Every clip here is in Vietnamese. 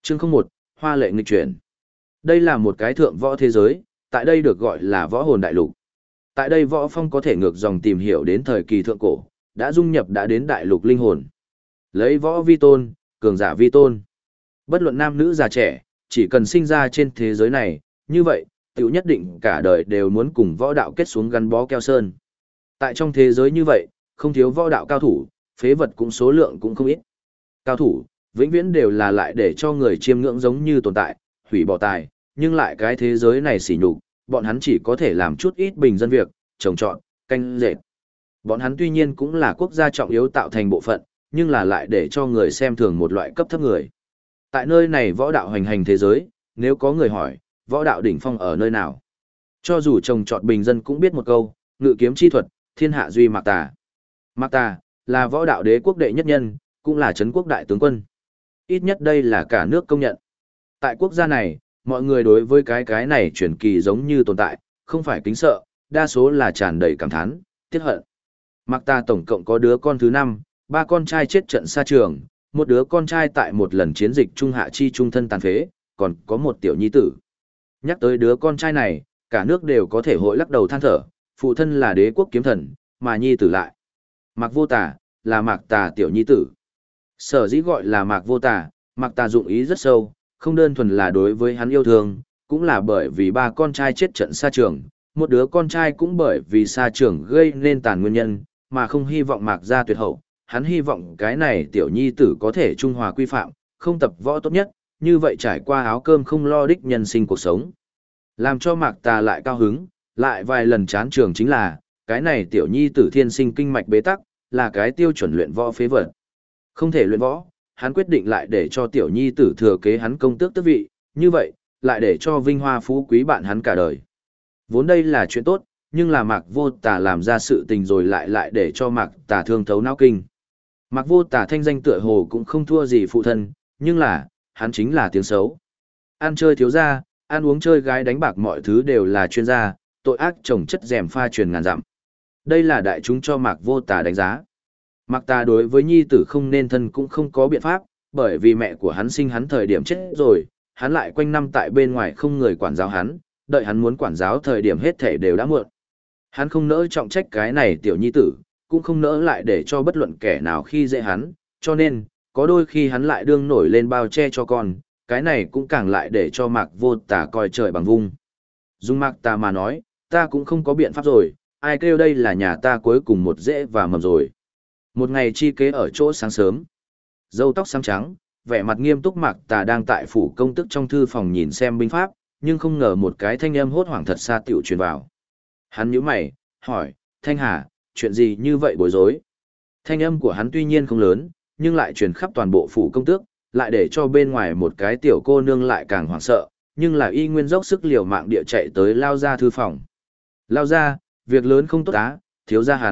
Chương 01, Hoa lệ nghịch chuyển. Đây là một cái thượng võ thế giới, tại đây được gọi là võ hồn đại lục. Tại đây võ phong có thể ngược dòng tìm hiểu đến thời kỳ thượng cổ, đã dung nhập đã đến đại lục linh hồn. Lấy võ vi tôn, cường giả vi tôn. Bất luận nam nữ già trẻ, chỉ cần sinh ra trên thế giới này, như vậy, tiểu nhất định cả đời đều muốn cùng võ đạo kết xuống gắn bó keo sơn. Tại trong thế giới như vậy, không thiếu võ đạo cao thủ, phế vật cũng số lượng cũng không ít. Cao thủ, vĩnh viễn đều là lại để cho người chiêm ngưỡng giống như tồn tại, hủy bỏ tài, nhưng lại cái thế giới này xỉ nhục, bọn hắn chỉ có thể làm chút ít bình dân việc, trồng trọt, canh dệt. Bọn hắn tuy nhiên cũng là quốc gia trọng yếu tạo thành bộ phận, nhưng là lại để cho người xem thường một loại cấp thấp người. Tại nơi này võ đạo hoành hành thế giới, nếu có người hỏi, võ đạo đỉnh phong ở nơi nào? Cho dù trồng trọt bình dân cũng biết một câu, ngự kiếm chi thuật, thiên hạ duy Mạc Tà. Mạc Tà, là võ đạo đế quốc đệ nhất nhân, cũng là trấn quốc đại tướng quân. Ít nhất đây là cả nước công nhận. Tại quốc gia này, mọi người đối với cái này truyền kỳ giống như tồn tại, không phải kính sợ, đa số là tràn đầy cảm thán, tiếc hận. Mạc Tà tổng cộng có đứa con thứ 5, 3 con trai chết trận xa trường, một đứa con trai tại một lần chiến dịch trung hạ chi trung thân tàn phế, còn có một tiểu nhi tử. Nhắc tới đứa con trai này, cả nước đều có thể hội lắc đầu than thở, phụ thân là đế quốc kiếm thần, mà nhi tử lại. Mạc Vô Tà, là Mạc Tà tiểu nhi tử. Sở dĩ gọi là Mạc Vô Tà, Mạc Tà dụng ý rất sâu, không đơn thuần là đối với hắn yêu thương, cũng là bởi vì 3 con trai chết trận xa trường, một đứa con trai cũng bởi vì xa trường gây nên tàn nguyên nhân, mà không hy vọng Mạc gia tuyệt hậu. Hắn hy vọng cái này tiểu nhi tử có thể trung hòa quy phạm, không tập võ tốt nhất, như vậy trải qua áo cơm không lo đích nhân sinh cuộc sống. Làm cho Mạc Tà lại cao hứng, lại vài lần chán trường chính là, cái này tiểu nhi tử thiên sinh kinh mạch bế tắc, là cái tiêu chuẩn luyện võ phế vật. Không thể luyện võ, hắn quyết định lại để cho tiểu nhi tử thừa kế hắn công tước tước vị, như vậy, lại để cho vinh hoa phú quý bạn hắn cả đời. Vốn đây là chuyện tốt, nhưng là Mạc Vô Tà làm ra sự tình rồi lại để cho Mạc Tà thương thấu não kinh. Mạc Vô Tà thanh danh tựa hồ cũng không thua gì phụ thân, nhưng là, hắn chính là tiếng xấu. Ăn chơi thiếu gia, ăn uống chơi gái đánh bạc mọi thứ đều là chuyên gia, tội ác trồng chất rèm pha truyền ngàn dặm. Đây là đại chúng cho Mạc Vô Tà đánh giá. Mạc Tà đối với nhi tử không nên thân cũng không có biện pháp, bởi vì mẹ của hắn sinh hắn thời điểm chết rồi, hắn lại quanh năm tại bên ngoài không người quản giáo hắn, đợi hắn muốn quản giáo thời điểm hết thể đều đã muộn. Hắn không nỡ trọng trách cái này tiểu nhi tử, cũng không nỡ lại để cho bất luận kẻ nào khi dễ hắn, cho nên, có đôi khi hắn lại đương nổi lên bao che cho con, cái này cũng càng lại để cho Mạc Vô Tà coi trời bằng vung. Dùng Mạc Tà mà nói, ta cũng không có biện pháp rồi, ai kêu đây là nhà ta cuối cùng một rễ và mầm rồi. Một ngày chi kế ở chỗ sáng sớm, râu tóc xám trắng, vẻ mặt nghiêm túc Mạc Tà đang tại phủ công tức trong thư phòng nhìn xem binh pháp, nhưng không ngờ một cái thanh âm hốt hoảng thật xa tiểu truyền vào. Hắn nhíu mày, hỏi, Thanh Hà, chuyện gì như vậy bối rối? Thanh âm của hắn tuy nhiên không lớn, nhưng lại truyền khắp toàn bộ phủ công tước, lại để cho bên ngoài một cái tiểu cô nương lại càng hoảng sợ, nhưng là y nguyên dốc sức liều mạng địa chạy tới lao ra thư phòng. Lao ra, việc lớn không tốt á, thiếu ra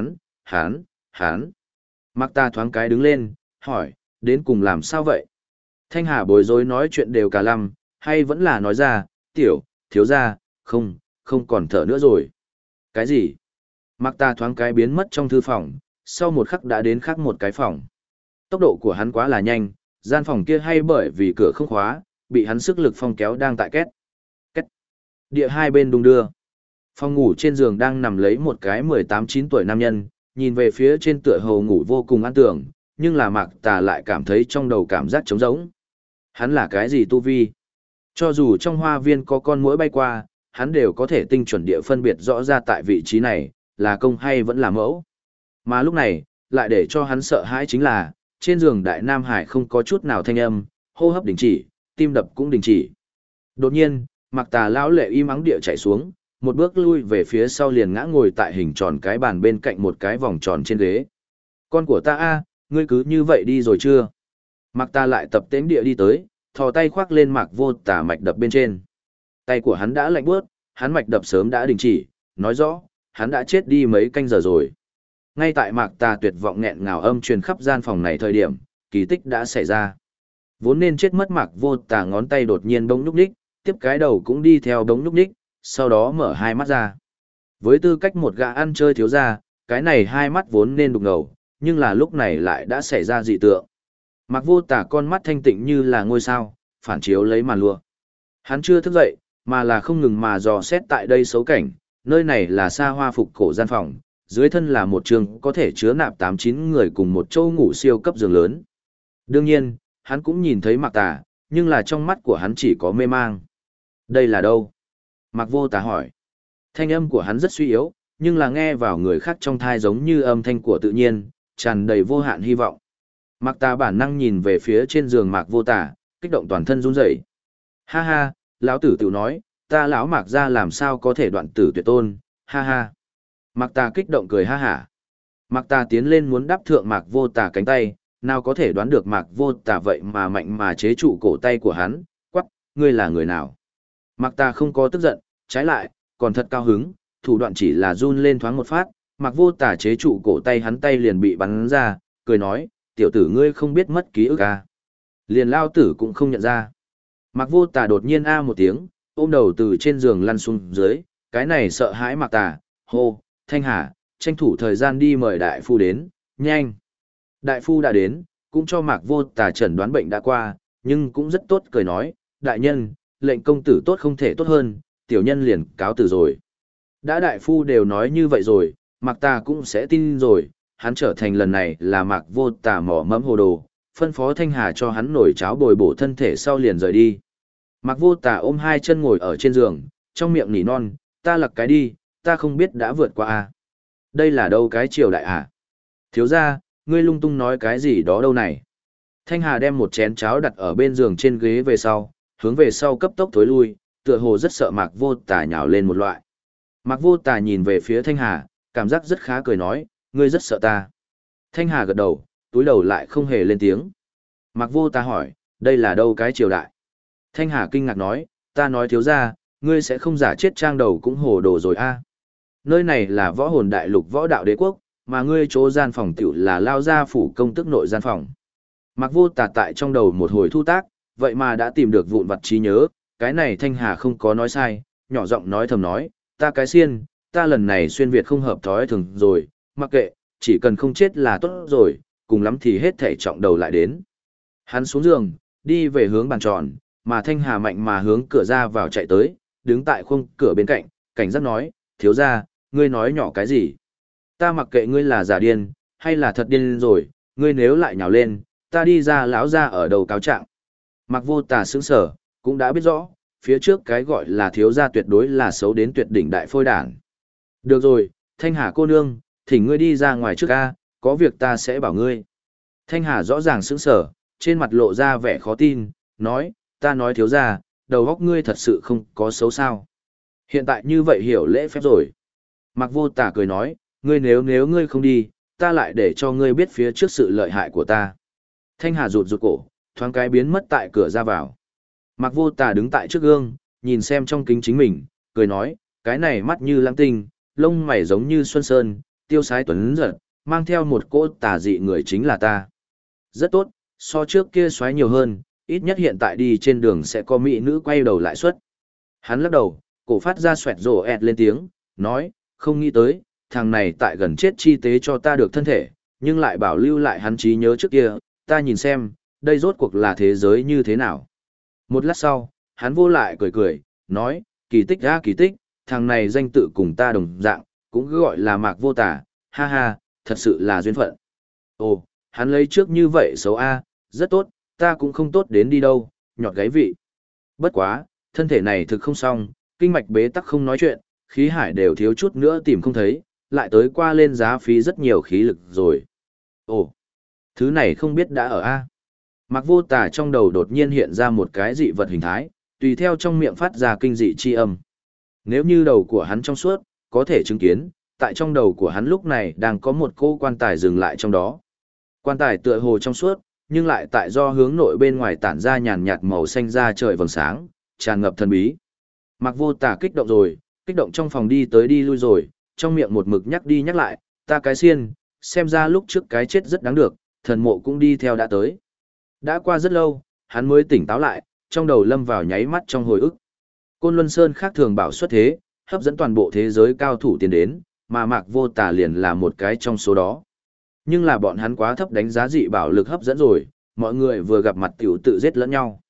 hắn. Mạc Tà thoáng cái đứng lên, hỏi, đến cùng làm sao vậy? Thanh Hà bối rối nói chuyện đều cả lăm, hay vẫn là nói ra, thiếu ra, không còn thở nữa rồi. Cái gì? Mạc Tà thoáng cái biến mất trong thư phòng, sau một khắc đã đến khác một cái phòng. Tốc độ của hắn quá là nhanh, gian phòng kia hay bởi vì cửa không khóa, bị hắn sức lực phong kéo đang tại két. Địa hai bên đung đưa. Phòng ngủ trên giường đang nằm lấy một cái 18-19 tuổi nam nhân, nhìn về phía trên tựa hồ ngủ vô cùng an tưởng, nhưng là Mạc Tà lại cảm thấy trong đầu cảm giác trống rỗng. Hắn là cái gì tu vi? Cho dù trong hoa viên có con muỗi bay qua, hắn đều có thể tinh chuẩn địa phân biệt rõ ra tại vị trí này, là công hay vẫn là mẫu. Mà lúc này, lại để cho hắn sợ hãi chính là, trên giường đại nam hải không có chút nào thanh âm, hô hấp đình chỉ, tim đập cũng đình chỉ. Đột nhiên, Mạc Tà lão lệ im ắng địa chạy xuống, một bước lui về phía sau liền ngã ngồi tại hình tròn cái bàn bên cạnh một cái vòng tròn trên ghế. Con của ta a, ngươi cứ như vậy đi rồi chưa? Mạc Tà lại tập tễnh địa đi tới, thò tay khoác lên Mạc Vô Tà mạch đập bên trên. Tay của hắn đã lạnh buốt, hắn mạch đập sớm đã đình chỉ, nói rõ, hắn đã chết đi mấy canh giờ rồi. Ngay tại Mạc Tà tuyệt vọng nghẹn ngào âm truyền khắp gian phòng này thời điểm, kỳ tích đã xảy ra. Vốn nên chết mất Mạc Vô Tà ngón tay đột nhiên bỗng nhúc nhích, tiếp cái đầu cũng đi theo bỗng nhúc nhích, sau đó mở hai mắt ra. Với tư cách một gã ăn chơi thiếu gia, cái này hai mắt vốn nên đục ngầu, nhưng là lúc này lại đã xảy ra dị tượng. Mạc Vô Tà con mắt thanh tịnh như là ngôi sao, phản chiếu lấy màn lụa. Hắn chưa thức dậy, mà là không ngừng mà dò xét tại đây xấu cảnh, nơi này là xa hoa phục cổ gian phòng, dưới thân là một trường có thể chứa nạp 8-9 người cùng một chỗ ngủ siêu cấp giường lớn. Đương nhiên, hắn cũng nhìn thấy Mạc Tà, nhưng là trong mắt của hắn chỉ có mê mang. Đây là đâu? Mạc Vô Tà hỏi. Thanh âm của hắn rất suy yếu, nhưng là nghe vào người khác trong thai giống như âm thanh của tự nhiên, tràn đầy vô hạn hy vọng. Mạc Tà bản năng nhìn về phía trên giường Mạc Vô Tà, kích động toàn thân run rẩy. Ha ha, lão tử tự nói, ta lão Mạc gia làm sao có thể đoạn tử tuyệt tôn, ha ha. Mạc Tà kích động cười ha hả. Mạc Tà tiến lên muốn đáp thượng Mạc Vô Tà cánh tay, nào có thể đoán được Mạc Vô Tà vậy mà mạnh mà chế trụ cổ tay của hắn, quắc, ngươi là người nào? Mạc Tà không có tức giận, trái lại, còn thật cao hứng, thủ đoạn chỉ là run lên thoáng một phát, Mạc Vô Tà chế trụ cổ tay hắn tay liền bị bắn ra, cười nói, tiểu tử ngươi không biết mất ký ức à? Liền lao tử cũng không nhận ra. Mạc Vô Tà đột nhiên a một tiếng, ôm đầu từ trên giường lăn xuống dưới, cái này sợ hãi Mạc Tà, hô, Thanh Hà, tranh thủ thời gian đi mời đại phu đến, nhanh. Đại phu đã đến, cũng cho Mạc Vô Tà chẩn đoán bệnh đã qua, nhưng cũng rất tốt cười nói, đại nhân, lệnh công tử tốt không thể tốt hơn, tiểu nhân liền cáo từ rồi. Đã đại phu đều nói như vậy rồi, Mạc Tà cũng sẽ tin rồi, hắn trở thành lần này là Mạc Vô Tà mỏ mẫm hồ đồ, phân phó Thanh Hà cho hắn nổi cháo bồi bổ thân thể sau liền rời đi. Mạc Vô Tà ôm hai chân ngồi ở trên giường, trong miệng nỉ non, ta lặc cái đi, ta không biết đã vượt qua à. Đây là đâu cái triều đại à? Thiếu gia, ngươi lung tung nói cái gì đó đâu này? Thanh Hà đem một chén cháo đặt ở bên giường trên ghế về sau, hướng về sau cấp tốc thối lui, tựa hồ rất sợ Mạc Vô Tà nhào lên một loại. Mạc Vô Tà nhìn về phía Thanh Hà, cảm giác rất khá cười nói, ngươi rất sợ ta. Thanh Hà gật đầu, túi đầu lại không hề lên tiếng. Mạc Vô Tà hỏi, đây là đâu cái triều đại? Thanh Hà kinh ngạc nói, ta nói thiếu gia, ngươi sẽ không giả chết trang đầu cũng hồ đồ rồi a. Nơi này là võ hồn đại lục võ đạo đế quốc, mà ngươi chỗ gian phòng tiểu là lao gia phủ công tức nội gian phòng. Mạc Vô Tà tại trong đầu một hồi thu tác, vậy mà đã tìm được vụn vặt trí nhớ, cái này Thanh Hà không có nói sai, nhỏ giọng nói thầm nói, ta cái xiên, ta lần này xuyên Việt không hợp thói thường rồi, mặc kệ, chỉ cần không chết là tốt rồi, cùng lắm thì hết thể trọng đầu lại đến. Hắn xuống giường, đi về hướng bàn tròn, mà Thanh Hà mạnh mà hướng cửa ra vào chạy tới, đứng tại khung cửa bên cạnh, cảnh giác nói, thiếu gia, ngươi nói nhỏ cái gì? Ta mặc kệ ngươi là giả điên, hay là thật điên rồi, ngươi nếu lại nhào lên, ta đi ra lão ra ở đầu cáo trạng. Mạc Vô Tà sững sở, cũng đã biết rõ, phía trước cái gọi là thiếu gia tuyệt đối là xấu đến tuyệt đỉnh đại phôi đản. Được rồi, Thanh Hà cô nương, thỉnh ngươi đi ra ngoài trước ca, có việc ta sẽ bảo ngươi. Thanh Hà rõ ràng sững sở, trên mặt lộ ra vẻ khó tin, nói, ta nói thiếu gia, đầu óc ngươi thật sự không có xấu sao. Hiện tại như vậy hiểu lễ phép rồi. Mạc Vô Tà cười nói, ngươi nếu ngươi không đi, ta lại để cho ngươi biết phía trước sự lợi hại của ta. Thanh Hà rụt cổ, thoáng cái biến mất tại cửa ra vào. Mạc Vô Tà đứng tại trước gương, nhìn xem trong kính chính mình, cười nói, cái này mắt như lăng tinh, lông mày giống như xuân sơn, tiêu sái tuấn giật, mang theo một cỗ tà dị người chính là ta. Rất tốt, so trước kia xoáy nhiều hơn, ít nhất hiện tại đi trên đường sẽ có mỹ nữ quay đầu lại suất. Hắn lắc đầu, cổ phát ra xoẹt rổ ẹt lên tiếng, nói, không nghĩ tới, thằng này tại gần chết chi tế cho ta được thân thể, nhưng lại bảo lưu lại hắn trí nhớ trước kia, ta nhìn xem, đây rốt cuộc là thế giới như thế nào. Một lát sau, hắn vô lại cười cười, nói, kỳ tích ra kỳ tích, thằng này danh tự cùng ta đồng dạng, cũng cứ gọi là Mạc Vô Tà, ha ha, thật sự là duyên phận. Ồ, hắn lấy trước như vậy xấu a, rất tốt, ta cũng không tốt đến đi đâu, nhọt gáy vị. Bất quá, thân thể này thực không xong, kinh mạch bế tắc không nói chuyện, khí hải đều thiếu chút nữa tìm không thấy, lại tới qua lên giá phí rất nhiều khí lực rồi. Ồ, thứ này không biết đã ở a. Mạc Vô Tà trong đầu đột nhiên hiện ra một cái dị vật hình thái, tùy theo trong miệng phát ra kinh dị chi âm. Nếu như đầu của hắn trong suốt, có thể chứng kiến, tại trong đầu của hắn lúc này đang có một cô quan tài dừng lại trong đó. Quan tài tựa hồ trong suốt, nhưng lại tại do hướng nội bên ngoài tản ra nhàn nhạt màu xanh da trời vầng sáng, tràn ngập thần bí. Mạc Vô Tà kích động rồi, kích động trong phòng đi tới đi lui rồi, trong miệng một mực nhắc đi nhắc lại, ta cái xiên, xem ra lúc trước cái chết rất đáng được, thần mộ cũng đi theo đã tới. Đã qua rất lâu, hắn mới tỉnh táo lại, trong đầu lâm vào nháy mắt trong hồi ức. Côn Luân Sơn khác thường bảo xuất thế, hấp dẫn toàn bộ thế giới cao thủ tiến đến, mà Mạc Vô Tà liền là một cái trong số đó. Nhưng là bọn hắn quá thấp đánh giá dị bảo lực hấp dẫn rồi, mọi người vừa gặp mặt tiểu tự giết lẫn nhau.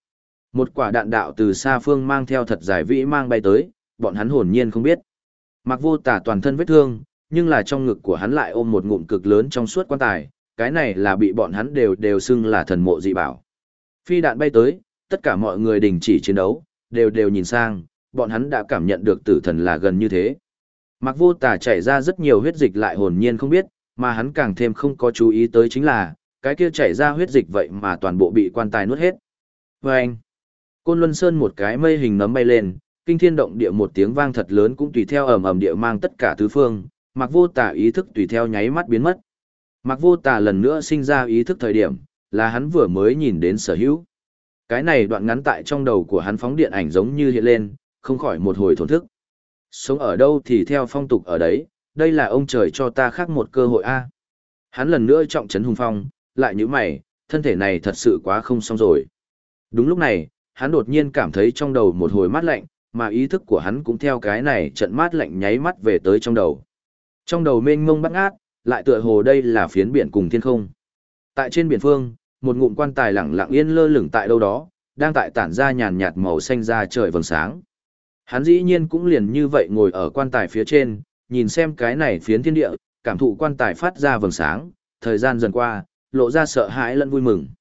Một quả đạn đạo từ xa phương mang theo thật dài vĩ mang bay tới, bọn hắn hồn nhiên không biết. Mạc Vô Tà toàn thân vết thương, nhưng là trong ngực của hắn lại ôm một ngụm cực lớn trong suốt quan tài, cái này là bị bọn hắn đều xưng là thần mộ dị bảo. Phi đạn bay tới, tất cả mọi người đình chỉ chiến đấu, đều nhìn sang, bọn hắn đã cảm nhận được tử thần là gần như thế. Mạc Vô Tà chảy ra rất nhiều huyết dịch lại hồn nhiên không biết, mà hắn càng thêm không có chú ý tới chính là, cái kia chảy ra huyết dịch vậy mà toàn bộ bị quan tài nuốt hết. Và anh, Côn Luân Sơn một cái mây hình nấm bay lên, kinh thiên động địa một tiếng vang thật lớn cũng tùy theo ầm ầm địa mang tất cả tứ phương, Mạc Vô Tà ý thức tùy theo nháy mắt biến mất. Mạc Vô Tà lần nữa sinh ra ý thức thời điểm, là hắn vừa mới nhìn đến sở hữu. Cái này đoạn ngắn tại trong đầu của hắn phóng điện ảnh giống như hiện lên, không khỏi một hồi thổn thức. Sống ở đâu thì theo phong tục ở đấy, đây là ông trời cho ta khác một cơ hội a. Hắn lần nữa trọng trấn hùng phong, lại nhíu mày, thân thể này thật sự quá không xong rồi. Đúng lúc này, hắn đột nhiên cảm thấy trong đầu một hồi mát lạnh, mà ý thức của hắn cũng theo cái này trận mát lạnh nháy mắt về tới trong đầu. Trong đầu mênh mông bát ngát, lại tựa hồ đây là phiến biển cùng thiên không. Tại trên biển phương, một ngụm quan tài lẳng lặng yên lơ lửng tại đâu đó, đang tại tản ra nhàn nhạt màu xanh ra trời vầng sáng. Hắn dĩ nhiên cũng liền như vậy ngồi ở quan tài phía trên, nhìn xem cái này phiến thiên địa, cảm thụ quan tài phát ra vầng sáng, thời gian dần qua, lộ ra sợ hãi lẫn vui mừng.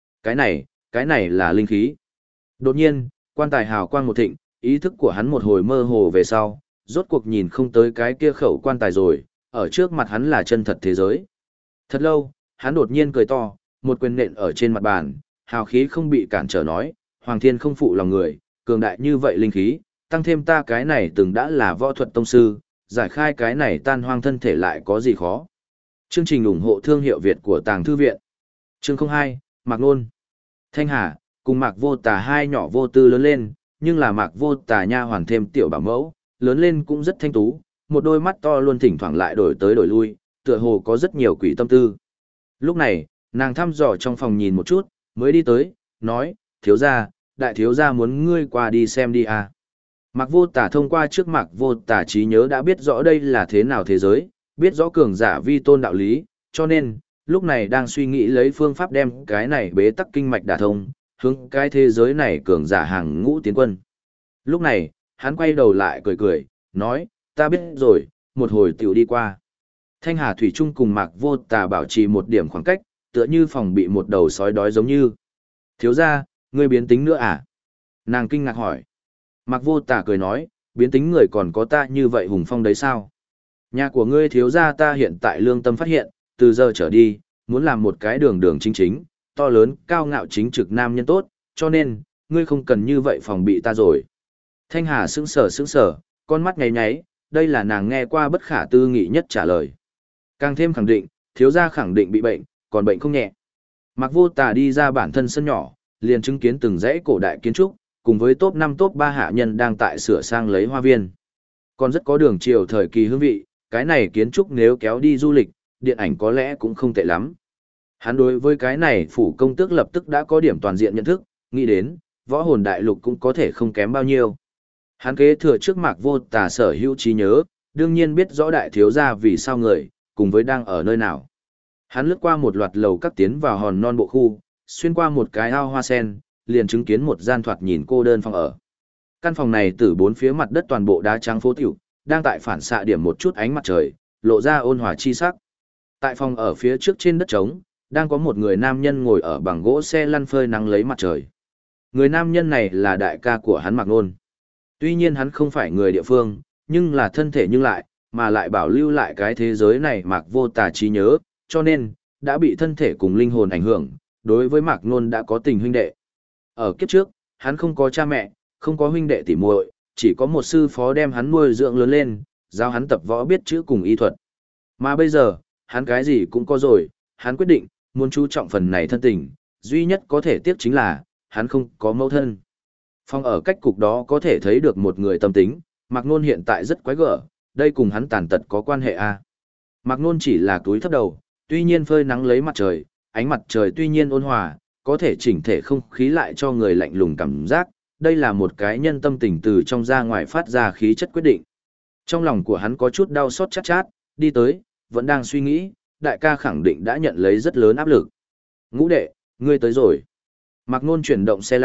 Cái này là linh khí. Đột nhiên, quan tài hào quang một thịnh, ý thức của hắn một hồi mơ hồ về sau, rốt cuộc nhìn không tới cái kia khẩu quan tài rồi, ở trước mặt hắn là chân thật thế giới. Thật lâu, hắn đột nhiên cười to, một quyền nện ở trên mặt bàn, hào khí không bị cản trở nói, Hoàng Thiên không phụ lòng người, cường đại như vậy linh khí, tăng thêm ta cái này từng đã là võ thuật tông sư, giải khai cái này tan hoang thân thể lại có gì khó. Chương trình ủng hộ thương hiệu Việt của Tàng Thư Viện. Chương 02, Mạc Nôn. Thanh Hà, cùng Mạc Vô Tà hai nhỏ vô tư lớn lên, nhưng là Mạc Vô Tà nha hoàn thêm tiểu bảo mẫu, lớn lên cũng rất thanh tú, một đôi mắt to luôn thỉnh thoảng lại đổi tới đổi lui, tựa hồ có rất nhiều quỷ tâm tư. Lúc này, nàng thăm dò trong phòng nhìn một chút, mới đi tới, nói, thiếu gia, đại thiếu gia muốn ngươi qua đi xem đi à. Mạc Vô Tà thông qua trước Mạc Vô Tà trí nhớ đã biết rõ đây là thế nào thế giới, biết rõ cường giả vi tôn đạo lý, cho nên, lúc này đang suy nghĩ lấy phương pháp đem cái này bế tắc kinh mạch đả thông, hướng cái thế giới này cường giả hàng ngũ tiến quân. Lúc này, hắn quay đầu lại cười cười, nói, ta biết rồi, một hồi tiểu đi qua. Thanh Hà Thủy Trung cùng Mạc Vô Tà bảo trì một điểm khoảng cách, tựa như phòng bị một đầu sói đói giống như. Thiếu gia, ngươi biến tính nữa à? Nàng kinh ngạc hỏi. Mạc Vô Tà cười nói, biến tính người còn có ta như vậy hùng phong đấy sao? Nhà của ngươi thiếu gia ta hiện tại lương tâm phát hiện, từ giờ trở đi, muốn làm một cái đường đường chính chính, to lớn, cao ngạo chính trực nam nhân tốt, cho nên, ngươi không cần như vậy phòng bị ta rồi. Thanh Hà sững sờ, con mắt nháy nháy, đây là nàng nghe qua bất khả tư nghị nhất trả lời. Càng thêm khẳng định, thiếu gia khẳng định bị bệnh, còn bệnh không nhẹ. Mạc Vô Tà đi ra bản thân sân nhỏ, liền chứng kiến từng dãy cổ đại kiến trúc, cùng với top 5 top 3 hạ nhân đang tại sửa sang lấy hoa viên. Còn rất có đường chiều thời kỳ hương vị, cái này kiến trúc nếu kéo đi du lịch, điện ảnh có lẽ cũng không tệ lắm. Hắn đối với cái này phủ công tước lập tức đã có điểm toàn diện nhận thức, nghĩ đến, võ hồn đại lục cũng có thể không kém bao nhiêu. Hắn kế thừa trước Mạc Vô Tà sở hữu trí nhớ, đương nhiên biết rõ đại thiếu gia vì sao người, cùng với đang ở nơi nào. Hắn lướt qua một loạt lầu các tiến vào hòn non bộ khu, xuyên qua một cái ao hoa sen, liền chứng kiến một gian thoạt nhìn cô đơn phòng ở. Căn phòng này từ bốn phía mặt đất toàn bộ đá trắng phố tiểu, đang tại phản xạ điểm một chút ánh mặt trời, lộ ra ôn hòa chi sắc. Tại phòng ở phía trước trên đất trống, đang có một người nam nhân ngồi ở bằng gỗ xe lăn phơi nắng lấy mặt trời. Người nam nhân này là đại ca của hắn Mạc Nôn. Tuy nhiên hắn không phải người địa phương, nhưng là thân thể nhưng lại, mà lại bảo lưu lại cái thế giới này Mạc Vô Tà trí nhớ, cho nên, đã bị thân thể cùng linh hồn ảnh hưởng, đối với Mạc Nôn đã có tình huynh đệ. Ở kiếp trước, hắn không có cha mẹ, không có huynh đệ tỉ muội, chỉ có một sư phó đem hắn nuôi dưỡng lớn lên, giáo hắn tập võ biết chữ cùng y thuật. Mà bây giờ, hắn cái gì cũng có rồi, hắn quyết định, muốn chú trọng phần này thân tình, duy nhất có thể tiếc chính là, hắn không có mẫu thân. Phong ở cách cục đó có thể thấy được một người tâm tính, Mạc Nôn hiện tại rất quái gở, đây cùng hắn tàn tật có quan hệ à. Mạc Nôn chỉ là túi thấp đầu, tuy nhiên phơi nắng lấy mặt trời, ánh mặt trời tuy nhiên ôn hòa, có thể chỉnh thể không khí lại cho người lạnh lùng cảm giác, đây là một cái nhân tâm tình từ trong ra ngoài phát ra khí chất quyết định. Trong lòng của hắn có chút đau xót chát chát, đi tới, vẫn đang suy nghĩ, đại ca khẳng định đã nhận lấy rất lớn áp lực. Ngũ đệ, ngươi tới rồi. Mạc Nôn chuyển động xe lăn,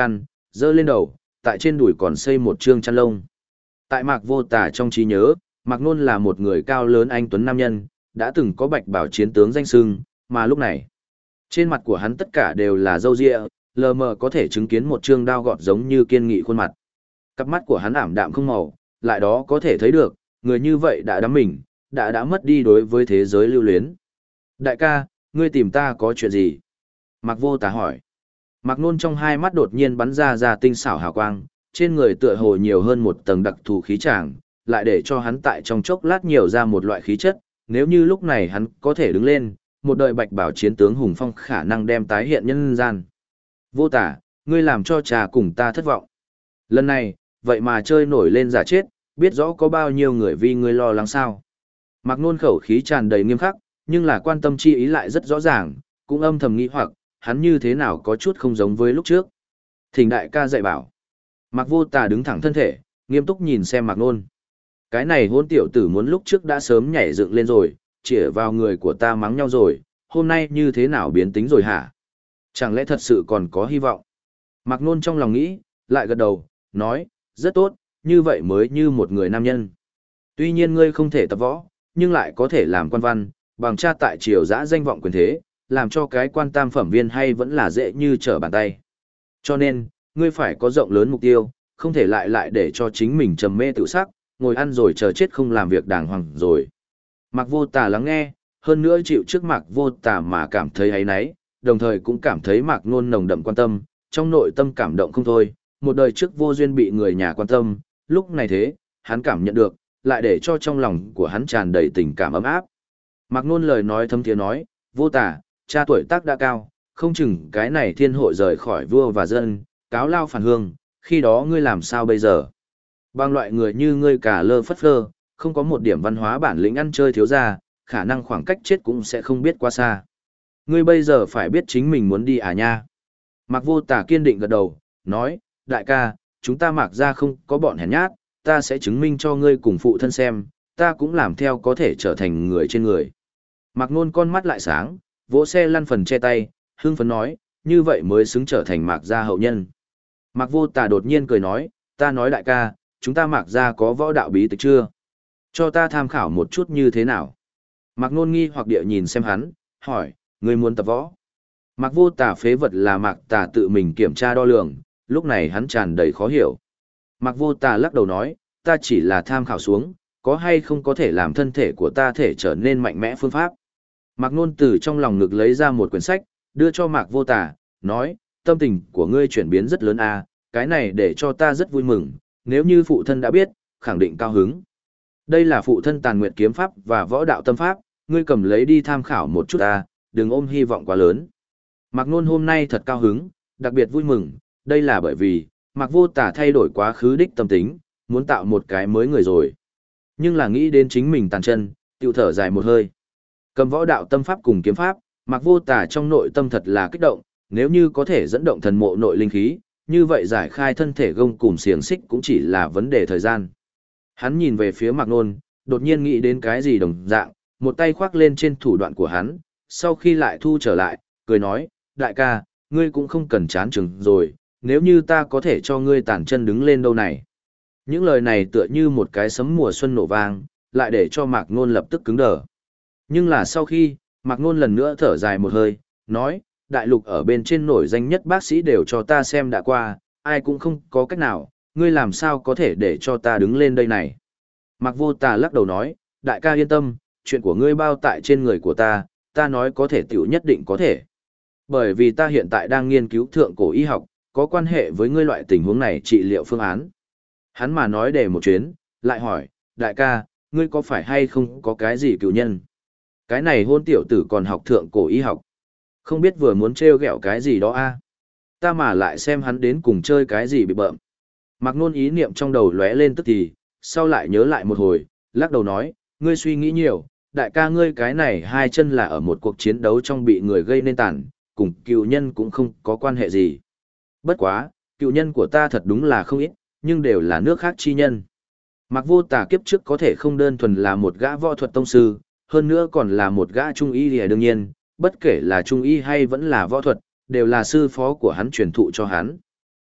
dơ lên đầu, tại trên đùi còn xây một trương chăn lông. Tại Mạc Vô Tà trong trí nhớ, Mạc Nôn là một người cao lớn anh tuấn nam nhân, đã từng có bạch bảo chiến tướng danh xưng, mà lúc này, trên mặt của hắn tất cả đều là râu ria, lờ mờ có thể chứng kiến một trương đao gọt giống như kiên nghị khuôn mặt. Cặp mắt của hắn ảm đạm không màu, lại đó có thể thấy được, người như vậy đã đắm mình, đã mất đi đối với thế giới lưu luyến. Đại ca, ngươi tìm ta có chuyện gì? Mạc Vô Tà hỏi. Mạc Nôn trong hai mắt đột nhiên bắn ra tinh xảo hào quang, trên người tựa hồ nhiều hơn một tầng đặc thù khí tràng, lại để cho hắn tại trong chốc lát nhiều ra một loại khí chất, nếu như lúc này hắn có thể đứng lên, một đời bạch bảo chiến tướng hùng phong khả năng đem tái hiện nhân gian. Vô Tà, ngươi làm cho trà cùng ta thất vọng. Lần này, vậy mà chơi nổi lên giả chết, biết rõ có bao nhiêu người vì ngươi lo lắng sao. Mạc Nôn khẩu khí tràn đầy nghiêm khắc, nhưng là quan tâm chi ý lại rất rõ ràng, cũng âm thầm nghĩ hoặc, hắn như thế nào có chút không giống với lúc trước. Thỉnh đại ca dạy bảo. Mạc Vô Tà đứng thẳng thân thể, nghiêm túc nhìn xem Mạc Nôn. Cái này hôn tiểu tử muốn lúc trước đã sớm nhảy dựng lên rồi, chĩa vào người của ta mắng nhau rồi, hôm nay như thế nào biến tính rồi hả? Chẳng lẽ thật sự còn có hy vọng? Mạc Nôn trong lòng nghĩ, lại gật đầu, nói, rất tốt, như vậy mới như một người nam nhân. Tuy nhiên ngươi không thể tập võ, nhưng lại có thể làm quan văn, bằng cha tại triều dã danh vọng quyền thế, làm cho cái quan tam phẩm viên hay vẫn là dễ như trở bàn tay. Cho nên, ngươi phải có rộng lớn mục tiêu, không thể lại để cho chính mình trầm mê tự sắc, ngồi ăn rồi chờ chết không làm việc đàng hoàng rồi. Mạc Vô Tà lắng nghe, hơn nữa chịu trước Mạc Vô Tà mà cảm thấy áy náy, đồng thời cũng cảm thấy Mạc Nôn nồng đậm quan tâm, trong nội tâm cảm động không thôi, một đời trước vô duyên bị người nhà quan tâm, lúc này thế, hắn cảm nhận được, lại để cho trong lòng của hắn tràn đầy tình cảm ấm áp. Mạc Nôn lời nói thâm thiế nói, Vô Tà, cha tuổi tác đã cao, không chừng cái này thiên hội rời khỏi vua và dân, cáo lao phản hương, khi đó ngươi làm sao bây giờ? Bằng loại người như ngươi cả lơ phất phơ, không có một điểm văn hóa bản lĩnh ăn chơi thiếu ra, khả năng khoảng cách chết cũng sẽ không biết quá xa. Ngươi bây giờ phải biết chính mình muốn đi à nha. Mạc Vô Tà kiên định gật đầu, nói, đại ca, chúng ta Mạc ra không có bọn hèn nhát, ta sẽ chứng minh cho ngươi cùng phụ thân xem, ta cũng làm theo có thể trở thành người trên người. Mạc Nôn con mắt lại sáng, vỗ xe lăn phần che tay, hưng phấn nói, như vậy mới xứng trở thành Mạc gia hậu nhân. Mạc Vô Tà đột nhiên cười nói, ta nói đại ca, chúng ta Mạc gia có võ đạo bí tịch chưa? Cho ta tham khảo một chút như thế nào? Mạc Nôn nghi hoặc địa nhìn xem hắn, hỏi, ngươi muốn tập võ? Mạc Vô Tà phế vật là Mạc Tà tự mình kiểm tra đo lường, lúc này hắn tràn đầy khó hiểu. Mạc Vô Tà lắc đầu nói, ta chỉ là tham khảo xuống, có hay không có thể làm thân thể của ta thể trở nên mạnh mẽ phương pháp. Mạc Nôn từ trong lòng ngực lấy ra một quyển sách, đưa cho Mạc Vô Tà, nói, tâm tình của ngươi chuyển biến rất lớn à, cái này để cho ta rất vui mừng, nếu như phụ thân đã biết, khẳng định cao hứng. Đây là phụ thân Tàn Nguyệt kiếm pháp và võ đạo tâm pháp, ngươi cầm lấy đi tham khảo một chút à, đừng ôm hy vọng quá lớn. Mạc Nôn hôm nay thật cao hứng, đặc biệt vui mừng, đây là bởi vì, Mạc Vô Tà thay đổi quá khứ đích tâm tính, muốn tạo một cái mới người rồi. Nhưng là nghĩ đến chính mình tàn chân, tiêu thở dài một hơi. Cầm võ đạo tâm pháp cùng kiếm pháp, Mạc Vô Tà trong nội tâm thật là kích động, nếu như có thể dẫn động thần mộ nội linh khí, như vậy giải khai thân thể gông cùm xiềng xích cũng chỉ là vấn đề thời gian. Hắn nhìn về phía Mạc Nôn, đột nhiên nghĩ đến cái gì đồng dạng, một tay khoác lên trên thủ đoạn của hắn, sau khi lại thu trở lại, cười nói, đại ca, ngươi cũng không cần chán chừng rồi, nếu như ta có thể cho ngươi tản chân đứng lên đâu này. Những lời này tựa như một cái sấm mùa xuân nổ vang, lại để cho Mạc Nôn lập tức cứng đờ. Nhưng là sau khi, Mạc Nôn lần nữa thở dài một hơi, nói, đại lục ở bên trên nổi danh nhất bác sĩ đều cho ta xem đã qua, ai cũng không có cách nào, ngươi làm sao có thể để cho ta đứng lên đây này. Mạc Vô Tà lắc đầu nói, đại ca yên tâm, chuyện của ngươi bao tại trên người của ta nói có thể tiểu nhất định có thể. Bởi vì ta hiện tại đang nghiên cứu thượng cổ y học, có quan hệ với ngươi loại tình huống này trị liệu phương án. Hắn mà nói để một chuyến, lại hỏi, đại ca, ngươi có phải hay không có cái gì cựu nhân? Cái này hôn tiểu tử còn học thượng cổ y học. Không biết vừa muốn trêu ghẹo cái gì đó a? Ta mà lại xem hắn đến cùng chơi cái gì bị bợm. Mạc Nôn ý niệm trong đầu lóe lên tức thì, sau lại nhớ lại một hồi, lắc đầu nói, ngươi suy nghĩ nhiều, đại ca ngươi cái này hai chân là ở một cuộc chiến đấu trong bị người gây nên tàn, cùng cựu nhân cũng không có quan hệ gì. Bất quá, cựu nhân của ta thật đúng là không ít, nhưng đều là nước khác chi nhân. Mạc Vô Tà kiếp trước có thể không đơn thuần là một gã võ thuật tông sư, hơn nữa còn là một gã trung y lìa đương nhiên, bất kể là trung y hay vẫn là võ thuật, đều là sư phó của hắn truyền thụ cho hắn.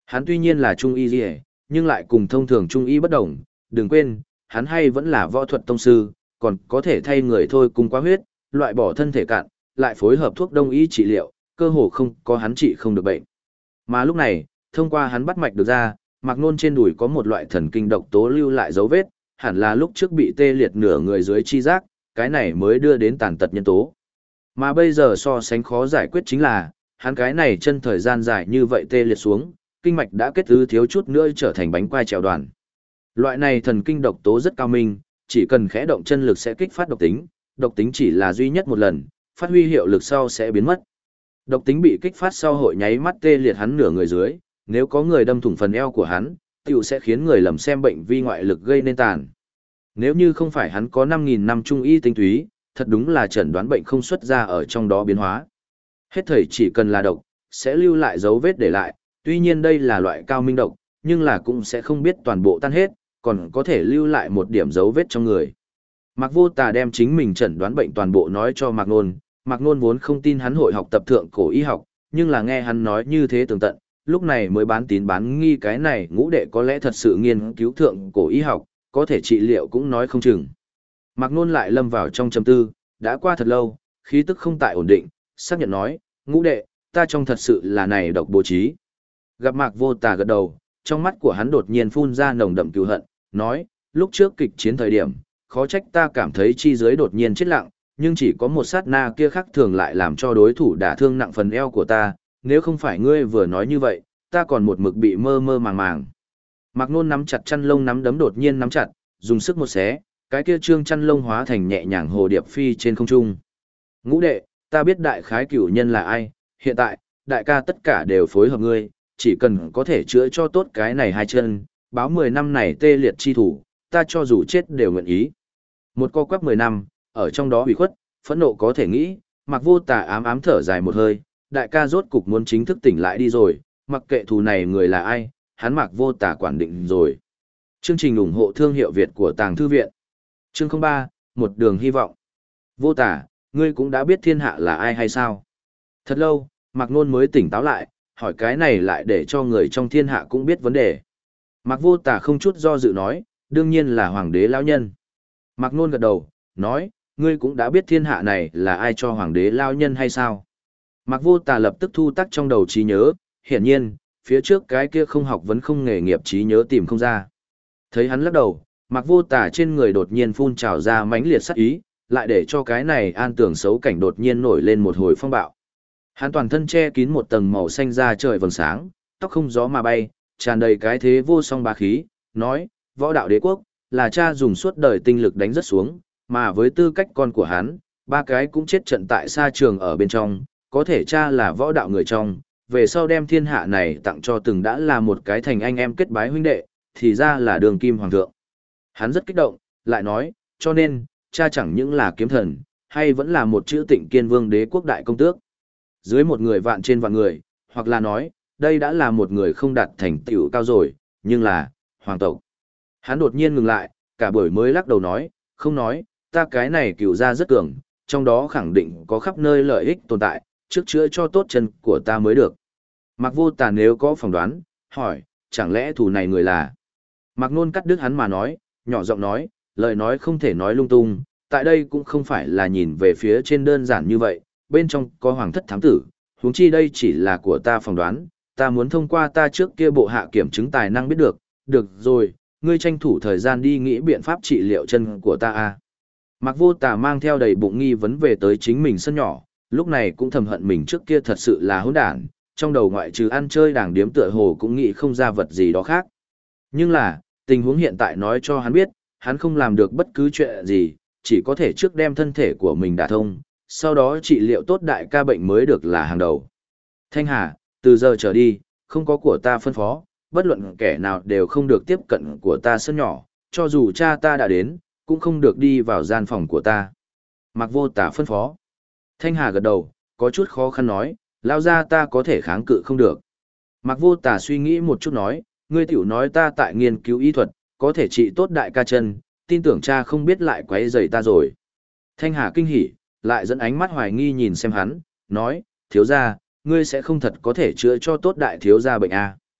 Hắn tuy nhiên là trung y gì, nhưng lại cùng thông thường trung y bất đồng, đừng quên, hắn hay vẫn là võ thuật tông sư, còn có thể thay người thôi cùng quá huyết, loại bỏ thân thể cạn, lại phối hợp thuốc đông y trị liệu, cơ hồ không có hắn trị không được bệnh. Mà lúc này, thông qua hắn bắt mạch được ra, Mạc Nôn trên đùi có một loại thần kinh độc tố lưu lại dấu vết, hẳn là lúc trước bị tê liệt nửa người dưới chi giác, cái này mới đưa đến tàn tật nhân tố. Mà bây giờ so sánh khó giải quyết chính là, hắn cái này chân thời gian dài như vậy tê liệt xuống, kinh mạch đã kết ứ thiếu chút nữa trở thành bánh quai trèo đoàn. Loại này thần kinh độc tố rất cao minh, chỉ cần khẽ động chân lực sẽ kích phát độc tính chỉ là duy nhất một lần, phát huy hiệu lực sau sẽ biến mất. Độc tính bị kích phát sau hội nháy mắt tê liệt hắn nửa người dưới, nếu có người đâm thủng phần eo của hắn, tiểu sẽ khiến người lầm xem bệnh vi ngoại lực gây nên tàn. Nếu như không phải hắn có 5.000 năm trung y tinh túy, thật đúng là chẩn đoán bệnh không xuất ra ở trong đó biến hóa. Hết thảy chỉ cần là độc, sẽ lưu lại dấu vết để lại, tuy nhiên đây là loại cao minh độc, nhưng là cũng sẽ không biết toàn bộ tan hết, còn có thể lưu lại một điểm dấu vết trong người. Mạc Vô Tà đem chính mình chẩn đoán bệnh toàn bộ nói cho Mạc Nôn, Mạc Nôn vốn không tin hắn hội học tập thượng cổ y học, nhưng là nghe hắn nói như thế tường tận, lúc này mới bán tín bán nghi cái này ngũ đệ có lẽ thật sự nghiên cứu thượng cổ y học, có thể trị liệu cũng nói không chừng. Mạc Nôn lại lâm vào trong trầm tư, đã qua thật lâu, khí tức không tại ổn định, xác nhận nói, ngũ đệ, ta trong thật sự là này độc bố trí. Gặp Mạc Vô Tà gật đầu, trong mắt của hắn đột nhiên phun ra nồng đậm cừu hận, nói, lúc trước kịch chiến thời điểm, khó trách ta cảm thấy chi dưới đột nhiên chết lặng, nhưng chỉ có một sát na kia khác thường lại làm cho đối thủ đả thương nặng phần eo của ta, nếu không phải ngươi vừa nói như vậy, ta còn một mực bị mơ mơ màng màng. Mạc Nôn nắm chặt chăn lông nắm đấm đột nhiên nắm chặt, dùng sức một xé, cái kia trương chăn lông hóa thành nhẹ nhàng hồ điệp phi trên không trung. Ngũ đệ, ta biết đại khái cửu nhân là ai, hiện tại, đại ca tất cả đều phối hợp ngươi, chỉ cần có thể chữa cho tốt cái này hai chân, báo 10 năm này tê liệt chi thủ, ta cho dù chết đều nguyện ý. Một co quắp 10 năm, ở trong đó bị khuất, phẫn nộ có thể nghĩ, Mạc Vô Tà ám ám thở dài một hơi, đại ca rốt cục muốn chính thức tỉnh lại đi rồi, mặc kệ thù này người là ai, hắn Mạc Vô Tà quản định rồi. Chương trình ủng hộ thương hiệu Việt của Tàng Thư Viện. Chương 03, một đường hy vọng. Vô Tà, ngươi cũng đã biết thiên hạ là ai hay sao? Thật lâu, Mạc Nôn mới tỉnh táo lại, hỏi cái này lại để cho người trong thiên hạ cũng biết vấn đề. Mạc Vô Tà không chút do dự nói, đương nhiên là hoàng đế lão nhân. Mạc Nôn gật đầu, nói, ngươi cũng đã biết thiên hạ này là ai cho hoàng đế lão nhân hay sao? Mạc Vô Tà lập tức thu tắc trong đầu trí nhớ, hiển nhiên, phía trước cái kia không học vấn không nghề nghiệp trí nhớ tìm không ra. Thấy hắn lắc đầu, Mạc Vô Tà trên người đột nhiên phun trào ra mãnh liệt sát ý, lại để cho cái này an tưởng xấu cảnh đột nhiên nổi lên một hồi phong bạo. Hắn toàn thân che kín một tầng màu xanh da trời vầng sáng, tóc không gió mà bay, tràn đầy cái thế vô song bá khí, nói, võ đạo đế quốc, là cha dùng suốt đời tinh lực đánh rất xuống, mà với tư cách con của hắn, ba cái cũng chết trận tại sa trường ở bên trong, có thể cha là võ đạo người trong, về sau đem thiên hạ này tặng cho từng đã là một cái thành anh em kết bái huynh đệ, thì ra là đường kim hoàng thượng. Hắn rất kích động, lại nói, cho nên, cha chẳng những là kiếm thần, hay vẫn là một chữ Tịnh Kiên Vương đế quốc đại công tước. Dưới một người vạn trên vạn người, hoặc là nói, đây đã là một người không đạt thành tựu cao rồi, nhưng là, hoàng tộc. Hắn đột nhiên ngừng lại, cả buổi mới lắc đầu nói, không nói, ta cái này cửu ra rất cường, trong đó khẳng định có khắp nơi lợi ích tồn tại, trước chữa cho tốt chân của ta mới được. Mạc Vô Tà nếu có phỏng đoán, hỏi, chẳng lẽ thù này người là? Mạc Nôn cắt đứt hắn mà nói, nhỏ giọng nói, lời nói không thể nói lung tung, tại đây cũng không phải là nhìn về phía trên đơn giản như vậy, bên trong có hoàng thất thám tử, huống chi đây chỉ là của ta phỏng đoán, ta muốn thông qua ta trước kia bộ hạ kiểm chứng tài năng biết được, được rồi, ngươi tranh thủ thời gian đi nghĩ biện pháp trị liệu chân của ta a. Mạc Vô Tà mang theo đầy bụng nghi vấn về tới chính mình sân nhỏ, lúc này cũng thầm hận mình trước kia thật sự là hỗn đản, trong đầu ngoại trừ ăn chơi đàng điếm tựa hồ cũng nghĩ không ra vật gì đó khác. Nhưng là, tình huống hiện tại nói cho hắn biết, hắn không làm được bất cứ chuyện gì, chỉ có thể trước đem thân thể của mình đả thông, sau đó trị liệu tốt đại ca bệnh mới được là hàng đầu. Thanh Hà, từ giờ trở đi, không có của ta phân phó, bất luận kẻ nào đều không được tiếp cận của ta sân nhỏ, cho dù cha ta đã đến, cũng không được đi vào gian phòng của ta. Mạc Vô Tà phân phó. Thanh Hà gật đầu, có chút khó khăn nói, lao ra ta có thể kháng cự không được. Mạc Vô Tà suy nghĩ một chút nói, ngươi tiểu nói ta tại nghiên cứu y thuật, có thể trị tốt đại ca chân, tin tưởng cha không biết lại quấy rầy ta rồi. Thanh Hà kinh hỉ, lại dẫn ánh mắt hoài nghi nhìn xem hắn, nói, thiếu gia, ngươi sẽ không thật có thể chữa cho tốt đại thiếu gia bệnh à.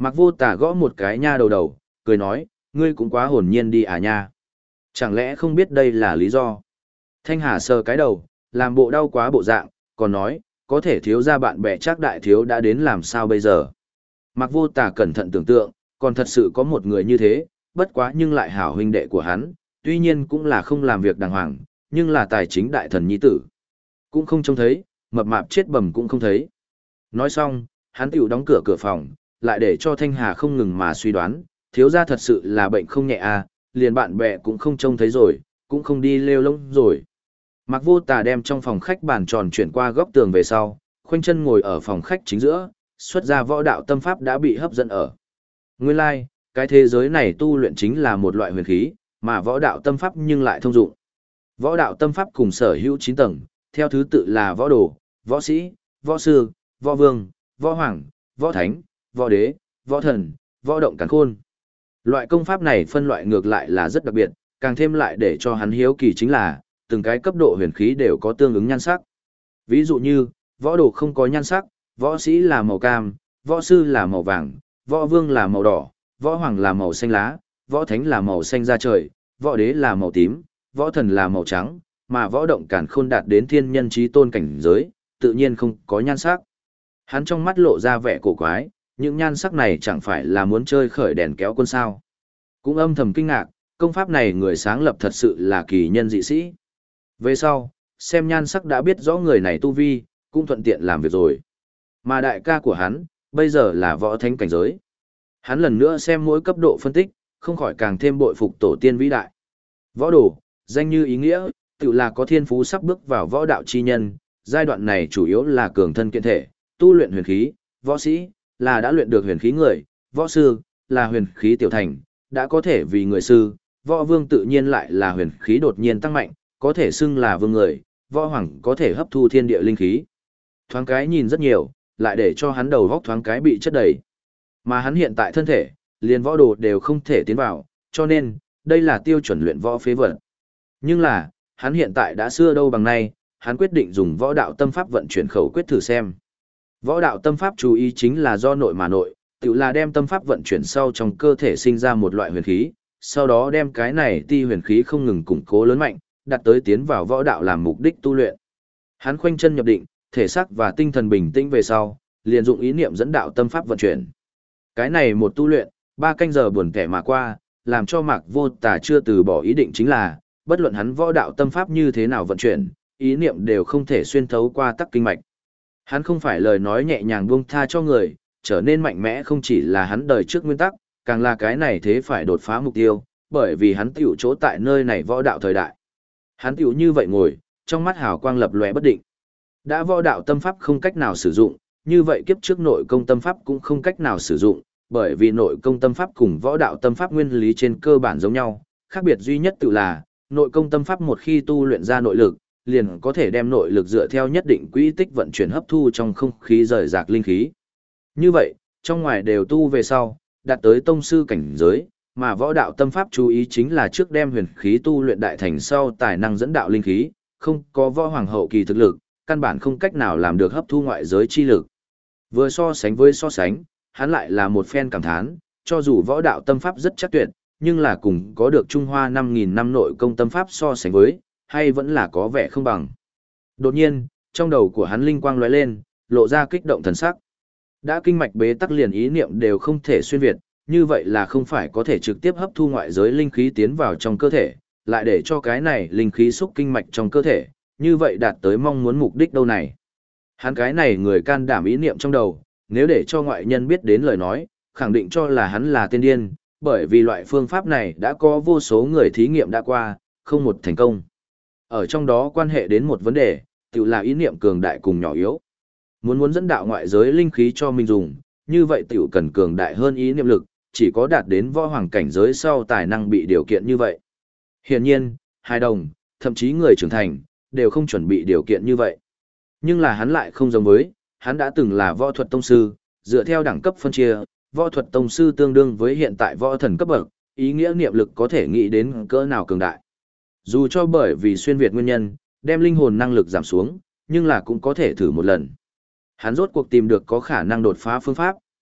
Mạc Vô Tà gõ một cái nha đầu đầu, cười nói, ngươi cũng quá hồn nhiên đi à nha. Chẳng lẽ không biết đây là lý do? Thanh Hà sờ cái đầu, làm bộ đau quá bộ dạng, còn nói, có thể thiếu ra bạn bè chắc đại thiếu đã đến làm sao bây giờ. Mạc Vô Tà cẩn thận tưởng tượng, còn thật sự có một người như thế, bất quá nhưng lại hảo huynh đệ của hắn, tuy nhiên cũng là không làm việc đàng hoàng, nhưng là tài chính đại thần nhi tử. Cũng không trông thấy, mập mạp chết bầm cũng không thấy. Nói xong, hắn tiểu đóng cửa cửa phòng, lại để cho Thanh Hà không ngừng mà suy đoán, thiếu gia thật sự là bệnh không nhẹ à, liền bạn bè cũng không trông thấy rồi, cũng không đi lêu lông rồi. Mạc Vô Tà đem trong phòng khách bàn tròn chuyển qua góc tường về sau, khoanh chân ngồi ở phòng khách chính giữa, xuất ra võ đạo tâm pháp đã bị hấp dẫn ở. Nguyên lai, like, cái thế giới này tu luyện chính là một loại huyền khí, mà võ đạo tâm pháp nhưng lại thông dụng. Võ đạo tâm pháp cùng sở hữu 9 tầng, theo thứ tự là võ đồ, võ sĩ, võ sư, võ vương, võ hoàng, võ thánh, võ đế, võ thần, võ động càn khôn. Loại công pháp này phân loại ngược lại là rất đặc biệt, càng thêm lại để cho hắn hiếu kỳ chính là, từng cái cấp độ huyền khí đều có tương ứng nhan sắc. Ví dụ như, võ đồ không có nhan sắc, võ sĩ là màu cam, võ sư là màu vàng, võ vương là màu đỏ, võ hoàng là màu xanh lá, võ thánh là màu xanh da trời, võ đế là màu tím, võ thần là màu trắng, mà võ động càn khôn đạt đến thiên nhân chí tôn cảnh giới, tự nhiên không có nhan sắc. Hắn trong mắt lộ ra vẻ cổ quái, những nhan sắc này chẳng phải là muốn chơi khởi đèn kéo quân sao. Cũng âm thầm kinh ngạc, công pháp này người sáng lập thật sự là kỳ nhân dị sĩ. Về sau, xem nhan sắc đã biết rõ người này tu vi, cũng thuận tiện làm việc rồi. Mà đại ca của hắn, bây giờ là võ thánh cảnh giới. Hắn lần nữa xem mỗi cấp độ phân tích, không khỏi càng thêm bội phục tổ tiên vĩ đại. Võ đồ, danh như ý nghĩa, tự là có thiên phú sắp bước vào võ đạo chi nhân, giai đoạn này chủ yếu là cường thân kiện thể, tu luyện huyền khí, võ sĩ, là đã luyện được huyền khí người, võ sư, là huyền khí tiểu thành, đã có thể vì người sư, võ vương tự nhiên lại là huyền khí đột nhiên tăng mạnh, có thể xưng là vương người, võ hoàng có thể hấp thu thiên địa linh khí. Thoáng cái nhìn rất nhiều, lại để cho hắn đầu góc thoáng cái bị chất đầy. Mà hắn hiện tại thân thể, liền võ đồ đều không thể tiến vào, cho nên, đây là tiêu chuẩn luyện võ phế vật. Nhưng là, hắn hiện tại đã xưa đâu bằng nay, hắn quyết định dùng võ đạo tâm pháp vận chuyển khẩu quyết thử xem. Võ đạo tâm pháp chú ý chính là do nội mà nội, tự là đem tâm pháp vận chuyển sau trong cơ thể sinh ra một loại huyền khí, sau đó đem cái này ti huyền khí không ngừng củng cố lớn mạnh, đặt tới tiến vào võ đạo làm mục đích tu luyện. Hắn khoanh chân nhập định, thể xác và tinh thần bình tĩnh về sau, liền dụng ý niệm dẫn đạo tâm pháp vận chuyển. Cái này một tu luyện, 3 canh giờ buồn kẻ mà qua, làm cho Mạc Vô Tà chưa từ bỏ ý định chính là, bất luận hắn võ đạo tâm pháp như thế nào vận chuyển, ý niệm đều không thể xuyên thấu qua tắc kinh mạch. Hắn không phải lời nói nhẹ nhàng buông tha cho người, trở nên mạnh mẽ không chỉ là hắn đời trước nguyên tắc, càng là cái này thế phải đột phá mục tiêu, bởi vì hắn tiểu chỗ tại nơi này võ đạo thời đại. Hắn tiểu như vậy ngồi, trong mắt hào quang lập lòe bất định. Đã võ đạo tâm pháp không cách nào sử dụng, như vậy kiếp trước nội công tâm pháp cũng không cách nào sử dụng, bởi vì nội công tâm pháp cùng võ đạo tâm pháp nguyên lý trên cơ bản giống nhau, khác biệt duy nhất tự là, nội công tâm pháp một khi tu luyện ra nội lực, liền có thể đem nội lực dựa theo nhất định quỹ tích vận chuyển hấp thu trong không khí rời rạc linh khí. Như vậy, trong ngoài đều tu về sau, đạt tới tông sư cảnh giới, mà võ đạo tâm pháp chú ý chính là trước đem huyền khí tu luyện đại thành sau tài năng dẫn đạo linh khí, không có võ hoàng hậu kỳ thực lực, căn bản không cách nào làm được hấp thu ngoại giới chi lực. Vừa so sánh với so sánh, hắn lại là một phen cảm thán, cho dù võ đạo tâm pháp rất chắc tuyệt, nhưng là cùng có được Trung Hoa 5.000 năm nội công tâm pháp so sánh với, hay vẫn là có vẻ không bằng. Đột nhiên, trong đầu của hắn linh quang lóe lên, lộ ra kích động thần sắc. Đã kinh mạch bế tắc liền ý niệm đều không thể xuyên việt, như vậy là không phải có thể trực tiếp hấp thu ngoại giới linh khí tiến vào trong cơ thể, lại để cho cái này linh khí xúc kinh mạch trong cơ thể, như vậy đạt tới mong muốn mục đích đâu này. Hắn cái này người can đảm ý niệm trong đầu, nếu để cho ngoại nhân biết đến lời nói, khẳng định cho là hắn là tên điên, bởi vì loại phương pháp này đã có vô số người thí nghiệm đã qua, không một thành công. Ở trong đó quan hệ đến một vấn đề, tự là ý niệm cường đại cùng nhỏ yếu. Muốn dẫn đạo ngoại giới linh khí cho mình dùng, như vậy tiểu cần cường đại hơn ý niệm lực, chỉ có đạt đến võ hoàng cảnh giới sau tài năng bị điều kiện như vậy. Hiển nhiên, hài đồng, thậm chí người trưởng thành, đều không chuẩn bị điều kiện như vậy. Nhưng là hắn lại không giống với, hắn đã từng là võ thuật tông sư, dựa theo đẳng cấp phân chia, võ thuật tông sư tương đương với hiện tại võ thần cấp bậc, ý nghĩa niệm lực có thể nghĩ đến cỡ nào cường đại. Dù cho bởi vì xuyên việt nguyên nhân, đem linh hồn năng lực giảm xuống, nhưng là cũng có thể thử một lần. Hắn rốt cuộc tìm được có khả năng đột phá phương pháp,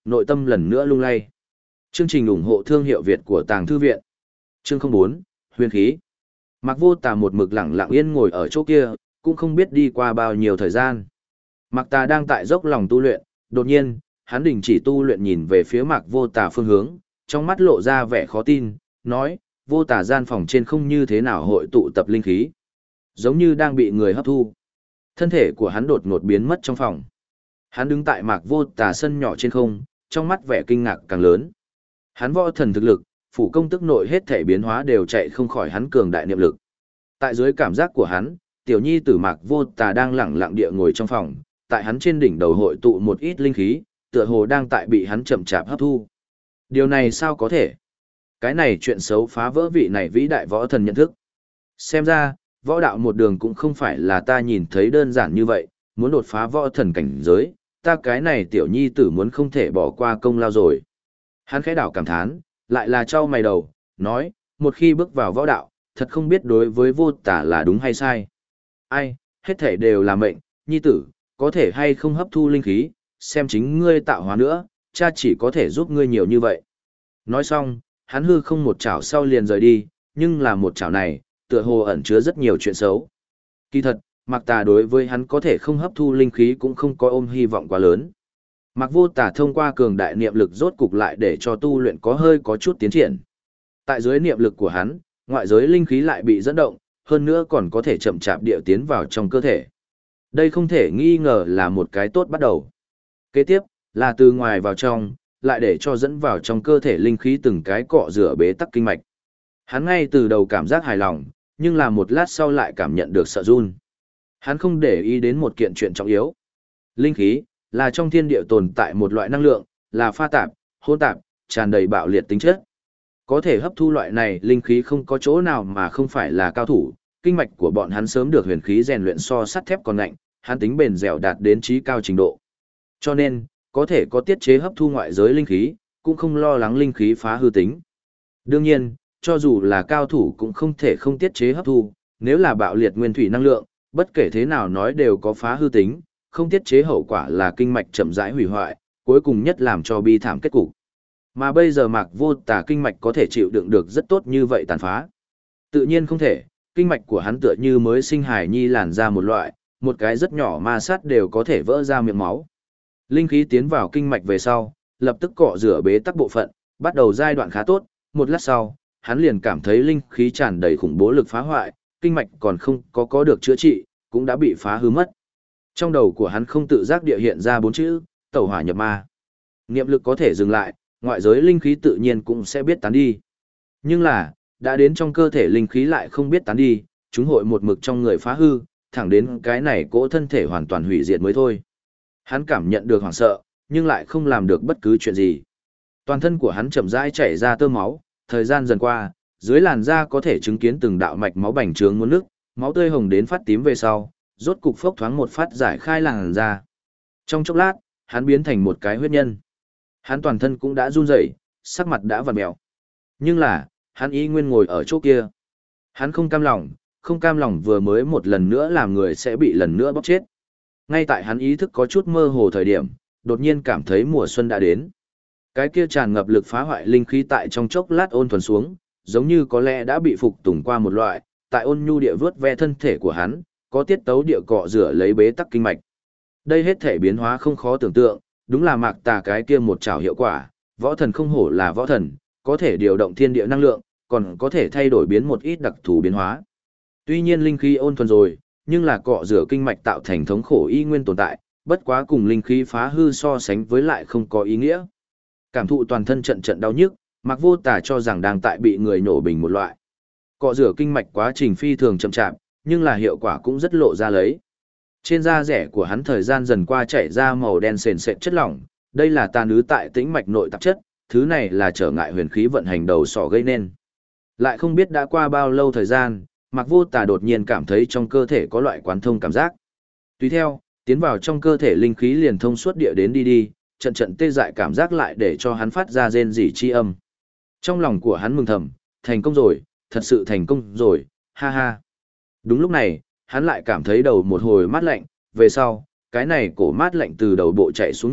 nội tâm lần nữa lung lay. Chương trình ủng hộ thương hiệu Việt của Tàng Thư Viện. Chương 04, Huyền khí. Mạc Vô Tà một mực lặng lặng yên ngồi ở chỗ kia, cũng không biết đi qua bao nhiêu thời gian. Mạc Tà đang tại dốc lòng tu luyện, đột nhiên, hắn đình chỉ tu luyện nhìn về phía Mạc Vô Tà phương hướng, trong mắt lộ ra vẻ khó tin, nói, Vô Tà gian phòng trên không như thế nào hội tụ tập linh khí. Giống như đang bị người hấp thu. Thân thể của hắn đột ngột biến mất trong phòng. Hắn đứng tại Mạc Vô Tà sân nhỏ trên không, trong mắt vẻ kinh ngạc càng lớn. Hắn võ thần thực lực, phủ công tức nội hết thể biến hóa đều chạy không khỏi hắn cường đại niệm lực. Tại dưới cảm giác của hắn, tiểu nhi tử Mạc Vô Tà đang lẳng lặng địa ngồi trong phòng, tại hắn trên đỉnh đầu hội tụ một ít linh khí, tựa hồ đang tại bị hắn chậm chạp hấp thu. Điều này sao có thể? Cái này chuyện xấu phá vỡ vị này vĩ đại võ thần nhận thức. Xem ra, võ đạo một đường cũng không phải là ta nhìn thấy đơn giản như vậy, muốn đột phá võ thần cảnh giới, ta cái này tiểu nhi tử muốn không thể bỏ qua công lao rồi. Hắn khẽ đảo cảm thán, lại là trao mày đầu, nói, một khi bước vào võ đạo, thật không biết đối với Vô Tà là đúng hay sai. Ai, hết thể đều là mệnh, nhi tử, có thể hay không hấp thu linh khí, xem chính ngươi tạo hóa nữa, cha chỉ có thể giúp ngươi nhiều như vậy. Nói xong, hắn hư không một chảo sau liền rời đi, nhưng là một chảo này, tựa hồ ẩn chứa rất nhiều chuyện xấu. Kỳ thật, Mạc Tà đối với hắn có thể không hấp thu linh khí cũng không có ôm hy vọng quá lớn. Mạc Vô Tà thông qua cường đại niệm lực rốt cục lại để cho tu luyện có chút tiến triển. Tại dưới niệm lực của hắn, ngoại giới linh khí lại bị dẫn động, hơn nữa còn có thể chậm chạp địa tiến vào trong cơ thể. Đây không thể nghi ngờ là một cái tốt bắt đầu. Kế tiếp, là từ ngoài vào trong, lại để cho dẫn vào trong cơ thể linh khí từng cái cọ rửa bế tắc kinh mạch. Hắn ngay từ đầu cảm giác hài lòng, nhưng là một lát sau lại cảm nhận được sợ run. Hắn không để ý đến một kiện chuyện trọng yếu. Linh khí là trong thiên địa tồn tại một loại năng lượng, là pha tạp, hỗn tạp, tràn đầy bạo liệt tính chất. Có thể hấp thu loại này linh khí không có chỗ nào mà không phải là cao thủ, kinh mạch của bọn hắn sớm được huyền khí rèn luyện so sắt thép còn lạnh, hắn tính bền dẻo đạt đến trí cao trình độ. Cho nên, có thể có tiết chế hấp thu ngoại giới linh khí, cũng không lo lắng linh khí phá hư tính. Đương nhiên, cho dù là cao thủ cũng không thể không tiết chế hấp thu, nếu là bạo liệt nguyên thủy năng lượng, bất kể thế nào nói đều có phá hư tính, không tiết chế hậu quả là kinh mạch chậm rãi hủy hoại, cuối cùng nhất làm cho bi thảm kết cục. Mà bây giờ Mạc Vô Tà kinh mạch có thể chịu đựng được rất tốt như vậy tàn phá. Tự nhiên không thể, kinh mạch của hắn tựa như mới sinh hài nhi làn ra một loại, một cái rất nhỏ ma sát đều có thể vỡ ra miệng máu. Linh khí tiến vào kinh mạch về sau, lập tức cọ rửa bế tắc bộ phận, bắt đầu giai đoạn khá tốt, một lát sau, hắn liền cảm thấy linh khí tràn đầy khủng bố lực phá hoại, kinh mạch còn không có được chữa trị, cũng đã bị phá hư mất. Trong đầu của hắn không tự giác địa hiện ra 4 chữ, tẩu hỏa nhập ma. Niệm lực có thể dừng lại, ngoại giới linh khí tự nhiên cũng sẽ biết tán đi. Nhưng là, đã đến trong cơ thể linh khí lại không biết tán đi, chúng hội một mực trong người phá hư, thẳng đến cái này cỗ thân thể hoàn toàn hủy diệt mới thôi. Hắn cảm nhận được hoảng sợ, nhưng lại không làm được bất cứ chuyện gì. Toàn thân của hắn chậm rãi chảy ra tơ máu, thời gian dần qua, dưới làn da có thể chứng kiến từng đạo mạch máu bành trướng muốn nứt, máu tươi hồng đến phát tím về sau, rốt cục phốc thoáng một phát giải khai làn da. Trong chốc lát, hắn biến thành một cái huyết nhân. Hắn toàn thân cũng đã run rẩy, sắc mặt đã vặn mèo. Nhưng là, hắn ý nguyên ngồi ở chỗ kia. Hắn không cam lòng vừa mới một lần nữa làm người sẽ bị lần nữa bóp chết. Ngay tại hắn ý thức có chút mơ hồ thời điểm, đột nhiên cảm thấy mùa xuân đã đến. Cái kia tràn ngập lực phá hoại linh khí tại trong chốc lát ôn thuần xuống, giống như có lẽ đã bị phục tùng qua một loại, tại ôn nhu địa vớt ve thân thể của hắn, có tiết tấu địa cọ rửa lấy bế tắc kinh mạch. Đây hết thể biến hóa không khó tưởng tượng, đúng là Mạc Tà cái kia một chảo hiệu quả, võ thần không hổ là võ thần, có thể điều động thiên địa năng lượng, còn có thể thay đổi biến một ít đặc thù biến hóa. Tuy nhiên linh khí ôn thuần rồi, nhưng là cọ rửa kinh mạch tạo thành thống khổ y nguyên tồn tại, bất quá cùng linh khí phá hư so sánh với lại không có ý nghĩa. Cảm thụ toàn thân trận trận đau nhức, Mạc Vô Tà cho rằng đang tại bị người nổ bình một loại. Cọ rửa kinh mạch quá trình phi thường chậm chạp, nhưng là hiệu quả cũng rất lộ ra lấy. Trên da rẻ của hắn thời gian dần qua chảy ra màu đen sền sệt chất lỏng, đây là tàn ứ tại tĩnh mạch nội tạp chất, thứ này là trở ngại huyền khí vận hành đầu sỏ gây nên. Lại không biết đã qua bao lâu thời gian, Mạc Vô Tà đột nhiên cảm thấy trong cơ thể có loại quán thông cảm giác. Tùy theo, tiến vào trong cơ thể linh khí liền thông suốt địa đến đi, trận trận tê dại cảm giác lại để cho hắn phát ra rên rỉ chi âm. Trong lòng của hắn mừng thầm, thành công rồi, thật sự thành công rồi, ha ha. Đúng lúc này, hắn lại cảm thấy đầu một hồi mát lạnh, về sau, cái này cổ mát lạnh từ đầu bộ chạy xuống nhập,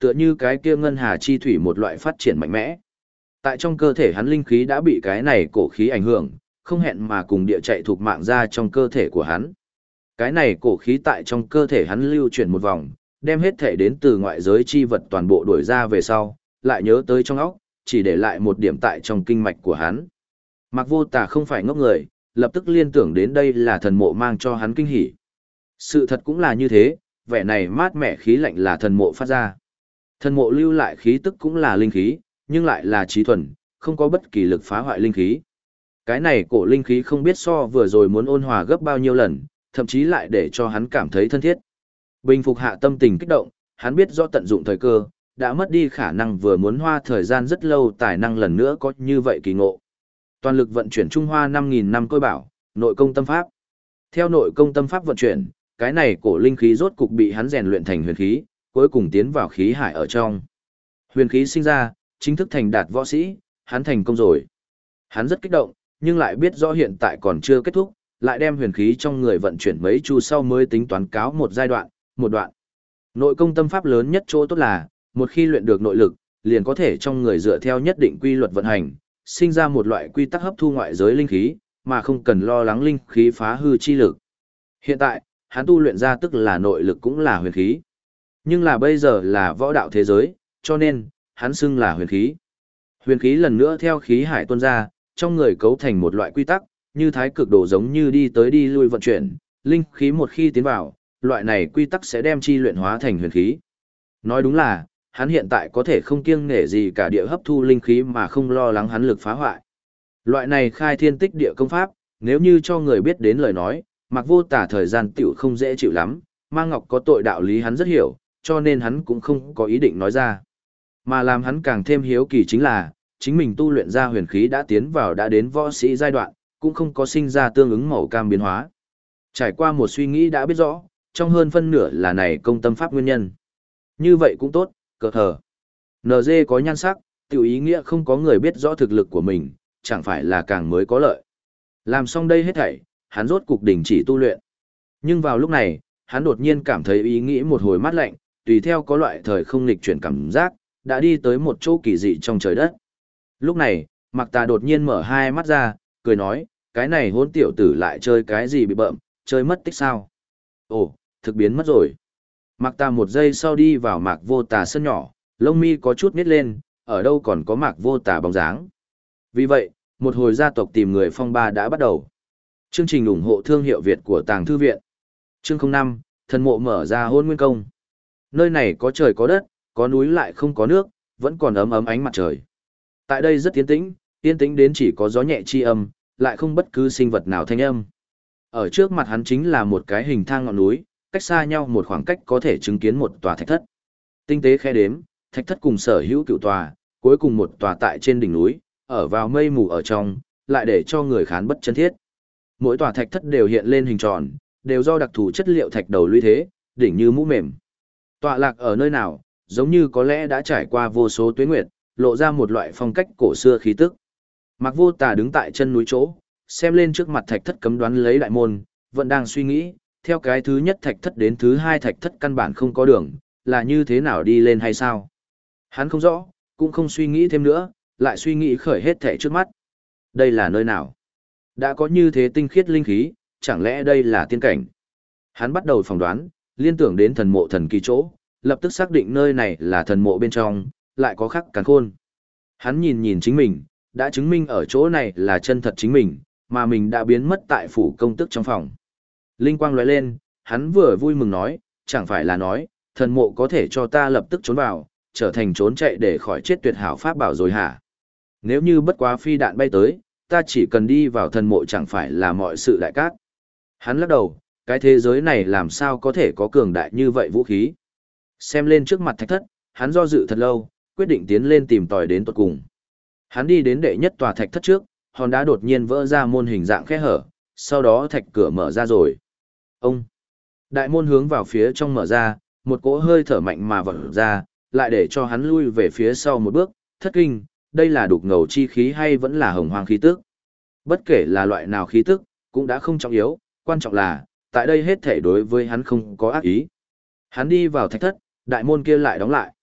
tựa như cái kia ngân hà chi thủy một loại phát triển mạnh mẽ. Tại trong cơ thể hắn linh khí đã bị cái này cổ khí ảnh hưởng, không hẹn mà cùng địa chạy thuộc mạng ra trong cơ thể của hắn. Cái này cổ khí tại trong cơ thể hắn lưu chuyển một vòng, đem hết thể đến từ ngoại giới chi vật toàn bộ đuổi ra về sau, lại nhớ tới trong óc, chỉ để lại một điểm tại trong kinh mạch của hắn. Mạc Vô Tà không phải ngốc người, lập tức liên tưởng đến đây là thần mộ mang cho hắn kinh hỉ. Sự thật cũng là như thế, vẻ này mát mẻ khí lạnh là thần mộ phát ra. Thần mộ lưu lại khí tức cũng là linh khí, nhưng lại là trí thuần, không có bất kỳ lực phá hoại linh khí. Cái này cổ linh khí không biết so vừa rồi muốn ôn hòa gấp bao nhiêu lần, thậm chí lại để cho hắn cảm thấy thân thiết. Bình phục hạ tâm tình kích động, hắn biết do tận dụng thời cơ, đã mất đi khả năng vừa muốn hoa thời gian rất lâu tài năng lần nữa có như vậy kỳ ngộ. Toàn lực vận chuyển Trung Hoa 5.000 năm côi bảo, nội công tâm pháp. Theo nội công tâm pháp vận chuyển, cái này cổ linh khí rốt cục bị hắn rèn luyện thành huyền khí, cuối cùng tiến vào khí hải ở trong. Huyền khí sinh ra, chính thức thành đạt võ sĩ, hắn thành công rồi. Hắn rất kích động, nhưng lại biết rõ hiện tại còn chưa kết thúc, lại đem huyền khí trong người vận chuyển mấy chu sau mới tính toán cáo một giai đoạn, một đoạn. Nội công tâm pháp lớn nhất chỗ tốt là, một khi luyện được nội lực, liền có thể trong người dựa theo nhất định quy luật vận hành, sinh ra một loại quy tắc hấp thu ngoại giới linh khí, mà không cần lo lắng linh khí phá hư chi lực. Hiện tại, hắn tu luyện ra tức là nội lực cũng là huyền khí. Nhưng là bây giờ là võ đạo thế giới, cho nên, hắn xưng là huyền khí. Huyền khí lần nữa theo khí hải tuôn ra, trong người cấu thành một loại quy tắc, như thái cực đồ giống như đi tới đi lui vận chuyển, linh khí một khi tiến vào, loại này quy tắc sẽ đem chi luyện hóa thành huyền khí. Nói đúng là, hắn hiện tại có thể không kiêng nể gì cả địa hấp thu linh khí mà không lo lắng hắn lực phá hoại. Loại này khai thiên tích địa công pháp, nếu như cho người biết đến lời nói, Mạc Vô Tà thời gian tiểu không dễ chịu lắm, Mang Ngọc có tội đạo lý hắn rất hiểu, cho nên hắn cũng không có ý định nói ra. Mà làm hắn càng thêm hiếu kỳ chính là, chính mình tu luyện ra huyền khí đã tiến vào đã đến võ sĩ giai đoạn, cũng không có sinh ra tương ứng màu cam biến hóa. Trải qua một suy nghĩ đã biết rõ, trong hơn phân nửa là này công tâm pháp nguyên nhân. Như vậy cũng tốt, cờ hờ. NG có nhan sắc, tiểu ý nghĩa không có người biết rõ thực lực của mình, chẳng phải là càng mới có lợi. Làm xong đây hết thảy, hắn rốt cục đình chỉ tu luyện. Nhưng vào lúc này, hắn đột nhiên cảm thấy ý nghĩ một hồi mát lạnh, tùy theo có loại thời không nghịch chuyển cảm giác, đã đi tới một chỗ kỳ dị trong trời đất. Lúc này, Mạc Tà đột nhiên mở hai mắt ra, cười nói, cái này hôn tiểu tử lại chơi cái gì bị bợm, chơi mất tích sao? Ồ, thực biến mất rồi. Mạc Tà một giây sau đi vào Mạc Vô Tà sân nhỏ, lông mi có chút nít lên, ở đâu còn có Mạc Vô Tà bóng dáng. Vì vậy, một hồi gia tộc tìm người phong ba đã bắt đầu. Chương trình ủng hộ thương hiệu Việt của Tàng Thư Viện. Chương 05, thần mộ mở ra hôn nguyên công. Nơi này có trời có đất, có núi lại không có nước, vẫn còn ấm ấm ánh mặt trời. Tại đây rất yên tĩnh đến chỉ có gió nhẹ chi âm, lại không bất cứ sinh vật nào thanh âm. Ở trước mặt hắn chính là một cái hình thang ngọn núi, cách xa nhau một khoảng cách có thể chứng kiến một tòa thạch thất. Tinh tế khe đếm, thạch thất cùng sở hữu cựu tòa, cuối cùng một tòa tại trên đỉnh núi, ở vào mây mù ở trong, lại để cho người khán bất chân thiết. Mỗi tòa thạch thất đều hiện lên hình tròn, đều do đặc thù chất liệu thạch đầu lũy thế, đỉnh như mũ mềm. Tọa lạc ở nơi nào, giống như có lẽ đã trải qua vô số tuế nguyệt, lộ ra một loại phong cách cổ xưa khí tức. Mạc Vô Tà đứng tại chân núi chỗ, xem lên trước mặt thạch thất cấm đoán lấy đại môn, vẫn đang suy nghĩ, theo cái thứ nhất thạch thất đến thứ hai thạch thất căn bản không có đường, là như thế nào đi lên hay sao? Hắn không rõ, cũng không suy nghĩ thêm nữa, lại suy nghĩ khởi hết thảy trước mắt. Đây là nơi nào? Đã có như thế tinh khiết linh khí, chẳng lẽ đây là tiên cảnh? Hắn bắt đầu phỏng đoán, liên tưởng đến thần mộ thần kỳ chỗ, lập tức xác định nơi này là thần mộ bên trong, lại có khắc càn khôn. Hắn nhìn nhìn chính mình, đã chứng minh ở chỗ này là chân thật chính mình, mà mình đã biến mất tại phủ công tức trong phòng. Linh quang lóe lên, hắn vừa vui mừng nói, chẳng phải là nói, thần mộ có thể cho ta lập tức trốn vào, trở thành trốn chạy để khỏi chết tuyệt hảo pháp bảo rồi hả? Nếu như bất quá phi đạn bay tới, ta chỉ cần đi vào thần mộ chẳng phải là mọi sự đại cát. Hắn lắc đầu, cái thế giới này làm sao có thể có cường đại như vậy vũ khí? Xem lên trước mặt thạch thất, hắn do dự thật lâu, quyết định tiến lên tìm tòi đến tận cùng. Hắn đi đến đệ nhất tòa thạch thất trước, hòn đá đột nhiên vỡ ra môn hình dạng khe hở, sau đó thạch cửa mở ra rồi. Ông! Đại môn hướng vào phía trong mở ra, một cỗ hơi thở mạnh mà vỡ ra, lại để cho hắn lui về phía sau một bước, thất kinh, đây là đục ngầu chi khí hay vẫn là hồng hoang khí tức. Bất kể là loại nào khí tức, cũng đã không trọng yếu, quan trọng là, tại đây hết thể đối với hắn không có ác ý. Hắn đi vào thạch thất, đại môn kia lại đóng lại.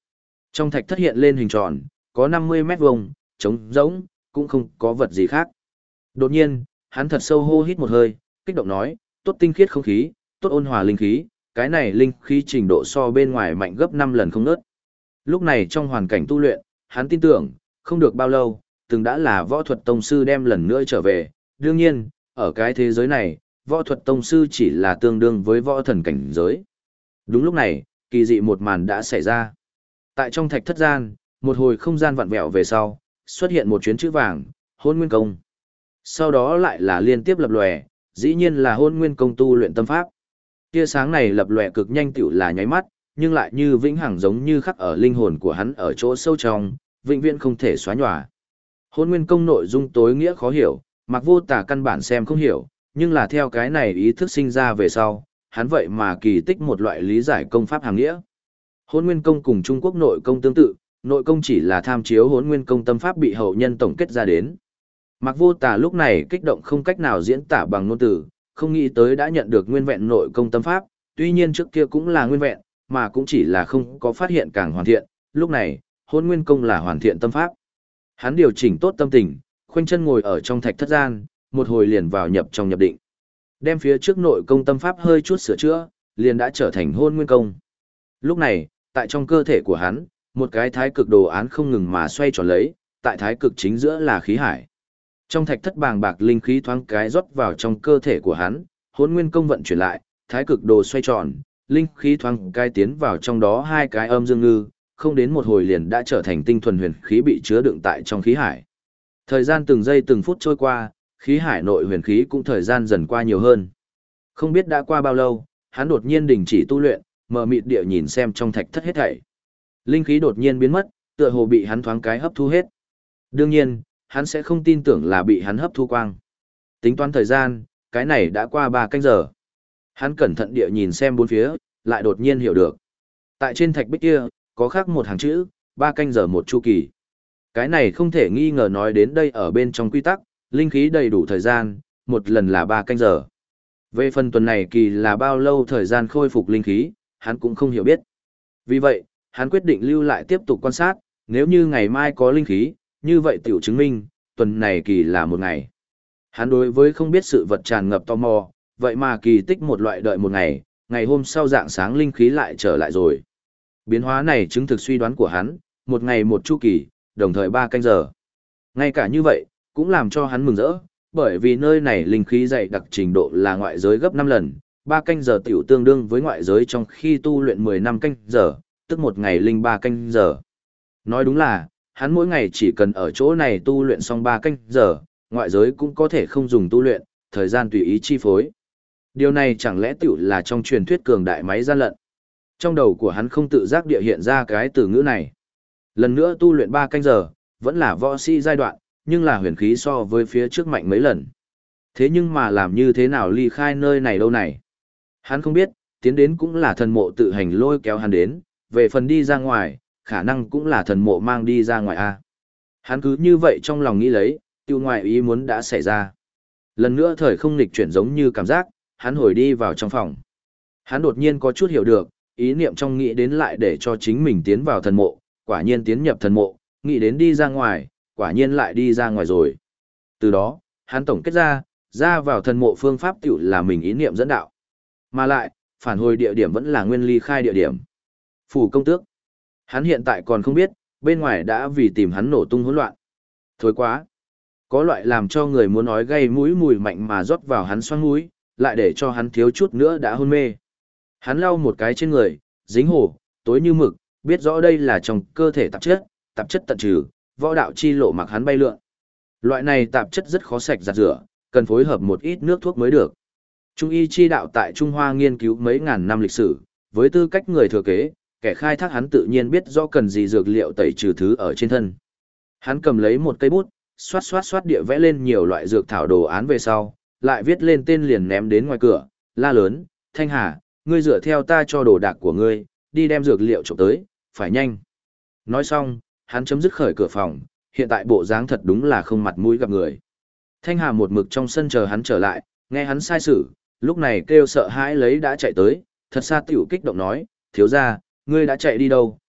Trong thạch thất hiện lên hình tròn, có 50 mét vuông, trống rỗng, cũng không có vật gì khác. Đột nhiên, hắn thật sâu hô hít một hơi, kích động nói, tốt tinh khiết không khí, tốt ôn hòa linh khí, cái này linh khí trình độ so bên ngoài mạnh gấp 5 lần không ngớt. Lúc này trong hoàn cảnh tu luyện, hắn tin tưởng, không được bao lâu, từng đã là võ thuật tông sư đem lần nữa trở về. Đương nhiên, ở cái thế giới này, võ thuật tông sư chỉ là tương đương với võ thần cảnh giới. Đúng lúc này, kỳ dị một màn đã xảy ra. Tại trong thạch thất gian, một hồi không gian vặn vẹo về sau, xuất hiện một chuyến chữ vàng, Hôn Nguyên Công. Sau đó lại là liên tiếp lập lòe, dĩ nhiên là Hôn Nguyên Công tu luyện tâm pháp. Tia sáng này lập lòe cực nhanh tựu là nháy mắt, nhưng lại như vĩnh hằng giống như khắc ở linh hồn của hắn ở chỗ sâu trong, vĩnh viễn không thể xóa nhòa. Hôn Nguyên Công nội dung tối nghĩa khó hiểu, Mạc Vô Tà căn bản xem không hiểu, nhưng là theo cái này ý thức sinh ra về sau, hắn vậy mà kỳ tích một loại lý giải công pháp hàng nghĩa. Hôn Nguyên Công cùng Trung Quốc nội công tương tự, nội công chỉ là tham chiếu Hôn Nguyên Công tâm pháp bị hậu nhân tổng kết ra đến. Mạc Vô Tà lúc này kích động không cách nào diễn tả bằng ngôn từ, không nghĩ tới đã nhận được nguyên vẹn nội công tâm pháp, tuy nhiên trước kia cũng là nguyên vẹn, mà cũng chỉ là không có phát hiện càng hoàn thiện, lúc này, Hôn Nguyên Công là hoàn thiện tâm pháp. Hắn điều chỉnh tốt tâm tình, khoanh chân ngồi ở trong thạch thất gian, một hồi liền vào nhập trong nhập định. Đem phía trước nội công tâm pháp hơi chút sửa chữa, liền đã trở thành Hôn Nguyên Công. Lúc này, tại trong cơ thể của hắn, một cái thái cực đồ án không ngừng mà xoay tròn lấy, tại thái cực chính giữa là khí hải. Trong thạch thất bàng bạc linh khí thoáng cái rót vào trong cơ thể của hắn, Hôn Nguyên Công vận chuyển lại, thái cực đồ xoay tròn, linh khí thoáng cái tiến vào trong đó hai cái âm dương ngư, không đến một hồi liền đã trở thành tinh thuần huyền khí bị chứa đựng tại trong khí hải. Thời gian từng giây từng phút trôi qua, khí hải nội huyền khí cũng thời gian dần qua nhiều hơn. Không biết đã qua bao lâu, hắn đột nhiên đình chỉ tu luyện, mở mịt địa nhìn xem trong thạch thất hết thảy. Linh khí đột nhiên biến mất, tựa hồ bị hắn thoáng cái hấp thu hết. Đương nhiên, hắn sẽ không tin tưởng là bị hắn hấp thu quang. Tính toán thời gian, cái này đã qua 3 canh giờ. Hắn cẩn thận địa nhìn xem bốn phía, lại đột nhiên hiểu được. Tại trên thạch bích kia, có khắc một hàng chữ, 3 canh giờ một chu kỳ. Cái này không thể nghi ngờ nói đến đây ở bên trong quy tắc, linh khí đầy đủ thời gian, một lần là 3 canh giờ. Về phần tuần này kỳ là bao lâu thời gian khôi phục linh khí, hắn cũng không hiểu biết. Vì vậy, hắn quyết định lưu lại tiếp tục quan sát, nếu như ngày mai có linh khí, như vậy tiểu chứng minh, tuần này kỳ là một ngày. Hắn đối với không biết sự vật tràn ngập tò mò, vậy mà kỳ tích một loại đợi một ngày, ngày hôm sau dạng sáng linh khí lại trở lại rồi. Biến hóa này chứng thực suy đoán của hắn, một ngày một chu kỳ, đồng thời 3 canh giờ. Ngay cả như vậy, cũng làm cho hắn mừng rỡ, bởi vì nơi này linh khí dày đặc trình độ là ngoại giới gấp 5 lần, 3 canh giờ tiểu tương đương với ngoại giới trong khi tu luyện 10 năm canh giờ, tức một ngày linh 3 canh giờ. Nói đúng là, hắn mỗi ngày chỉ cần ở chỗ này tu luyện xong 3 canh giờ, ngoại giới cũng có thể không dùng tu luyện, thời gian tùy ý chi phối. Điều này chẳng lẽ tiểu là trong truyền thuyết cường đại máy gian lận. Trong đầu của hắn không tự giác địa hiện ra cái từ ngữ này. Lần nữa tu luyện 3 canh giờ, vẫn là võ sĩ giai đoạn, nhưng là huyền khí so với phía trước mạnh mấy lần. Thế nhưng mà làm như thế nào ly khai nơi này đâu này? Hắn không biết, tiến đến cũng là thần mộ tự hành lôi kéo hắn đến, về phần đi ra ngoài, khả năng cũng là thần mộ mang đi ra ngoài a. Hắn cứ như vậy trong lòng nghĩ lấy, tiêu ngoại ý muốn đã xảy ra. Lần nữa thời không nghịch chuyển giống như cảm giác, hắn hồi đi vào trong phòng. Hắn đột nhiên có chút hiểu được, ý niệm trong nghĩ đến lại để cho chính mình tiến vào thần mộ, quả nhiên tiến nhập thần mộ, nghĩ đến đi ra ngoài, quả nhiên lại đi ra ngoài rồi. Từ đó, hắn tổng kết ra vào thần mộ phương pháp tiểu là mình ý niệm dẫn đạo. Mà lại, phản hồi địa điểm vẫn là nguyên ly khai địa điểm. Phủ công tước. Hắn hiện tại còn không biết, bên ngoài đã vì tìm hắn nổ tung hỗn loạn. Thối quá. Có loại làm cho người muốn nói gây mũi mùi mạnh mà rót vào hắn xoang mũi, lại để cho hắn thiếu chút nữa đã hôn mê. Hắn lau một cái trên người, dính hổ, tối như mực, biết rõ đây là trong cơ thể tạp chất tận trừ, võ đạo chi lộ mặc hắn bay lượn. Loại này tạp chất rất khó sạch giặt rửa, cần phối hợp một ít nước thuốc mới được. Trung y chi đạo tại Trung Hoa nghiên cứu mấy ngàn năm lịch sử, với tư cách người thừa kế, kẻ khai thác hắn tự nhiên biết rõ cần gì dược liệu tẩy trừ thứ ở trên thân. Hắn cầm lấy một cây bút, xoát địa vẽ lên nhiều loại dược thảo đồ án về sau, lại viết lên tên liền ném đến ngoài cửa, la lớn, Thanh Hà, ngươi dựa theo ta cho đồ đạc của ngươi, đi đem dược liệu trộm tới, phải nhanh. Nói xong, hắn chấm dứt khởi cửa phòng, hiện tại bộ dáng thật đúng là không mặt mũi gặp người. Thanh Hà một mực trong sân chờ hắn trở lại, nghe hắn sai sử, lúc này kêu sợ hãi lấy đã chạy tới, thật xa tiểu kích động nói, thiếu gia, ngươi đã chạy đi đâu,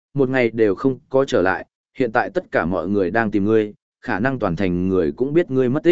một ngày đều không có trở lại, hiện tại tất cả mọi người đang tìm ngươi, khả năng toàn thành người cũng biết ngươi mất tích.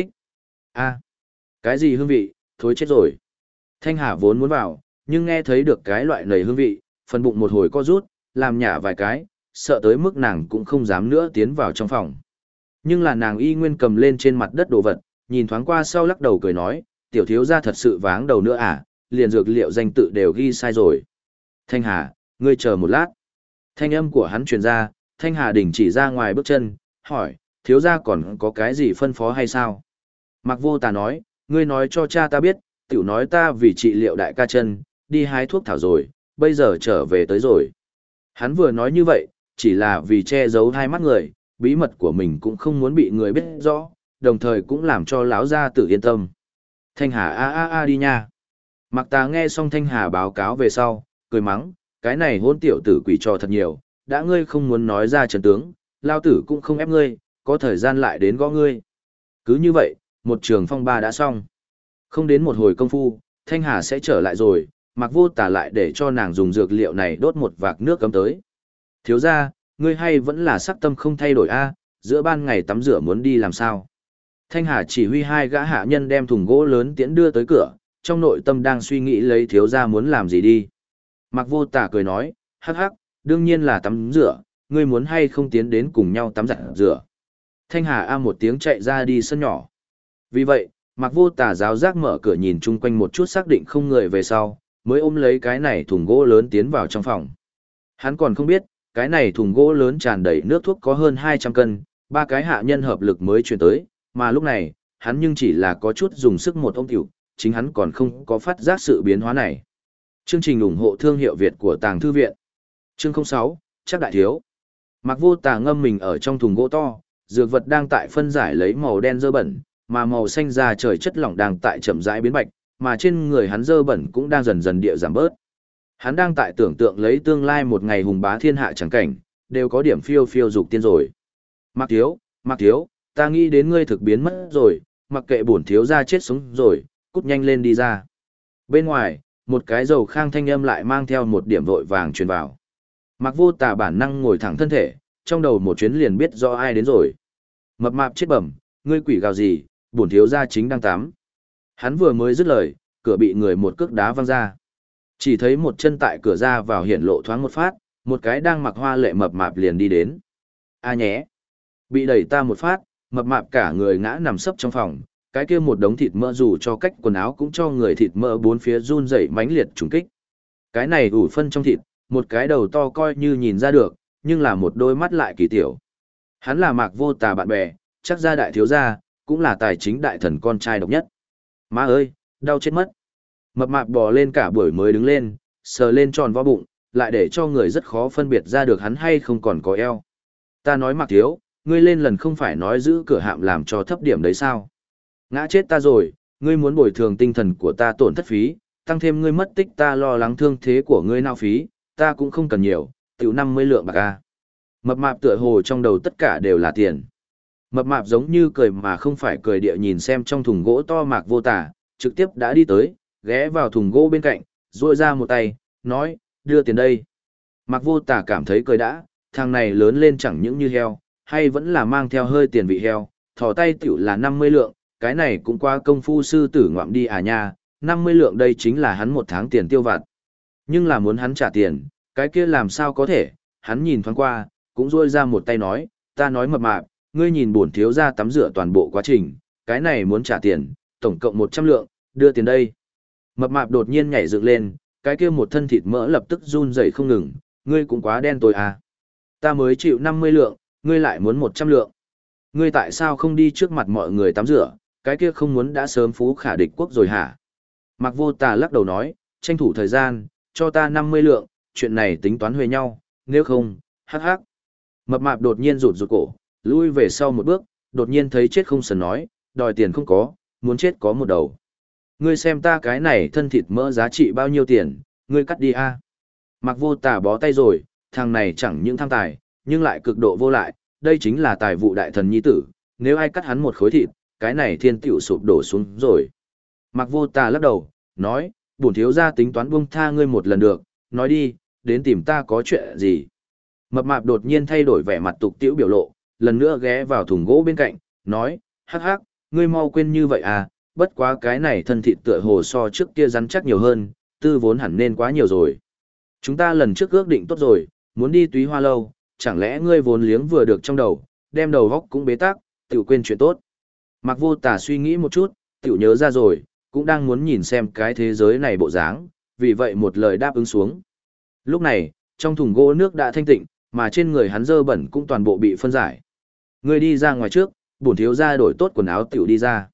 A, cái gì hương vị, thối chết rồi. Thanh Hà vốn muốn vào, nhưng nghe thấy được cái loại nầy hương vị, phần bụng một hồi co rút, làm nhả vài cái, sợ tới mức nàng cũng không dám nữa tiến vào trong phòng. Nhưng là nàng y nguyên cầm lên trên mặt đất đồ vật, nhìn thoáng qua sau lắc đầu cười nói, tiểu thiếu gia thật sự váng đầu nữa à, liền dược liệu danh tự đều ghi sai rồi. Thanh Hà, ngươi chờ một lát. Thanh âm của hắn truyền ra, Thanh Hà đình chỉ ra ngoài bước chân, hỏi, thiếu gia còn có cái gì phân phó hay sao? Mạc Vô Tà nói, ngươi nói cho cha ta biết, tiểu nói ta vì trị liệu đại ca chân, đi hái thuốc thảo rồi, bây giờ trở về tới rồi. Hắn vừa nói như vậy, chỉ là vì che giấu hai mắt người, bí mật của mình cũng không muốn bị người biết rõ, đồng thời cũng làm cho lão gia tử yên tâm. Thanh Hà a đi nha. Mạc Tà nghe xong Thanh Hà báo cáo về sau, cười mắng, cái này hôn tiểu tử quỷ trò thật nhiều, đã ngươi không muốn nói ra trận tướng, lao tử cũng không ép ngươi, có thời gian lại đến gõ ngươi. Cứ như vậy, một trường phong ba đã xong. Không đến một hồi công phu, Thanh Hà sẽ trở lại rồi, Mạc Vô Tà lại để cho nàng dùng dược liệu này đốt một vạc nước cấm tới. Thiếu ra, ngươi hay vẫn là sắc tâm không thay đổi a, giữa ban ngày tắm rửa muốn đi làm sao? Thanh Hà chỉ huy hai gã hạ nhân đem thùng gỗ lớn tiễn đưa tới cửa, trong nội tâm đang suy nghĩ lấy thiếu ra muốn làm gì đi. Mạc Vô Tà cười nói, hắc hắc, đương nhiên là tắm rửa, ngươi muốn hay không tiến đến cùng nhau tắm giặt rửa. Thanh Hà a một tiếng chạy ra đi sân nhỏ. Vì vậy, Mạc Vô Tà giáo giác mở cửa nhìn chung quanh một chút xác định không người về sau, mới ôm lấy cái này thùng gỗ lớn tiến vào trong phòng. Hắn còn không biết, cái này thùng gỗ lớn tràn đầy nước thuốc có hơn 200 cân, ba cái hạ nhân hợp lực mới chuyển tới, mà lúc này, hắn nhưng chỉ là có chút dùng sức một ông tiểu, chính hắn còn không có phát giác sự biến hóa này. Chương trình ủng hộ thương hiệu Việt của Tàng Thư Viện. Chương 06, chắc đại thiếu. Mạc Vô Tà ngâm mình ở trong thùng gỗ to, dược vật đang tại phân giải lấy màu đen dơ bẩn, mà màu xanh da trời chất lỏng đang tại chậm rãi biến bạch, mà trên người hắn dơ bẩn cũng đang dần dần địa giảm bớt. Hắn đang tại tưởng tượng lấy tương lai một ngày hùng bá thiên hạ chẳng cảnh, đều có điểm phiêu phiêu dục tiên rồi. Mạc thiếu, ta nghĩ đến ngươi thực biến mất rồi, mặc kệ bổn thiếu gia chết sống rồi, cút nhanh lên đi ra. Bên ngoài, một cái dầu khang thanh âm lại mang theo một điểm vội vàng truyền vào. Mạc Vô Tà bản năng ngồi thẳng thân thể, trong đầu một chuyến liền biết do ai đến rồi. Mập mạp chết bẩm, ngươi quỷ gào gì, bổn thiếu gia chính đang tắm. Hắn vừa mới dứt lời, cửa bị người một cước đá văng ra. Chỉ thấy một chân tại cửa ra vào hiển lộ thoáng một phát, một cái đang mặc hoa lệ mập mạp liền đi đến. A nhé. Bị đẩy ta một phát, mập mạp cả người ngã nằm sấp trong phòng, cái kia một đống thịt mỡ dù cho cách quần áo cũng cho người thịt mỡ bốn phía run rẩy mãnh liệt trùng kích. Cái này ủ phân trong thịt, một cái đầu to coi như nhìn ra được, nhưng là một đôi mắt lại kỳ tiểu. Hắn là Mạc Vô Tà bạn bè, chắc ra đại thiếu gia, cũng là tài chính đại thần con trai độc nhất. Má ơi, đau chết mất. Mập mạp bò lên cả buổi mới đứng lên, sờ lên tròn vo bụng, lại để cho người rất khó phân biệt ra được hắn hay không còn có eo. Ta nói Mạc thiếu, ngươi lên lần không phải nói giữ cửa hạm làm cho thấp điểm đấy sao? Ngã chết ta rồi, ngươi muốn bồi thường tinh thần của ta tổn thất phí, tăng thêm ngươi mất tích ta lo lắng thương thế của ngươi nao phí, ta cũng không cần nhiều, tiểu 50 lượng bạc a. Mập mạp tựa hồ trong đầu tất cả đều là tiền. Mập mạp giống như cười mà không phải cười địa nhìn xem trong thùng gỗ to Mạc Vô Tà, trực tiếp đã đi tới, ghé vào thùng gỗ bên cạnh, duỗi ra một tay, nói, đưa tiền đây. Mạc Vô Tà cảm thấy cười đã, thằng này lớn lên chẳng những như heo, hay vẫn là mang theo hơi tiền vị heo, thò tay tiểu là 50 lượng, cái này cũng qua công phu sư tử ngoạm đi à nha, 50 lượng đây chính là hắn một tháng tiền tiêu vặt. Nhưng là muốn hắn trả tiền, cái kia làm sao có thể, hắn nhìn thoáng qua, cũng duỗi ra một tay nói, ta nói mập mạp, ngươi nhìn bổn thiếu gia tắm rửa toàn bộ quá trình, cái này muốn trả tiền, tổng cộng 100 lượng, đưa tiền đây. Mập mạp đột nhiên nhảy dựng lên, cái kia một thân thịt mỡ lập tức run rẩy không ngừng, ngươi cũng quá đen tối à. Ta mới chịu 50 lượng, ngươi lại muốn 100 lượng. Ngươi tại sao không đi trước mặt mọi người tắm rửa, cái kia không muốn đã sớm phú khả địch quốc rồi hả? Mạc Vô Tà lắc đầu nói, tranh thủ thời gian, cho ta 50 lượng, chuyện này tính toán huề nhau, nếu không, hắc hắc. Mập mạp đột nhiên rụt rụt cổ, lui về sau một bước, đột nhiên thấy chết không sờn nói, đòi tiền không có, muốn chết có một đầu. Ngươi xem ta cái này thân thịt mỡ giá trị bao nhiêu tiền, ngươi cắt đi a. Mạc Vô Tà bó tay rồi, thằng này chẳng những tham tài, nhưng lại cực độ vô lại, đây chính là tài vụ đại thần nhi tử, nếu ai cắt hắn một khối thịt, cái này thiên tiểu sụp đổ xuống rồi. Mạc Vô Tà lắc đầu, nói, bổn thiếu gia tính toán buông tha ngươi một lần được, nói đi, đến tìm ta có chuyện gì. Mập mạp đột nhiên thay đổi vẻ mặt tục tĩu biểu lộ, lần nữa ghé vào thùng gỗ bên cạnh, nói, hắc hắc, ngươi mau quên như vậy à, bất quá cái này thân thịt tựa hồ so trước kia rắn chắc nhiều hơn, tư vốn hẳn nên quá nhiều rồi. Chúng ta lần trước ước định tốt rồi, muốn đi Túy Hoa lâu, chẳng lẽ ngươi vốn liếng vừa được trong đầu, đem đầu góc cũng bế tắc, tiểu quên chuyện tốt. Mạc Vô Tà suy nghĩ một chút, tiểu nhớ ra rồi, cũng đang muốn nhìn xem cái thế giới này bộ dáng, vì vậy một lời đáp ứng xuống. Lúc này, trong thùng gỗ nước đã thanh tịnh, mà trên người hắn dơ bẩn cũng toàn bộ bị phân giải. Ngươi đi ra ngoài trước, bổn thiếu gia đổi tốt quần áo tiểu đi ra.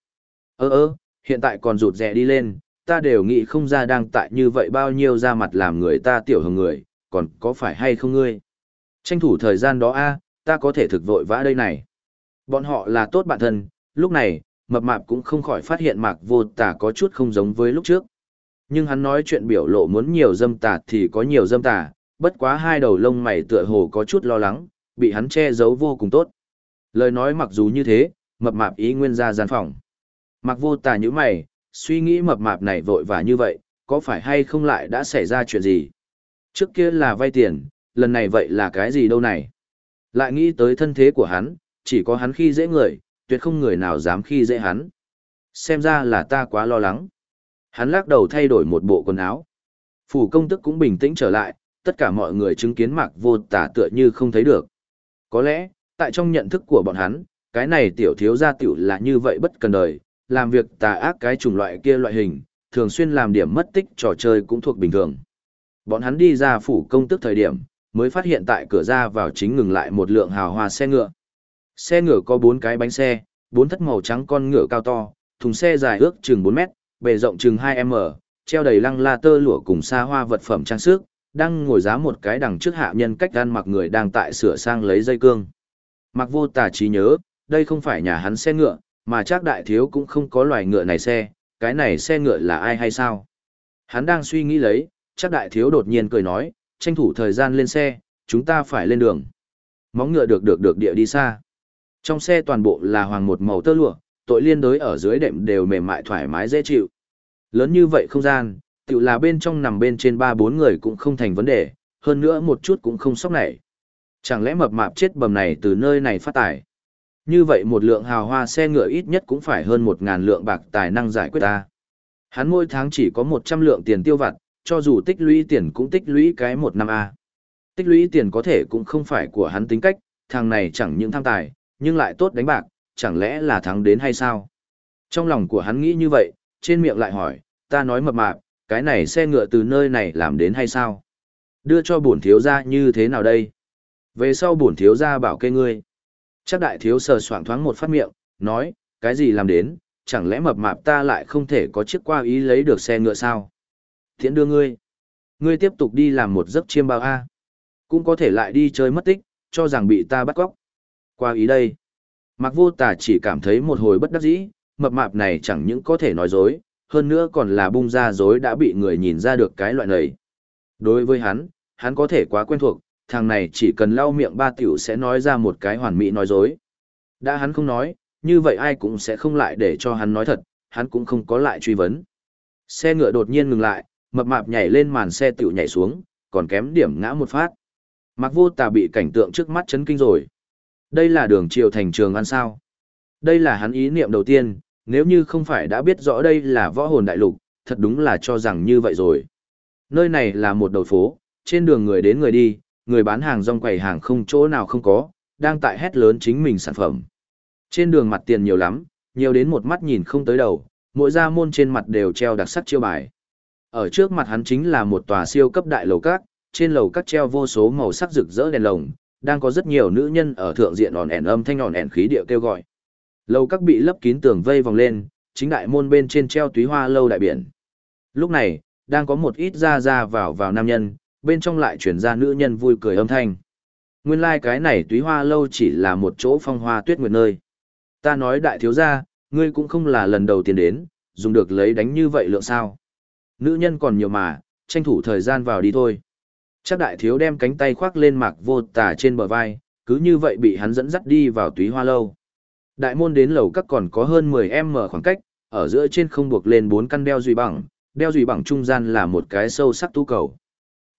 Hiện tại còn rụt rè đi lên, ta đều nghĩ không ra đang tại như vậy bao nhiêu ra mặt làm người ta tiểu hưởng người, còn có phải hay không ngươi? Tranh thủ thời gian đó ta có thể thực vội vã đây này. Bọn họ là tốt bạn thân, lúc này, mập mạp cũng không khỏi phát hiện Mạc Vô Tà có chút không giống với lúc trước. Nhưng hắn nói chuyện biểu lộ muốn nhiều dâm tà thì có nhiều dâm tà, bất quá hai đầu lông mày tựa hồ có chút lo lắng, bị hắn che giấu vô cùng tốt. Lời nói mặc dù như thế, mập mạp ý nguyên ra gian phòng. Mạc Vô Tà nhíu mày, suy nghĩ mập mạp này vội vã như vậy, có phải hay không lại đã xảy ra chuyện gì? Trước kia là vay tiền, lần này vậy là cái gì đâu này? Lại nghĩ tới thân thế của hắn, chỉ có hắn khi dễ người, tuyệt không người nào dám khi dễ hắn. Xem ra là ta quá lo lắng. Hắn lắc đầu thay đổi một bộ quần áo. Phủ công tức cũng bình tĩnh trở lại, tất cả mọi người chứng kiến Mạc Vô Tà tựa như không thấy được. Có lẽ, tại trong nhận thức của bọn hắn, cái này tiểu thiếu gia tiểu là như vậy bất cần đời, làm việc tà ác cái chủng loại kia loại hình, thường xuyên làm điểm mất tích trò chơi cũng thuộc bình thường. Bọn hắn đi ra phủ công tức thời điểm, mới phát hiện tại cửa ra vào chính ngừng lại một lượng hào hoa xe ngựa. Xe ngựa có 4 cái bánh xe, 4 thất màu trắng con ngựa cao to, thùng xe dài ước chừng 4 mét, bề rộng chừng 2m, treo đầy lăng la tơ lụa cùng xa hoa vật phẩm trang sức, đang ngồi giá một cái đằng trước hạ nhân cách ăn mặc người đang tại sửa sang lấy dây cương. Mạc Vô Tà trí nhớ, đây không phải nhà hắn xe ngựa, mà Trác đại thiếu cũng không có loài ngựa này xe, cái này xe ngựa là ai hay sao? Hắn đang suy nghĩ lấy, Trác đại thiếu đột nhiên cười nói, tranh thủ thời gian lên xe, chúng ta phải lên đường. Móng ngựa được địa đi xa. Trong xe toàn bộ là hoàng một màu tơ lụa, tội liên đối ở dưới đệm đều mềm mại thoải mái dễ chịu. Lớn như vậy không gian, tự là bên trong nằm bên trên 3-4 người cũng không thành vấn đề, hơn nữa một chút cũng không sốc nảy. Chẳng lẽ mập mạp chết bầm này từ nơi này phát tài? Như vậy một lượng hào hoa xe ngựa ít nhất cũng phải hơn 1.000 lượng bạc tài năng giải quyết ta. Hắn mỗi tháng chỉ có 100 lượng tiền tiêu vặt, cho dù tích lũy tiền cũng tích lũy cái 1 năm A. Tích lũy tiền có thể cũng không phải của hắn tính cách, thằng này chẳng những tham tài, nhưng lại tốt đánh bạc, chẳng lẽ là thắng đến hay sao? Trong lòng của hắn nghĩ như vậy, trên miệng lại hỏi, ta nói mập mạp, cái này xe ngựa từ nơi này làm đến hay sao? Đưa cho bổn thiếu gia như thế nào đây? Về sau bổn thiếu gia bảo kê ngươi. Chắc đại thiếu sờ soạng thoáng một phát miệng, nói, cái gì làm đến, chẳng lẽ mập mạp ta lại không thể có chiếc qua ý lấy được xe ngựa sao? Thiện đưa ngươi. Ngươi tiếp tục đi làm một giấc chiêm bao A. Cũng có thể lại đi chơi mất tích, cho rằng bị ta bắt cóc. Qua ý đây. Mạc Vô Tà chỉ cảm thấy một hồi bất đắc dĩ, mập mạp này chẳng những có thể nói dối, hơn nữa còn là bung ra dối đã bị người nhìn ra được cái loại này. Đối với hắn có thể quá quen thuộc, thằng này chỉ cần lau miệng ba tiểu sẽ nói ra một cái hoàn mỹ nói dối. Đã hắn không nói, như vậy ai cũng sẽ không lại để cho hắn nói thật, hắn cũng không có lại truy vấn. Xe ngựa đột nhiên ngừng lại, mập mạp nhảy lên màn xe tiểu nhảy xuống, còn kém điểm ngã một phát. Mạc Vô Tà bị cảnh tượng trước mắt chấn kinh rồi. Đây là đường triều thành Trường An sao? Đây là hắn ý niệm đầu tiên, nếu như không phải đã biết rõ đây là võ hồn đại lục, thật đúng là cho rằng như vậy rồi. Nơi này là một đầu phố, trên đường người đến người đi, người bán hàng rong quầy hàng không chỗ nào không có, đang tại hét lớn chính mình sản phẩm. Trên đường mặt tiền nhiều lắm, nhiều đến một mắt nhìn không tới đầu, mỗi gia môn trên mặt đều treo đặc sắc chiêu bài. Ở trước mặt hắn chính là một tòa siêu cấp đại lầu các, trên lầu các treo vô số màu sắc rực rỡ đèn lồng, đang có rất nhiều nữ nhân ở thượng diện òn ẻn âm thanh òn ẻn khí điệu kêu gọi. Lầu các bị lấp kín tường vây vòng lên, chính đại môn bên trên treo Túy Hoa lâu đại biển. Lúc này, đang có một ít ra vào nam nhân, bên trong lại chuyển ra nữ nhân vui cười âm thanh. Nguyên lai cái này Túy Hoa lâu chỉ là một chỗ phong hoa tuyết nguyệt nơi. Ta nói đại thiếu gia, ngươi cũng không là lần đầu tiên đến, dùng được lấy đánh như vậy lượng sao. Nữ nhân còn nhiều mà, tranh thủ thời gian vào đi thôi. Chắc đại thiếu đem cánh tay khoác lên Mạc Vô Tà trên bờ vai, cứ như vậy bị hắn dẫn dắt đi vào Túy Hoa lâu. Đại môn đến lầu các còn có hơn 10m khoảng cách, ở giữa trên không buộc lên 4 căn đeo duy bằng trung gian là một cái sâu sắc tu cầu.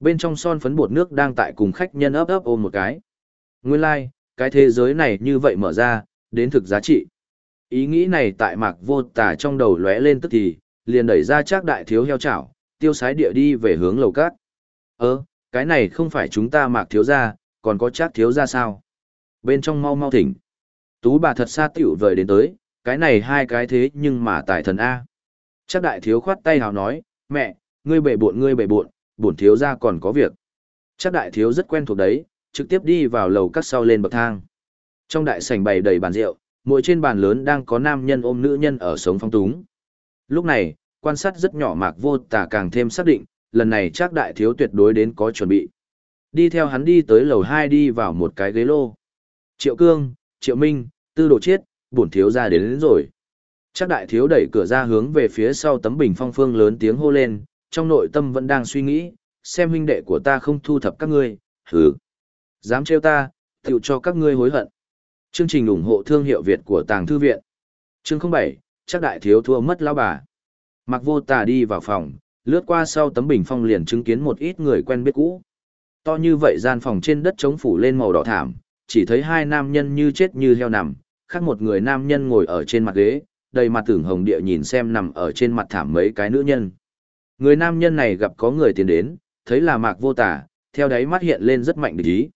Bên trong son phấn bột nước đang tại cùng khách nhân ấp ấp ôm một cái. Nguyên lai, like, cái thế giới này như vậy mở ra, đến thực giá trị. Ý nghĩ này tại Mạc Vô Tà trong đầu lóe lên tức thì, liền đẩy ra Trác Đại Thiếu heo chảo, tiêu sái địa đi về hướng lầu cát. Cái này không phải chúng ta Mạc thiếu gia, còn có Trác thiếu gia sao? Bên trong mau mau thỉnh. Tú bà thật xa tiểu vời đến tới, cái này hai cái thế nhưng mà tài thần A. Trác Đại Thiếu khoát tay hào nói, mẹ, ngươi bệ bộn, bổn thiếu gia còn có việc. Trác Đại Thiếu rất quen thuộc đấy, trực tiếp đi vào lầu cát sau lên bậc thang. Trong đại sảnh bày đầy bàn rượu, mỗi trên bàn lớn đang có nam nhân ôm nữ nhân ở sống phong túng. Lúc này, quan sát rất nhỏ Mạc Vô Tà càng thêm xác định, lần này Trác Đại Thiếu tuyệt đối đến có chuẩn bị. Đi theo hắn đi tới lầu 2 đi vào một cái ghế lô. Triệu Cương, Triệu Minh, Tư Đồ Chiết, bổn thiếu gia đến rồi. Trác Đại Thiếu đẩy cửa ra hướng về phía sau tấm bình phong phương lớn tiếng hô lên, trong nội tâm vẫn đang suy nghĩ, xem huynh đệ của ta không thu thập các ngươi, hừ. Dám trêu ta, tựu cho các ngươi hối hận. Chương trình ủng hộ thương hiệu Việt của Tàng Thư Viện. Chương 07, Trác Đại Thiếu thua mất lão bà. Mạc Vô Tà đi vào phòng, lướt qua sau tấm bình phong liền chứng kiến một ít người quen biết cũ. To như vậy gian phòng trên đất trống phủ lên màu đỏ thảm, chỉ thấy hai nam nhân như chết như heo nằm, khác một người nam nhân ngồi ở trên mặt ghế, đầy mặt tưởng hồng địa nhìn xem nằm ở trên mặt thảm mấy cái nữ nhân. Người nam nhân này gặp có người tiến đến, thấy là Mạc Vô Tà, theo đáy mắt hiện lên rất mạnh địch ý.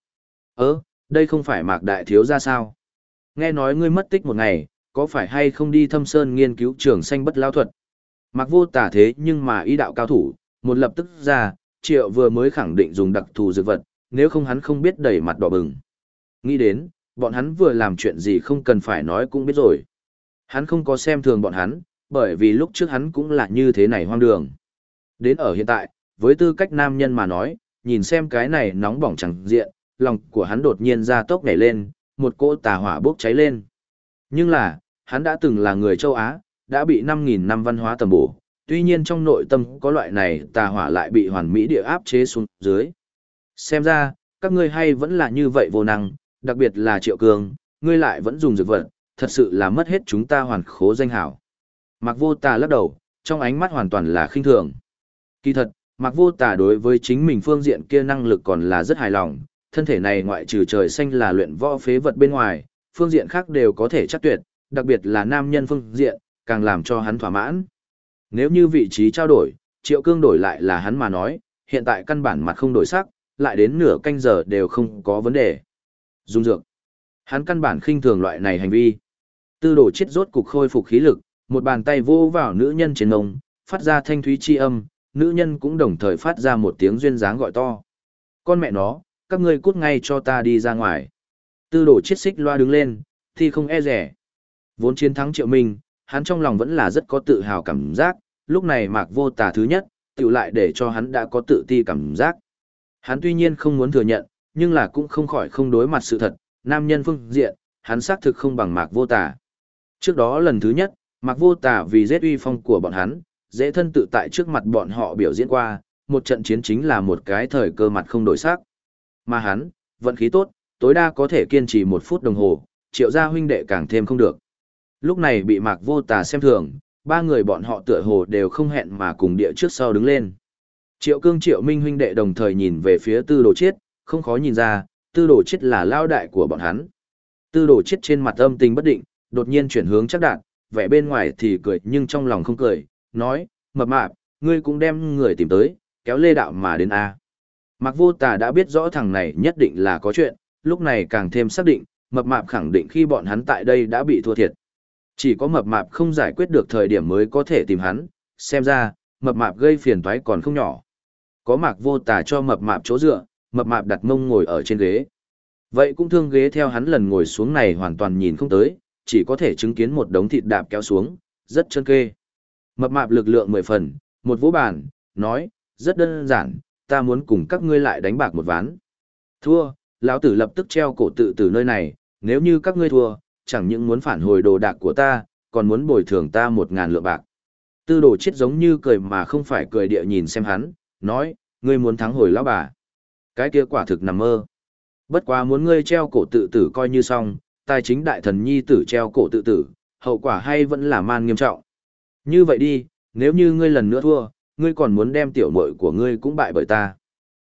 Đây không phải Mạc Đại Thiếu gia sao? Nghe nói ngươi mất tích một ngày, có phải hay không đi Thâm Sơn nghiên cứu trường sanh bất lao thuật? Mạc Vô Tà thế nhưng mà ý đạo cao thủ, một lập tức ra, Triệu vừa mới khẳng định dùng đặc thù dược vật, nếu không hắn không biết đẩy mặt đỏ bừng. Nghĩ đến, bọn hắn vừa làm chuyện gì không cần phải nói cũng biết rồi. Hắn không có xem thường bọn hắn, bởi vì lúc trước hắn cũng là như thế này hoang đường. Đến ở hiện tại, với tư cách nam nhân mà nói, nhìn xem cái này nóng bỏng chẳng diện, lòng của hắn đột nhiên ra tốc nhảy lên, một cỗ tà hỏa bốc cháy lên. Nhưng là, hắn đã từng là người châu Á, đã bị 5.000 năm văn hóa tầm bổ, tuy nhiên trong nội tâm có loại này tà hỏa lại bị hoàn mỹ địa áp chế xuống dưới. Xem ra, các ngươi hay vẫn là như vậy vô năng, đặc biệt là Triệu Cương, ngươi lại vẫn dùng dược vật, thật sự là mất hết chúng ta hoàn khố danh hảo. Mạc Vô Tà lắc đầu, trong ánh mắt hoàn toàn là khinh thường. Kỳ thật, Mạc Vô Tà đối với chính mình phương diện kia năng lực còn là rất hài lòng, thân thể này ngoại trừ trời xanh là luyện võ phế vật bên ngoài, phương diện khác đều có thể chắc tuyệt, đặc biệt là nam nhân phương diện, càng làm cho hắn thỏa mãn. Nếu như vị trí trao đổi, Triệu Cương đổi lại là hắn mà nói, hiện tại căn bản mặt không đổi sắc, lại đến nửa canh giờ đều không có vấn đề. Dung dược. Hắn căn bản khinh thường loại này hành vi. Tư Đồ Chiết rốt cục khôi phục khí lực, một bàn tay vô vào nữ nhân trên ngông, phát ra thanh thúy chi âm, nữ nhân cũng đồng thời phát ra một tiếng duyên dáng gọi to. Con mẹ nó, các ngươi cút ngay cho ta đi ra ngoài. Tư Đồ Chiết xích loa đứng lên, thì không e rẻ. Vốn chiến thắng Triệu Minh, hắn trong lòng vẫn là rất có tự hào cảm giác, lúc này Mạc Vô Tà thứ nhất, tự lại để cho hắn đã có tự ti cảm giác. Hắn tuy nhiên không muốn thừa nhận, nhưng là cũng không khỏi không đối mặt sự thật, nam nhân phương diện, hắn xác thực không bằng Mạc Vô Tà. Trước đó lần thứ nhất, Mạc Vô Tà vì giết uy phong của bọn hắn, dễ thân tự tại trước mặt bọn họ biểu diễn qua, một trận chiến chính là một cái thời cơ mặt không đổi sắc. Mà hắn, vận khí tốt, tối đa có thể kiên trì 1 phút đồng hồ, Triệu gia huynh đệ càng thêm không được. Lúc này bị Mạc Vô Tà xem thường, ba người bọn họ tựa hồ đều không hẹn mà cùng địa trước sau đứng lên. Triệu Cương Triệu Minh huynh đệ đồng thời nhìn về phía Tư Đồ Chiết, không khó nhìn ra, Tư Đồ Chiết là lao đại của bọn hắn. Tư Đồ Chiết trên mặt âm tình bất định, đột nhiên chuyển hướng Trác Đạt, vẻ bên ngoài thì cười nhưng trong lòng không cười, nói, mập mạp, ngươi cũng đem người tìm tới, kéo lê đạo mà đến A. Mạc Vô Tà đã biết rõ thằng này nhất định là có chuyện, lúc này càng thêm xác định, mập mạp khẳng định khi bọn hắn tại đây đã bị thua thiệt. Chỉ có mập mạp không giải quyết được thời điểm mới có thể tìm hắn, xem ra, mập mạp gây phiền toái còn không nhỏ. Có Mạc Vô Tà cho mập mạp chỗ dựa, mập mạp đặt mông ngồi ở trên ghế. Vậy cũng thương ghế theo hắn lần ngồi xuống này hoàn toàn nhìn không tới, chỉ có thể chứng kiến một đống thịt đạp kéo xuống, rất chân kê. Mập mạp lực lượng 10 phần, một vỗ bàn, nói, rất đơn giản, ta muốn cùng các ngươi lại đánh bạc một ván. Thua, lão tử lập tức treo cổ tự tử nơi này, nếu như các ngươi thua, chẳng những muốn phản hồi đồ đạc của ta, còn muốn bồi thường ta 1.000 lượng bạc. Tư Đồ Chiết giống như cười mà không phải cười địa nhìn xem hắn, nói, ngươi muốn thắng hồi lão bà. Cái kia quả thực nằm mơ. Bất quá muốn ngươi treo cổ tự tử coi như xong, tài chính đại thần nhi tử treo cổ tự tử, hậu quả hay vẫn là man nghiêm trọng. Như vậy đi, nếu như ngươi lần nữa thua, ngươi còn muốn đem tiểu muội của ngươi cũng bại bởi ta.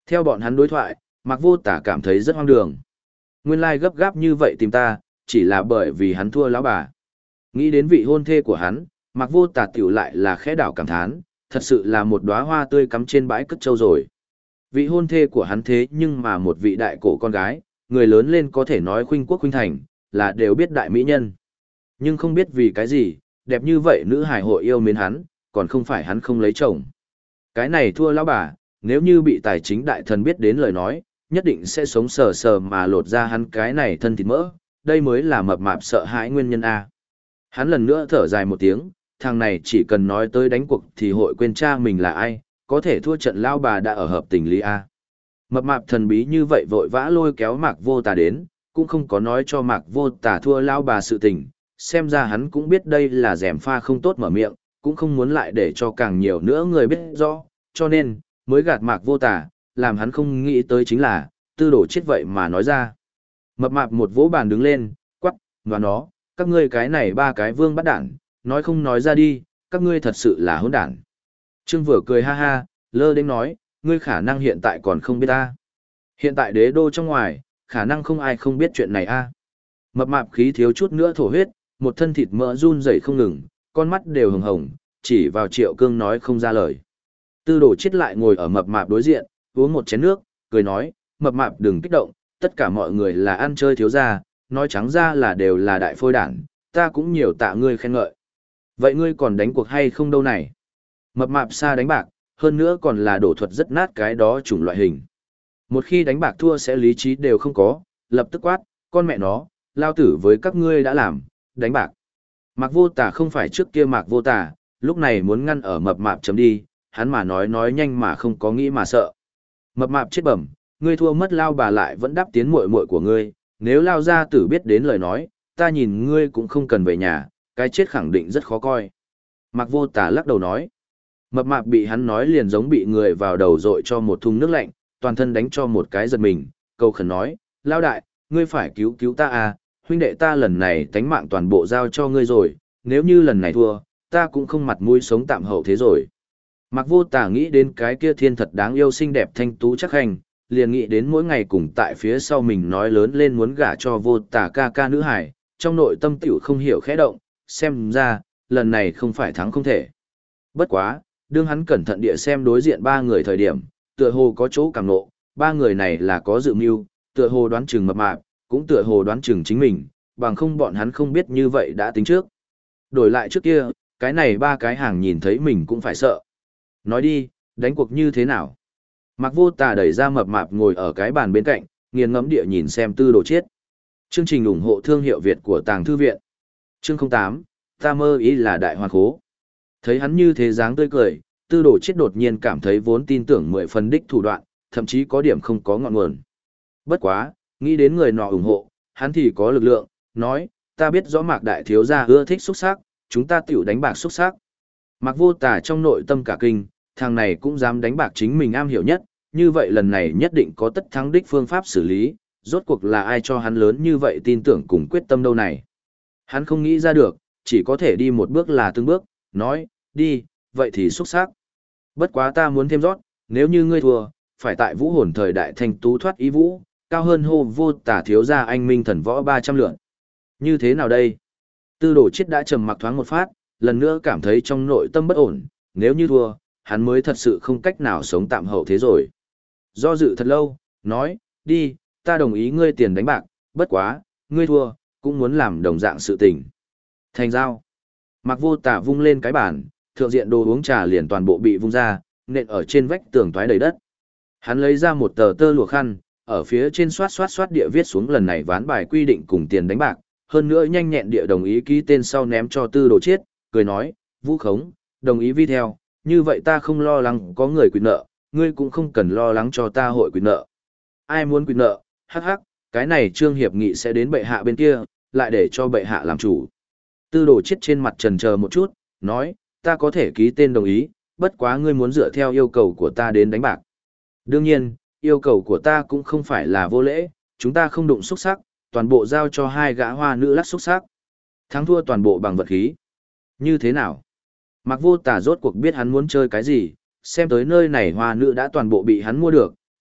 Theo bọn hắn đối thoại, Mạc Vô Tả cảm thấy rất hoang đường. Nguyên lai gấp gáp như vậy tìm ta, chỉ là bởi vì hắn thua lão bà. Nghĩ đến vị hôn thê của hắn, Mạc Vô Tả tiểu lại là khẽ đảo cảm thán, thật sự là một đóa hoa tươi cắm trên bãi cất trâu rồi. Vị hôn thê của hắn thế nhưng mà một vị đại cổ con gái, người lớn lên có thể nói khuynh quốc khuynh thành, là đều biết đại mỹ nhân. Nhưng không biết vì cái gì, đẹp như vậy nữ hài hội yêu mến hắn, còn không phải hắn không lấy chồng. Cái này thua lão bà, nếu như bị tài chính đại thần biết đến lời nói, nhất định sẽ sống sờ sờ mà lột ra hắn cái này thân thịt mỡ, đây mới là mập mạp sợ hãi nguyên nhân A. Hắn lần nữa thở dài một tiếng, thằng này chỉ cần nói tới đánh cuộc thì hội quên cha mình là ai, có thể thua trận lao bà đã ở hợp tình lý A. Mập mạp thần bí như vậy vội vã lôi kéo Mạc Vô Tà đến, cũng không có nói cho Mạc Vô Tà thua lao bà sự tình, xem ra hắn cũng biết đây là gièm pha không tốt mở miệng, cũng không muốn lại để cho càng nhiều nữa người biết rõ, cho nên, mới gạt Mạc Vô Tà, làm hắn không nghĩ tới chính là, Tư Đồ chết vậy mà nói ra. Mập mạp một vỗ bàn đứng lên, quắc, và nó, các ngươi cái này ba cái vương bắt đản, nói không nói ra đi, các ngươi thật sự là hỗn đản. Trương vừa cười ha ha, lơ đến nói, ngươi khả năng hiện tại còn không biết ta. Hiện tại đế đô trong ngoài, khả năng không ai không biết chuyện này a. Mập mạp khí thiếu chút nữa thổ huyết, một thân thịt mỡ run rẩy không ngừng, con mắt đều hồng hồng, chỉ vào Triệu Cương nói không ra lời. Tư Đồ chết lại ngồi ở mập mạp đối diện, uống một chén nước, cười nói, mập mạp đừng kích động, tất cả mọi người là ăn chơi thiếu gia, nói trắng ra là đều là đại phôi đản, ta cũng nhiều tạ ngươi khen ngợi. Vậy ngươi còn đánh cuộc hay không đâu này? Mập mạp xa đánh bạc, hơn nữa còn là đổ thuật rất nát cái đó chủng loại hình. Một khi đánh bạc thua sẽ lý trí đều không có, lập tức quát, con mẹ nó, lao tử với các ngươi đã làm, đánh bạc. Mạc Vô Tà không phải trước kia Mạc Vô Tà, lúc này muốn ngăn ở mập mạp chấm đi, hắn mà nói nhanh mà không có nghĩ mà sợ. Mập mạp chết bẩm, ngươi thua mất lao bà lại vẫn đáp tiến muội muội của ngươi, nếu lao gia tử biết đến lời nói, ta nhìn ngươi cũng không cần về nhà, cái chết khẳng định rất khó coi. Mạc Vô Tà lắc đầu nói. Mập mạp bị hắn nói liền giống bị người vào đầu dội cho một thùng nước lạnh, toàn thân đánh cho một cái giật mình, cầu khẩn nói, lao đại, ngươi phải cứu cứu ta à, huynh đệ ta lần này tánh mạng toàn bộ giao cho ngươi rồi, nếu như lần này thua, ta cũng không mặt mũi sống tạm hậu thế rồi. Mạc Vô Tà nghĩ đến cái kia thiên thật đáng yêu xinh đẹp thanh tú chắc hành, liền nghĩ đến mỗi ngày cùng tại phía sau mình nói lớn lên muốn gả cho Vô Tà ca ca nữ hải, trong nội tâm tiểu không hiểu khẽ động, xem ra, lần này không phải thắng không thể. Bất quá, đương hắn cẩn thận địa xem đối diện ba người thời điểm, tựa hồ có chỗ càng nộ, ba người này là có dự mưu, tựa hồ đoán chừng mập mạp, cũng tựa hồ đoán chừng chính mình, bằng không bọn hắn không biết như vậy đã tính trước. Đổi lại trước kia, cái này ba cái hàng nhìn thấy mình cũng phải sợ. Nói đi, đánh cuộc như thế nào? Mạc Vô Tà đẩy ra mập mạp ngồi ở cái bàn bên cạnh, nghiền ngẫm địa nhìn xem Tư Đồ chết. Chương trình ủng hộ thương hiệu Việt của Tàng Thư Viện. Chương 08, ta mơ ý là đại hoàn khố. Thấy hắn như thế dáng tươi cười, Tư Đồ chết đột nhiên cảm thấy vốn tin tưởng 10 phần đích thủ đoạn, thậm chí có điểm không có ngọn nguồn. Bất quá, nghĩ đến người nọ ủng hộ, hắn thì có lực lượng, nói, ta biết rõ Mạc đại thiếu gia ưa thích xúc sắc, chúng ta tiểu đánh bạc xúc sắc. Mạc Vô Tà trong nội tâm cả kinh, thằng này cũng dám đánh bạc chính mình am hiểu nhất, như vậy lần này nhất định có tất thắng đích phương pháp xử lý, rốt cuộc là ai cho hắn lớn như vậy tin tưởng cùng quyết tâm đâu này. Hắn không nghĩ ra được, chỉ có thể đi một bước là từng bước, nói, đi, vậy thì xúc sắc. Bất quá ta muốn thêm rót, nếu như ngươi thua, phải tại vũ hồn thời đại thanh tú thoát ý vũ, cao hơn hô Vô Tà thiếu gia anh minh thần võ 300 lượng. Như thế nào đây? Tư Đồ chết đã trầm mặc thoáng một phát, lần nữa cảm thấy trong nội tâm bất ổn, nếu như thua, hắn mới thật sự không cách nào sống tạm hậu thế rồi. Do dự thật lâu, nói, đi, ta đồng ý ngươi tiền đánh bạc, bất quá, ngươi thua, cũng muốn làm đồng dạng sự tình. Thành giao. Mạc Vô Tà vung lên cái bàn, thượng diện đồ uống trà liền toàn bộ bị vung ra, nện ở trên vách tường toái đầy đất. Hắn lấy ra một tờ tơ lụa khăn, ở phía trên xoát địa viết xuống lần này ván bài quy định cùng tiền đánh bạc, hơn nữa nhanh nhẹn địa đồng ý ký tên sau ném cho Tư Đồ chết, cười nói, Vũ khống, đồng ý vi theo, như vậy ta không lo lắng có người quỵt nợ, ngươi cũng không cần lo lắng cho ta hội quỵt nợ. Ai muốn quỵt nợ, hắc hắc, cái này Trương hiệp nghị sẽ đến bệ hạ bên kia, lại để cho bệ hạ làm chủ. Tư Đồ chết trên mặt chần chờ một chút, nói, ta có thể ký tên đồng ý, bất quá ngươi muốn dựa theo yêu cầu của ta đến đánh bạc. Đương nhiên, yêu cầu của ta cũng không phải là vô lễ, chúng ta không đụng xúc sắc, toàn bộ giao cho hai gã hoa nữ lắc xúc sắc. Thắng thua toàn bộ bằng vật khí. Như thế nào? Mạc Vô Tà rốt cuộc biết hắn muốn chơi cái gì, xem tới nơi này hoa nữ đã toàn bộ bị hắn mua được,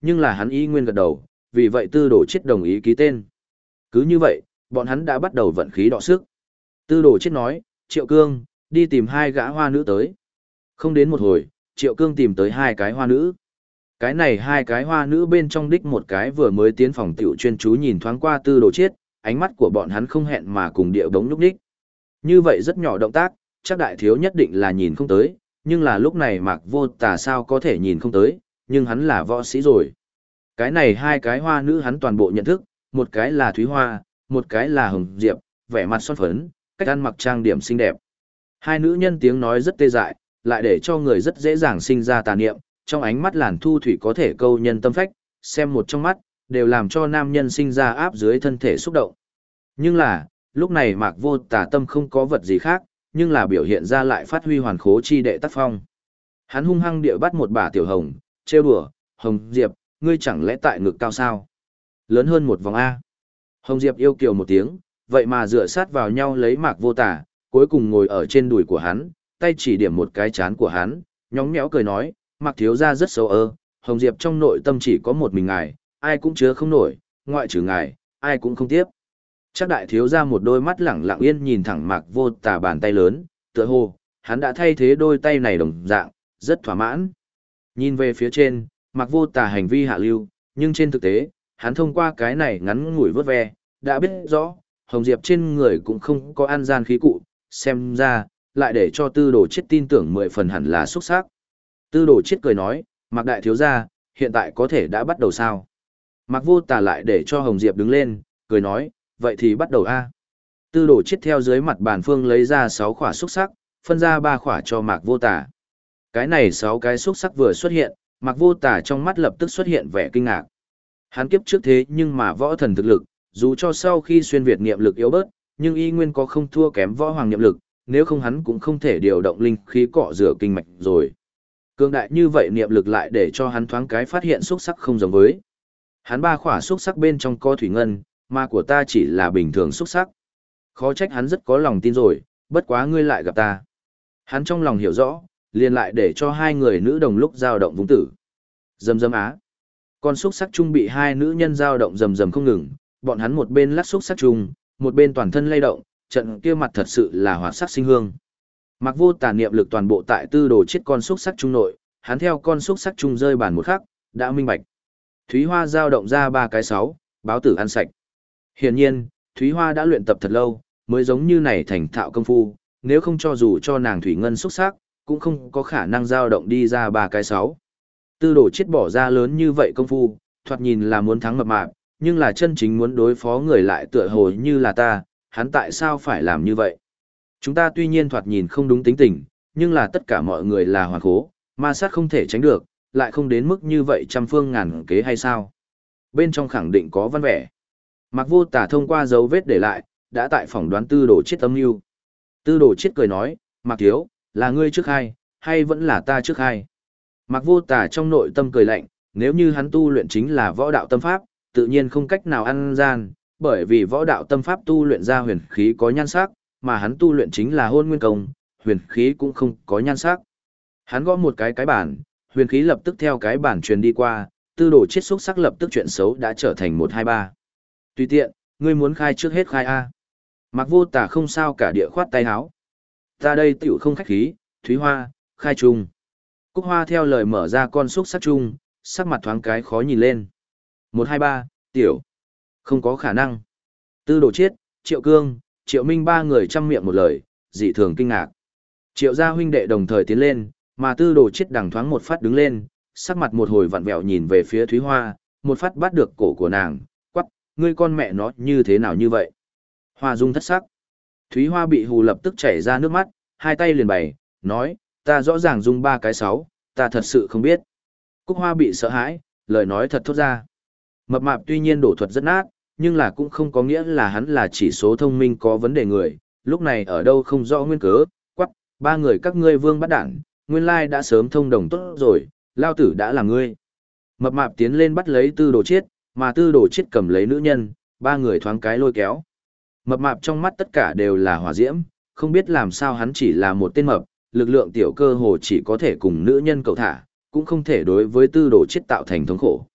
nhưng là hắn y nguyên gật đầu, vì vậy Tư Đồ Chiết đồng ý ký tên. Cứ như vậy, bọn hắn đã bắt đầu vận khí đọ sức. Tư Đồ Chiết nói, Triệu Cương, đi tìm hai gã hoa nữ tới. Không đến một hồi, Triệu Cương tìm tới hai cái hoa nữ. Cái này hai cái hoa nữ bên trong đích một cái vừa mới tiến phòng tiểu chuyên chú nhìn thoáng qua Tư Đồ Chiết, ánh mắt của bọn hắn không hẹn mà cùng điệu đống lúc đích. Như vậy rất nhỏ động tác, chắc đại thiếu nhất định là nhìn không tới, nhưng là lúc này Mạc Vô Tà sao có thể nhìn không tới, nhưng hắn là võ sĩ rồi. Cái này hai cái hoa nữ hắn toàn bộ nhận thức, một cái là Thúy Hoa, một cái là Hồng Diệp, vẻ mặt son phấn, cách ăn mặc trang điểm xinh đẹp. Hai nữ nhân tiếng nói rất tê dại, lại để cho người rất dễ dàng sinh ra tà niệm, trong ánh mắt làn thu thủy có thể câu nhân tâm phách, xem một trong mắt, đều làm cho nam nhân sinh ra áp dưới thân thể xúc động. Nhưng là, lúc này Mạc Vô Tà tâm không có vật gì khác, nhưng là biểu hiện ra lại phát huy hoàn khố chi đệ tác phong. Hắn hung hăng địa bắt một bà tiểu hồng, trêu đùa, Hồng Diệp, ngươi chẳng lẽ tại ngực cao sao? Lớn hơn một vòng A. Hồng Diệp yêu kiều một tiếng, vậy mà dựa sát vào nhau lấy Mạc Vô Tà, cuối cùng ngồi ở trên đùi của hắn, tay chỉ điểm một cái chán của hắn, nhóng nhẽo cười nói, Mạc thiếu gia rất xấu ơ, Hồng Diệp trong nội tâm chỉ có một mình ngài, ai cũng chứa không nổi, ngoại trừ ngài, ai cũng không tiếp. Chắc đại thiếu gia một đôi mắt lẳng lặng yên nhìn thẳng Mạc Vô Tà bàn tay lớn, tựa hồ, hắn đã thay thế đôi tay này đồng dạng, rất thỏa mãn. Nhìn về phía trên, Mạc Vô Tà hành vi hạ lưu, nhưng trên thực tế, hắn thông qua cái này ngắn ngủi vớt ve, đã biết rõ, Hồng Diệp trên người cũng không có ăn gian khí cụ, xem ra, lại để cho Tư Đồ Chiết tin tưởng 10 phần hẳn là xuất sắc. Tư Đồ Chiết cười nói, Mạc đại thiếu gia, hiện tại có thể đã bắt đầu sao? Mạc Vô Tà lại để cho Hồng Diệp đứng lên, cười nói, vậy thì bắt đầu a. Tư Đồ Chiết theo dưới mặt bàn phương lấy ra 6 khỏa xúc sắc, phân ra 3 khỏa cho Mạc Vô Tà. Cái này 6 cái xúc sắc vừa xuất hiện, Mạc Vô Tà trong mắt lập tức xuất hiện vẻ kinh ngạc. Hắn kiếp trước thế nhưng mà võ thần thực lực, dù cho sau khi xuyên việt niệm lực yếu bớt, nhưng y nguyên có không thua kém võ hoàng niệm lực, nếu không hắn cũng không thể điều động linh khí cọ rửa kinh mạch rồi. Cường đại như vậy niệm lực lại để cho hắn thoáng cái phát hiện xúc sắc không giống với. Hắn 3 khỏa xúc sắc bên trong có thủy ngân, mà của ta chỉ là bình thường xúc sắc. Khó trách hắn rất có lòng tin rồi, bất quá ngươi lại gặp ta. Hắn trong lòng hiểu rõ, liền lại để cho hai người nữ đồng lúc giao động vung tử. Dầm dầm á. Con xúc sắc chung bị hai nữ nhân giao động rầm rầm không ngừng, bọn hắn một bên lắc xúc sắc chung, một bên toàn thân lay động, trận kia mặt thật sự là hoạt sắc sinh hương. Mạc Vô Tà niệm lực toàn bộ tại Tư Đồ Chiết con xúc sắc chung nội, hắn theo con xúc sắc chung rơi bàn một khắc, đã minh bạch. Thúy Hoa giao động ra 3 cái 6, báo tử ăn sạch. Hiển nhiên, Thúy Hoa đã luyện tập thật lâu, mới giống như này thành thạo công phu, nếu không cho dù cho nàng thủy ngân xúc sắc, cũng không có khả năng giao động đi ra 3 cái 6. Tư Đồ Chiết bỏ ra lớn như vậy công phu, thoạt nhìn là muốn thắng mập mạp, nhưng là chân chính muốn đối phó người lại tựa hồ như là ta, hắn tại sao phải làm như vậy? Chúng ta tuy nhiên thoạt nhìn không đúng tính tình, nhưng là tất cả mọi người là hoàn khố, ma sát không thể tránh được, lại không đến mức như vậy trăm phương ngàn kế hay sao? Bên trong khẳng định có văn vẻ. Mạc Vô Tà thông qua dấu vết để lại, đã tại phỏng đoán Tư Đồ Chiết âm mưu. Tư Đồ Chiết cười nói, Mạc thiếu, là ngươi trước hai, hay vẫn là ta trước hai? Mạc Vô Tà trong nội tâm cười lạnh, nếu như hắn tu luyện chính là võ đạo tâm pháp, tự nhiên không cách nào ăn gian, bởi vì võ đạo tâm pháp tu luyện ra huyền khí có nhan sắc, mà hắn tu luyện chính là hôn nguyên công, huyền khí cũng không có nhan sắc. Hắn gõ một cái bản, huyền khí lập tức theo cái bản truyền đi qua, Tư Đồ Chiết xúc sắc lập tức chuyện xấu đã trở thành 1-2-3. Tùy tiện, ngươi muốn khai trước hết khai A. Mạc Vô Tà không sao cả địa khoát tay háo. Ta đây tiểu không khách khí, Thúy Hoa, khai chung. Cúc Hoa theo lời mở ra con xúc sắc chung, sắc mặt thoáng cái khó nhìn lên. 1-2-3, tiểu. Không có khả năng. Tư Đồ Chiết, Triệu Cương, Triệu Minh 3 người chăm miệng một lời, dị thường kinh ngạc. Triệu gia huynh đệ đồng thời tiến lên, mà Tư Đồ Chiết đằng thoáng một phát đứng lên, sắc mặt một hồi vặn vẹo nhìn về phía Thúy Hoa, một phát bắt được cổ của nàng, quắc, ngươi con mẹ nó như thế nào như vậy? Hoa dung thất sắc. Thúy Hoa bị hù lập tức chảy ra nước mắt, hai tay liền bày, nói, ta rõ ràng dung 3 cái 6, ta thật sự không biết. Cúc Hoa bị sợ hãi, lời nói thật thốt ra. Mập mạp tuy nhiên đổ thuật rất nát, nhưng là cũng không có nghĩa là hắn là chỉ số thông minh có vấn đề người, lúc này ở đâu không rõ nguyên cớ, quắc, 3 người các ngươi vương bắt đảng, nguyên lai đã sớm thông đồng tốt rồi, lao tử đã là ngươi. Mập mạp tiến lên bắt lấy Tư Đồ Chiết, mà Tư Đồ Chiết cầm lấy nữ nhân, 3 người thoáng cái lôi kéo. Mập mạp trong mắt tất cả đều là hỏa diễm, không biết làm sao hắn chỉ là một tên mập, lực lượng tiểu cơ hồ chỉ có thể cùng nữ nhân cầu thả, cũng không thể đối với Tư Đồ Chiết tạo thành thống khổ.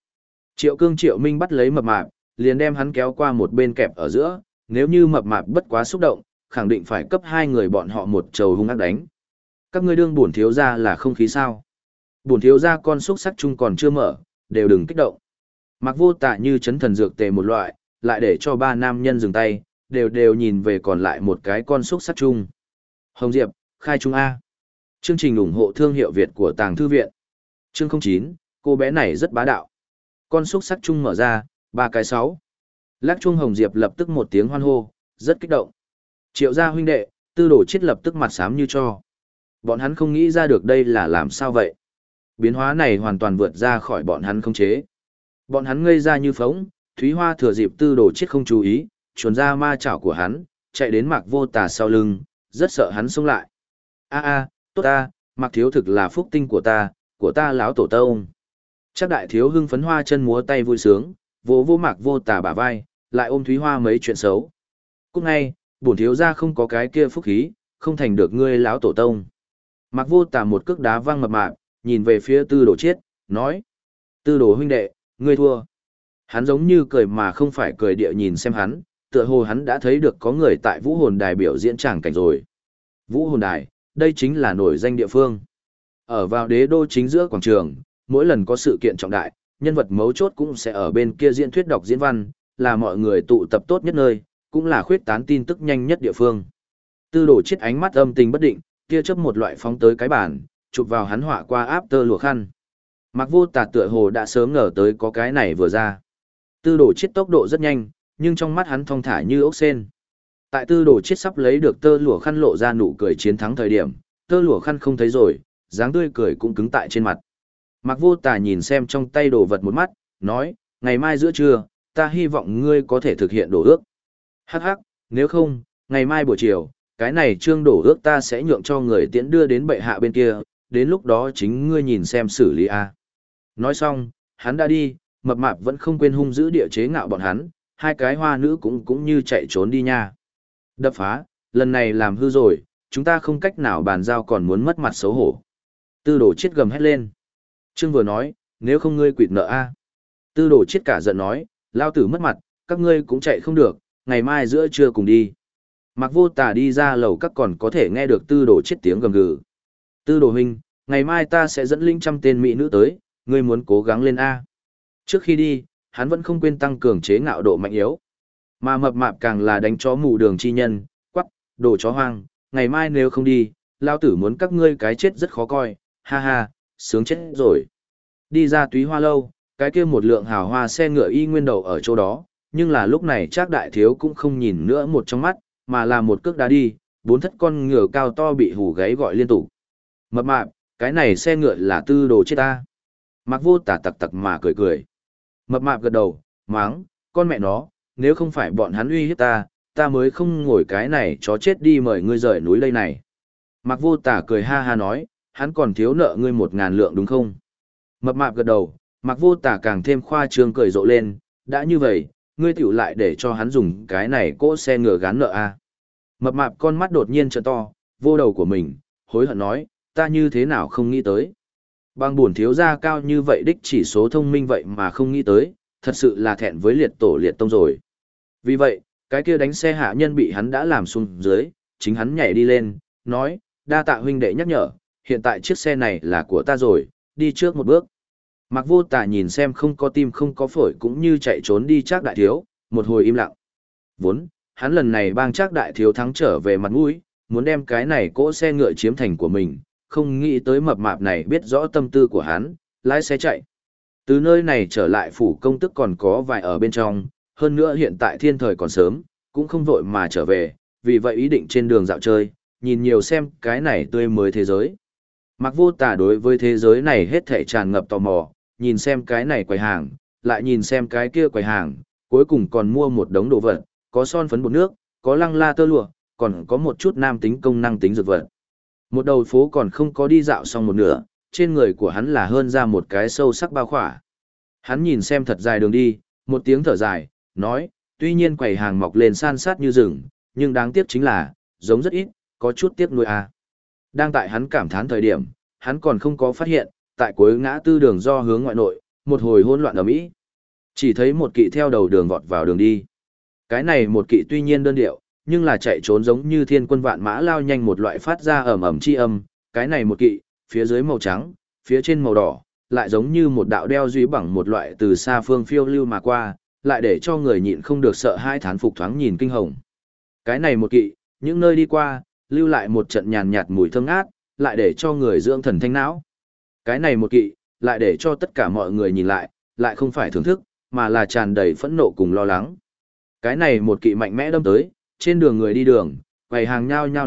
Triệu Cương Triệu Minh bắt lấy mập mạp, liền đem hắn kéo qua một bên kẹp ở giữa, nếu như mập mạp bất quá xúc động, khẳng định phải cấp hai người bọn họ một trầu hung ác đánh. Các ngươi đương bổn thiếu gia là không khí sao? Bổn thiếu gia con xúc sắc chung còn chưa mở, đều đừng kích động. Mặc Vô Tà như chấn thần dược tề một loại, lại để cho ba nam nhân dừng tay, đều nhìn về còn lại một cái con xúc sắc chung. Hồng Diệp, khai trung A. Chương trình ủng hộ thương hiệu Việt của Tàng Thư Viện. Chương 09, cô bé này rất bá đạo. Con xúc sắc chung mở ra, 3 cái 6. Lắc chuông Hồng Diệp lập tức một tiếng hoan hô, rất kích động. Triệu gia huynh đệ, Tư Đồ Chiết lập tức mặt xám như cho. Bọn hắn không nghĩ ra được đây là làm sao vậy. Biến hóa này hoàn toàn vượt ra khỏi bọn hắn khống chế. Bọn hắn ngây ra như phóng, Thúy Hoa thừa dịp Tư Đồ Chiết không chú ý, chuồn ra ma chảo của hắn, chạy đến Mạc Vô Tà sau lưng, rất sợ hắn xông lại. Tốt ta, Mạc thiếu thực là phúc tinh của ta lão tổ tông. Chắc đại thiếu hưng phấn hoa chân múa tay vui sướng, vỗ Mạc Vô Tà bả vai, lại ôm Thúy Hoa mấy chuyện xấu. Cúc ngay, bổn thiếu gia không có cái kia phúc khí, không thành được ngươi lão tổ tông. Mạc Vô Tà một cước đá văng mập mạp, nhìn về phía Tư Đồ Chiết, nói: Tư Đồ huynh đệ, ngươi thua. Hắn giống như cười mà không phải cười địa nhìn xem hắn, tựa hồ hắn đã thấy được có người tại Vũ Hồn Đài biểu diễn tràng cảnh rồi. Vũ Hồn Đài, đây chính là nổi danh địa phương. Ở vào đế đô chính giữa quảng trường, mỗi lần có sự kiện trọng đại, nhân vật mấu chốt cũng sẽ ở bên kia diễn thuyết đọc diễn văn, là mọi người tụ tập tốt nhất nơi, cũng là khuyết tán tin tức nhanh nhất địa phương. Tư Đồ Chiết ánh mắt âm tình bất định, kia chớp một loại phóng tới cái bàn, chụp vào hắn họa qua áp tơ lụa khăn. Mạc Vô Tà tựa hồ đã sớm ngờ tới có cái này vừa ra. Tư Đồ Chiết tốc độ rất nhanh, nhưng trong mắt hắn thong thả như ốc sên. Tại Tư Đồ Chiết sắp lấy được tơ lụa khăn lộ ra nụ cười chiến thắng thời điểm, tơ lụa khăn không thấy rồi, dáng tươi cười cũng cứng tại trên mặt. Mạc Vô Tà nhìn xem trong tay đồ vật một mắt, nói: ngày mai giữa trưa, ta hy vọng ngươi có thể thực hiện đồ ước. Hắc hắc, nếu không, ngày mai buổi chiều, cái này trương đổ ước ta sẽ nhượng cho người tiễn đưa đến bệ hạ bên kia, đến lúc đó chính ngươi nhìn xem xử lý a. Nói xong, hắn đã đi, mập mạp vẫn không quên hung dữ địa chế ngạo bọn hắn, hai cái hoa nữ cũng như chạy trốn đi nha. Đập phá, lần này làm hư rồi, chúng ta không cách nào bàn giao còn muốn mất mặt xấu hổ. Tư Đồ Chiết gầm hét lên. Trương vừa nói, nếu không ngươi quỵt nợ a. Tư Đồ Chiết cả giận nói, lao tử mất mặt, các ngươi cũng chạy không được, ngày mai giữa trưa cùng đi. Mạc Vô Tà đi ra lầu các còn có thể nghe được Tư Đồ Chiết tiếng gầm gừ. Tư Đồ huynh, ngày mai ta sẽ dẫn linh 100 tên mỹ nữ tới, ngươi muốn cố gắng lên a. Trước khi đi, hắn vẫn không quên tăng cường chế ngạo độ mạnh yếu. Mà mập mạp càng là đánh chó mù đường chi nhân, quắc, đồ chó hoang, ngày mai nếu không đi, lao tử muốn các ngươi cái chết rất khó coi, ha ha, sướng chết rồi. Đi ra Túy Hoa lâu, cái kia một lượng hào hoa xe ngựa y nguyên đầu ở chỗ đó, nhưng là lúc này Trác đại thiếu cũng không nhìn nữa một trong mắt, mà là một cước đá đi, 4 thất con ngựa cao to bị hù gáy gọi liên tục. Mập mạp, cái này xe ngựa là Tư Đồ Chiết ta. Mạc Vô Tà tặc tặc mà cười cười. Mập mạp gật đầu, máng, con mẹ nó, nếu không phải bọn hắn uy hiếp ta mới không ngồi cái này chó chết đi mời ngươi rời núi đây này. Mạc Vô Tà cười ha ha nói, hắn còn thiếu nợ ngươi 1000 lượng đúng không? Mập mạp gật đầu, Mạc Vô Tà càng thêm khoa trương cười rộ lên, đã như vậy, ngươi tiểu lại để cho hắn dùng cái này cỗ xe ngựa gán nợ a. Mập mạp con mắt đột nhiên trợn to, vô đầu của mình, hối hận nói, ta như thế nào không nghĩ tới. Bằng buồn thiếu gia cao như vậy đích chỉ số thông minh vậy mà không nghĩ tới, thật sự là thẹn với liệt tổ liệt tông rồi. Vì vậy, cái kia đánh xe hạ nhân bị hắn đã làm xuống dưới, chính hắn nhảy đi lên, nói, đa tạ huynh đệ nhắc nhở, hiện tại chiếc xe này là của ta rồi, đi trước một bước. Mạc Vô Tà nhìn xem không có tim không có phổi cũng như chạy trốn đi Trác đại thiếu, một hồi im lặng. Vốn, hắn lần này bang Trác đại thiếu thắng trở về mặt mũi, muốn đem cái này cỗ xe ngựa chiếm thành của mình, không nghĩ tới mập mạp này biết rõ tâm tư của hắn, lái xe chạy. Từ nơi này trở lại phủ công tức còn có vài ở bên trong, hơn nữa hiện tại thiên thời còn sớm, cũng không vội mà trở về, vì vậy ý định trên đường dạo chơi, nhìn nhiều xem cái này tươi mới thế giới. Mạc Vô Tà đối với thế giới này hết thảy tràn ngập tò mò, nhìn xem cái này quầy hàng, lại nhìn xem cái kia quầy hàng, cuối cùng còn mua một đống đồ vật, có son phấn bột nước, có lăng la tơ lụa, còn có một chút nam tính công năng tính dược vật. Một đầu phố còn không có đi dạo xong một nửa, trên người của hắn là hơn ra một cái sâu sắc bao khỏa. Hắn nhìn xem thật dài đường đi, một tiếng thở dài, nói, tuy nhiên quầy hàng mọc lên san sát như rừng, nhưng đáng tiếc chính là, giống rất ít, có chút tiếc nuối à. Đang tại hắn cảm thán thời điểm, hắn còn không có phát hiện, tại cuối ngã tư đường do hướng ngoại nội, một hồi hỗn loạn ầm ĩ. Chỉ thấy một kỵ theo đầu đường vọt vào đường đi. Cái này một kỵ tuy nhiên đơn điệu, nhưng là chạy trốn giống như thiên quân vạn mã lao nhanh một loại phát ra ầm ầm chi âm. Cái này một kỵ, phía dưới màu trắng, phía trên màu đỏ, lại giống như một đạo đeo duy bằng một loại từ xa phương phiêu lưu mà qua, lại để cho người nhịn không được sợ hai thán phục thoáng nhìn kinh hồng. Cái này một kỵ, những nơi đi qua, lưu lại một trận nhàn nhạt mùi thơm ngát, lại để cho người dưỡng thần thanh não. Cái này một kỵ, lại để cho tất cả mọi người nhìn lại không phải thưởng thức, mà là tràn đầy phẫn nộ cùng lo lắng. Cái này một kỵ mạnh mẽ đâm tới, trên đường người đi đường, quầy hàng nhao nhao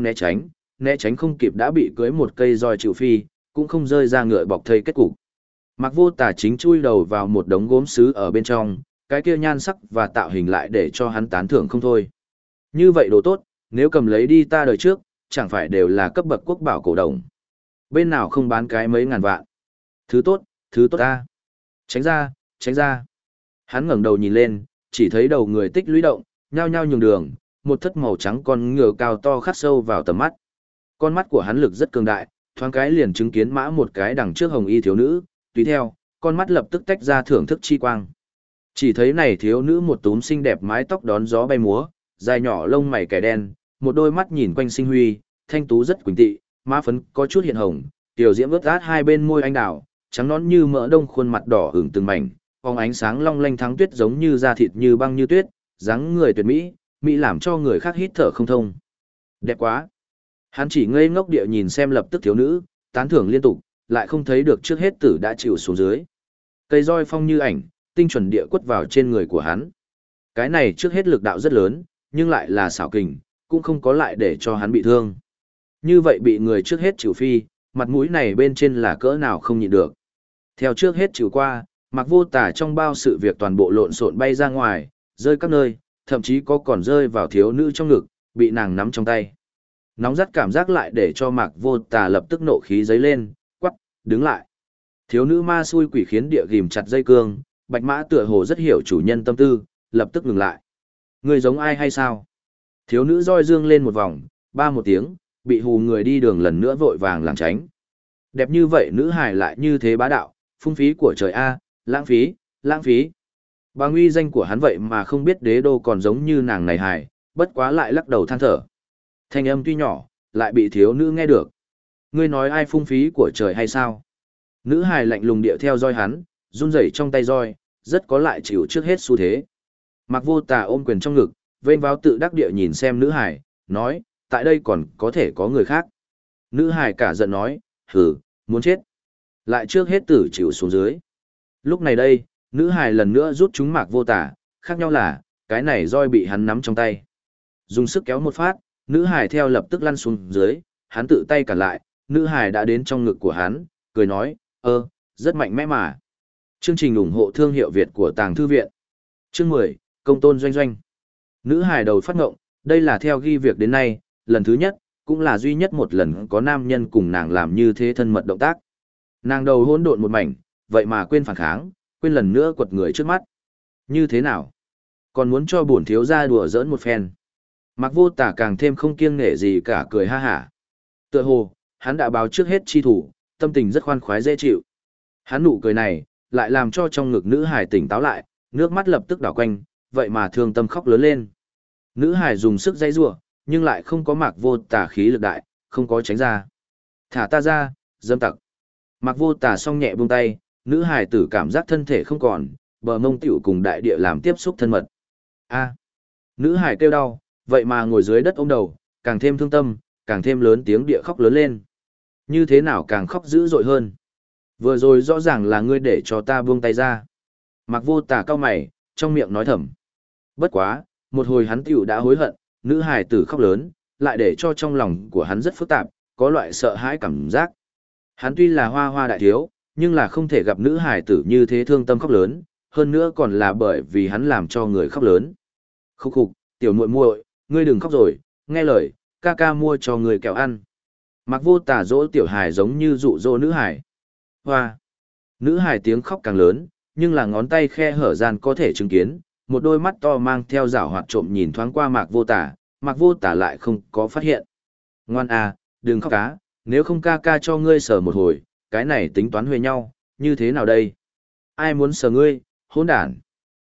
né tránh không kịp đã bị cưới một cây roi chịu phi, cũng không rơi ra ngựa bọc thây kết cục. Mạc Vô Tà chính chui đầu vào một đống gốm sứ ở bên trong, cái kia nhan sắc và tạo hình lại để cho hắn tán thưởng không thôi. Như vậy đồ tốt, nếu cầm lấy đi ta đời trước, chẳng phải đều là cấp bậc quốc bảo cổ đồng. Bên nào không bán cái mấy ngàn vạn. Thứ tốt ta. Tránh ra, tránh ra. Hắn ngẩng đầu nhìn lên, chỉ thấy đầu người tích lũy động, nhao nhao nhường đường, một thất màu trắng con ngựa cao to khắc sâu vào tầm mắt. Con mắt của hắn lực rất cường đại, thoáng cái liền chứng kiến mã một cái đằng trước hồng y thiếu nữ, tùy theo, con mắt lập tức tách ra thưởng thức chi quang. Chỉ thấy này thiếu nữ một túm xinh đẹp mái tóc đón gió bay múa, dài nhỏ lông mày kẻ đen, một đôi mắt nhìn quanh sinh huy, thanh tú rất quỳnh tị, má phấn có chút hiện hồng, tiểu diễm ướt át hai bên môi anh đào, trắng nõn như mỡ đông, khuôn mặt đỏ ửng từng mảnh, phóng ánh sáng long lanh thắng tuyết giống như da thịt như băng như tuyết, dáng người tuyệt mỹ, mỹ làm cho người khác hít thở không thông. Đẹp quá. Hắn chỉ ngây ngốc địa nhìn xem lập tức thiếu nữ, tán thưởng liên tục, lại không thấy được trước hết tử đã chịu xuống dưới. Cây roi phong như ảnh, tinh chuẩn địa quất vào trên người của hắn. Cái này trước hết lực đạo rất lớn, nhưng lại là xảo kình, cũng không có lại để cho hắn bị thương. Như vậy bị người trước hết chịu phi, mặt mũi này bên trên là cỡ nào không nhịn được. Theo trước hết chịu qua, Mạc Vô Tà trong bao sự việc toàn bộ lộn xộn bay ra ngoài, rơi các nơi, thậm chí có còn rơi vào thiếu nữ trong ngực, bị nàng nắm trong tay. Nóng rát cảm giác lại để cho Mạc Vô Tà lập tức nộ khí dấy lên, quắc, đứng lại. Thiếu nữ ma xui quỷ khiến địa ghim chặt dây cương, bạch mã tựa hồ rất hiểu chủ nhân tâm tư, lập tức ngừng lại. Người giống ai hay sao? Thiếu nữ roi dương lên một vòng, ba một tiếng, bị hù người đi đường lần nữa vội vàng lảng tránh. Đẹp như vậy nữ hài lại như thế bá đạo, phung phí của trời A, lãng phí, lãng phí. Bà nguy danh của hắn vậy mà không biết đế đô còn giống như nàng này hài, bất quá lại lắc đầu than thở. Thanh âm tuy nhỏ, lại bị thiếu nữ nghe được. Ngươi nói ai phung phí của trời hay sao? Nữ hài lạnh lùng địa theo roi hắn, run rẩy trong tay roi, rất có lại chịu trước hết xu thế. Mạc Vô Tà ôm quyền trong ngực, vênh váo tự đắc địa nhìn xem nữ hài, nói, tại đây còn có thể có người khác. Nữ hài cả giận nói, hừ, muốn chết. Lại trước hết tử chịu xuống dưới. Lúc này đây, nữ hài lần nữa rút chúng Mạc Vô Tà, khác nhau là, cái này roi bị hắn nắm trong tay. Dùng sức kéo một phát, nữ hài theo lập tức lăn xuống dưới, hắn tự tay cản lại, nữ hài đã đến trong ngực của hắn, cười nói, rất mạnh mẽ mà. Chương trình ủng hộ thương hiệu Việt của Tàng Thư Viện. Chương 10, Công tôn doanh doanh. Nữ hài đầu phát ngộng, đây là theo ghi việc đến nay, lần thứ nhất, cũng là duy nhất một lần có nam nhân cùng nàng làm như thế thân mật động tác. Nàng đầu hỗn độn một mảnh, vậy mà quên phản kháng, quên lần nữa quật người trước mắt. Như thế nào? Còn muốn cho bổn thiếu gia đùa giỡn một phen. Mạc Vô Tà càng thêm không kiêng nể gì cả, cười ha hả. Tựa hồ, hắn đã báo trước hết chi thủ, tâm tình rất khoan khoái dễ chịu. Hắn nụ cười này, lại làm cho trong ngực nữ hài tỉnh táo lại, nước mắt lập tức đảo quanh, vậy mà thương tâm khóc lớn lên. Nữ hài dùng sức dãy giụa, nhưng lại không có Mạc Vô Tà khí lực đại, không có tránh ra. Thả ta ra, dâm tặc. Mạc Vô Tà song nhẹ buông tay, nữ hài tử cảm giác thân thể không còn, bờ mông tiểu cùng đại địa làm tiếp xúc thân mật. A. Nữ hài kêu đau, vậy mà ngồi dưới đất ôm đầu, càng thêm thương tâm, càng thêm lớn tiếng địa khóc lớn lên. Như thế nào càng khóc dữ dội hơn. Vừa rồi rõ ràng là ngươi để cho ta buông tay ra. Mạc Vô Tà cau mày, trong miệng nói thầm. Bất quá, một hồi hắn tiểu đã hối hận, nữ hài tử khóc lớn, lại để cho trong lòng của hắn rất phức tạp, có loại sợ hãi cảm giác. Hắn tuy là hoa hoa đại thiếu, nhưng là không thể gặp nữ hài tử như thế thương tâm khóc lớn, hơn nữa còn là bởi vì hắn làm cho người khóc lớn. Khúc khục, tiểu muội muội, ngươi đừng khóc rồi, nghe lời, ca ca mua cho người kẹo ăn. Mạc Vô Tà dỗ tiểu hài giống như dụ dỗ nữ hài. Hoa. Nữ hài tiếng khóc càng lớn, nhưng là ngón tay khe hở gian có thể chứng kiến, một đôi mắt to mang theo rảo hoạt trộm nhìn thoáng qua Mạc Vô Tà, Mạc Vô Tà lại không có phát hiện. Ngoan à, đừng khóc cá, nếu không ca ca cho ngươi sờ một hồi, cái này tính toán huề nhau, như thế nào đây? Ai muốn sờ ngươi, hỗn đản.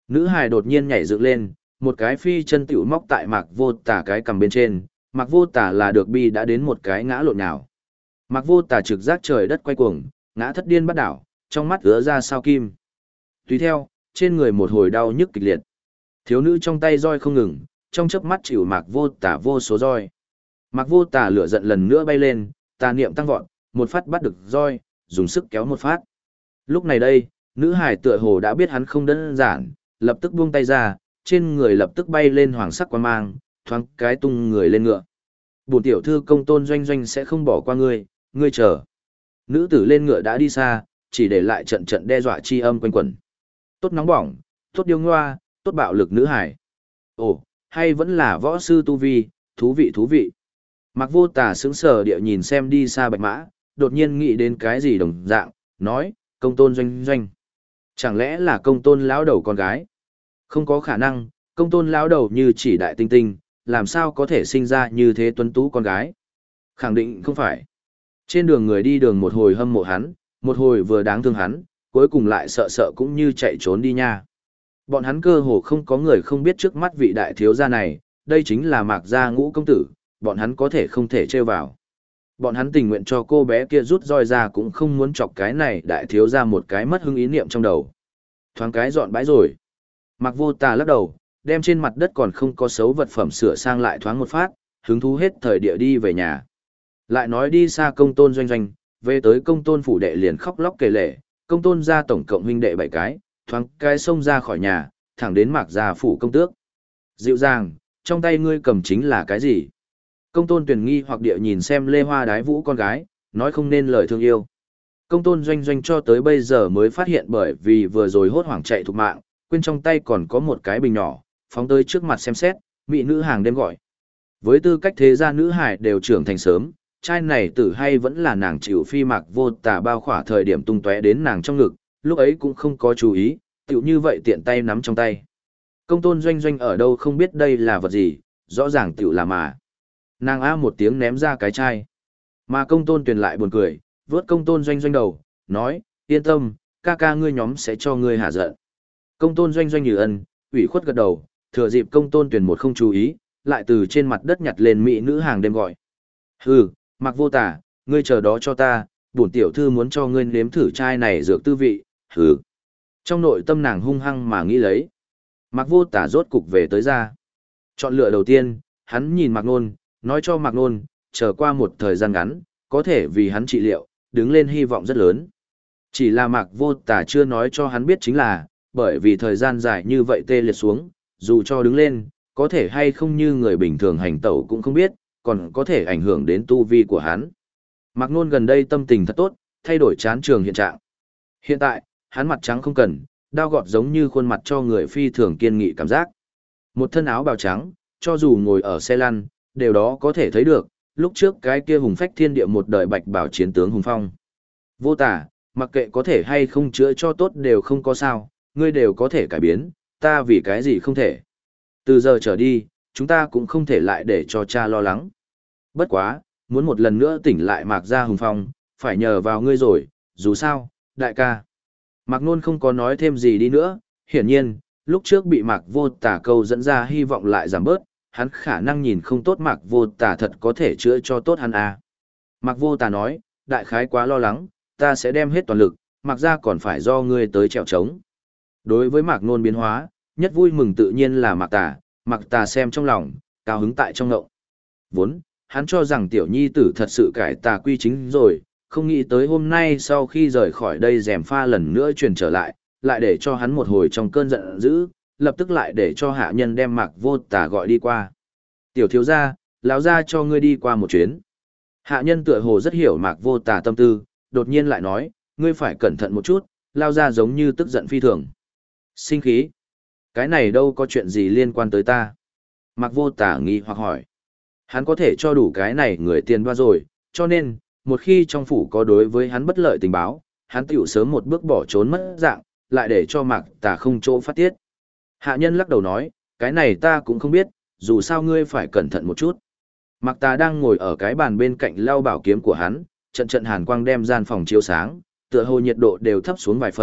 Nữ hài đột nhiên nhảy dựng lên, một cái phi chân tiểu móc tại Mạc Vô Tà cái cằm bên trên, Mạc Vô Tà là được bi đã đến một cái ngã lộn nhào. Mạc Vô Tà trực giác trời đất quay cuồng, ngã thất điên bắt đảo, trong mắt ứa ra sao kim. Tùy theo, trên người một hồi đau nhức kịch liệt. Thiếu nữ trong tay roi không ngừng, trong chớp mắt chịu Mạc Vô Tà vô số roi. Mạc Vô Tà lửa giận lần nữa bay lên, tà niệm tăng vọt, một phát bắt được roi, dùng sức kéo một phát. Lúc này đây, nữ hải tựa hồ đã biết hắn không đơn giản, lập tức buông tay ra, trên người lập tức bay lên hoàng sắc quang mang, thoáng cái tung người lên ngựa. Bổn tiểu thư Công Tôn Doanh Doanh sẽ không bỏ qua ngươi, ngươi chờ. Nữ tử lên ngựa đã đi xa, chỉ để lại trận trận đe dọa chi âm quanh quẩn. Tốt nóng bỏng, tốt điêu ngoa, tốt bạo lực nữ hải. Ồ, hay vẫn là võ sư tu vi, thú vị thú vị. Mạc Vô Tà sững sờ địa nhìn xem đi xa bạch mã, đột nhiên nghĩ đến cái gì đồng dạng, nói, Công Tôn Doanh Doanh. Chẳng lẽ là Công Tôn lão đầu con gái? Không có khả năng, Công Tôn lão đầu như chỉ đại tinh tinh, làm sao có thể sinh ra như thế tuấn tú con gái? Khẳng định không phải. Trên đường người đi đường một hồi hâm mộ hắn, một hồi vừa đáng thương hắn, cuối cùng lại sợ sợ cũng như chạy trốn đi nha. Bọn hắn cơ hồ không có người không biết trước mắt vị đại thiếu gia này, đây chính là Mạc gia Ngũ công tử, bọn hắn có thể không thể trêu vào. Bọn hắn tình nguyện cho cô bé kia rút roi ra cũng không muốn chọc cái này đại thiếu gia một cái mất hứng ý niệm trong đầu. Thoáng cái dọn bãi rồi. Mạc Vô Tà lắc đầu, đem trên mặt đất còn không có xấu vật phẩm sửa sang lại thoáng một phát, hứng thú hết thời địa đi về nhà. Lại nói đi xa Công Tôn Doanh Doanh, về tới Công Tôn phủ đệ liền khóc lóc kể lể, Công Tôn gia tổng cộng huynh đệ 7 cái, thoáng cái xông ra khỏi nhà, thẳng đến Mạc gia phủ công tước. Dịu dàng, trong tay ngươi cầm chính là cái gì? Công Tôn Tuyền nghi hoặc địa nhìn xem Lê Hoa Đái Vũ con gái, nói không nên lời thương yêu. Công Tôn Doanh Doanh cho tới bây giờ mới phát hiện bởi vì vừa rồi hốt hoảng chạy thục mạng, quên trong tay còn có một cái bình nhỏ, phóng tới trước mặt xem xét, mỹ nữ hàng đêm gọi. Với tư cách thế gia nữ hải đều trưởng thành sớm, trai này tử hay vẫn là nàng chịu phi Mạc Vô Tà bao khỏa thời điểm tung tóe đến nàng trong ngực, lúc ấy cũng không có chú ý, tiểu như vậy tiện tay nắm trong tay. Công Tôn Doanh Doanh ở đâu không biết đây là vật gì, rõ ràng tiểu là mà. Nàng a một tiếng ném ra cái chai. Mà Công Tôn Tuyền lại buồn cười, vớt Công Tôn Doanh Doanh đầu, nói, yên tâm, ca ca ngươi nhóm sẽ cho ngươi hạ giận. Công Tôn Doanh Doanh như ân, ủy khuất gật đầu, thừa dịp Công Tôn Tuyền một không chú ý, lại từ trên mặt đất nhặt lên mỹ nữ hàng đêm gọi. Hừ, Mạc Vô Tà, ngươi chờ đó cho ta, bổn tiểu thư muốn cho ngươi nếm thử chai này dược tư vị, hừ. Trong nội tâm nàng hung hăng mà nghĩ lấy. Mạc Vô Tà rốt cục về tới ra. Chọn lựa đầu tiên, hắn nhìn Mạc Nôn, nói cho Mạc Nôn, chờ qua một thời gian ngắn, có thể vì hắn trị liệu, đứng lên hy vọng rất lớn. Chỉ là Mạc Vô Tà chưa nói cho hắn biết chính là, bởi vì thời gian dài như vậy tê liệt xuống, dù cho đứng lên, có thể hay không như người bình thường hành tẩu cũng không biết, còn có thể ảnh hưởng đến tu vi của hắn. Mạc Nôn gần đây tâm tình thật tốt, thay đổi chán trường hiện trạng. Hiện tại, hắn mặt trắng không cần, đao gọt giống như khuôn mặt cho người phi thường kiên nghị cảm giác. Một thân áo bào trắng, cho dù ngồi ở xe lăn, đều đó có thể thấy được, lúc trước cái kia hùng phách thiên địa một đời bạch bảo chiến tướng hùng phong. Vô Tà, mặc kệ có thể hay không chữa cho tốt đều không có sao, ngươi đều có thể cải biến, ta vì cái gì không thể. Từ giờ trở đi, chúng ta cũng không thể lại để cho cha lo lắng. Bất quá, muốn một lần nữa tỉnh lại Mạc gia hùng phong, phải nhờ vào ngươi rồi, dù sao, đại ca. Mạc Nôn không có nói thêm gì đi nữa, hiển nhiên, lúc trước bị Mạc Vô Tà câu dẫn ra hy vọng lại giảm bớt, hắn khả năng nhìn không tốt Mạc Vô Tà thật có thể chữa cho tốt hắn à. Mạc Vô Tà nói, đại khái quá lo lắng, ta sẽ đem hết toàn lực, Mạc gia còn phải do ngươi tới trèo trống. Đối với Mạc Nôn biến hóa, nhất vui mừng tự nhiên là Mạc Tà xem trong lòng, cao hứng tại trong ngộng. Vốn, hắn cho rằng tiểu nhi tử thật sự cải tà quy chính rồi, không nghĩ tới hôm nay sau khi rời khỏi đây rèm pha lần nữa truyền trở lại, lại để cho hắn một hồi trong cơn giận dữ, lập tức lại để cho hạ nhân đem Mạc Vô Tà gọi đi qua. Tiểu thiếu gia, lão gia cho ngươi đi qua một chuyến. Hạ nhân tựa hồ rất hiểu Mạc Vô Tà tâm tư, đột nhiên lại nói, ngươi phải cẩn thận một chút, lao ra giống như tức giận phi thường. Sinh khí. Cái này đâu có chuyện gì liên quan tới ta. Mạc Vô Tà nghi hoặc hỏi. Hắn có thể cho đủ cái này người tiền đoa rồi, cho nên, một khi trong phủ có đối với hắn bất lợi tình báo, hắn tiểu sớm một bước bỏ trốn mất dạng, lại để cho Mạc Tà không chỗ phát tiết. Hạ nhân lắc đầu nói, cái này ta cũng không biết, dù sao ngươi phải cẩn thận một chút. Mạc Tà đang ngồi ở cái bàn bên cạnh lau bảo kiếm của hắn, trận trận hàn quang đem gian phòng chiếu sáng, tựa hồ nhiệt độ đều thấp xuống vài phần,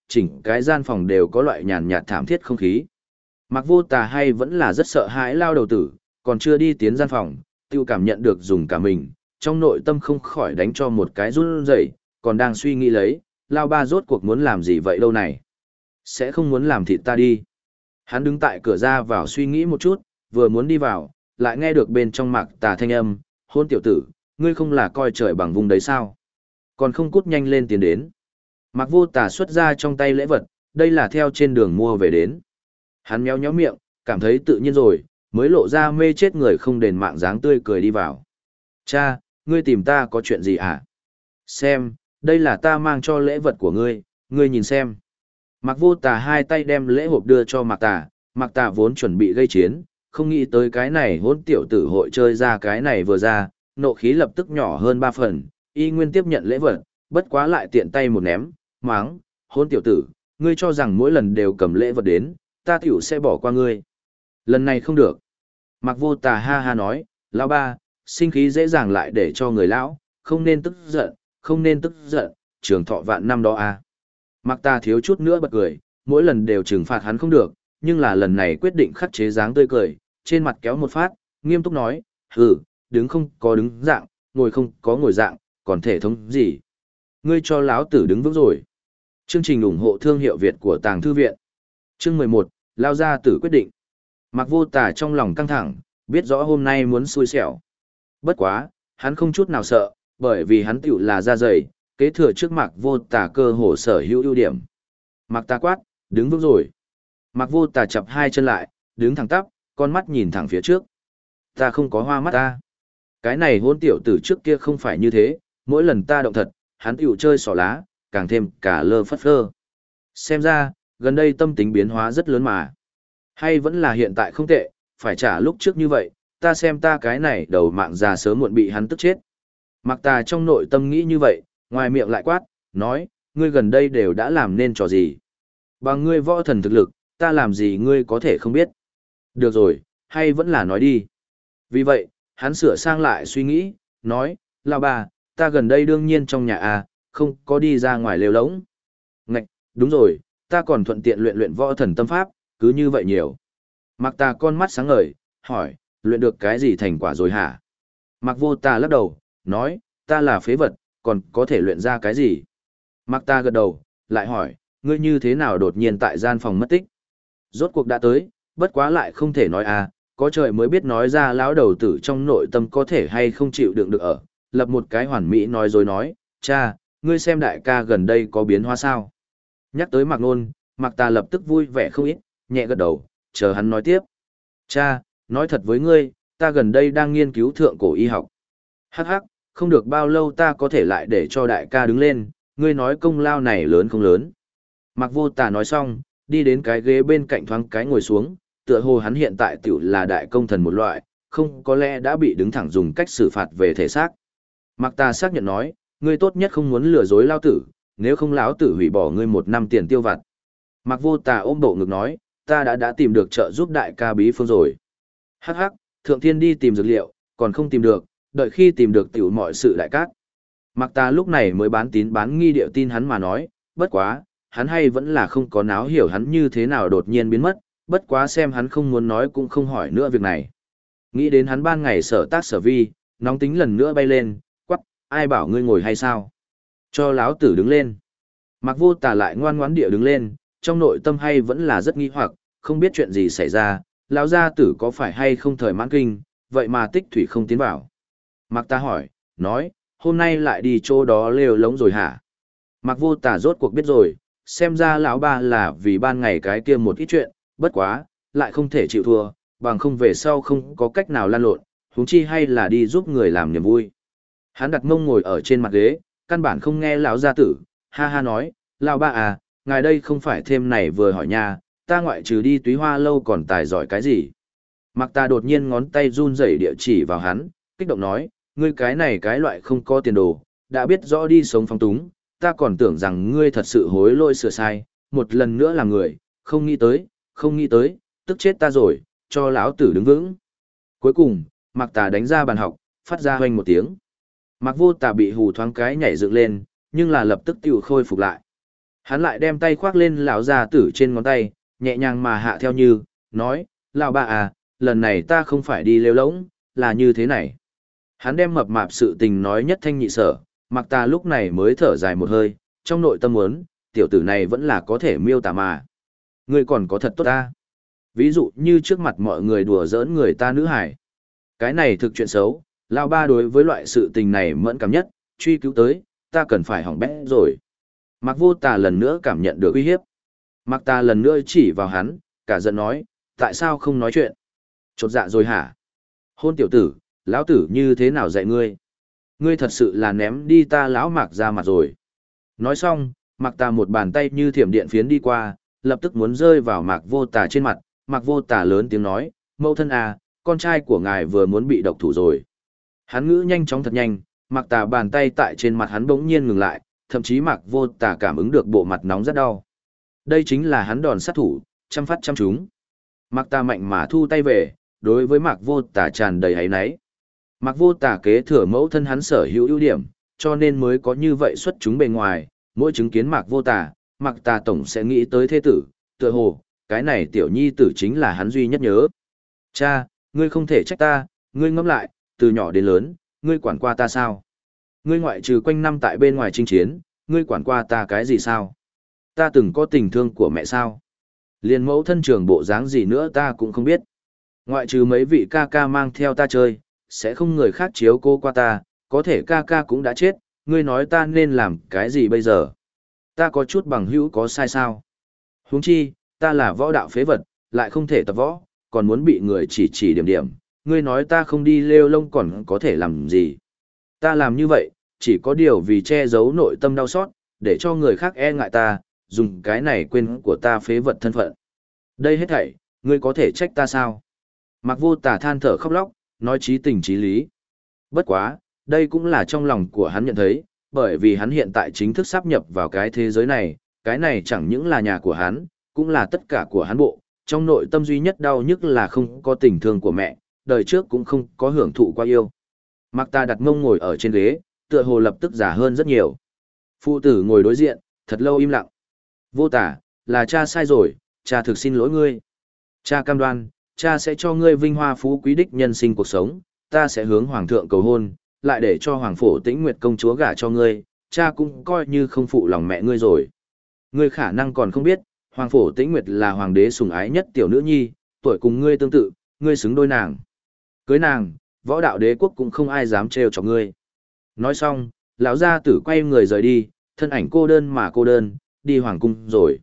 chỉnh cái gian phòng đều có loại nhàn nhạt thảm thiết không khí. Mạc Vô Tà hay vẫn là rất sợ hãi lao đầu tử, còn chưa đi tiến gian phòng, tiêu cảm nhận được dùng cả mình, trong nội tâm không khỏi đánh cho một cái run rẩy, còn đang suy nghĩ lấy, lao ba rốt cuộc muốn làm gì vậy đâu này. Sẽ không muốn làm thịt ta đi. Hắn đứng tại cửa ra vào suy nghĩ một chút, vừa muốn đi vào, lại nghe được bên trong Mạc Tà thanh âm, hôn tiểu tử, ngươi không là coi trời bằng vùng đấy sao? Còn không cút nhanh lên tiến đến. Mạc Vô Tà xuất ra trong tay lễ vật, đây là theo trên đường mua về đến. Hắn méo méo miệng, cảm thấy tự nhiên rồi, mới lộ ra mê chết người không đền mạng dáng tươi cười đi vào. Cha, ngươi tìm ta có chuyện gì hả? Xem, đây là ta mang cho lễ vật của ngươi, ngươi nhìn xem. Mạc Vô Tà hai tay đem lễ hộp đưa cho Mạc Tà vốn chuẩn bị gây chiến, không nghĩ tới cái này hôn tiểu tử hội chơi ra cái này vừa ra, nộ khí lập tức nhỏ hơn 3 phần, y nguyên tiếp nhận lễ vật, bất quá lại tiện tay một ném, máng, hôn tiểu tử, ngươi cho rằng mỗi lần đều cầm lễ vật đến, ta tiểu sẽ bỏ qua ngươi. Lần này không được. Mạc Vô Tà ha ha nói, lão ba, sinh khí dễ dàng lại để cho người lão, không nên tức giận, không nên tức giận, trường thọ vạn năm đó à. Mạc Tà thiếu chút nữa bật cười, mỗi lần đều trừng phạt hắn không được, nhưng là lần này quyết định khắc chế dáng tươi cười, trên mặt kéo một phát, nghiêm túc nói, đứng không có đứng dạng, ngồi không có ngồi dạng, còn thể thống gì. Ngươi cho lão tử đứng vững rồi. Chương trình ủng hộ thương hiệu Việt của Tàng Thư Viện. Chương 11, lao ra tử quyết định. Mạc Vô Tà trong lòng căng thẳng, biết rõ hôm nay muốn xui xẻo. Bất quá, hắn không chút nào sợ, bởi vì hắn tiểu là da dày, kế thừa trước Mạc Vô Tà cơ hồ sở hữu ưu điểm. Mạc Tà quát, đứng vững rồi. Mạc Vô Tà chập hai chân lại, đứng thẳng tắp, con mắt nhìn thẳng phía trước. Ta không có hoa mắt ta. Cái này hôn tiểu tử trước kia không phải như thế, mỗi lần ta động thật, hắn tiểu chơi xỏ lá, càng thêm cả lơ phất phơ. Xem ra, gần đây tâm tính biến hóa rất lớn mà. Hay vẫn là hiện tại không tệ, phải trả lúc trước như vậy, ta xem ta cái này đầu mạng già sớm muộn bị hắn tức chết. Mạc Tà trong nội tâm nghĩ như vậy, ngoài miệng lại quát, nói, ngươi gần đây đều đã làm nên trò gì. Bằng ngươi võ thần thực lực, ta làm gì ngươi có thể không biết. Được rồi, hay vẫn là nói đi. Vì vậy, hắn sửa sang lại suy nghĩ, nói, lão bà, ta gần đây đương nhiên trong nhà à, không có đi ra ngoài lều lống. Ngạch, đúng rồi, ta còn thuận tiện luyện luyện võ thần tâm pháp, cứ như vậy nhiều. Mạc Tà con mắt sáng ngời, hỏi, luyện được cái gì thành quả rồi hả? Mạc Vô Tà lắc đầu, nói, ta là phế vật, còn có thể luyện ra cái gì? Mạc Tà gật đầu, lại hỏi, ngươi như thế nào đột nhiên tại gian phòng mất tích? Rốt cuộc đã tới, bất quá lại không thể nói à, có trời mới biết nói ra lão đầu tử trong nội tâm có thể hay không chịu đựng được ở, lập một cái hoàn mỹ nói dối nói, cha, ngươi xem đại ca gần đây có biến hóa sao? Nhắc tới Mạc Nôn, Mạc Tà lập tức vui vẻ không ít, nhẹ gật đầu, chờ hắn nói tiếp. Cha, nói thật với ngươi, ta gần đây đang nghiên cứu thượng cổ y học. Hắc hắc, không được bao lâu ta có thể lại để cho đại ca đứng lên, ngươi nói công lao này lớn không lớn. Mạc Vô Tà nói xong, đi đến cái ghế bên cạnh thoáng cái ngồi xuống, tựa hồ hắn hiện tại tiểu là đại công thần một loại, không có lẽ đã bị đứng thẳng dùng cách xử phạt về thể xác. Mạc Tà xác nhận nói, ngươi tốt nhất không muốn lừa dối lao tử, nếu không lão tử hủy bỏ ngươi 1 năm tiền tiêu vặt. Mạc Vô Tà ôm bộ ngực nói, ta đã tìm được trợ giúp đại ca bí phương rồi. Hắc hắc, thượng thiên đi tìm dược liệu, còn không tìm được, đợi khi tìm được tiểu mọi sự đại cát. Mạc Tà lúc này mới bán tín bán nghi điệu tin hắn mà nói, bất quá, hắn hay vẫn là không có náo hiểu hắn như thế nào đột nhiên biến mất, bất quá xem hắn không muốn nói cũng không hỏi nữa việc này. Nghĩ đến hắn ban ngày sở tác sở vi, nóng tính lần nữa bay lên, quắc, ai bảo ngươi ngồi hay sao? Cho láo tử đứng lên. Mạc Vô Tà lại ngoan ngoãn địa đứng lên, trong nội tâm hay vẫn là rất nghi hoặc, không biết chuyện gì xảy ra, lão gia tử có phải hay không thời mãn kinh, vậy mà tích thủy không tiến vào. Mạc ta hỏi, nói, hôm nay lại đi chỗ đó lều lống rồi hả? Mạc Vô Tà rốt cuộc biết rồi, xem ra lão ba là vì ban ngày cái kia một ít chuyện, bất quá, lại không thể chịu thua, bằng không về sau không có cách nào lan lộn, huống chi hay là đi giúp người làm niềm vui. Hắn đặt mông ngồi ở trên mặt ghế, căn bản không nghe lão gia tử, ha ha nói, lão ba à, ngài đây không phải thêm này vừa hỏi nha, ta ngoại trừ đi túy hoa lâu còn tài giỏi cái gì. Mạc ta đột nhiên ngón tay run rẩy địa chỉ vào hắn, kích động nói, ngươi cái này cái loại không có tiền đồ, đã biết rõ đi sống phóng túng, ta còn tưởng rằng ngươi thật sự hối lỗi sửa sai, một lần nữa làm người, không nghĩ tới, tức chết ta rồi, cho lão tử đứng vững. Cuối cùng, Mạc Tà đánh ra bàn học, phát ra hoanh một tiếng. Mạc Vô Tà bị hù thoáng cái nhảy dựng lên, nhưng là lập tức tiểu khôi phục lại. Hắn lại đem tay khoác lên lão gia tử trên ngón tay, nhẹ nhàng mà hạ theo như, nói, lão bà à, lần này ta không phải đi lêu lỗng, là như thế này. Hắn đem mập mạp sự tình nói nhất thanh nhị sở, Mạc Ta lúc này mới thở dài một hơi, trong nội tâm muốn, tiểu tử này vẫn là có thể miêu tả mà. Ngươi còn có thật tốt ta. Ví dụ như trước mặt mọi người đùa giỡn người ta nữ hải. Cái này thực chuyện xấu, lão ba đối với loại sự tình này mẫn cảm nhất, truy cứu tới, ta cần phải hỏng bét rồi. Mạc Vô Tà lần nữa cảm nhận được uy hiếp. Mạc Ta lần nữa chỉ vào hắn, cả giận nói, tại sao không nói chuyện? Chột dạ rồi hả? Hôn tiểu tử, lão tử như thế nào dạy ngươi? Ngươi thật sự là ném đi ta lão Mạc ra mặt rồi. Nói xong, Mạc Ta một bàn tay như thiểm điện phiến đi qua, lập tức muốn rơi vào Mạc Vô Tà trên mặt. Mạc Vô Tà lớn tiếng nói, mẫu thân à, con trai của ngài vừa muốn bị độc thủ rồi. Hắn ngữ nhanh chóng thật nhanh, Mạc Tà bàn tay tại trên mặt hắn bỗng nhiên ngừng lại, thậm chí Mạc Vô Tà cảm ứng được bộ mặt nóng rất đau. Đây chính là hắn đòn sát thủ, chăm phát chăm trúng. Mạc Tà mạnh mà thu tay về, đối với Mạc Vô Tà tràn đầy áy náy. Mạc Vô Tà kế thừa mẫu thân hắn sở hữu ưu điểm, cho nên mới có như vậy xuất chúng bề ngoài, mỗi chứng kiến Mạc Vô Tà, Mạc Tà tổng sẽ nghĩ tới thế tử, tựa hồ, cái này tiểu nhi tử chính là hắn duy nhất nhớ. Cha, ngươi không thể trách ta, ngươi ngẫm lại, từ nhỏ đến lớn, ngươi quản qua ta sao? Ngươi ngoại trừ quanh năm tại bên ngoài chinh chiến, ngươi quản qua ta cái gì sao? Ta từng có tình thương của mẹ sao? Liên mẫu thân trường bộ dáng gì nữa ta cũng không biết. Ngoại trừ mấy vị ca ca mang theo ta chơi, sẽ không người khác chiếu cô qua ta, có thể ca ca cũng đã chết, ngươi nói ta nên làm cái gì bây giờ? Ta có chút bằng hữu có sai sao? Huống chi, ta là võ đạo phế vật, lại không thể tập võ, còn muốn bị người chỉ điểm điểm, ngươi nói ta không đi lêu lông còn có thể làm gì? Ta làm như vậy, chỉ có điều vì che giấu nội tâm đau xót, để cho người khác e ngại ta, dùng cái này quên của ta phế vật thân phận. Đây hết thảy, ngươi có thể trách ta sao? Mạc Vô Tà than thở khóc lóc, nói chí tình chí lý. Bất quá, đây cũng là trong lòng của hắn nhận thấy, bởi vì hắn hiện tại chính thức sáp nhập vào cái thế giới này, cái này chẳng những là nhà của hắn, cũng là tất cả của hắn bộ, trong nội tâm duy nhất đau nhức là không có tình thương của mẹ, đời trước cũng không có hưởng thụ qua yêu. Mạc Ta đặt mông ngồi ở trên ghế, tựa hồ lập tức già hơn rất nhiều. Phụ tử ngồi đối diện, thật lâu im lặng. Vô Tà, là cha sai rồi, cha thực xin lỗi ngươi. Cha cam đoan, cha sẽ cho ngươi vinh hoa phú quý đích nhân sinh cuộc sống, ta sẽ hướng hoàng thượng cầu hôn, lại để cho hoàng phổ Tĩnh Nguyệt công chúa gả cho ngươi, cha cũng coi như không phụ lòng mẹ ngươi rồi. Ngươi khả năng còn không biết, hoàng phổ Tĩnh Nguyệt là hoàng đế sủng ái nhất tiểu nữ nhi, tuổi cùng ngươi tương tự, ngươi xứng đôi nàng. Cưới nàng, võ đạo đế quốc cũng không ai dám trêu chọc ngươi. Nói xong, lão gia tử quay người rời đi, thân ảnh cô đơn mà cô đơn, đi hoàng cung rồi.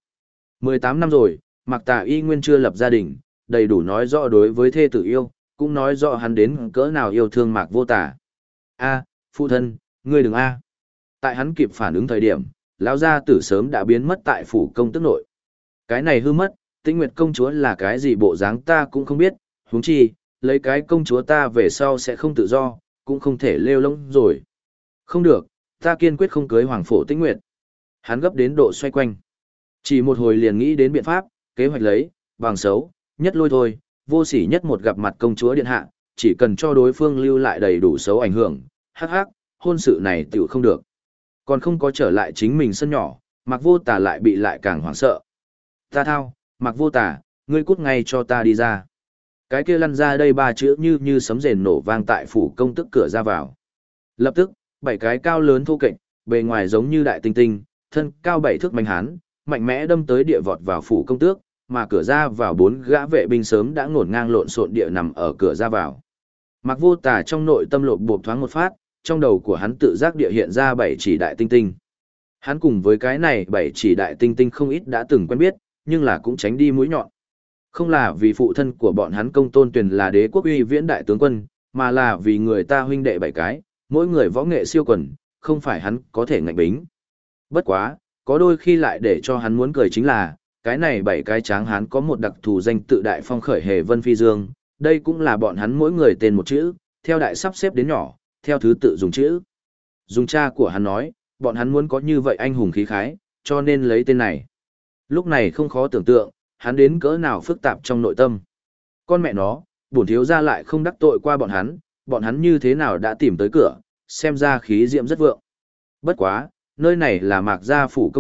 18 năm rồi, Mạc Tà y nguyên chưa lập gia đình, đầy đủ nói rõ đối với thê tử yêu, cũng nói rõ hắn đến cỡ nào yêu thương Mạc Vô Tà. A, phụ thân, ngươi đừng a. Tại hắn kịp phản ứng thời điểm, lão gia tử sớm đã biến mất tại phủ công tước nội. Cái này hư mất, Tĩnh Nguyệt công chúa là cái gì bộ dáng ta cũng không biết, huống chi, lấy cái công chúa ta về sau sẽ không tự do, cũng không thể lêu lông rồi. Không được, ta kiên quyết không cưới hoàng phổ Tĩnh Nguyệt. Hắn gấp đến độ xoay quanh. Chỉ một hồi liền nghĩ đến biện pháp, kế hoạch lấy, bằng xấu, nhất lôi thôi, vô sỉ nhất một gặp mặt công chúa điện hạ, chỉ cần cho đối phương lưu lại đầy đủ xấu ảnh hưởng, hắc hắc, hôn sự này tiểu không được. Còn không có trở lại chính mình sân nhỏ, Mạc Vô Tà lại bị lại càng hoảng sợ. Ta thao, Mạc Vô Tà, ngươi cút ngay cho ta đi ra. Cái kia lăn ra đây ba chữ như sấm rền nổ vang tại phủ công tức cửa ra vào. Lập tức, 7 cái cao lớn thô kệch, bề ngoài giống như đại tinh tinh, thân cao 7 thước mạnh hán, mạnh mẽ đâm tới địa vọt vào phủ công tước, mà cửa ra vào 4 gã vệ binh sớm đã ngổn ngang lộn xộn địa nằm ở cửa ra vào. Mạc Vô Tà trong nội tâm lộp bộp thoáng một phát, trong đầu của hắn tự giác địa hiện ra 7 chỉ đại tinh tinh. Hắn cùng với cái này 7 chỉ đại tinh tinh không ít đã từng quen biết, nhưng là cũng tránh đi mũi nhọn. Không là vì phụ thân của bọn hắn Công Tôn Tuyền là đế quốc uy viễn đại tướng quân, mà là vì người ta huynh đệ 7 cái, mỗi người võ nghệ siêu quần, không phải hắn có thể ngạnh bính. Bất quá, có đôi khi lại để cho hắn muốn cười chính là, cái này 7 cái tráng hán có một đặc thù danh tự đại phong khởi hề vân phi dương, đây cũng là bọn hắn mỗi người tên một chữ, theo đại sắp xếp đến nhỏ, theo thứ tự dùng chữ. Dùng cha của hắn nói, bọn hắn muốn có như vậy anh hùng khí khái, cho nên lấy tên này. Lúc này không khó tưởng tượng, hắn đến cỡ nào phức tạp trong nội tâm. Con mẹ nó, bổn thiếu gia lại không đắc tội qua bọn hắn như thế nào đã tìm tới cửa, xem ra khí diệm rất vượng. Bất quá, nơi này là Mạc gia phủ công tước,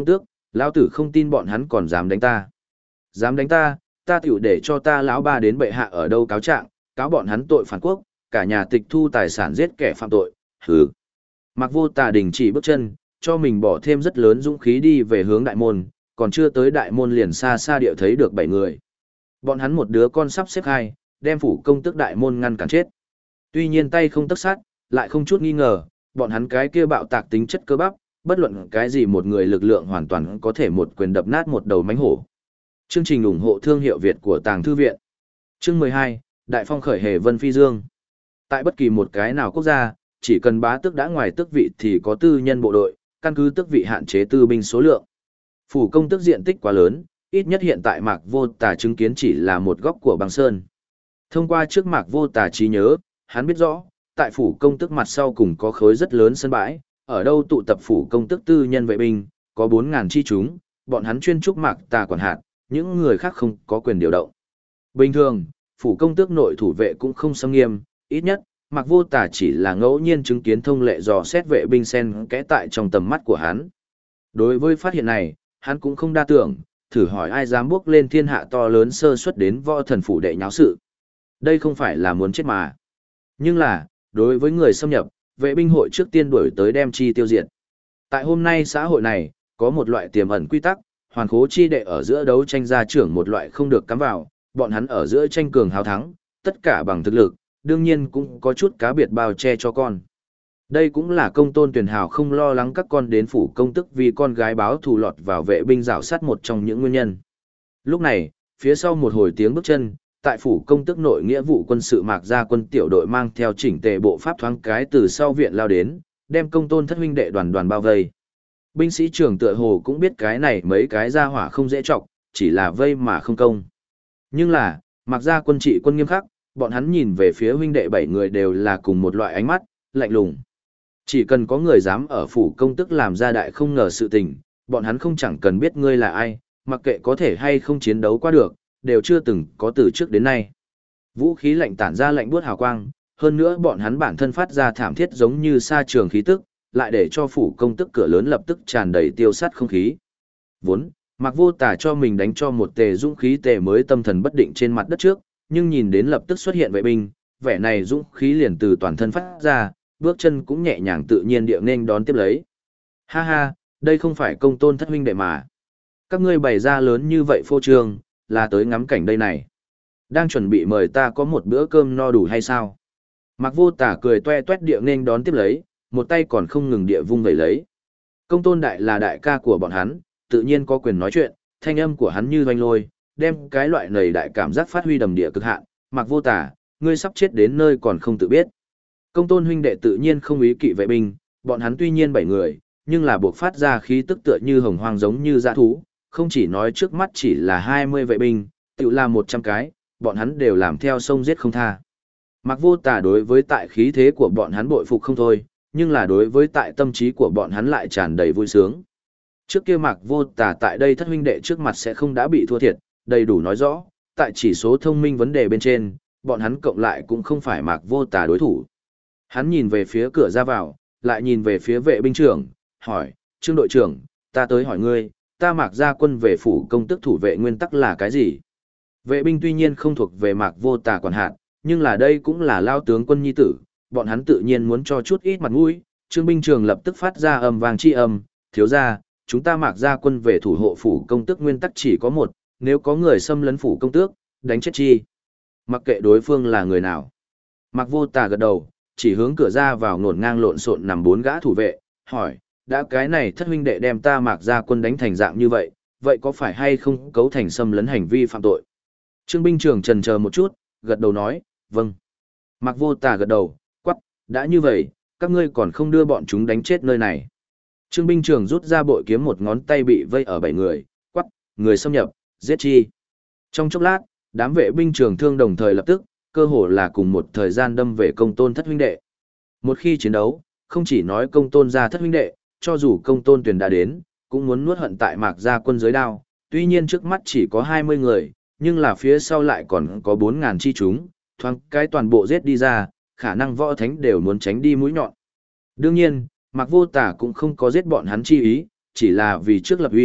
Lão tử không tin bọn hắn còn dám đánh ta. Dám đánh ta, ta tiểu để cho ta lão ba đến bệ hạ ở đâu cáo trạng, cáo bọn hắn tội phản quốc, cả nhà tịch thu tài sản giết kẻ phạm tội. Hừ. Mạc Vô Tà đình chỉ bước chân, cho mình bỏ thêm rất lớn dũng khí đi về hướng đại môn, còn chưa tới đại môn liền xa xa địa thấy được 7 người. Bọn hắn một đứa con sắp xếp hai, đem phủ công tước đại môn ngăn cản chết. Tuy nhiên tay không tấc sát, lại không chút nghi ngờ, bọn hắn cái kia bạo tạc tính chất cơ bắp, bất luận cái gì một người lực lượng hoàn toàn có thể một quyền đập nát một đầu mánh hổ. Chương trình ủng hộ thương hiệu Việt của Tàng Thư Viện. Chương 12, Đại phong khởi hề Vân Phi Dương. Tại bất kỳ một cái nào quốc gia, chỉ cần bá tước đã ngoài tước vị thì có tư nhân bộ đội, căn cứ tước vị hạn chế tư binh số lượng. Phủ công tước diện tích quá lớn, ít nhất hiện tại Mạc Vô Tà chứng kiến chỉ là một góc của băng sơn. Thông qua trước Mạc Vô Tà trí nhớ, hắn biết rõ, tại phủ công tước mặt sau cùng có khối rất lớn sân bãi, ở đâu tụ tập phủ công tước tư nhân vệ binh, có 4.000 chi chúng, bọn hắn chuyên trúc Mạc Tà quản hạt, những người khác không có quyền điều động. Bình thường, phủ công tước nội thủ vệ cũng không xâm nghiêm, ít nhất, Mạc Vô Tà chỉ là ngẫu nhiên chứng kiến thông lệ dò xét vệ binh xen kẽ tại trong tầm mắt của hắn. Đối với phát hiện này, hắn cũng không đa tưởng, thử hỏi ai dám bước lên thiên hạ to lớn sơ suất đến võ thần phủ đệ nháo sự. Đây không phải là muốn chết mà. Nhưng là, đối với người xâm nhập, vệ binh hội trước tiên đuổi tới đem chi tiêu diệt. Tại hôm nay xã hội này, có một loại tiềm ẩn quy tắc, hoàn khố chi đệ ở giữa đấu tranh gia trưởng một loại không được cắm vào, bọn hắn ở giữa tranh cường hào thắng, tất cả bằng thực lực, đương nhiên cũng có chút cá biệt bao che cho con. Đây cũng là Công Tôn Tuyển Hào không lo lắng các con đến phủ công tức vì con gái báo thù lọt vào vệ binh rảo sát một trong những nguyên nhân. Lúc này, phía sau một hồi tiếng bước chân, tại phủ công tức nội nghĩa vụ quân sự Mạc Gia quân tiểu đội mang theo chỉnh tề bộ pháp thoáng cái từ sau viện lao đến, đem Công Tôn thất huynh đệ đoàn đoàn bao vây. Binh sĩ trưởng tựa hồ cũng biết cái này mấy cái gia hỏa không dễ trọng, chỉ là vây mà không công. Nhưng là, Mạc Gia quân trị quân nghiêm khắc, bọn hắn nhìn về phía huynh đệ 7 người đều là cùng một loại ánh mắt, lạnh lùng. Chỉ cần có người dám ở phủ công tức làm ra đại không ngờ sự tình, bọn hắn không chẳng cần biết ngươi là ai, mặc kệ có thể hay không chiến đấu qua được, đều chưa từng có từ trước đến nay. Vũ khí lạnh tản ra lạnh buốt hào quang, hơn nữa bọn hắn bản thân phát ra thảm thiết giống như sa trường khí tức, lại để cho phủ công tức cửa lớn lập tức tràn đầy tiêu sát không khí. Vốn, Mạc Vô Tà cho mình đánh cho một tề dũng khí tề mới tâm thần bất định trên mặt đất trước, nhưng nhìn đến lập tức xuất hiện vệ binh, vẻ này dũng khí liền từ toàn thân phát ra, bước chân cũng nhẹ nhàng tự nhiên địa nên đón tiếp lấy. Ha ha, đây không phải Công Tôn thất huynh đệ mà. Các ngươi bày ra lớn như vậy phô trương, là tới ngắm cảnh đây này. Đang chuẩn bị mời ta có một bữa cơm no đủ hay sao? Mạc Vô Tà cười toe toét địa nên đón tiếp lấy, một tay còn không ngừng địa vung vẩy lấy. Công Tôn đại là đại ca của bọn hắn, tự nhiên có quyền nói chuyện, thanh âm của hắn như doanh lôi, đem cái loại nầy đại cảm giác phát huy đầm địa cực hạn. Mạc Vô Tà, ngươi sắp chết đến nơi còn không tự biết. Công Tôn huynh đệ tự nhiên không ý kỵ vệ binh, bọn hắn tuy nhiên 7 người, nhưng là buộc phát ra khí tức tựa như hồng hoang giống như dã thú, không chỉ nói trước mắt chỉ là 20 vệ binh, tự là 100 cái, bọn hắn đều làm theo sông giết không tha. Mạc Vô Tà đối với tại khí thế của bọn hắn bội phục không thôi, nhưng là đối với tại tâm trí của bọn hắn lại tràn đầy vui sướng. Trước kia Mạc Vô Tà tại đây thất huynh đệ trước mặt sẽ không đã bị thua thiệt, đầy đủ nói rõ, tại chỉ số thông minh vấn đề bên trên, bọn hắn cộng lại cũng không phải Mạc Vô Tà đối thủ. Hắn nhìn về phía cửa ra vào, lại nhìn về phía vệ binh trưởng, hỏi, Trương đội trưởng, ta tới hỏi ngươi, ta Mạc Gia quân về phủ công tức thủ vệ nguyên tắc là cái gì? Vệ binh tuy nhiên không thuộc về Mạc Vô Tà quản hạt, nhưng là đây cũng là lao tướng quân nhi tử, bọn hắn tự nhiên muốn cho chút ít mặt mũi. Trương binh trường lập tức phát ra âm vang chi âm, thiếu ra, chúng ta Mạc Gia quân về thủ hộ phủ công tước nguyên tắc chỉ có một, nếu có người xâm lấn phủ công tước, đánh chết chi. Mặc kệ đối phương là người nào. Mạc Vô Tà gật đầu, chỉ hướng cửa ra vào ngổn ngang lộn xộn nằm 4 gã thủ vệ, hỏi, đã cái này thất huynh đệ đem ta Mạc Gia quân đánh thành dạng như vậy, vậy có phải hay không cấu thành xâm lấn hành vi phạm tội? Trương binh trưởng chần chờ một chút, gật đầu nói, vâng. Mạc Vô Tà gật đầu, quắc, đã như vậy, các ngươi còn không đưa bọn chúng đánh chết nơi này. Trương binh trưởng rút ra bội kiếm một ngón tay bị vây ở 7 người, quắc, người xâm nhập, giết chi. Trong chốc lát, đám vệ binh trưởng thương đồng thời lập tức, cơ hồ là cùng một thời gian đâm về Công Tôn thất huynh đệ. Một khi chiến đấu, không chỉ nói Công Tôn gia thất huynh đệ, cho dù Công Tôn Tuyền đã đến, cũng muốn nuốt hận tại Mạc Gia quân dưới đao. Tuy nhiên trước mắt chỉ có 20 người, nhưng là phía sau lại còn có 4.000 chi chúng, thoáng cái toàn bộ giết đi ra, khả năng võ thánh đều muốn tránh đi mũi nhọn. Đương nhiên, Mạc Vô Tà cũng không có giết bọn hắn chi ý, chỉ là vì trước lập uy,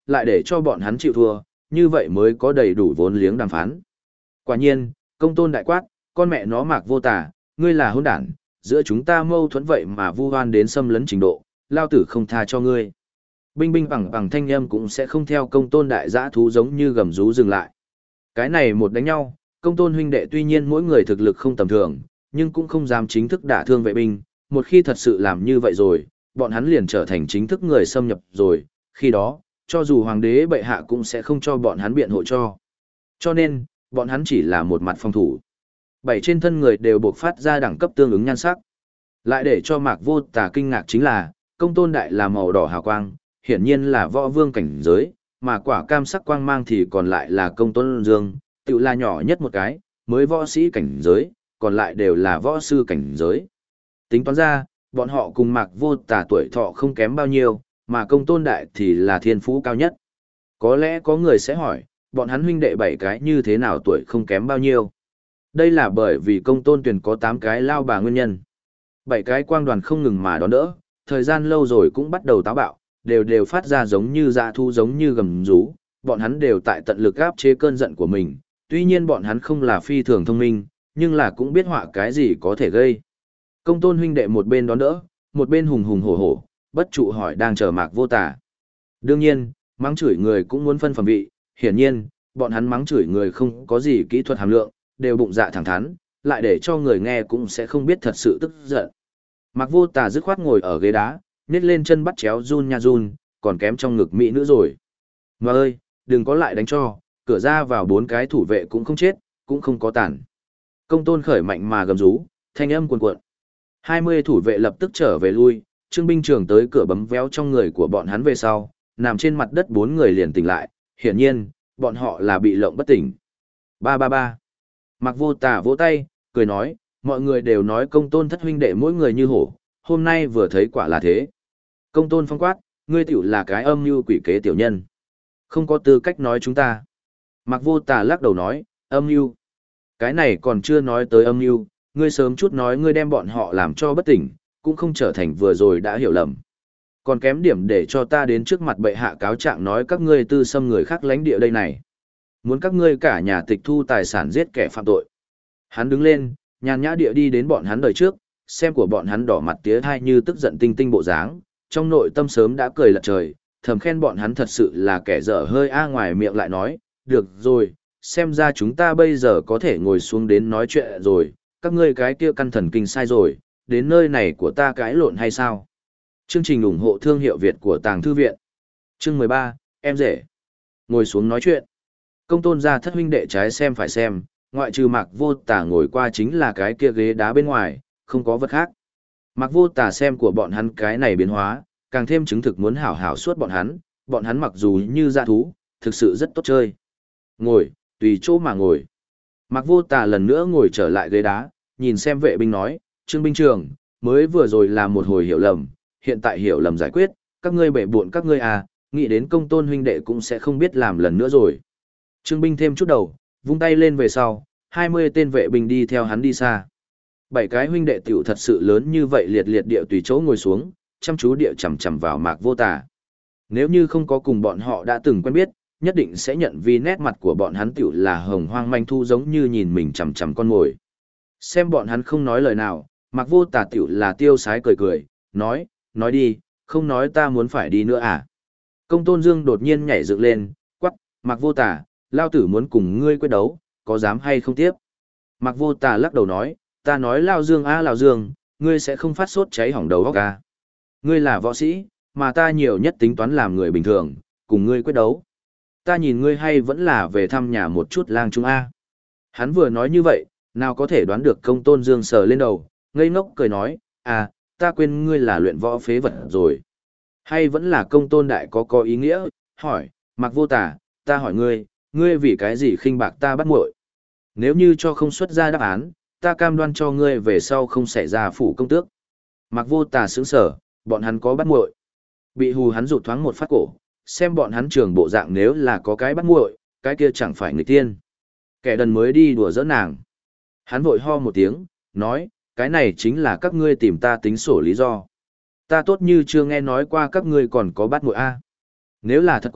lại để cho bọn hắn chịu thua, như vậy mới có đầy đủ vốn liếng đàm phán. Quả nhiên, Công Tôn đại quát, con mẹ nó Mạc Vô Tà, ngươi là hỗn đản, giữa chúng ta mâu thuẫn vậy mà vu oan đến xâm lấn trình độ, lao tử không tha cho ngươi. Binh binh bằng bằng thanh âm cũng sẽ không theo Công Tôn đại dã thú giống như gầm rú dừng lại. Cái này một đánh nhau, Công Tôn huynh đệ tuy nhiên mỗi người thực lực không tầm thường, nhưng cũng không dám chính thức đả thương vệ binh, một khi thật sự làm như vậy rồi, bọn hắn liền trở thành chính thức người xâm nhập rồi, khi đó, cho dù hoàng đế bệ hạ cũng sẽ không cho bọn hắn biện hộ cho. Cho nên, bọn hắn chỉ là một mặt phòng thủ. Bảy trên thân người đều buộc phát ra đẳng cấp tương ứng nhan sắc. Lại để cho Mạc Vô Tà kinh ngạc chính là, Công Tôn đại là màu đỏ hào quang, hiển nhiên là võ vương cảnh giới, mà quả cam sắc quang mang thì còn lại là Công Tôn Dương, tự là nhỏ nhất một cái, mới võ sĩ cảnh giới, còn lại đều là võ sư cảnh giới. Tính toán ra, bọn họ cùng Mạc Vô Tà tuổi thọ không kém bao nhiêu, mà Công Tôn đại thì là thiên phú cao nhất. Có lẽ có người sẽ hỏi, bọn hắn huynh đệ 7 cái như thế nào tuổi không kém bao nhiêu? Đây là bởi vì Công Tôn Tuyền có 8 cái lao bà nguyên nhân. 7 cái quang đoàn không ngừng mà đón đỡ, thời gian lâu rồi cũng bắt đầu táo bạo, đều phát ra giống như dã thu giống như gầm rú, bọn hắn đều tại tận lực áp chế cơn giận của mình, tuy nhiên bọn hắn không là phi thường thông minh, nhưng là cũng biết họa cái gì có thể gây. Công Tôn huynh đệ một bên đón đỡ, một bên hùng hùng hổ hổ, bất trụ hỏi đang chờ Mạc Vô Tà. Đương nhiên, mắng chửi người cũng muốn phân phẩm vị, hiển nhiên, bọn hắn mắng chửi người không có gì kỹ thuật hàm lượng, đều bụng dạ thẳng thắn, lại để cho người nghe cũng sẽ không biết thật sự tức giận. Mạc Vô Tà dứt khoát ngồi ở ghế đá, nhét lên chân bắt chéo run nha run, còn kém trong ngực mỹ nữ rồi. Mà ơi, đừng có lại đánh cho, cửa ra vào 4 cái thủ vệ cũng không chết, cũng không có tàn. Công Tôn khởi mạnh mà gầm rú, thanh âm cuồn cuộn. 20 thủ vệ lập tức trở về lui, Trương binh trưởng tới cửa bấm véo trong người của bọn hắn về sau, nằm trên mặt đất 4 người liền tỉnh lại, hiển nhiên, bọn họ là bị lộng bất tỉnh. Ba ba ba. Mạc Vô Tà vỗ tay, cười nói, mọi người đều nói Công Tôn thất huynh đệ mỗi người như hổ, hôm nay vừa thấy quả là thế. Công Tôn phong quát, ngươi tiểu là cái âm mưu quỷ kế tiểu nhân. Không có tư cách nói chúng ta. Mạc Vô Tà lắc đầu nói, âm mưu. Cái này còn chưa nói tới âm mưu, ngươi sớm chút nói ngươi đem bọn họ làm cho bất tỉnh, cũng không trở thành vừa rồi đã hiểu lầm. Còn kém điểm để cho ta đến trước mặt bệ hạ cáo trạng nói các ngươi tư xâm người khác lãnh địa đây này. Muốn các ngươi cả nhà tịch thu tài sản giết kẻ phạm tội. Hắn đứng lên, nhàn nhã địa đi đến bọn hắn đời trước, xem của bọn hắn đỏ mặt tía thai như tức giận tinh tinh bộ dáng, trong nội tâm sớm đã cười lật trời, thầm khen bọn hắn thật sự là kẻ dở hơi ngoài miệng lại nói, được rồi, xem ra chúng ta bây giờ có thể ngồi xuống đến nói chuyện rồi, các ngươi cái kia căn thần kinh sai rồi, đến nơi này của ta cãi lộn hay sao? Chương trình ủng hộ thương hiệu Việt của Tàng Thư Viện. Chương 13, em rể. Ngồi xuống nói chuyện. Công Tôn gia thất huynh đệ trái xem phải xem, ngoại trừ Mạc Vô Tà ngồi qua chính là cái kia ghế đá bên ngoài, không có vật khác. Mạc Vô Tà xem của bọn hắn cái này biến hóa, càng thêm chứng thực muốn hảo hảo suốt bọn hắn mặc dù như dã thú, thực sự rất tốt chơi. Ngồi, tùy chỗ mà ngồi. Mạc Vô Tà lần nữa ngồi trở lại ghế đá, nhìn xem vệ binh nói, Trương binh trưởng, mới vừa rồi là một hồi hiểu lầm, hiện tại hiểu lầm giải quyết, các ngươi bể buộn các ngươi à, nghĩ đến Công Tôn huynh đệ cũng sẽ không biết làm lần nữa rồi. Trương binh thêm chút đầu, vung tay lên về sau, 20 tên vệ binh đi theo hắn đi xa. 7 cái huynh đệ tiểu thật sự lớn như vậy liệt liệt địa tùy chỗ ngồi xuống, chăm chú địa chầm chầm vào Mạc Vô Tà. Nếu như không có cùng bọn họ đã từng quen biết, nhất định sẽ nhận vì nét mặt của bọn hắn tiểu là hồng hoang manh thu giống như nhìn mình chầm chầm con mồi. Xem bọn hắn không nói lời nào, Mạc Vô Tà tiểu là tiêu sái cười cười, nói đi, không nói ta muốn phải đi nữa à. Công Tôn Dương đột nhiên nhảy dựng lên, quắc, Mạc Vô Tà, lao tử muốn cùng ngươi quyết đấu, có dám hay không tiếp? Mạc Vô Tà lắc đầu nói, ta nói Lao Dương á Lao Dương, ngươi sẽ không phát sốt cháy hỏng đầu óc à. Ngươi là võ sĩ, mà ta nhiều nhất tính toán làm người bình thường, cùng ngươi quyết đấu. Ta nhìn ngươi hay vẫn là về thăm nhà một chút lang trung A. Hắn vừa nói như vậy, nào có thể đoán được Công Tôn Dương sờ lên đầu, ngây ngốc cười nói, à, ta quên ngươi là luyện võ phế vật rồi. Hay vẫn là Công Tôn đại có ý nghĩa, hỏi, Mạc Vô Tà, ta hỏi ngươi vì cái gì khinh bạc ta bắt muội? Nếu như cho không xuất ra đáp án, ta cam đoan cho ngươi về sau không xảy ra phủ công tước. Mạc Vô Tà sững sở, bọn hắn có bắt muội. Bị hù hắn rụt thoáng một phát cổ, xem bọn hắn trường bộ dạng nếu là có cái bắt muội, cái kia chẳng phải người tiên. Kẻ đần mới đi đùa giỡn nàng. Hắn vội ho một tiếng, nói, cái này chính là các ngươi tìm ta tính sổ lý do. Ta tốt như chưa nghe nói qua các ngươi còn có bắt muội a. Nếu là thật có,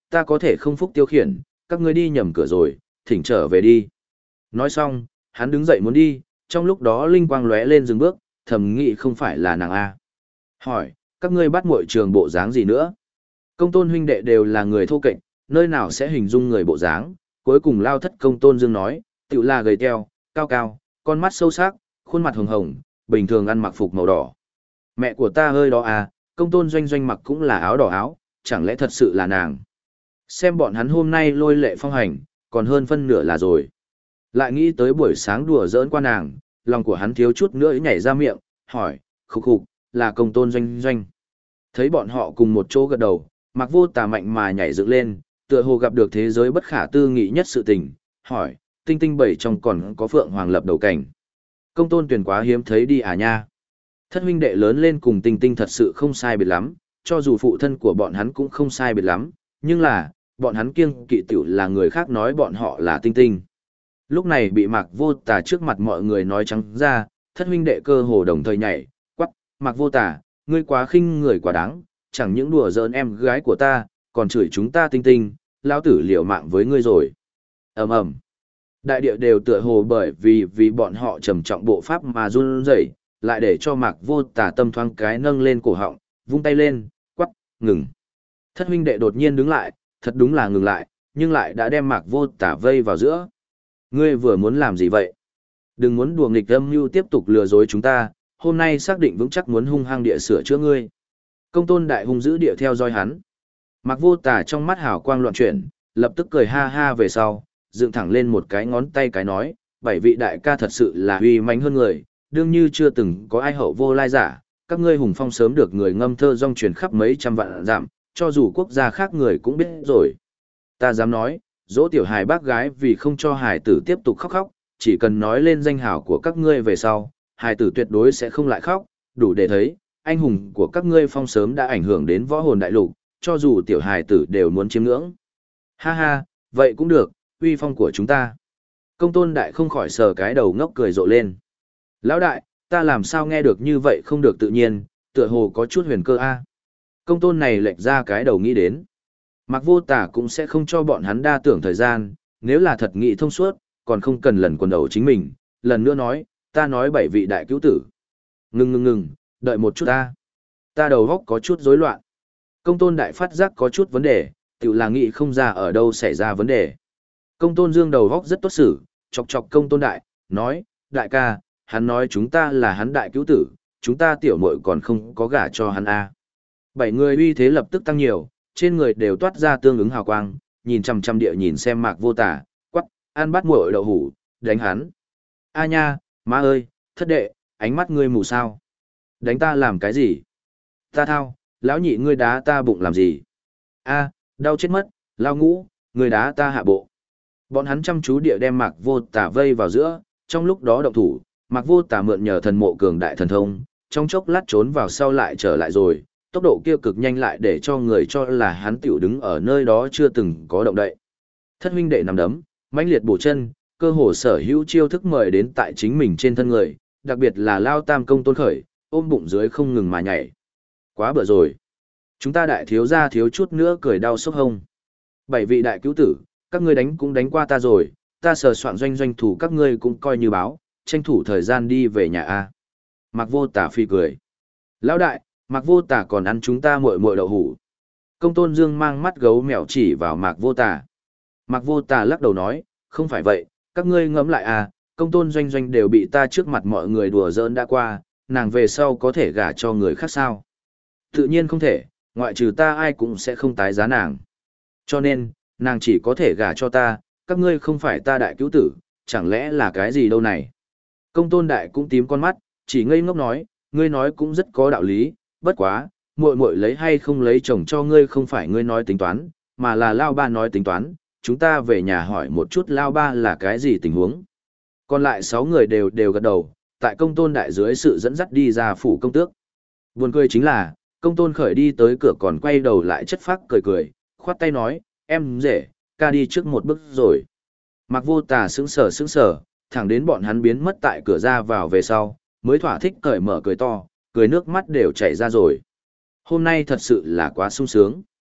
ta có thể không phúc tiêu khiển, các ngươi đi nhầm cửa rồi, thỉnh trở về đi. Nói xong, hắn đứng dậy muốn đi, trong lúc đó linh quang lóe lên dừng bước, thầm nghĩ không phải là nàng A. Hỏi, các ngươi bắt muội trường bộ dáng gì nữa? Công tôn huynh đệ đều là người thô kệch, nơi nào sẽ hình dung người bộ dáng, cuối cùng Lao Thất Công tôn dương nói, tự là gầy teo, cao cao, con mắt sâu sắc, khuôn mặt hồng hồng, bình thường ăn mặc phục màu đỏ. Mẹ của ta hơi đó à, công tôn doanh doanh mặc cũng là áo đỏ áo, chẳng lẽ thật sự là nàng? Xem bọn hắn hôm nay lôi lệ phong hành, còn hơn phân nửa là rồi. Lại nghĩ tới buổi sáng đùa giỡn qua nàng, lòng của hắn thiếu chút nữa nhảy ra miệng, hỏi, khục khục, là công tôn doanh doanh. Thấy bọn họ cùng một chỗ gật đầu, Mạc Vô Tà mạnh mà nhảy dựng lên, tựa hồ gặp được thế giới bất khả tư nghị nhất sự tình, hỏi, tinh tinh bảy trong còn có phượng hoàng lập đầu cảnh. Công tôn tuyển quá hiếm thấy đi à nha. Thất huynh đệ lớn lên cùng tinh tinh thật sự không sai biệt lắm, cho dù phụ thân của bọn hắn cũng không sai biệt lắm, nhưng là, bọn hắn kiêng kỵ tiểu là người khác nói bọn họ là tinh tinh. Lúc này bị Mạc Vô Tà trước mặt mọi người nói trắng ra, thất huynh đệ cơ hồ đồng thời nhảy, quắc, Mạc Vô Tà, ngươi quá khinh người quá đáng, chẳng những đùa giỡn em gái của ta, còn chửi chúng ta tinh tinh, lão tử liều mạng với ngươi rồi. Ầm ầm. Đại địa đều tựa hồ bởi vì bọn họ trầm trọng bộ pháp mà run rẩy, lại để cho Mạc Vô Tà tâm thoáng cái nâng lên cổ họng, vung tay lên, quắc, ngừng. Thất huynh đệ đột nhiên đứng lại, thật đúng là ngừng lại, nhưng lại đã đem Mạc Vô Tà vây vào giữa. Ngươi vừa muốn làm gì vậy? Đừng muốn đùa nghịch âm mưu tiếp tục lừa dối chúng ta, hôm nay xác định vững chắc muốn hung hăng địa sửa chữa ngươi. Công tôn đại hung dữ địa theo dõi hắn. Mạc Vô Tà trong mắt hào quang loạn chuyển, lập tức cười ha ha về sau, dựng thẳng lên một cái ngón tay cái nói, bảy vị đại ca thật sự là uy mãnh hơn người, đương như chưa từng có ai hậu vô lai giả, các ngươi hùng phong sớm được người ngâm thơ dong truyền khắp mấy trăm vạn dặm, cho dù quốc gia khác người cũng biết rồi. Ta dám nói, dỗ tiểu hài bác gái vì không cho hài tử tiếp tục khóc khóc, chỉ cần nói lên danh hào của các ngươi về sau, hài tử tuyệt đối sẽ không lại khóc, đủ để thấy, anh hùng của các ngươi phong sớm đã ảnh hưởng đến võ hồn đại lục, cho dù tiểu hài tử đều muốn chiêm ngưỡng. Ha ha, vậy cũng được, uy phong của chúng ta. Công tôn đại không khỏi sờ cái đầu ngốc cười rộ lên. Lão đại, ta làm sao nghe được như vậy không được tự nhiên, tựa hồ có chút huyền cơ a. Công tôn này lệch ra cái đầu nghĩ đến. Mạc Vô Tà cũng sẽ không cho bọn hắn đa tưởng thời gian, nếu là thật nghị thông suốt, còn không cần lần quần đầu chính mình. Lần nữa nói, ta nói bảy vị đại cứu tử. Ngừng, đợi một chút ta. Ta đầu góc có chút rối loạn. Công tôn đại phát giác có chút vấn đề, tự là nghĩ không ra ở đâu xảy ra vấn đề. Công tôn dương đầu góc rất tốt xử, chọc chọc công tôn đại, nói, đại ca, hắn nói chúng ta là hắn đại cứu tử, chúng ta tiểu muội còn không có gả cho hắn a. Bảy người uy thế lập tức tăng nhiều, trên người đều toát ra tương ứng hào quang, nhìn chằm chằm địa nhìn xem Mạc Vô Tà, quắc, ăn bắt muội đậu hủ, đánh hắn. A nha, má ơi, thất đệ, ánh mắt ngươi mù sao? Đánh ta làm cái gì? Ta thao, lão nhị ngươi đá ta bụng làm gì? A, đau chết mất, lao ngũ, ngươi đá ta hạ bộ. Bọn hắn chăm chú địa đem Mạc Vô Tà vây vào giữa, trong lúc đó động thủ, Mạc Vô Tà mượn nhờ thần mộ cường đại thần thông, trong chốc lát trốn vào sau lại trở lại rồi, tốc độ kia cực nhanh lại để cho người cho là hắn tiểu đứng ở nơi đó chưa từng có động đậy. Thất huynh đệ nằm đấm, mãnh liệt bổ chân, cơ hồ sở hữu chiêu thức mời đến tại chính mình trên thân người, đặc biệt là Lao Tam công tôn khởi, ôm bụng dưới không ngừng mà nhảy. Quá bở rồi. Chúng ta đại thiếu gia thiếu chút nữa cười đau sốc hông. Bảy vị đại cứu tử, các ngươi đánh cũng đánh qua ta rồi, ta sờ soạn doanh doanh thủ các ngươi cũng coi như báo, tranh thủ thời gian đi về nhà a. Mạc Vô Tà phi cười. Lão đại, Mạc Vô Tà còn ăn chúng ta muội muội đậu hủ. Công tôn dương mang mắt gấu mèo chỉ vào Mạc Vô Tà. Mạc Vô Tà lắc đầu nói, không phải vậy, các ngươi ngẫm lại à, công tôn doanh doanh đều bị ta trước mặt mọi người đùa giỡn đã qua, nàng về sau có thể gả cho người khác sao? Tự nhiên không thể, ngoại trừ ta ai cũng sẽ không tái giá nàng. Cho nên, nàng chỉ có thể gả cho ta, các ngươi không phải ta đại cứu tử, chẳng lẽ là cái gì đâu này? Công tôn đại cũng tím con mắt, chỉ ngây ngốc nói, ngươi nói cũng rất có đạo lý, bất quá, muội muội lấy hay không lấy chồng cho ngươi không phải ngươi nói tính toán, mà là Lao Ba nói tính toán, chúng ta về nhà hỏi một chút Lao Ba là cái gì tình huống. Còn lại 6 người đều gật đầu, tại công tôn đại dưới sự dẫn dắt đi ra phủ công tước. Buồn cười chính là, công tôn khởi đi tới cửa còn quay đầu lại chất phác cười, khoát tay nói, em rể, ca đi trước một bước rồi. Mạc Vô Tà sững sờ, thẳng đến bọn hắn biến mất tại cửa ra vào về sau, mới thỏa thích cởi mở cười to, cười nước mắt đều chảy ra rồi. Hôm nay thật sự là quá sung sướng.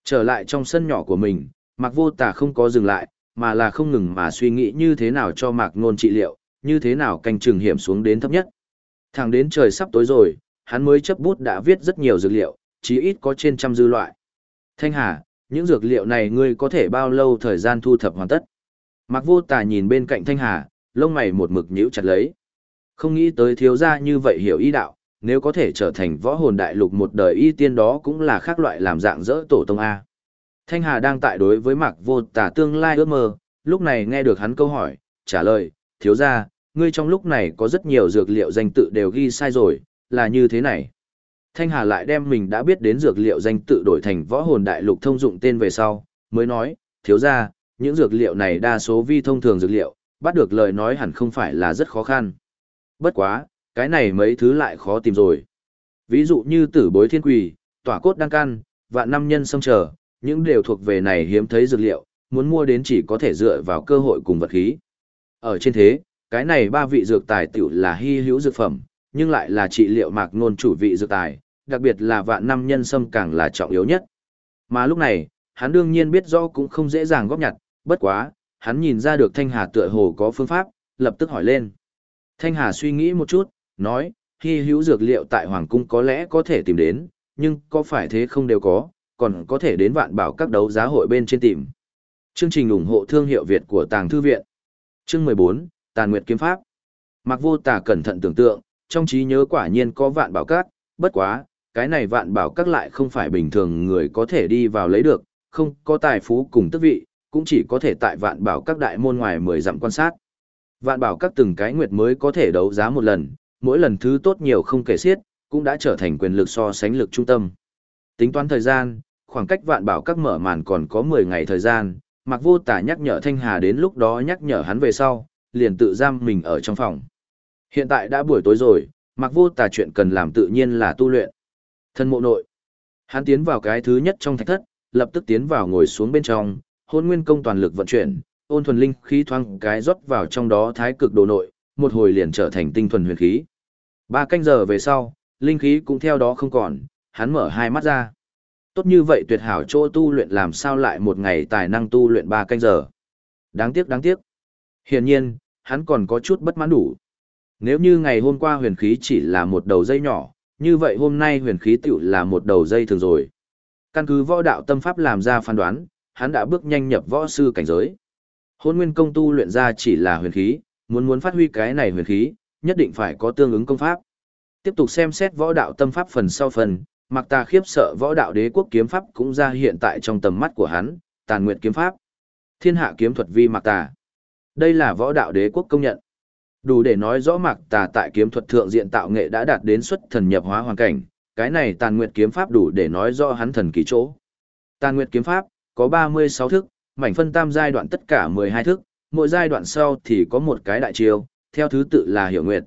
Trở lại trong sân nhỏ của mình, Mạc Vô Tà không có dừng lại, mà là không ngừng mà suy nghĩ như thế nào cho Mạc Nôn trị liệu, như thế nào canh chừng hiểm xuống đến thấp nhất. Thẳng đến trời sắp tối rồi, hắn mới chấp bút đã viết rất nhiều dược liệu, chí ít có trên trăm dư loại. Thanh Hà, những dược liệu này ngươi có thể bao lâu thời gian thu thập hoàn tất? Mạc Vô Tà nhìn bên cạnh Thanh Hà, lông mày một mực nhíu chặt lấy. Không nghĩ tới thiếu gia như vậy hiểu y đạo, nếu có thể trở thành võ hồn đại lục một đời y tiên đó cũng là khác loại làm dạng dỡ tổ tông A. Thanh Hà đang tại đối với Mạc Vô Tà tương lai ước mơ, lúc này nghe được hắn câu hỏi, trả lời, thiếu gia, ngươi trong lúc này có rất nhiều dược liệu danh tự đều ghi sai rồi, là như thế này. Thanh Hà lại đem mình đã biết đến dược liệu danh tự đổi thành võ hồn đại lục thông dụng tên về sau, mới nói, thiếu gia, những dược liệu này đa số vi thông thường dược liệu, bắt được lời nói hẳn không phải là rất khó khăn. Bất quá, cái này mấy thứ lại khó tìm rồi. Ví dụ như tử bối thiên quỳ, tỏa cốt đăng căn, vạn năm nhân sâm trở, những đều thuộc về này hiếm thấy dược liệu, muốn mua đến chỉ có thể dựa vào cơ hội cùng vật khí. Ở trên thế, cái này ba vị dược tài tiểu là hy hữu dược phẩm, nhưng lại là trị liệu Mạc Nôn chủ vị dược tài, đặc biệt là vạn năm nhân sâm càng là trọng yếu nhất. Mà lúc này, hắn đương nhiên biết rõ cũng không dễ dàng góp nhặt, bất quá, hắn nhìn ra được Thanh Hà tựa hồ có phương pháp, lập tức hỏi lên. Thanh Hà suy nghĩ một chút, nói, hy hữu dược liệu tại Hoàng Cung có lẽ có thể tìm đến, nhưng có phải thế không đều có, còn có thể đến vạn bảo các đấu giá hội bên trên tìm. Chương trình ủng hộ thương hiệu Việt của Tàng Thư Viện. Chương 14, Tàn Nguyệt Kiếm Pháp. Mạc Vô Tà cẩn thận tưởng tượng, trong trí nhớ quả nhiên có vạn bảo các, bất quá, cái này vạn bảo các lại không phải bình thường người có thể đi vào lấy được, không có tài phú cùng tước vị, cũng chỉ có thể tại vạn bảo các đại môn ngoài 10 dặm quan sát. Vạn bảo các từng cái nguyệt mới có thể đấu giá một lần, mỗi lần thứ tốt nhiều không kể xiết, cũng đã trở thành quyền lực so sánh lực trung tâm. Tính toán thời gian, khoảng cách vạn bảo các mở màn còn có 10 ngày thời gian, Mạc Vô Tà nhắc nhở Thanh Hà đến lúc đó nhắc nhở hắn về sau, liền tự giam mình ở trong phòng. Hiện tại đã buổi tối rồi, Mạc Vô Tà chuyện cần làm tự nhiên là tu luyện. Thân mộ nội. Hắn tiến vào cái thứ nhất trong thạch thất, lập tức tiến vào ngồi xuống bên trong, Hôn Nguyên công toàn lực vận chuyển, ôn thuần linh khí thoáng cái rót vào trong đó thái cực đồ nội, một hồi liền trở thành tinh thuần huyền khí. 3 canh giờ về sau, linh khí cũng theo đó không còn, hắn mở hai mắt ra. Tốt như vậy tuyệt hảo chỗ tu luyện làm sao lại một ngày tài năng tu luyện 3 canh giờ. Đáng tiếc đáng tiếc. Hiển nhiên, hắn còn có chút bất mãn đủ. Nếu như ngày hôm qua huyền khí chỉ là một đầu dây nhỏ, như vậy hôm nay huyền khí tiểu là một đầu dây thường rồi. Căn cứ võ đạo tâm pháp làm ra phán đoán, hắn đã bước nhanh nhập võ sư cảnh giới. Hôn Nguyên công tu luyện ra chỉ là huyền khí, muốn phát huy cái này huyền khí, nhất định phải có tương ứng công pháp. Tiếp tục xem xét võ đạo tâm pháp phần sau phần, Mạc Tà khiếp sợ võ đạo đế quốc kiếm pháp cũng ra hiện tại trong tầm mắt của hắn, Tàn Nguyệt kiếm pháp. Thiên hạ kiếm thuật vi Mạc Tà. Đây là võ đạo đế quốc công nhận. Đủ để nói rõ Mạc Tà tại kiếm thuật thượng diện tạo nghệ đã đạt đến xuất thần nhập hóa hoàn cảnh, cái này Tàn Nguyệt kiếm pháp đủ để nói rõ hắn thần kỳ chỗ. Tàn Nguyệt kiếm pháp có 36 thức, mảnh phân tam giai đoạn tất cả 12 thức, mỗi giai đoạn sau thì có một cái đại chiêu, theo thứ tự là Hiểu Nguyệt,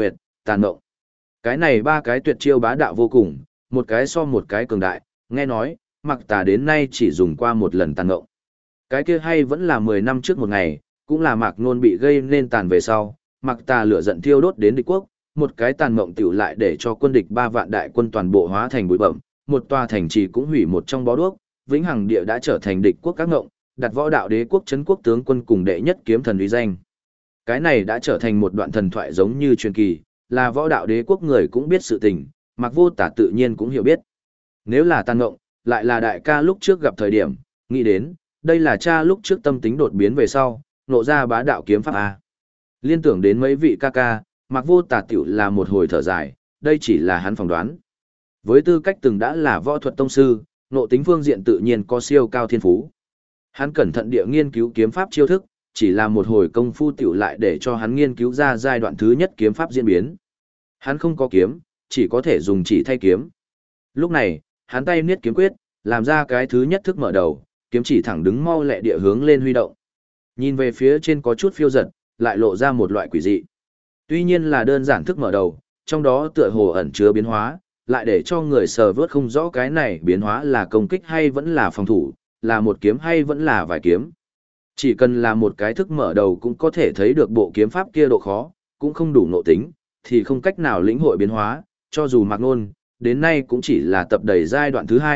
Tàn Mộng. Cái này ba cái tuyệt chiêu bá đạo vô cùng, một cái so một cái cường đại, nghe nói, Mạc Tà đến nay chỉ dùng qua một lần Tàn Mộng. Cái kia hay vẫn là 10 năm trước một ngày, cũng là Mạc Nôn bị gây nên tàn về sau, Mạc Tà lửa giận thiêu đốt đến địch quốc, một cái Tàn Mộng tiểu lại để cho quân địch 3 vạn đại quân toàn bộ hóa thành bụi bặm, một tòa thành trì cũng hủy một trong bó đuốc, vĩnh hằng địa đã trở thành địch quốc các ngộng, đặt võ đạo đế quốc trấn quốc tướng quân cùng đệ nhất kiếm thần uy danh. Cái này đã trở thành một đoạn thần thoại giống như truyền kỳ, là võ đạo đế quốc người cũng biết sự tình, Mạc Vô Tà tự nhiên cũng hiểu biết. Nếu là Tàn Ngộng, lại là đại ca lúc trước gặp thời điểm, nghĩ đến, đây là cha lúc trước tâm tính đột biến về sau, nộ ra bá đạo kiếm pháp A. Liên tưởng đến mấy vị ca ca, Mạc Vô Tà tiểu là một hồi thở dài, đây chỉ là hắn phỏng đoán. Với tư cách từng đã là võ thuật tông sư, nộ tính phương diện tự nhiên có siêu cao thiên phú. Hắn cẩn thận địa nghiên cứu kiếm pháp chiêu thức, chỉ là một hồi công phu tiểu lại để cho hắn nghiên cứu ra giai đoạn thứ nhất kiếm pháp diễn biến. Hắn không có kiếm, chỉ có thể dùng chỉ thay kiếm. Lúc này, hắn tay niết kiếm quyết, làm ra cái thứ nhất thức mở đầu, kiếm chỉ thẳng đứng mau lẹ địa hướng lên huy động. Nhìn về phía trên có chút phiêu giật, lại lộ ra một loại quỷ dị. Tuy nhiên là đơn giản thức mở đầu, trong đó tựa hồ ẩn chứa biến hóa, lại để cho người sờ vớt không rõ cái này biến hóa là công kích hay vẫn là phòng thủ, là một kiếm hay vẫn là vài kiếm. Chỉ cần là một cái thức mở đầu cũng có thể thấy được bộ kiếm pháp kia độ khó, cũng không đủ nội tính, thì không cách nào lĩnh hội biến hóa, cho dù Mạc Nôn, đến nay cũng chỉ là tập đầy giai đoạn thứ 2,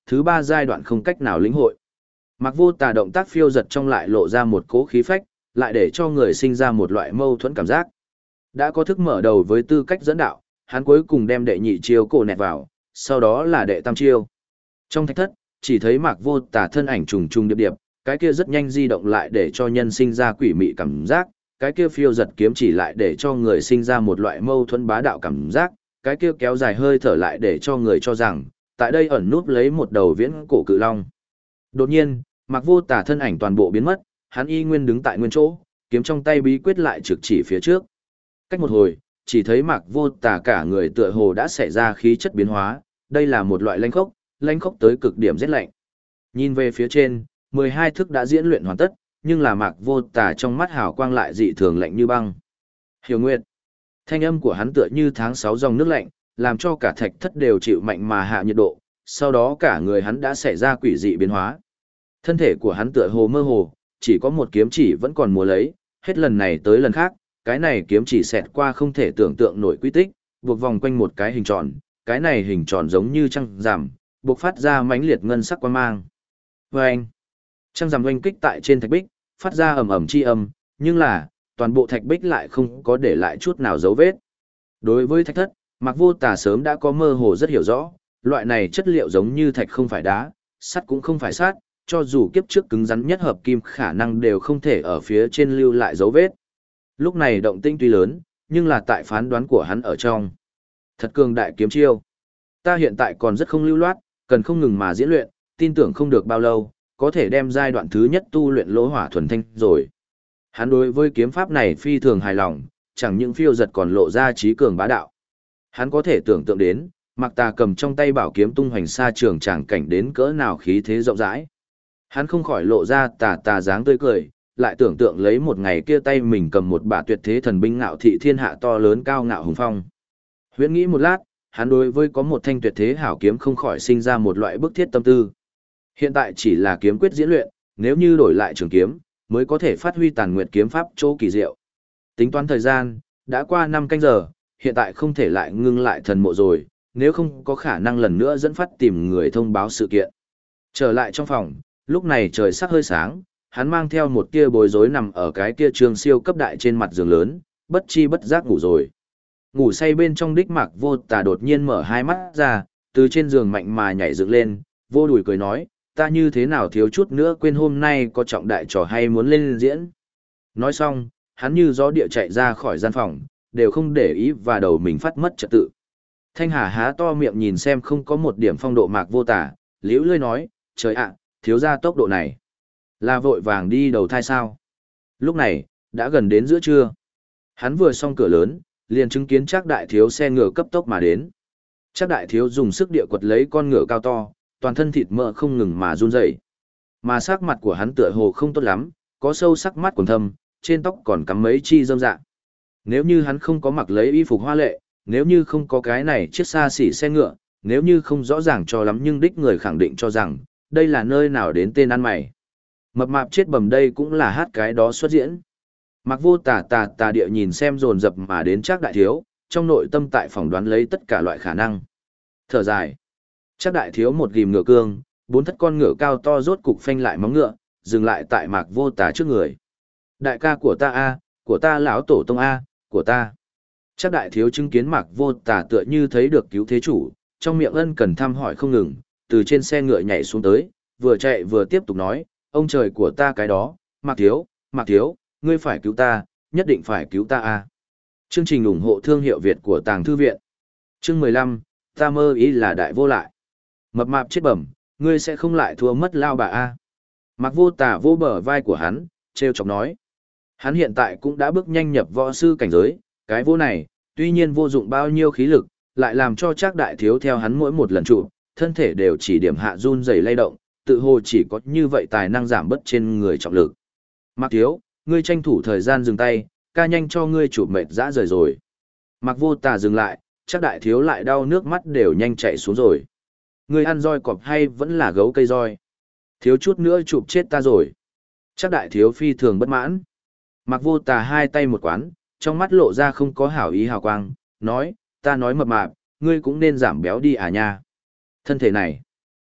thứ ba giai đoạn không cách nào lĩnh hội. Mặc Vô Tà động tác phiêu giật trong lại lộ ra một cỗ khí phách, lại để cho người sinh ra một loại mâu thuẫn cảm giác. Đã có thức mở đầu với tư cách dẫn đạo, hắn cuối cùng đem đệ nhị chiêu cổ nẹt vào, sau đó là đệ tam chiêu. Trong thạch thất, chỉ thấy Mạc Vô Tà thân ảnh trùng trùng điệp điệp, cái kia rất nhanh di động lại để cho nhân sinh ra quỷ mị cảm giác, cái kia phiêu giật kiếm chỉ lại để cho người sinh ra một loại mâu thuẫn bá đạo cảm giác, cái kia kéo dài hơi thở lại để cho người cho rằng, tại đây ẩn núp lấy một đầu viễn cổ cự long. Đột nhiên, Mạc Vô Tà thân ảnh toàn bộ biến mất, hắn y nguyên đứng tại nguyên chỗ, kiếm trong tay bí quyết lại trực chỉ phía trước. Cách một hồi, chỉ thấy Mạc Vô Tà cả người tựa hồ đã xảy ra khí chất biến hóa, đây là một loại lãnh khốc tới cực điểm rét lạnh. Nhìn về phía trên, 12 thức đã diễn luyện hoàn tất, nhưng là Mạc Vô Tà trong mắt hào quang lại dị thường lạnh như băng. Hiểu Nguyệt. Thanh âm của hắn tựa như tháng 6 dòng nước lạnh, làm cho cả thạch thất đều chịu mạnh mà hạ nhiệt độ, sau đó cả người hắn đã xảy ra quỷ dị biến hóa. Thân thể của hắn tựa hồ mơ hồ, chỉ có một kiếm chỉ vẫn còn múa lấy, hết lần này tới lần khác, cái này kiếm chỉ xẹt qua không thể tưởng tượng nổi quy tích, buộc vòng quanh một cái hình tròn, cái này hình tròn giống như trăng rằm, buộc phát ra mãnh liệt ngân sắc quang mang. Vâng! Trăng rằm oanh kích tại trên thạch bích, phát ra ầm ầm chi âm, nhưng là, toàn bộ thạch bích lại không có để lại chút nào dấu vết. Đối với thạch thất, Mạc Vô Tà sớm đã có mơ hồ rất hiểu rõ, loại này chất liệu giống như thạch không phải đá, sắt cũng không phải sắt, cho dù kiếp trước cứng rắn nhất hợp kim khả năng đều không thể ở phía trên lưu lại dấu vết. Lúc này động tĩnh tuy lớn, nhưng là tại phán đoán của hắn ở trong. Thật cường đại kiếm chiêu. Ta hiện tại còn rất không lưu loát, cần không ngừng mà diễn luyện, tin tưởng không được bao lâu, có thể đem giai đoạn thứ nhất tu luyện lỗ hỏa thuần thanh rồi. Hắn đối với kiếm pháp này phi thường hài lòng, chẳng những phiêu giật còn lộ ra trí cường bá đạo. Hắn có thể tưởng tượng đến, Mạc Tà cầm trong tay bảo kiếm tung hoành xa trường tràng cảnh đến cỡ nào khí thế rộng rãi. Hắn không khỏi lộ ra tà dáng tươi cười, lại tưởng tượng lấy một ngày kia tay mình cầm một bả tuyệt thế thần binh ngạo thị thiên hạ to lớn cao ngạo hùng phong. Huyễn nghĩ một lát, hắn đối với có một thanh tuyệt thế hảo kiếm không khỏi sinh ra một loại bức thiết tâm tư. Hiện tại chỉ là kiếm quyết diễn luyện, nếu như đổi lại trường kiếm, mới có thể phát huy tàn nguyệt kiếm pháp chỗ kỳ diệu. Tính toán thời gian, đã qua 5 canh giờ, hiện tại không thể lại ngưng lại thần mộ rồi, nếu không có khả năng lần nữa dẫn phát tìm người thông báo sự kiện. Trở lại trong phòng, lúc này trời sắc hơi sáng, hắn mang theo một tia bối rối nằm ở cái kia trường siêu cấp đại trên mặt giường lớn, bất chi bất giác ngủ rồi. Ngủ say bên trong đích Mạc Vô Tà đột nhiên mở hai mắt ra, từ trên giường mạnh mà nhảy dựng lên, vô đùi cười nói, ta như thế nào thiếu chút nữa quên hôm nay có trọng đại trò hay muốn lên diễn. Nói xong, hắn như gió địa chạy ra khỏi gian phòng, đều không để ý và đầu mình phát mất trật tự. Thanh Hà há to miệng nhìn xem không có một điểm phong độ Mạc Vô Tà, liễu lươi nói, trời ạ, thiếu ra tốc độ này. Là vội vàng đi đầu thai sao? Lúc này, đã gần đến giữa trưa. Hắn vừa xong cửa lớn, liền chứng kiến Trác Đại Thiếu xe ngựa cấp tốc mà đến. Trác Đại Thiếu dùng sức địa quật lấy con ngựa cao to, toàn thân thịt mỡ không ngừng mà run rẩy. Mà sắc mặt của hắn tựa hồ không tốt lắm, có sâu sắc mắt quầng thâm, trên tóc còn cắm mấy chi rơm dạ. Nếu như hắn không có mặc lấy y phục hoa lệ, nếu như không có cái này chiếc xa xỉ xe ngựa, nếu như không rõ ràng cho lắm nhưng đích người khẳng định cho rằng, đây là nơi nào đến tên ăn mày. Mập mạp chết bầm đây cũng là hát cái đó xuất diễn. Mạc Vô Tà địa nhìn xem dồn dập mà đến Trác Đại Thiếu, trong nội tâm tại phỏng đoán lấy tất cả loại khả năng. Thở dài. Trác Đại Thiếu một ghim ngựa cương, 4 thất con ngựa cao to rốt cục phanh lại móng ngựa, dừng lại tại Mạc Vô Tà trước người. Đại ca của ta a, của ta lão tổ tông a, của ta. Trác Đại Thiếu chứng kiến Mạc Vô Tà tựa như thấy được cứu thế chủ, trong miệng ân cần thăm hỏi không ngừng, từ trên xe ngựa nhảy xuống tới, vừa chạy vừa tiếp tục nói, ông trời của ta cái đó, Mạc Thiếu, ngươi phải cứu ta, nhất định phải cứu ta a. Chương trình ủng hộ thương hiệu Việt của Tàng Thư Viện. Chương 15, ta mơ ý là đại vô lại. Mập mạp chết bẩm, ngươi sẽ không lại thua mất lao bà a. Mạc Vô Tà vô bờ vai của hắn, trêu chọc nói. Hắn hiện tại cũng đã bước nhanh nhập võ sư cảnh giới, cái vô này, tuy nhiên vô dụng bao nhiêu khí lực, lại làm cho Trác Đại Thiếu theo hắn mỗi một lần trụ, thân thể đều chỉ điểm hạ run rẩy lay động, tự hồ chỉ có như vậy tài năng giảm bớt trên người trọng lực. Mạc Thiếu, ngươi tranh thủ thời gian dừng tay, ca nhanh cho ngươi chụp mệt dã rời rồi. Mạc Vô Tà dừng lại, Trác Đại Thiếu lại đau nước mắt đều nhanh chảy xuống rồi. Ngươi ăn roi cọp hay vẫn là gấu cây roi? Thiếu chút nữa chụp chết ta rồi. Trác Đại Thiếu phi thường bất mãn. Mạc Vô Tà hai tay một quán, trong mắt lộ ra không có hảo ý hào quang, nói, ta nói mập mạp, ngươi cũng nên giảm béo đi à nha. Thân thể này,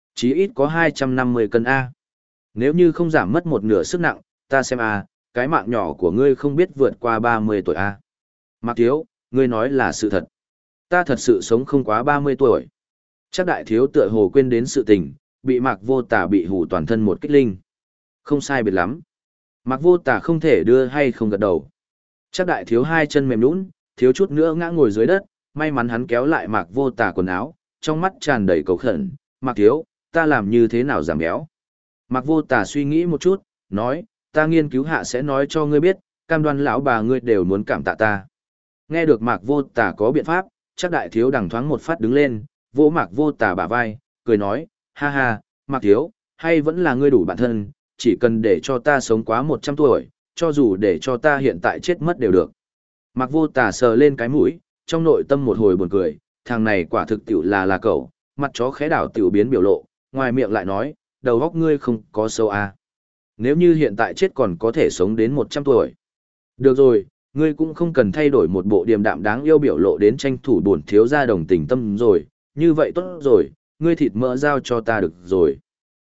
Chí ít có 250 cân A. Nếu như không giảm mất một nửa sức nặng, ta xem A, cái mạng nhỏ của ngươi không biết vượt qua 30 tuổi A. Mạc Thiếu, ngươi nói là sự thật. Ta thật sự sống không quá 30 tuổi. Chắc đại thiếu tựa hồ quên đến sự tình, bị Mạc Vô Tà bị hủ toàn thân một kích linh. Không sai biệt lắm. Mạc Vô Tà không thể đưa hay không gật đầu. Chắc đại thiếu hai chân mềm nhũn, thiếu chút nữa ngã ngồi dưới đất, may mắn hắn kéo lại Mạc Vô Tà quần áo, trong mắt tràn đầy cầu khẩn, "Mạc Thiếu, ta làm như thế nào giảm béo?" Mạc Vô Tà suy nghĩ một chút, nói, "Ta nghiên cứu hạ sẽ nói cho ngươi biết, cam đoan lão bà ngươi đều muốn cảm tạ ta." Nghe được Mạc Vô Tà có biện pháp, chắc đại thiếu đằng thoáng một phát đứng lên, vỗ Mạc Vô Tà bả vai, cười nói, "Ha ha, Mạc Thiếu, hay vẫn là ngươi đủ bản thân, chỉ cần để cho ta sống quá 100 tuổi, cho dù để cho ta hiện tại chết mất đều được." Mạc Vô Tà sờ lên cái mũi, trong nội tâm một hồi buồn cười, thằng này quả thực tiểu là cậu, mặt chó khẽ đảo tiểu biến biểu lộ, ngoài miệng lại nói, đầu óc ngươi không có sâu à. Nếu như hiện tại chết còn có thể sống đến 100 tuổi. Được rồi, ngươi cũng không cần thay đổi một bộ điềm đạm đáng yêu biểu lộ đến tranh thủ bổn thiếu gia đồng tình tâm rồi, như vậy tốt rồi, ngươi thịt mỡ giao cho ta được rồi.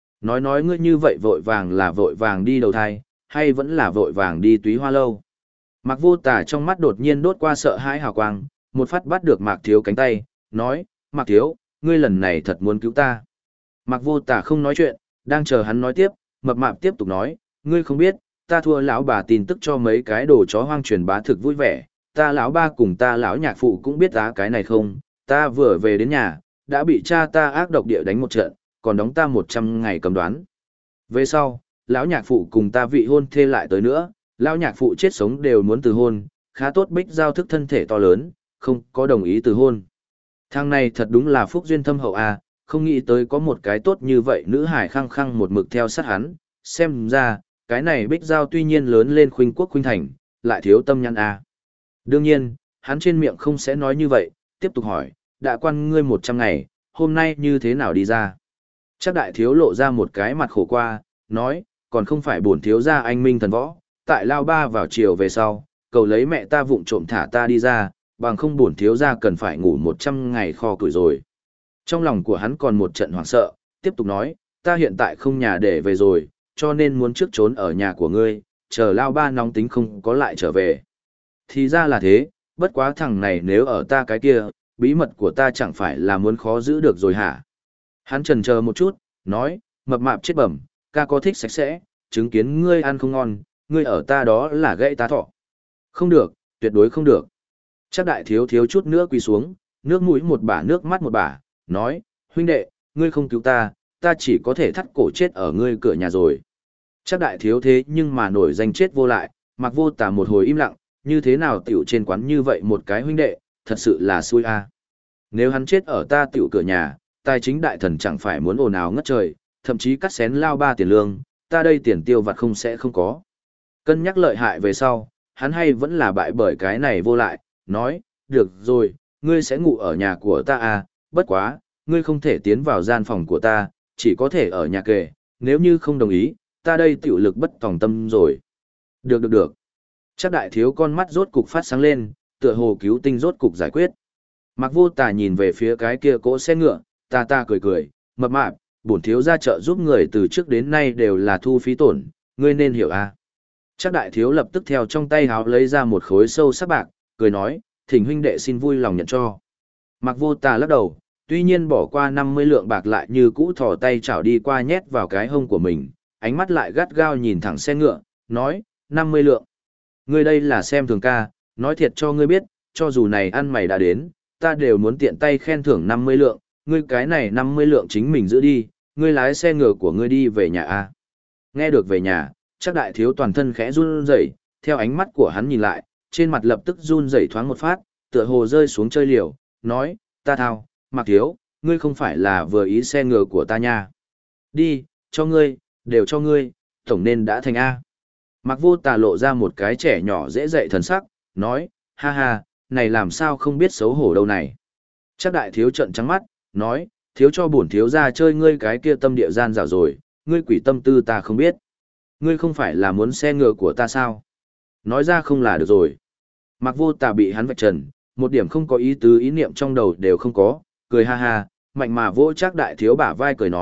Nói ngươi như vậy vội vàng là vội vàng đi đầu thai, hay vẫn là vội vàng đi túy hoa lâu. Mạc Vô Tà trong mắt đột nhiên đốt qua sợ hãi hào quang, một phát bắt được Mạc Thiếu cánh tay, nói, "Mạc Thiếu, ngươi lần này thật muốn cứu ta." Mạc Vô Tà không nói chuyện, đang chờ hắn nói tiếp, mập mạp tiếp tục nói, "Ngươi không biết, ta thua lão bà tin tức cho mấy cái đồ chó hoang truyền bá thực vui vẻ, ta lão ba cùng ta lão nhạc phụ cũng biết giá cái này không, ta vừa về đến nhà, đã bị cha ta ác độc địa đánh một trận, còn đóng ta 100 ngày cấm đoán. Về sau, lão nhạc phụ cùng ta vị hôn thê lại tới nữa, lão nhạc phụ chết sống đều muốn từ hôn, khá tốt Bích Giao thức thân thể to lớn, không có đồng ý từ hôn. Thằng này thật đúng là phúc duyên thâm hậu à, không nghĩ tới có một cái tốt như vậy nữ hải khăng khăng một mực theo sát hắn, xem ra, cái này Bích Giao tuy nhiên lớn lên khuynh quốc khuynh thành, lại thiếu tâm nhăn à. Đương nhiên, hắn trên miệng không sẽ nói như vậy, tiếp tục hỏi, đã quan ngươi 100 ngày, hôm nay như thế nào đi ra? Chắc đại thiếu lộ ra một cái mặt khổ qua, nói, còn không phải bổn thiếu gia anh minh thần võ, tại lao ba vào chiều về sau, cầu lấy mẹ ta vụng trộm thả ta đi ra, bằng không bổn thiếu gia cần phải ngủ 100 ngày kho củi rồi. Trong lòng của hắn còn một trận hoảng sợ, tiếp tục nói, ta hiện tại không nhà để về rồi, cho nên muốn trước trốn ở nhà của ngươi, chờ lao ba nóng tính không có lại trở về. Thì ra là thế, bất quá thằng này nếu ở ta cái kia, bí mật của ta chẳng phải là muốn khó giữ được rồi hả? Hắn chần chờ một chút, nói, mập mạp chết bẩm, ca có thích sạch sẽ, chứng kiến ngươi ăn không ngon, ngươi ở ta đó là gãy ta thọ. Không được, tuyệt đối không được. Chắc đại thiếu thiếu chút nữa quỳ xuống, nước mũi một bả nước mắt một bả, nói, huynh đệ, ngươi không cứu ta, ta chỉ có thể thắt cổ chết ở ngươi cửa nhà rồi. Chắc đại thiếu thế nhưng mà nổi danh chết vô lại, Mặc Vô Tà một hồi im lặng, như thế nào tiểu trên quán như vậy một cái huynh đệ, thật sự là xui a. Nếu hắn chết ở ta tiểu cửa nhà, tài chính đại thần chẳng phải muốn ồn ào ngất trời, thậm chí cắt xén lao ba tiền lương, ta đây tiền tiêu vặt không sẽ không có. Cân nhắc lợi hại về sau, hắn hay vẫn là bại bởi cái này vô lại, nói, được rồi, ngươi sẽ ngủ ở nhà của ta à, bất quá, ngươi không thể tiến vào gian phòng của ta, chỉ có thể ở nhà kề, nếu như không đồng ý, ta đây tiểu lực bất tòng tâm rồi. Được. Chắc đại thiếu con mắt rốt cục phát sáng lên, tựa hồ cứu tinh rốt cục giải quyết. Mạc Vô Tà nhìn về phía cái kia cỗ xe ngựa, ta cười, mập mạp, bổn thiếu ra chợ giúp người từ trước đến nay đều là thu phí tổn, ngươi nên hiểu à. Chắc đại thiếu lập tức theo trong tay háo lấy ra một khối sâu sắc bạc, cười nói, thỉnh huynh đệ xin vui lòng nhận cho. Mạc Vô Tà lắc đầu, tuy nhiên bỏ qua 50 lượng bạc lại như cũ thò tay chảo đi qua nhét vào cái hông của mình, ánh mắt lại gắt gao nhìn thẳng xe ngựa, nói, 50 lượng. Ngươi đây là xem thường ca, nói thiệt cho ngươi biết, cho dù này ăn mày đã đến, ta đều muốn tiện tay khen thưởng 50 lượng, ngươi cái này 50 lượng chính mình giữ đi, ngươi lái xe ngựa của ngươi đi về nhà a. Nghe được về nhà, chắc đại thiếu toàn thân khẽ run rẩy, theo ánh mắt của hắn nhìn lại, trên mặt lập tức run rẩy thoáng một phát, tựa hồ rơi xuống chơi liều, nói, ta thao, Mạc Thiếu, ngươi không phải là vừa ý xe ngựa của ta nha. Đi, cho ngươi, đều cho ngươi, tổng nên đã thành A. Mạc Vô Tà lộ ra một cái trẻ nhỏ dễ dạy thần sắc, nói, ha ha, này làm sao không biết xấu hổ đâu này. Chắc đại thiếu trận trắng mắt, nói, thiếu cho bổn thiếu ra chơi ngươi cái kia tâm địa gian dảo rồi, ngươi quỷ tâm tư ta không biết. Ngươi không phải là muốn xe ngựa của ta sao? Nói ra không là được rồi. Mạc Vô Tà bị hắn vạch trần, một điểm không có ý tứ ý niệm trong đầu đều không có, cười ha ha, mạnh mà vỗ chắc đại thiếu bả vai cười nói,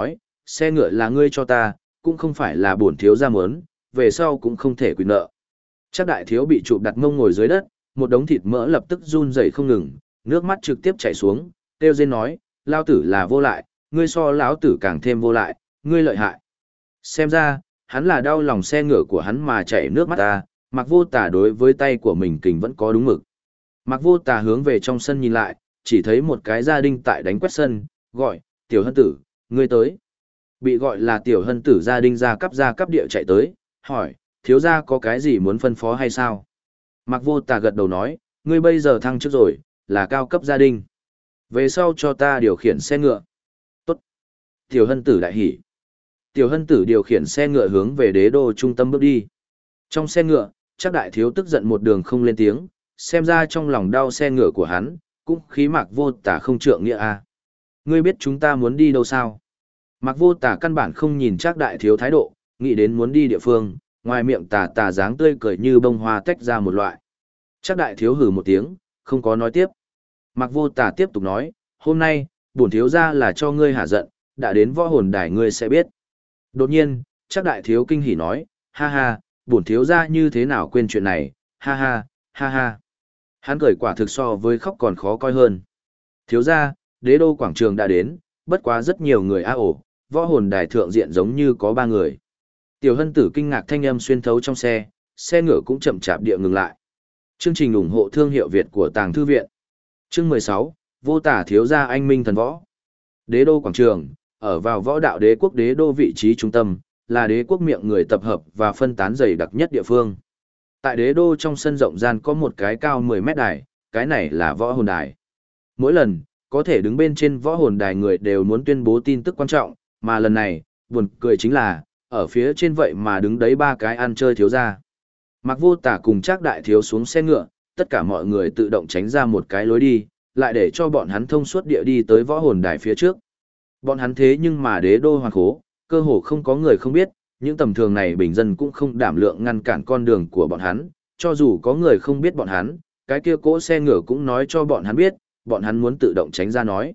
xe ngựa là ngươi cho ta, cũng không phải là bổn thiếu gia muốn, về sau cũng không thể quy nợ. Chắc đại thiếu bị chụp đặt mông ngồi dưới đất, một đống thịt mỡ lập tức run rẩy không ngừng, nước mắt trực tiếp chảy xuống, kêu rên nói, lao tử là vô lại, ngươi so lão tử càng thêm vô lại, ngươi lợi hại. Xem ra, hắn là đau lòng xe ngựa của hắn mà chảy nước mắt ta, Mạc Vô Tà đối với tay của mình kình vẫn có đúng mực. Mạc Vô Tà hướng về trong sân nhìn lại, chỉ thấy một cái gia đình tại đánh quét sân, gọi, tiểu hân tử, ngươi tới. Bị gọi là tiểu hân tử gia đình ra cấp địa chạy tới, hỏi, thiếu gia có cái gì muốn phân phó hay sao? Mạc Vô Tà gật đầu nói, ngươi bây giờ thăng chức rồi, là cao cấp gia đình. Về sau cho ta điều khiển xe ngựa. Tốt. Tiểu hân tử đại hỉ. Tiểu hân tử điều khiển xe ngựa hướng về đế đô trung tâm bước đi. Trong xe ngựa, chắc đại thiếu tức giận một đường không lên tiếng, xem ra trong lòng đau xe ngựa của hắn, cũng khí Mạc Vô Tà không trượng nghĩa a. Ngươi biết chúng ta muốn đi đâu sao? Mạc Vô Tà căn bản không nhìn chắc đại thiếu thái độ, nghĩ đến muốn đi địa phương, ngoài miệng tà tà dáng tươi cười như bông hoa tách ra một loại. Chắc đại thiếu hừ một tiếng, không có nói tiếp. Mạc Vô Tà tiếp tục nói, hôm nay, bổn thiếu gia là cho ngươi hạ giận, đã đến võ hồn đài ngươi sẽ biết. Đột nhiên, chắc đại thiếu kinh hỉ nói, ha ha, bổn thiếu gia như thế nào quên chuyện này, ha ha, ha ha. Hắn cười quả thực so với khóc còn khó coi hơn. Thiếu gia, đế đô quảng trường đã đến, bất quá rất nhiều người võ hồn đài thượng diện giống như có 3 người. Tiểu hân tử kinh ngạc thanh âm xuyên thấu trong xe, xe ngựa cũng chậm chạp địa ngừng lại. Chương trình ủng hộ thương hiệu Việt của Tàng Thư Viện. Chương 16, Vô Tả thiếu gia anh minh thần võ. Đế đô quảng trường, ở vào võ đạo đế quốc đế đô vị trí trung tâm, là đế quốc miệng người tập hợp và phân tán dày đặc nhất địa phương. Tại đế đô trong sân rộng gian có một cái cao 10 mét đài, cái này là võ hồn đài. Mỗi lần, có thể đứng bên trên võ hồn đài người đều muốn tuyên bố tin tức quan trọng, mà lần này, buồn cười chính là, ở phía trên vậy mà đứng đấy 3 cái ăn chơi thiếu gia. Mạc Vô Tả cùng Trác đại thiếu xuống xe ngựa, tất cả mọi người tự động tránh ra một cái lối đi, lại để cho bọn hắn thông suốt địa đi tới võ hồn đài phía trước. Bọn hắn thế nhưng mà đế đô hoàng khố, cơ hồ không có người không biết, những tầm thường này bình dân cũng không đảm lượng ngăn cản con đường của bọn hắn, cho dù có người không biết bọn hắn, cái kia cỗ xe ngựa cũng nói cho bọn hắn biết, bọn hắn muốn tự động tránh ra nói.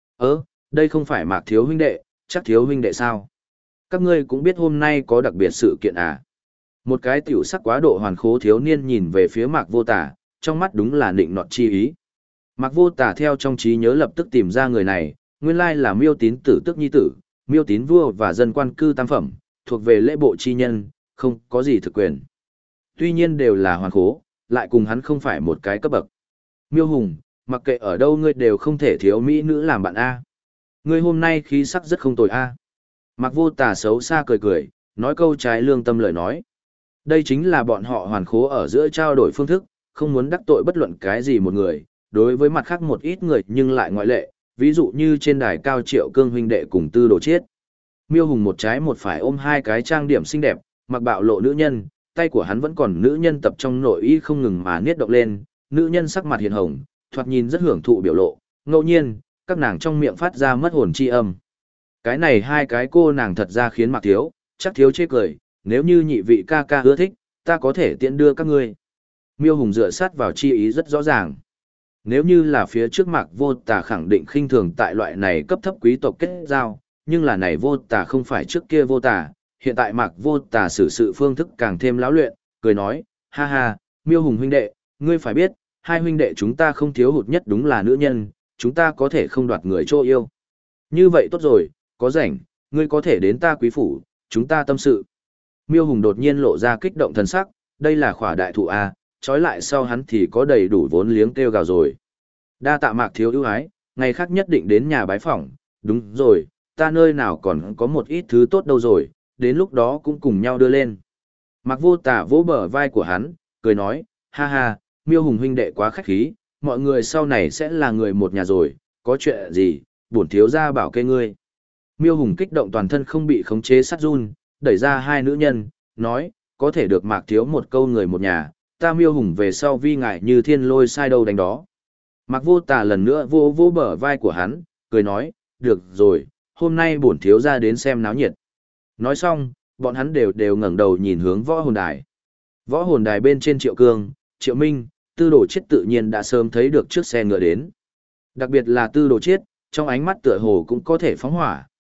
Đây không phải Mạc thiếu huynh đệ, Chắc thiếu huynh đệ sao? Các ngươi cũng biết hôm nay có đặc biệt sự kiện à? Một cái tiểu sắc quá độ hoàn khố thiếu niên nhìn về phía Mạc Vô Tả, trong mắt đúng là nịnh nọt chi ý. Mạc Vô Tả theo trong trí nhớ lập tức tìm ra người này, nguyên lai là Miêu Tín tử tức nhi tử, Miêu Tín vua và dân quan cư tam phẩm, thuộc về lễ bộ chi nhân, không có gì thực quyền. Tuy nhiên đều là hoàn khố, lại cùng hắn không phải một cái cấp bậc. Miêu Hùng, mặc kệ ở đâu ngươi đều không thể thiếu mỹ nữ làm bạn A. Ngươi hôm nay khí sắc rất không tồi A. Mạc Vô Tả xấu xa cười cười, nói câu trái lương tâm lời nói. Đây chính là bọn họ hoàn khố ở giữa trao đổi phương thức, không muốn đắc tội bất luận cái gì một người, đối với mặt khác một ít người nhưng lại ngoại lệ, ví dụ như trên đài cao Triệu Cương huynh đệ cùng Tư Đồ Chiết. Miêu Hùng một trái một phải ôm 2 cái trang điểm xinh đẹp, mặc bạo lộ nữ nhân, tay của hắn vẫn còn nữ nhân tập trong nội y không ngừng mà niết động lên, nữ nhân sắc mặt hiền hồng, thoạt nhìn rất hưởng thụ biểu lộ, ngẫu nhiên, các nàng trong miệng phát ra mất hồn chi âm. Cái này 2 cái cô nàng thật ra khiến Mạc Thiếu, Chắc thiếu chê cười, nếu như nhị vị ca ca ưa thích, ta có thể tiện đưa các ngươi. Miêu Hùng dựa sát vào chi ý rất rõ ràng. Nếu như là phía trước Mạc Vô Tả khẳng định khinh thường tại loại này cấp thấp quý tộc kết giao, nhưng là này Vô Tả không phải trước kia Vô Tả, hiện tại Mạc Vô Tả xử sự phương thức càng thêm lão luyện, cười nói, ha ha, Miêu Hùng huynh đệ, ngươi phải biết, 2 huynh đệ chúng ta không thiếu hụt nhất đúng là nữ nhân, chúng ta có thể không đoạt người chỗ yêu. Như vậy tốt rồi, có rảnh, ngươi có thể đến ta quý phủ, chúng ta tâm sự. Miêu Hùng đột nhiên lộ ra kích động thần sắc, đây là khỏa đại thụ A, trói lại sau hắn thì có đầy đủ vốn liếng kêu gào rồi. Đa tạ Mạc thiếu ưu ái, ngày khác nhất định đến nhà bái phỏng, đúng rồi, ta nơi nào còn có một ít thứ tốt đâu rồi, đến lúc đó cũng cùng nhau đưa lên. Mạc Vô Tả vỗ bờ vai của hắn, cười nói, ha ha, Miêu Hùng huynh đệ quá khách khí, mọi người sau này sẽ là người một nhà rồi, có chuyện gì, bổn thiếu gia bảo kê ngươi. Miêu Hùng kích động toàn thân không bị khống chế sát run, đẩy ra 2 nữ nhân, nói, có thể được Mạc thiếu một câu người một nhà, ta Miêu Hùng về sau vi ngại như thiên lôi sai đâu đánh đó. Mạc Vô Tả lần nữa vô bờ vai của hắn, cười nói, được rồi, hôm nay bổn thiếu gia đến xem náo nhiệt. Nói xong, bọn hắn đều ngẩng đầu nhìn hướng võ hồn đài. Võ hồn đài bên trên Triệu Cương, Triệu Minh, Tư Đồ Chiết tự nhiên đã sớm thấy được trước xe ngựa đến. Đặc biệt là Tư Đồ Chiết, trong ánh mắt tựa hồ cũng có thể phóng hỏa,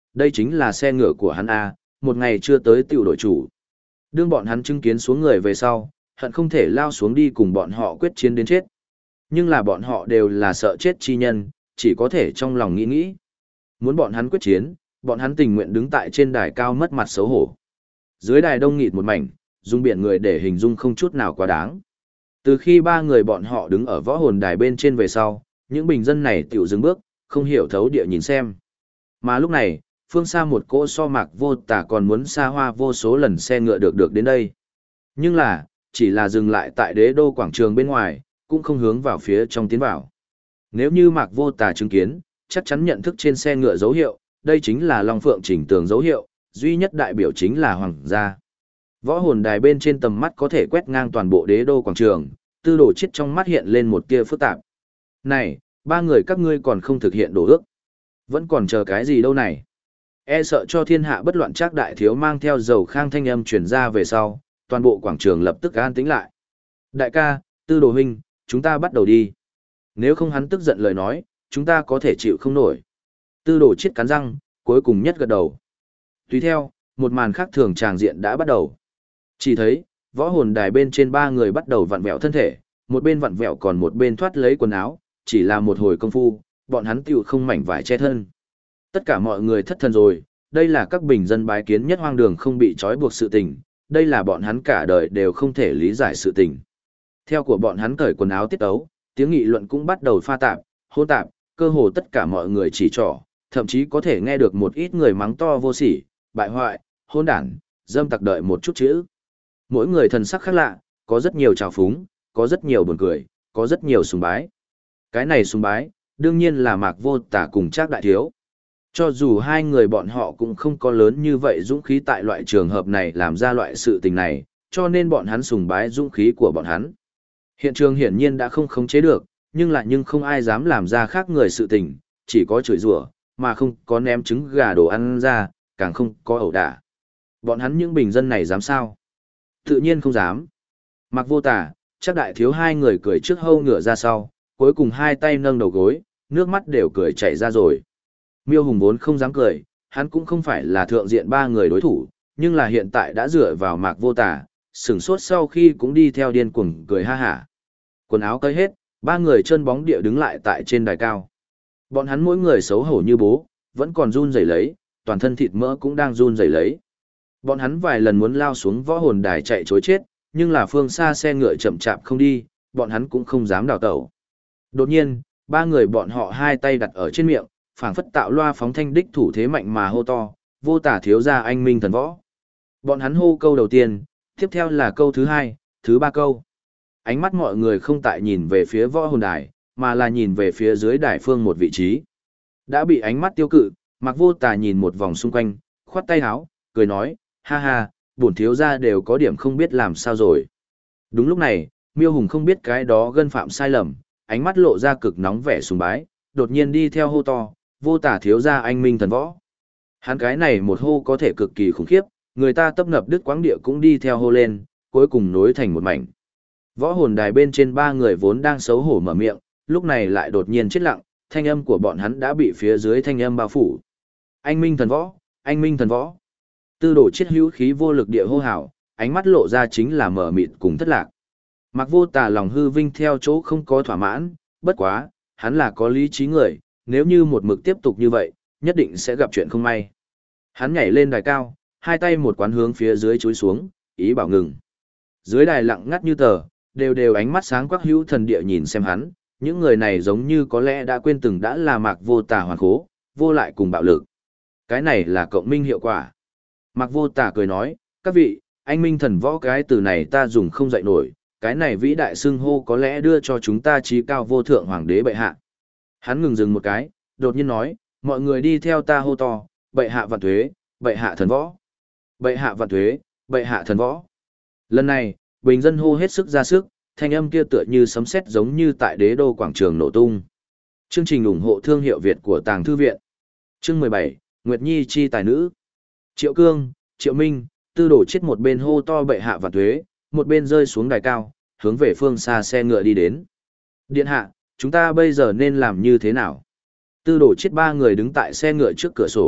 đây chính là xe ngựa của hắn A, một ngày chưa tới tiểu đổi chủ. Đương bọn hắn chứng kiến xuống người về sau, hận không thể lao xuống đi cùng bọn họ quyết chiến đến chết. Nhưng là bọn họ đều là sợ chết chi nhân, chỉ có thể trong lòng nghĩ nghĩ. Muốn bọn hắn quyết chiến, bọn hắn tình nguyện đứng tại trên đài cao mất mặt xấu hổ. Dưới đài đông nghịt một mảnh, dung biển người để hình dung không chút nào quá đáng. Từ khi ba người bọn họ đứng ở võ hồn đài bên trên về sau, những bình dân này tiểu dừng bước, không hiểu thấu địa nhìn xem. Mà lúc này, phương xa một cỗ so mạc vô tả còn muốn xa hoa vô số lần xe ngựa được đến đây. Nhưng là, chỉ là dừng lại tại đế đô quảng trường bên ngoài, cũng không hướng vào phía trong tiến vào. Nếu như mạc vô tả chứng kiến, chắc chắn nhận thức trên xe ngựa dấu hiệu, đây chính là Long Phượng chỉnh tường dấu hiệu, duy nhất đại biểu chính là hoàng gia. Võ hồn đài bên trên tầm mắt có thể quét ngang toàn bộ đế đô quảng trường, Tư Đồ Chiết trong mắt hiện lên một tia phức tạp. Này, ba người các ngươi còn không thực hiện đồ ước. Vẫn còn chờ cái gì đâu này? E sợ cho thiên hạ bất loạn Trác đại thiếu mang theo dầu khang thanh âm truyền ra về sau, toàn bộ quảng trường lập tức an tĩnh lại. Đại ca, Tư Đồ huynh, chúng ta bắt đầu đi. Nếu không hắn tức giận lời nói, chúng ta có thể chịu không nổi. Tư Đồ Chiết cắn răng, cuối cùng nhất gật đầu. Tùy theo, một màn khác thường tràng diện đã bắt đầu. Chỉ thấy, võ hồn đài bên trên ba người bắt đầu vặn vẹo thân thể, một bên vặn vẹo còn một bên thoát lấy quần áo, chỉ là một hồi công phu, bọn hắn tiểu không mảnh vải che thân. Tất cả mọi người thất thần rồi, đây là các bình dân bái kiến nhất hoang đường không bị trói buộc sự tình, đây là bọn hắn cả đời đều không thể lý giải sự tình. Theo của bọn hắn cởi quần áo tiết ấu, tiếng nghị luận cũng bắt đầu pha tạp, hô tạp, cơ hồ tất cả mọi người chỉ trỏ, thậm chí có thể nghe được một ít người mắng to vô sỉ, bại hoại, hôn đản, dâm tặc đợi một chút chữ. Mỗi người thần sắc khác lạ, có rất nhiều trào phúng, có rất nhiều buồn cười, có rất nhiều sùng bái. Cái này sùng bái, đương nhiên là Mạc Vô Tả cùng Trác đại thiếu. Cho dù hai người bọn họ cũng không có lớn như vậy dũng khí tại loại trường hợp này làm ra loại sự tình này, cho nên bọn hắn sùng bái dũng khí của bọn hắn. Hiện trường hiển nhiên đã không khống chế được, nhưng không ai dám làm ra khác người sự tình, chỉ có chửi rủa, mà không có ném trứng gà đồ ăn ra, càng không có ẩu đả. Bọn hắn những bình dân này dám sao? Tự nhiên không dám. Mạc Vô Tả, Trác đại thiếu hai người cười trước hâu ngửa ra sau, cuối cùng hai tay nâng đầu gối, nước mắt đều cười chảy ra rồi. Miêu Hùng vốn không dám cười, hắn cũng không phải là thượng diện ba người đối thủ, nhưng là hiện tại đã dựa vào Mạc Vô Tả, sửng sốt sau khi cũng đi theo điên cuồng cười ha hả. Quần áo cởi hết, ba người chân bóng địa đứng lại tại trên đài cao. Bọn hắn mỗi người xấu hổ như bố, vẫn còn run rẩy lấy, toàn thân thịt mỡ cũng đang run rẩy lấy. Bọn hắn vài lần muốn lao xuống võ hồn đài chạy trối chết, nhưng là phương xa xe ngựa chậm chạp không đi, bọn hắn cũng không dám đào tẩu. Đột nhiên, ba người bọn họ hai tay đặt ở trên miệng, phảng phất tạo loa phóng thanh đích thủ thế mạnh mà hô to, Vô Tả thiếu gia anh minh thần võ. Bọn hắn hô câu đầu tiên, tiếp theo là câu thứ hai, thứ ba câu. Ánh mắt mọi người không tại nhìn về phía võ hồn đài, mà là nhìn về phía dưới đài phương một vị trí. Đã bị ánh mắt tiêu cự, Mạc Vô Tả nhìn một vòng xung quanh, khoát tay áo, cười nói, ha ha, bổn thiếu gia đều có điểm không biết làm sao rồi. Đúng lúc này, Miêu Hùng không biết cái đó gân phạm sai lầm, ánh mắt lộ ra cực nóng vẻ sùng bái, đột nhiên đi theo hô to, Vô Tả thiếu gia anh minh thần võ. Hắn cái này một hô có thể cực kỳ khủng khiếp, người ta tấp nập đứt quãng địa cũng đi theo hô lên, cuối cùng nối thành một mảnh. Võ hồn đài bên trên ba người vốn đang xấu hổ mở miệng, lúc này lại đột nhiên chết lặng, thanh âm của bọn hắn đã bị phía dưới thanh âm bao phủ. Anh minh thần võ, anh minh thần võ. Tư Đồ Chiết hữu khí vô lực địa hô hào, ánh mắt lộ ra chính là mở mịt cùng thất lạc. Mạc Vô Tả lòng hư vinh theo chỗ không có thỏa mãn, bất quá, hắn là có lý trí người, nếu như một mực tiếp tục như vậy, nhất định sẽ gặp chuyện không may. Hắn nhảy lên đài cao, hai tay một quán hướng phía dưới chúi xuống, ý bảo ngừng. Dưới đài lặng ngắt như tờ, đều ánh mắt sáng quắc hữu thần địa nhìn xem hắn, những người này giống như có lẽ đã quên từng đã là Mạc Vô Tả hoàn khố, vô lại cùng bạo lực. Cái này là cộng minh hiệu quả. Mạc Vô Tả cười nói, các vị, anh minh thần võ cái từ này ta dùng không dậy nổi, cái này vĩ đại xưng hô có lẽ đưa cho chúng ta trí cao vô thượng hoàng đế bệ hạ. Hắn ngừng dừng một cái, đột nhiên nói, mọi người đi theo ta hô to, bệ hạ vạn tuế, bệ hạ thần võ. Bệ hạ vạn tuế, bệ hạ thần võ. Lần này, bình dân hô hết sức ra sức, thanh âm kia tựa như sấm sét giống như tại đế đô quảng trường nổ tung. Chương trình ủng hộ thương hiệu Việt của Tàng Thư Viện. Chương 17, Nguyệt Nhi chi tài nữ. Triệu Cương, Triệu Minh, Tư Đồ Chiết một bên hô to bệ hạ vạn tuế, một bên rơi xuống đài cao, hướng về phương xa xe ngựa đi đến. Điện hạ, chúng ta bây giờ nên làm như thế nào? Tư Đồ Chiết ba người đứng tại xe ngựa trước cửa sổ,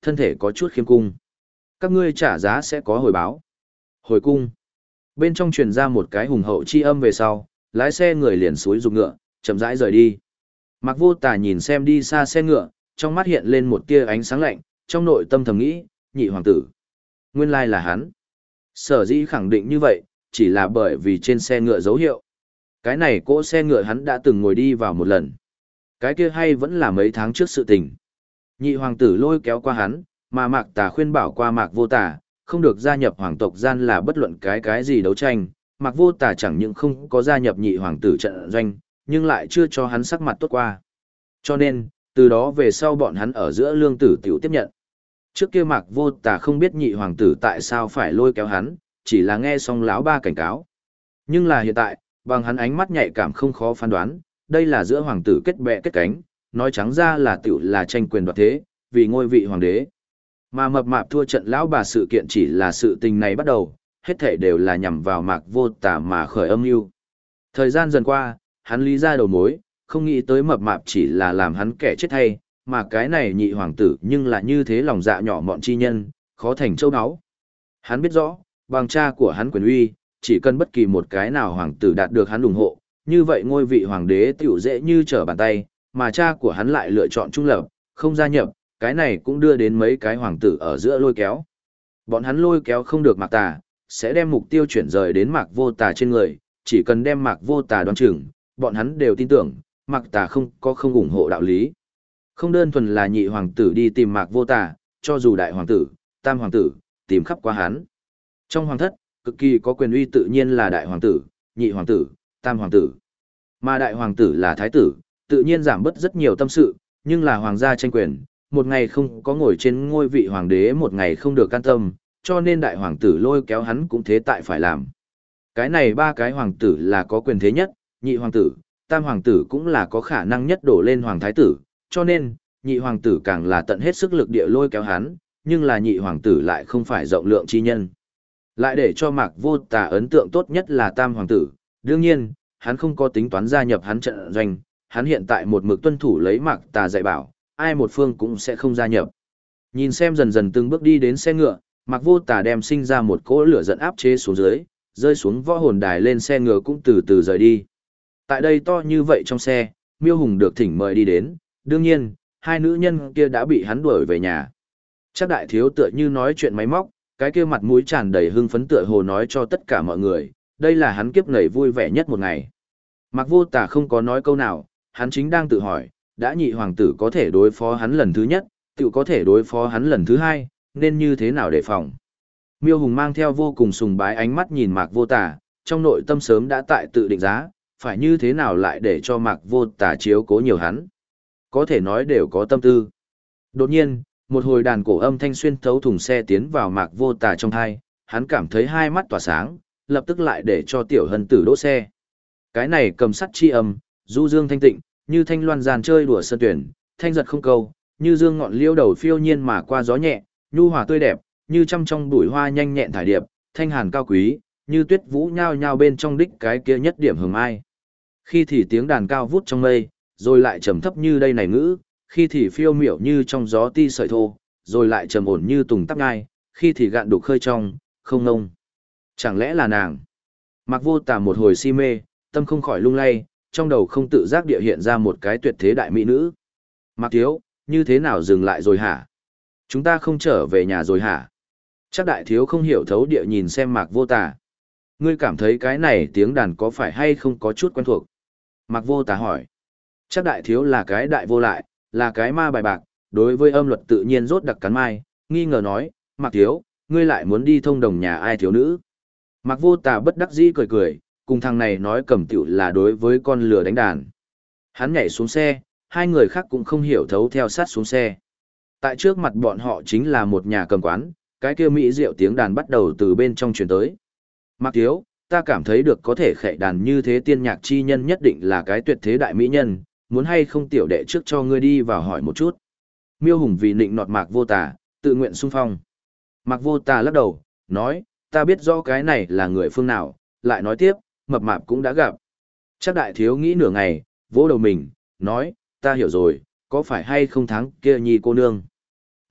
thân thể có chút khiêm cung. Các ngươi trả giá sẽ có hồi báo. Hồi cung. Bên trong truyền ra một cái hùng hậu chi âm về sau, lái xe người liền xúi dục ngựa, chậm rãi rời đi. Mạc Vô Tà nhìn xem đi xa xe ngựa, trong mắt hiện lên một tia ánh sáng lạnh, trong nội tâm thầm nghĩ, nhị hoàng tử. Nguyên lai là hắn. Sở dĩ khẳng định như vậy, chỉ là bởi vì trên xe ngựa dấu hiệu. Cái này cỗ xe ngựa hắn đã từng ngồi đi vào một lần. Cái kia hay vẫn là mấy tháng trước sự tình. Nhị hoàng tử lôi kéo qua hắn, mà Mạc Tà khuyên bảo qua Mạc Vô Tà, không được gia nhập hoàng tộc gian là bất luận cái gì đấu tranh. Mạc Vô Tà chẳng những không có gia nhập nhị hoàng tử trận doanh, nhưng lại chưa cho hắn sắc mặt tốt qua. Cho nên, từ đó về sau bọn hắn ở giữa lương tử tiểu tiếp nhận. Trước kia Mạc Vô Tà không biết nhị hoàng tử tại sao phải lôi kéo hắn, chỉ là nghe xong lão ba cảnh cáo. Nhưng là hiện tại, bằng hắn ánh mắt nhạy cảm không khó phán đoán, đây là giữa hoàng tử kết bè kết cánh, nói trắng ra là tiểu là tranh quyền đoạt thế, vì ngôi vị hoàng đế. Mà mập mạp thua trận lão bà sự kiện chỉ là sự tình này bắt đầu, hết thảy đều là nhằm vào Mạc Vô Tà mà khởi âm mưu. Thời gian dần qua, hắn lý ra đầu mối, không nghĩ tới mập mạp chỉ là làm hắn kẻ chết hay, mà cái này nhị hoàng tử nhưng là như thế lòng dạ nhỏ mọn chi nhân, khó thành châu áo. Hắn biết rõ, bằng cha của hắn quyền uy, chỉ cần bất kỳ một cái nào hoàng tử đạt được hắn ủng hộ, như vậy ngôi vị hoàng đế tiểu dễ như trở bàn tay, mà cha của hắn lại lựa chọn trung lập, không gia nhập, cái này cũng đưa đến mấy cái hoàng tử ở giữa lôi kéo. Bọn hắn lôi kéo không được Mạc Tà, sẽ đem mục tiêu chuyển rời đến Mạc Vô Tà trên người, chỉ cần đem Mạc Vô Tà đoán chừng, bọn hắn đều tin tưởng, Mạc Tà không ủng hộ đạo lý. Không đơn thuần là nhị hoàng tử đi tìm Mạc Vô Tà, cho dù đại hoàng tử, tam hoàng tử, tìm khắp qua hắn. Trong hoàng thất, cực kỳ có quyền uy tự nhiên là đại hoàng tử, nhị hoàng tử, tam hoàng tử. Mà đại hoàng tử là thái tử, tự nhiên giảm bớt rất nhiều tâm sự, nhưng là hoàng gia tranh quyền, một ngày không có ngồi trên ngôi vị hoàng đế, một ngày không được can tâm, cho nên đại hoàng tử lôi kéo hắn cũng thế tại phải làm. Cái này ba cái hoàng tử là có quyền thế nhất, nhị hoàng tử, tam hoàng tử cũng là có khả năng nhất đổ lên hoàng thái tử, cho nên, nhị hoàng tử càng là tận hết sức lực địa lôi kéo hắn, nhưng là nhị hoàng tử lại không phải rộng lượng chi nhân. Lại để cho Mạc Vô Tà ấn tượng tốt nhất là tam hoàng tử, đương nhiên, hắn không có tính toán gia nhập hắn trận doanh, hắn hiện tại một mực tuân thủ lấy Mạc Tà dạy bảo, ai một phương cũng sẽ không gia nhập. Nhìn xem dần dần từng bước đi đến xe ngựa, Mạc Vô Tà đem sinh ra một cỗ lửa giận áp chế xuống dưới, rơi xuống võ hồn đài lên xe ngựa cũng từ từ rời đi. Tại đây to như vậy trong xe, Miêu Hùng được thỉnh mời đi đến, đương nhiên, hai nữ nhân kia đã bị hắn đuổi về nhà. Chắc đại thiếu tựa như nói chuyện máy móc, cái kia mặt mũi tràn đầy hưng phấn tựa hồ nói cho tất cả mọi người, đây là hắn kiếp nảy vui vẻ nhất một ngày. Mạc Vô Tà không có nói câu nào, hắn chính đang tự hỏi, đã nhị hoàng tử có thể đối phó hắn lần thứ nhất, tự có thể đối phó hắn lần thứ hai, nên như thế nào đề phòng. Miêu Hùng mang theo vô cùng sùng bái ánh mắt nhìn Mạc Vô Tà, trong nội tâm sớm đã tại tự định giá, phải như thế nào lại để cho Mạc Vô Tà chiếu cố nhiều hắn. Có thể nói đều có tâm tư. Đột nhiên, một hồi đàn cổ âm thanh xuyên thấu thùng xe tiến vào Mạc Vô Tà trong thai, hắn cảm thấy hai mắt tỏa sáng, lập tức lại để cho Tiểu Hân Tử đỗ xe. Cái này cầm sắt chi âm, du dương thanh tịnh, như thanh loan giàn chơi đùa sơn tuyển, thanh giật không câu, như dương ngọn liễu đầu phiêu nhiên mà qua gió nhẹ, nhu hòa tươi đẹp, như trăm trong bụi hoa nhanh nhẹn thải điệp, thanh hàn cao quý, như tuyết vũ nhao nhao bên trong đích cái kia nhất điểm hừng ai. Khi thì tiếng đàn cao vút trong mây, rồi lại trầm thấp như đây này ngữ, khi thì phiêu miểu như trong gió ti sợi thô, rồi lại trầm ổn như tùng tắc ngai, khi thì gạn đục khơi trong, không ngông. Chẳng lẽ là nàng? Mạc Vô Tà một hồi si mê, tâm không khỏi lung lay, trong đầu không tự giác địa hiện ra một cái tuyệt thế đại mỹ nữ. Mạc thiếu, như thế nào dừng lại rồi hả? Chúng ta không trở về nhà rồi hả? Chắc đại thiếu không hiểu thấu địa nhìn xem Mạc Vô Tà. Ngươi cảm thấy cái này tiếng đàn có phải hay không có chút quen thuộc? Mạc Vô Tà hỏi. Chắc đại thiếu là cái đại vô lại, là cái ma bài bạc, đối với âm luật tự nhiên rốt đặc cắn mai, nghi ngờ nói, Mạc thiếu, ngươi lại muốn đi thông đồng nhà ai thiếu nữ? Mạc Vô Tà bất đắc dĩ cười cười, cùng thằng này nói cầm tiểu là đối với con lừa đánh đàn. Hắn nhảy xuống xe, hai người khác cũng không hiểu thấu theo sát xuống xe. Tại trước mặt bọn họ chính là một nhà cầm quán, cái kia mỹ diệu tiếng đàn bắt đầu từ bên trong truyền tới. Mạc thiếu, ta cảm thấy được có thể khệ đàn như thế tiên nhạc chi nhân nhất định là cái tuyệt thế đại mỹ nhân, muốn hay không tiểu đệ trước cho ngươi đi vào hỏi một chút. Miêu Hùng vì nịnh nọt Mạc Vô Tà, tự nguyện xung phong. Mạc Vô Tà lắc đầu, nói, ta biết rõ cái này là người phương nào, lại nói tiếp, mập mạp cũng đã gặp. Chắc đại thiếu nghĩ nửa ngày, vỗ đầu mình, nói, ta hiểu rồi, có phải hay không thắng kia nhi cô nương.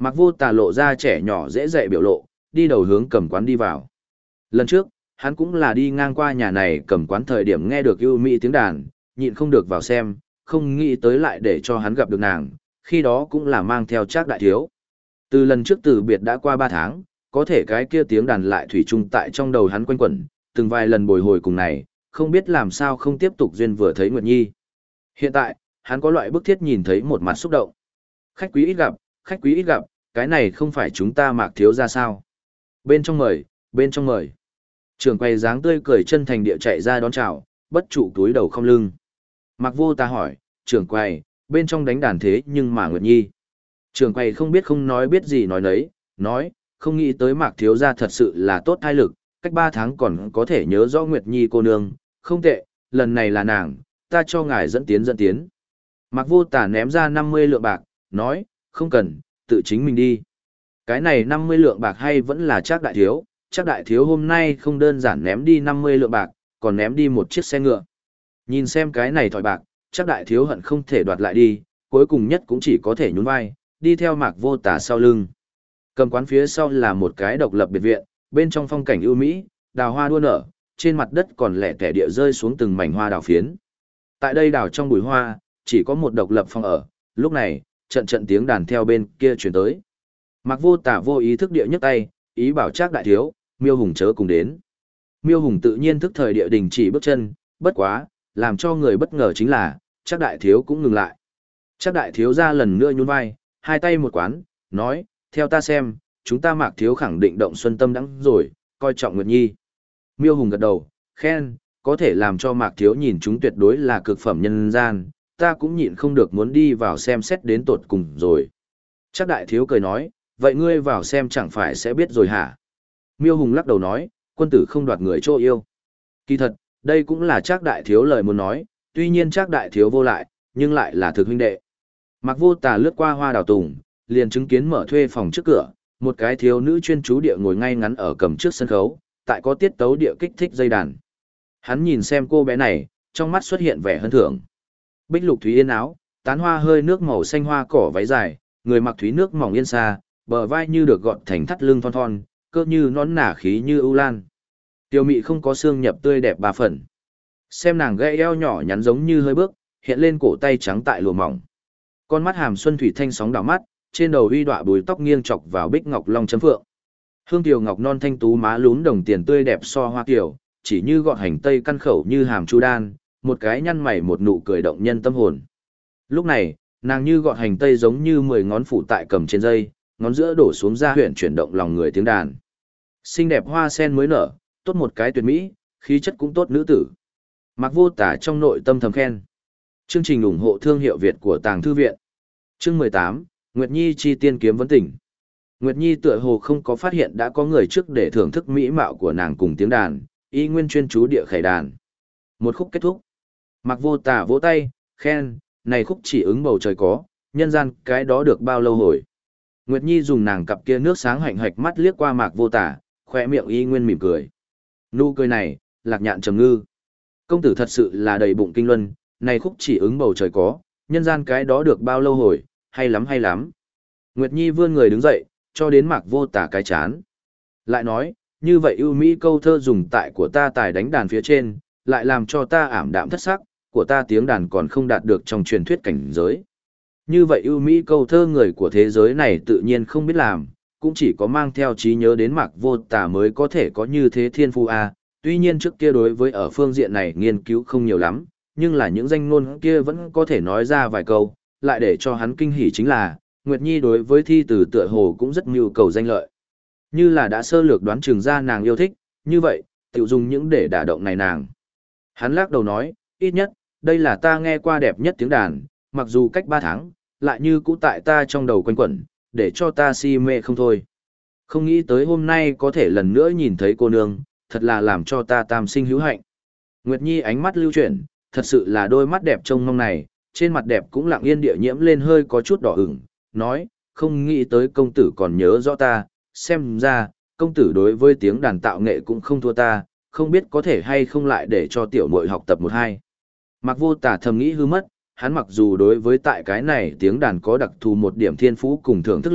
Mạc Vô Tà lộ ra trẻ nhỏ dễ dạy biểu lộ, đi đầu hướng cầm quán đi vào. Lần trước, hắn cũng là đi ngang qua nhà này cầm quán thời điểm nghe được ưu mỹ tiếng đàn, nhịn không được vào xem, không nghĩ tới lại để cho hắn gặp được nàng, khi đó cũng là mang theo Trác đại thiếu. Từ lần trước từ biệt đã qua 3 tháng, có thể cái kia tiếng đàn lại thủy chung tại trong đầu hắn quanh quẩn, từng vài lần bồi hồi cùng này, không biết làm sao không tiếp tục duyên vừa thấy Nguyệt Nhi. Hiện tại, hắn có loại bức thiết nhìn thấy một mặt xúc động. Khách quý ít gặp, khách quý ít gặp, cái này không phải chúng ta Mạc thiếu ra sao? Bên trong mời, bên trong mời. Trưởng quầy dáng tươi cười chân thành địa chạy ra đón chào, bất trụ túi đầu không lưng. Mạc Vô Tà hỏi, trưởng quầy, bên trong đánh đàn thế nhưng mà Nguyệt Nhi. Trưởng quầy không biết không nói biết gì nói nấy, nói, không nghĩ tới Mạc thiếu gia thật sự là tốt thai lực, cách 3 tháng còn có thể nhớ rõ Nguyệt Nhi cô nương, không tệ, lần này là nàng, ta cho ngài dẫn tiến dẫn tiến. Mạc Vô Tà ném ra 50 lượng bạc, nói, không cần, tự chính mình đi. Cái này 50 lượng bạc hay vẫn là Trác đại thiếu, Trác đại thiếu hôm nay không đơn giản ném đi 50 lượng bạc, còn ném đi một chiếc xe ngựa. Nhìn xem cái này thỏi bạc, Trác đại thiếu hận không thể đoạt lại đi, cuối cùng nhất cũng chỉ có thể nhún vai, đi theo Mạc Vô Tà sau lưng. Cầm quán phía sau là một cái độc lập biệt viện, bên trong phong cảnh ưu mỹ, đào hoa đua nở, trên mặt đất còn lẻ tẻ địa rơi xuống từng mảnh hoa đào phiến. Tại đây đào trong bụi hoa, chỉ có một độc lập phòng ở, lúc này, trận trận tiếng đàn theo bên kia truyền tới. Mạc Vô Tà vô ý thức địa nhấc tay, ý bảo Trác đại thiếu, Miêu Hùng chớ cùng đến. Miêu Hùng tự nhiên thức thời địa đình chỉ bước chân, bất quá, làm cho người bất ngờ chính là, Trác đại thiếu cũng ngừng lại. Trác đại thiếu ra lần nữa nhún vai, hai tay một quán, nói, theo ta xem, chúng ta Mạc thiếu khẳng định động xuân tâm đắng rồi, coi trọng Nguyệt Nhi. Miêu Hùng gật đầu, khen, có thể làm cho Mạc thiếu nhìn chúng tuyệt đối là cực phẩm nhân gian, ta cũng nhịn không được muốn đi vào xem xét đến tột cùng rồi. Trác đại thiếu cười nói, vậy ngươi vào xem chẳng phải sẽ biết rồi hả? Miêu Hùng lắc đầu nói, quân tử không đoạt người chỗ yêu. Kỳ thật, đây cũng là Trác đại thiếu lời muốn nói, tuy nhiên Trác đại thiếu vô lại, nhưng lại là thực huynh đệ. Mạc Vô Tà lướt qua hoa đào tùng, liền chứng kiến mở thuê phòng trước cửa, một cái thiếu nữ chuyên chú địa ngồi ngay ngắn ở cầm trước sân khấu, tại có tiết tấu địa kích thích dây đàn. Hắn nhìn xem cô bé này, trong mắt xuất hiện vẻ hân thưởng. Bích lục thúy yên áo, tán hoa hơi nước màu xanh hoa cỏ váy dài, người mặc thúy nước mỏng yên xa, bờ vai như được gọn thành thắt lưng thon thon, cơ như nón nả khí như ưu lan. Tiêu mị không có xương nhập tươi đẹp 3 phần. Xem nàng gãy eo nhỏ nhắn giống như hơi bước, hiện lên cổ tay trắng tại lụa mỏng. Con mắt hàm xuân thủy thanh sóng đảo mắt, trên đầu uy đọa bùi tóc nghiêng chọc vào bích ngọc long chấm phượng. Hương tiểu ngọc non thanh tú má lún đồng tiền tươi đẹp so hoa kiều, chỉ như gọt hành tây căn khẩu như hàm chu đan, một cái nhăn mày một nụ cười động nhân tâm hồn. Lúc này, nàng như gọt hành tây giống như 10 ngón phủ tại cầm trên dây, ngón giữa đổ xuống ra huyện chuyển động lòng người tiếng đàn. Xinh đẹp hoa sen mới nở, tốt một cái tuyệt mỹ, khí chất cũng tốt nữ tử. Mạc Vô Tà trong nội tâm thầm khen. Chương trình ủng hộ thương hiệu Việt của Tàng Thư Viện. Chương 18, Nguyệt Nhi chi tiên kiếm vấn tỉnh. Nguyệt Nhi tựa hồ không có phát hiện đã có người trước để thưởng thức mỹ mạo của nàng cùng tiếng đàn, y nguyên chuyên chú địa khải đàn. Một khúc kết thúc. Mạc Vô Tà vỗ tay, khen, này khúc chỉ ứng bầu trời có, nhân gian cái đó được bao lâu hồi. Nguyệt Nhi dùng nàng cặp kia nước sáng hạnh hạch mắt liếc qua Mạc Vô Tà, khoe miệng y nguyên mỉm cười. Nụ cười này, lạc nhạn trầm ngư. Công tử thật sự là đầy bụng kinh luân, này khúc chỉ ứng bầu trời có, nhân gian cái đó được bao lâu hồi, hay lắm hay lắm. Nguyệt Nhi vươn người đứng dậy, cho đến Mạc Vô Tà cái chán. Lại nói, như vậy ưu mỹ câu thơ dùng tại của ta tài đánh đàn phía trên, lại làm cho ta ảm đạm thất sắc, của ta tiếng đàn còn không đạt được trong truyền thuyết cảnh giới. Như vậy ưu mỹ câu thơ người của thế giới này tự nhiên không biết làm, cũng chỉ có mang theo trí nhớ đến Mạc Vô Tà mới có thể có như thế thiên phu a. Tuy nhiên trước kia đối với ở phương diện này nghiên cứu không nhiều lắm, nhưng là những danh ngôn kia vẫn có thể nói ra vài câu, lại để cho hắn kinh hỉ chính là, Nguyệt Nhi đối với thi từ tựa hồ cũng rất mưu cầu danh lợi. Như là đã sơ lược đoán chừng ra nàng yêu thích, như vậy, tiểu dùng những để đả động này nàng. Hắn lắc đầu nói, ít nhất, đây là ta nghe qua đẹp nhất tiếng đàn, mặc dù cách 3 tháng, lại như cũ tại ta trong đầu quanh quẩn, để cho ta si mê không thôi. Không nghĩ tới hôm nay có thể lần nữa nhìn thấy cô nương, thật là làm cho ta tam sinh hữu hạnh. Nguyệt Nhi ánh mắt lưu chuyển, thật sự là đôi mắt đẹp trông mong này, trên mặt đẹp cũng lặng yên địa nhiễm lên hơi có chút đỏ ửng, nói, không nghĩ tới công tử còn nhớ rõ ta, xem ra, công tử đối với tiếng đàn tạo nghệ cũng không thua ta, không biết có thể hay không lại để cho tiểu muội học tập 1-2. Mạc Vô Tà thầm nghĩ hư mất, hắn mặc dù đối với tại cái này tiếng đàn có đặc thù một điểm thiên phú cùng thưởng thức lực,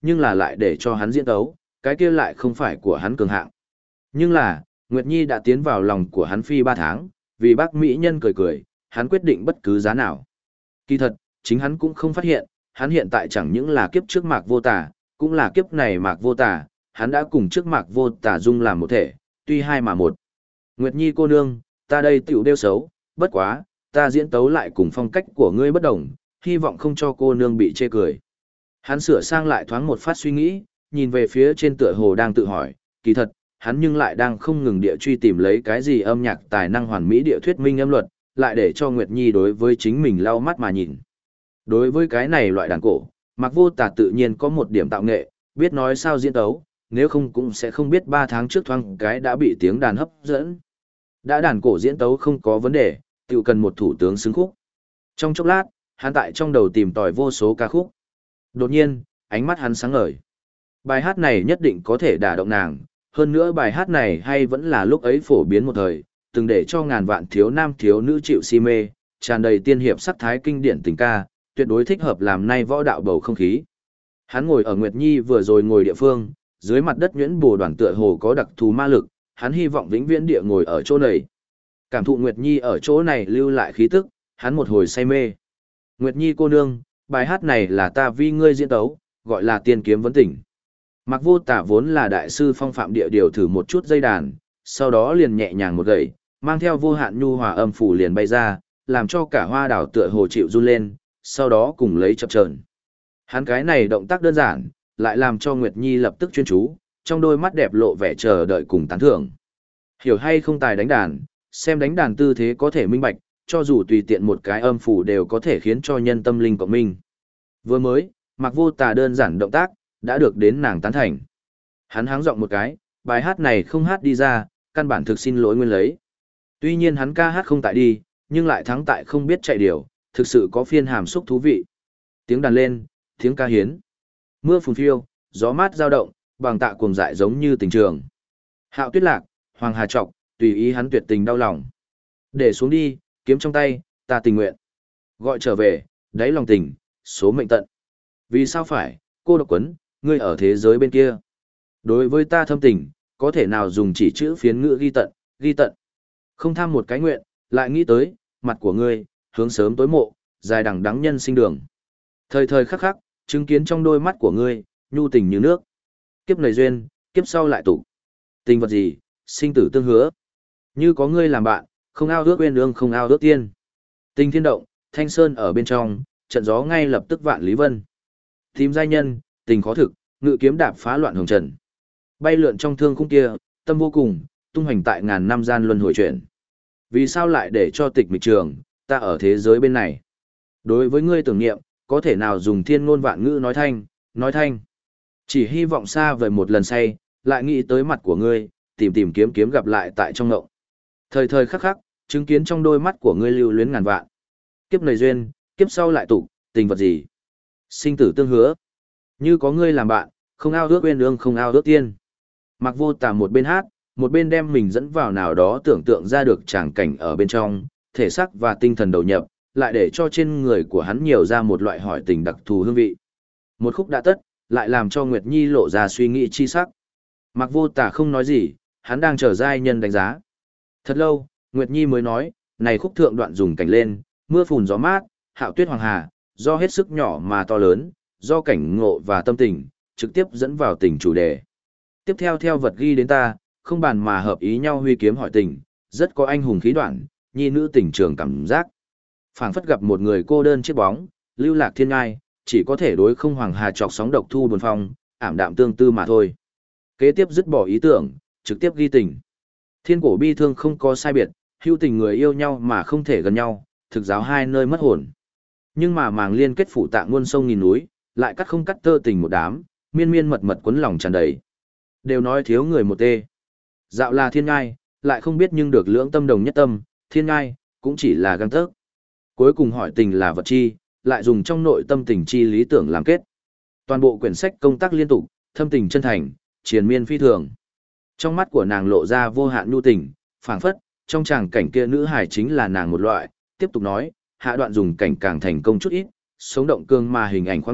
nhưng là lại để cho hắn diễn tấu, cái kia lại không phải của hắn cường hạng. Nhưng là, Nguyệt Nhi đã tiến vào lòng của hắn phi 3 tháng, vì bác mỹ nhân cười cười, hắn quyết định bất cứ giá nào. Kỳ thật, chính hắn cũng không phát hiện, hắn hiện tại chẳng những là kiếp trước Mạc Vô Tà, cũng là kiếp này Mạc Vô Tà, hắn đã cùng trước Mạc Vô Tà dung làm một thể, tuy hai mà một. Nguyệt Nhi cô nương, ta đây tiểu đeo xấu, bất quá, ta diễn tấu lại cùng phong cách của ngươi bất đồng, hy vọng không cho cô nương bị chê cười. Hắn sửa sang lại thoáng một phát suy nghĩ, nhìn về phía trên tựa hồ đang tự hỏi, kỳ thật, hắn nhưng lại đang không ngừng địa truy tìm lấy cái gì âm nhạc tài năng hoàn mỹ địa thuyết minh âm luật, lại để cho Nguyệt Nhi đối với chính mình lau mắt mà nhìn. Đối với cái này loại đàn cổ, Mạc Vô Tà tự nhiên có một điểm tạo nghệ, biết nói sao diễn tấu, nếu không cũng sẽ không biết 3 tháng trước thoáng cái đã bị tiếng đàn hấp dẫn. Đã đàn cổ diễn tấu không có vấn đề, tự cần một thủ tướng xứng khúc. Trong chốc lát, hắn tại trong đầu tìm tòi vô số ca khúc. Đột nhiên, ánh mắt hắn sáng ngời. Bài hát này nhất định có thể đả động nàng, hơn nữa bài hát này hay vẫn là lúc ấy phổ biến một thời, từng để cho ngàn vạn thiếu nam thiếu nữ chịu si mê, tràn đầy tiên hiệp sắc thái kinh điển tình ca, tuyệt đối thích hợp làm nay võ đạo bầu không khí. Hắn ngồi ở Nguyệt Nhi vừa rồi ngồi địa phương, dưới mặt đất nhuyễn bồ đoàn tựa hồ có đặc thù ma lực, hắn hy vọng vĩnh viễn địa ngồi ở chỗ này. Cảm thụ Nguyệt Nhi ở chỗ này lưu lại khí tức, hắn một hồi say mê. Nguyệt Nhi cô nương, bài hát này là ta vi ngươi diễn tấu, gọi là tiên kiếm vấn tỉnh. Mạc Vô Tà vốn là đại sư phong phạm địa điều thử một chút dây đàn, sau đó liền nhẹ nhàng một gậy, mang theo vô hạn nhu hòa âm phủ liền bay ra, làm cho cả hoa đảo tựa hồ chịu run lên, sau đó cùng lấy chập chờn. Hắn cái này động tác đơn giản, lại làm cho Nguyệt Nhi lập tức chuyên chú, trong đôi mắt đẹp lộ vẻ chờ đợi cùng tán thưởng. Hiểu hay không tài đánh đàn, xem đánh đàn tư thế có thể minh bạch, cho dù tùy tiện một cái âm phủ đều có thể khiến cho nhân tâm linh cộng minh. Vừa mới, Mạc Vô Tà đơn giản động tác, đã được đến nàng tán thành. Hắn háng giọng một cái, bài hát này không hát đi ra, căn bản thực xin lỗi nguyên lấy. Tuy nhiên hắn ca hát không tại đi, nhưng lại thắng tại không biết chạy điều, thực sự có phiên hàm xúc thú vị. Tiếng đàn lên, tiếng ca hiến. Mưa phùn phiêu, gió mát dao động, bằng tạ cuồng dại giống như tình trường. Hạo Tuyết Lạc, Hoàng Hà Trọc, tùy ý hắn tuyệt tình đau lòng. Để xuống đi, kiếm trong tay, ta tình nguyện. Gọi trở về, đáy lòng tình, số mệnh tận. Vì sao phải, cô độc quấn, ngươi ở thế giới bên kia. Đối với ta thâm tình, có thể nào dùng chỉ chữ phiến ngữ ghi tận, ghi tận. Không tham một cái nguyện, lại nghĩ tới, mặt của ngươi, hướng sớm tối mộ, dài đằng đắng nhân sinh đường. Thời thời khắc khắc, chứng kiến trong đôi mắt của ngươi, nhu tình như nước. Kiếp này duyên, kiếp sau lại tụ. Tình vật gì, sinh tử tương hứa. Như có ngươi làm bạn, không ao ước uyên ương không ao ước tiên. Tình thiên động, thanh sơn ở bên trong, trận gió ngay lập tức vạn lý vân. Tìm giai nhân, tình khó thực, ngự kiếm đạp phá loạn hồng trần. Bay lượn trong thương khung kia, tâm vô cùng, tung hoành tại ngàn năm gian luân hồi chuyển. Vì sao lại để cho tịch mịch trường, ta ở thế giới bên này. Đối với ngươi tưởng niệm, có thể nào dùng thiên ngôn vạn ngữ nói thanh. Chỉ hy vọng xa vời một lần say, lại nghĩ tới mặt của ngươi, tìm tìm kiếm kiếm gặp lại tại trong ngộng. Thời thời khắc khắc, chứng kiến trong đôi mắt của ngươi lưu luyến ngàn vạn. Kiếp này duyên, kiếp sau lại tụ, tình vật gì? Sinh tử tương hứa. Như có ngươi làm bạn, không ao ước uyên ương không ao ước tiên. Mạc Vô Tà một bên hát, một bên đem mình dẫn vào nào đó tưởng tượng ra được tràng cảnh ở bên trong, thể xác và tinh thần đầu nhập, lại để cho trên người của hắn nhiều ra một loại hỏi tình đặc thù hương vị. Một khúc đã tất, lại làm cho Nguyệt Nhi lộ ra suy nghĩ chi sắc. Mạc Vô Tà không nói gì, hắn đang chờ giai nhân đánh giá. Thật lâu, Nguyệt Nhi mới nói, này khúc thượng đoạn dùng cảnh lên, mưa phùn gió mát, hạo tuyết hoàng hà, do hết sức nhỏ mà to lớn, do cảnh ngộ và tâm tình, trực tiếp dẫn vào tình chủ đề. Tiếp theo theo vật ghi đến ta, không bàn mà hợp ý nhau huy kiếm hỏi tình, rất có anh hùng khí đoạn, nhi nữ tình trường cảm giác. Phảng phất gặp một người cô đơn chiếc bóng, lưu lạc thiên ngai, chỉ có thể đối không hoàng hà chọc sóng độc thu buồn phong, ảm đạm tương tư mà thôi. Kế tiếp dứt bỏ ý tưởng, trực tiếp ghi tình. Thiên cổ bi thương không có sai biệt, hữu tình người yêu nhau mà không thể gần nhau, thực giáo hai nơi mất hồn. Nhưng mà màng liên kết phủ tạng muôn sông nghìn núi, lại cắt không cắt tơ tình một đám, miên miên mật mật quấn lòng tràn đầy. Đều nói thiếu người một tê. Dạo là thiên ngai, lại không biết nhưng được lưỡng tâm đồng nhất tâm, thiên ngai, cũng chỉ là găng tớc. Cuối cùng hỏi tình là vật chi, lại dùng trong nội tâm tình chi lý tưởng làm kết. Toàn bộ quyển sách công tác liên tục, thâm tình chân thành, triền miên phi thường. Trong mắt của nàng lộ ra vô hạn nhu tình, phảng phất, trong tràng cảnh kia nữ hài chính là nàng một loại, tiếp tục nói, hạ đoạn dùng cảnh càng thành công chút ít, sống động cương mà hình ảnh khoáng đạt,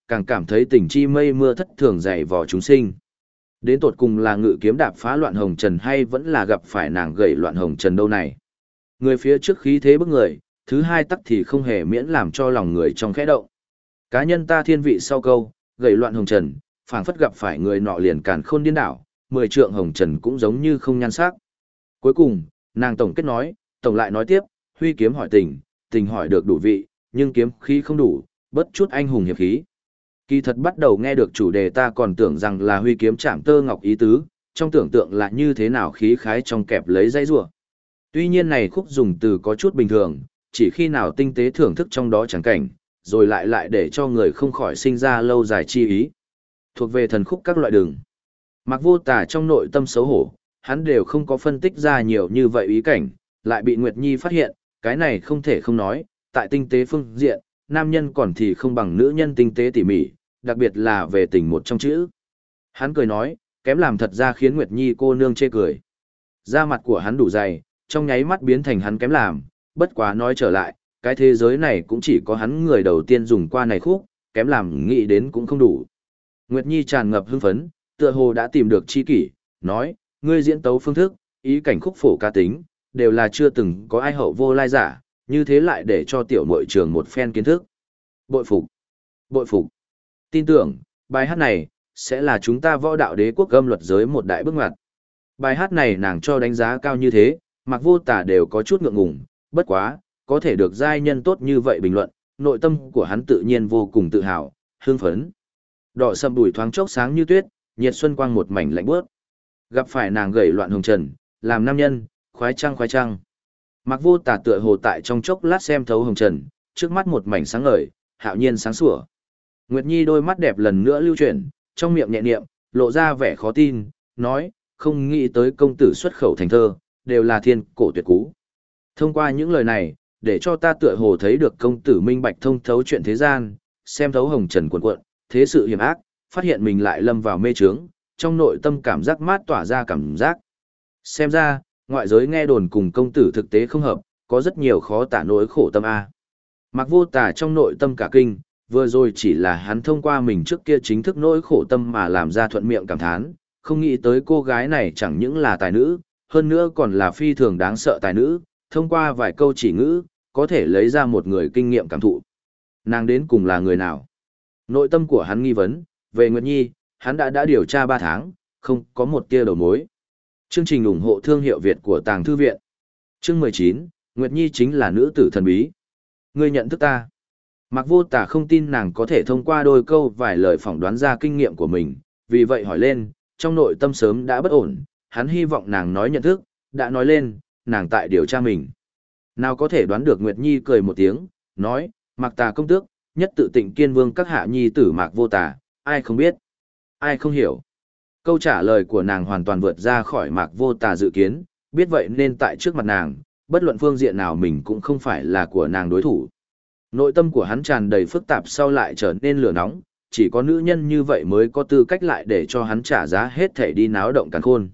càng cảm thấy tình chi mây mưa thất thường dày vò chúng sinh. Đến tột cùng là ngự kiếm đạp phá loạn hồng trần hay vẫn là gặp phải nàng gầy loạn hồng trần đâu này. Người phía trước khí thế bức người, thứ hai tắc thì không hề miễn làm cho lòng người trong khẽ động. Cá nhân ta thiên vị sau câu, gầy loạn hồng trần, phảng phất gặp phải người nọ liền càn khôn điên đảo, 10 trượng hồng trần cũng giống như không nhan sắc. Cuối cùng, nàng tổng kết nói, tổng lại nói tiếp, huy kiếm hỏi tình, tình hỏi được đủ vị, nhưng kiếm khí không đủ, bất chút anh hùng hiệp khí. Kỳ thật bắt đầu nghe được chủ đề ta còn tưởng rằng là huy kiếm chạm tơ ngọc ý tứ, trong tưởng tượng là như thế nào khí khái trong kẹp lấy dây rủa. Tuy nhiên này khúc dùng từ có chút bình thường, chỉ khi nào tinh tế thưởng thức trong đó chẳng cảnh, rồi lại để cho người không khỏi sinh ra lâu dài chi ý. Thuộc về thần khúc các loại đường. Mặc Vô Tà trong nội tâm xấu hổ, hắn đều không có phân tích ra nhiều như vậy ý cảnh, lại bị Nguyệt Nhi phát hiện, cái này không thể không nói, tại tinh tế phương diện, nam nhân còn thì không bằng nữ nhân tinh tế tỉ mỉ, đặc biệt là về tình một trong chữ. Hắn cười nói, kém làm thật ra khiến Nguyệt Nhi cô nương chê cười. Da mặt của hắn đủ dày, trong nháy mắt biến thành hắn kém làm, bất quá nói trở lại, cái thế giới này cũng chỉ có hắn người đầu tiên dùng qua này khúc, kém làm nghĩ đến cũng không đủ. Nguyệt Nhi tràn ngập hưng phấn, tựa hồ đã tìm được chi kỷ, nói, ngươi diễn tấu phương thức, ý cảnh khúc phổ ca tính, đều là chưa từng có ai hậu vô lai giả, như thế lại để cho tiểu muội trường một phen kiến thức. Bội phục, bội phục. Tin tưởng, bài hát này, sẽ là chúng ta võ đạo đế quốc âm luật giới một đại bước ngoặt. Bài hát này nàng cho đánh giá cao như thế, Mặc Vô Tà đều có chút ngượng ngùng, bất quá, có thể được giai nhân tốt như vậy bình luận, nội tâm của hắn tự nhiên vô cùng tự hào, hưng phấn. Đỏ sầm đùi thoáng chốc sáng như tuyết, nhiệt xuân quang một mảnh lạnh bước. Gặp phải nàng gầy loạn hồng trần, làm nam nhân, khoái trăng khoái trăng. Mặc Vô Tà tựa hồ tại trong chốc lát xem thấu hồng trần, trước mắt một mảnh sáng ngời, hạo nhiên sáng sủa. Nguyệt Nhi đôi mắt đẹp lần nữa lưu chuyển, trong miệng nhẹ niệm, lộ ra vẻ khó tin, nói, không nghĩ tới công tử xuất khẩu thành thơ, đều là thiên cổ tuyệt cú. Thông qua những lời này, để cho ta tựa hồ thấy được công tử minh bạch thông thấu chuyện thế gian, xem thấu hồng trần cuộn cuộn, thế sự hiểm ác, phát hiện mình lại lâm vào mê trướng, trong nội tâm cảm giác mát tỏa ra cảm giác. Xem ra, ngoại giới nghe đồn cùng công tử thực tế không hợp, có rất nhiều khó tả nỗi khổ tâm a. Mặc Vô Tà trong nội tâm cả kinh, vừa rồi chỉ là hắn thông qua mình trước kia chính thức nỗi khổ tâm mà làm ra thuận miệng cảm thán, không nghĩ tới cô gái này chẳng những là tài nữ, hơn nữa còn là phi thường đáng sợ tài nữ, thông qua vài câu chỉ ngữ, có thể lấy ra một người kinh nghiệm cảm thụ. Nàng đến cùng là người nào? Nội tâm của hắn nghi vấn, về Nguyệt Nhi, hắn đã điều tra 3 tháng, không có một tia đầu mối. Chương trình ủng hộ thương hiệu Việt của Tàng Thư Viện. Chương 19, Nguyệt Nhi chính là nữ tử thần bí. Ngươi nhận thức ta. Mặc Vô Tà không tin nàng có thể thông qua đôi câu vài lời phỏng đoán ra kinh nghiệm của mình, vì vậy hỏi lên, trong nội tâm sớm đã bất ổn, hắn hy vọng nàng nói nhận thức, đã nói lên, nàng tại điều tra mình. Nào có thể đoán được Nguyệt Nhi cười một tiếng, nói, Mạc Tà công tước, nhất tự Tịnh Kiên Vương các hạ nhi tử Mạc Vô Tà, ai không biết, ai không hiểu. Câu trả lời của nàng hoàn toàn vượt ra khỏi Mạc Vô Tà dự kiến, biết vậy nên tại trước mặt nàng, bất luận phương diện nào mình cũng không phải là của nàng đối thủ. Nội tâm của hắn tràn đầy phức tạp sau lại trở nên lửa nóng, chỉ có nữ nhân như vậy mới có tư cách lại để cho hắn trả giá hết thể đi náo động càn khôn.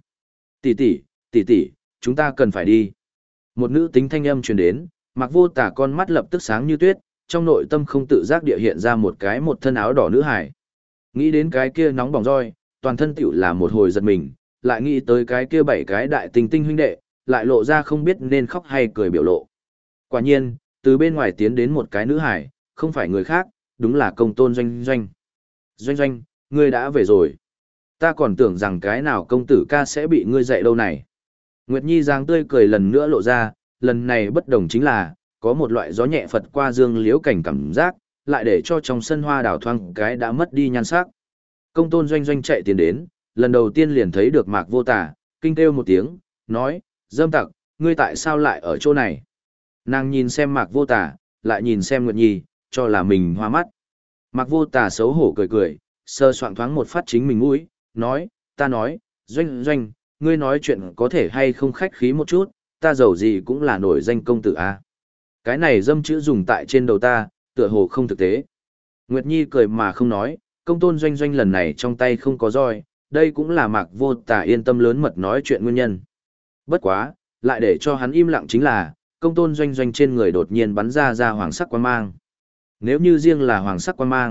Tỷ, chúng ta cần phải đi. Một nữ tính thanh âm truyền đến, Mạc Vô Tà con mắt lập tức sáng như tuyết, trong nội tâm không tự giác địa hiện ra một thân áo đỏ nữ hải. Nghĩ đến cái kia nóng bỏng roi, toàn thân tiểu là một hồi giật mình, lại nghĩ tới cái kia 7 cái đại tinh tinh huynh đệ, lại lộ ra không biết nên khóc hay cười biểu lộ. Quả nhiên, từ bên ngoài tiến đến một cái nữ hải, không phải người khác, đúng là Công Tôn Doanh Doanh. Doanh Doanh, ngươi đã về rồi. Ta còn tưởng rằng cái nào công tử ca sẽ bị ngươi dạy đâu này. Nguyệt Nhi dáng tươi cười lần nữa lộ ra, lần này bất đồng chính là, có một loại gió nhẹ phật qua dương liễu cảnh cảm giác, lại để cho trong sân hoa đào thoang cái đã mất đi nhan sắc. Công Tôn Doanh Doanh chạy tiến đến, lần đầu tiên liền thấy được Mạc Vô Tà, kinh kêu một tiếng, nói, dâm tặc, ngươi tại sao lại ở chỗ này? Nàng nhìn xem Mạc Vô Tà, lại nhìn xem Nguyệt Nhi, cho là mình hoa mắt. Mạc Vô Tà xấu hổ cười cười, sơ soạn thoáng một phát chính mình mũi, nói, ta nói, Doanh Doanh, ngươi nói chuyện có thể hay không khách khí một chút, ta giàu gì cũng là nổi danh công tử a. Cái này dâm chữ dùng tại trên đầu ta, tựa hồ không thực tế. Nguyệt Nhi cười mà không nói, Công Tôn Doanh Doanh lần này trong tay không có roi, đây cũng là Mạc Vô Tà yên tâm lớn mật nói chuyện nguyên nhân. Bất quá, lại để cho hắn im lặng chính là, Công Tôn Doanh Doanh trên người đột nhiên bắn ra hoàng sắc quang mang. Nếu như riêng là hoàng sắc quang mang,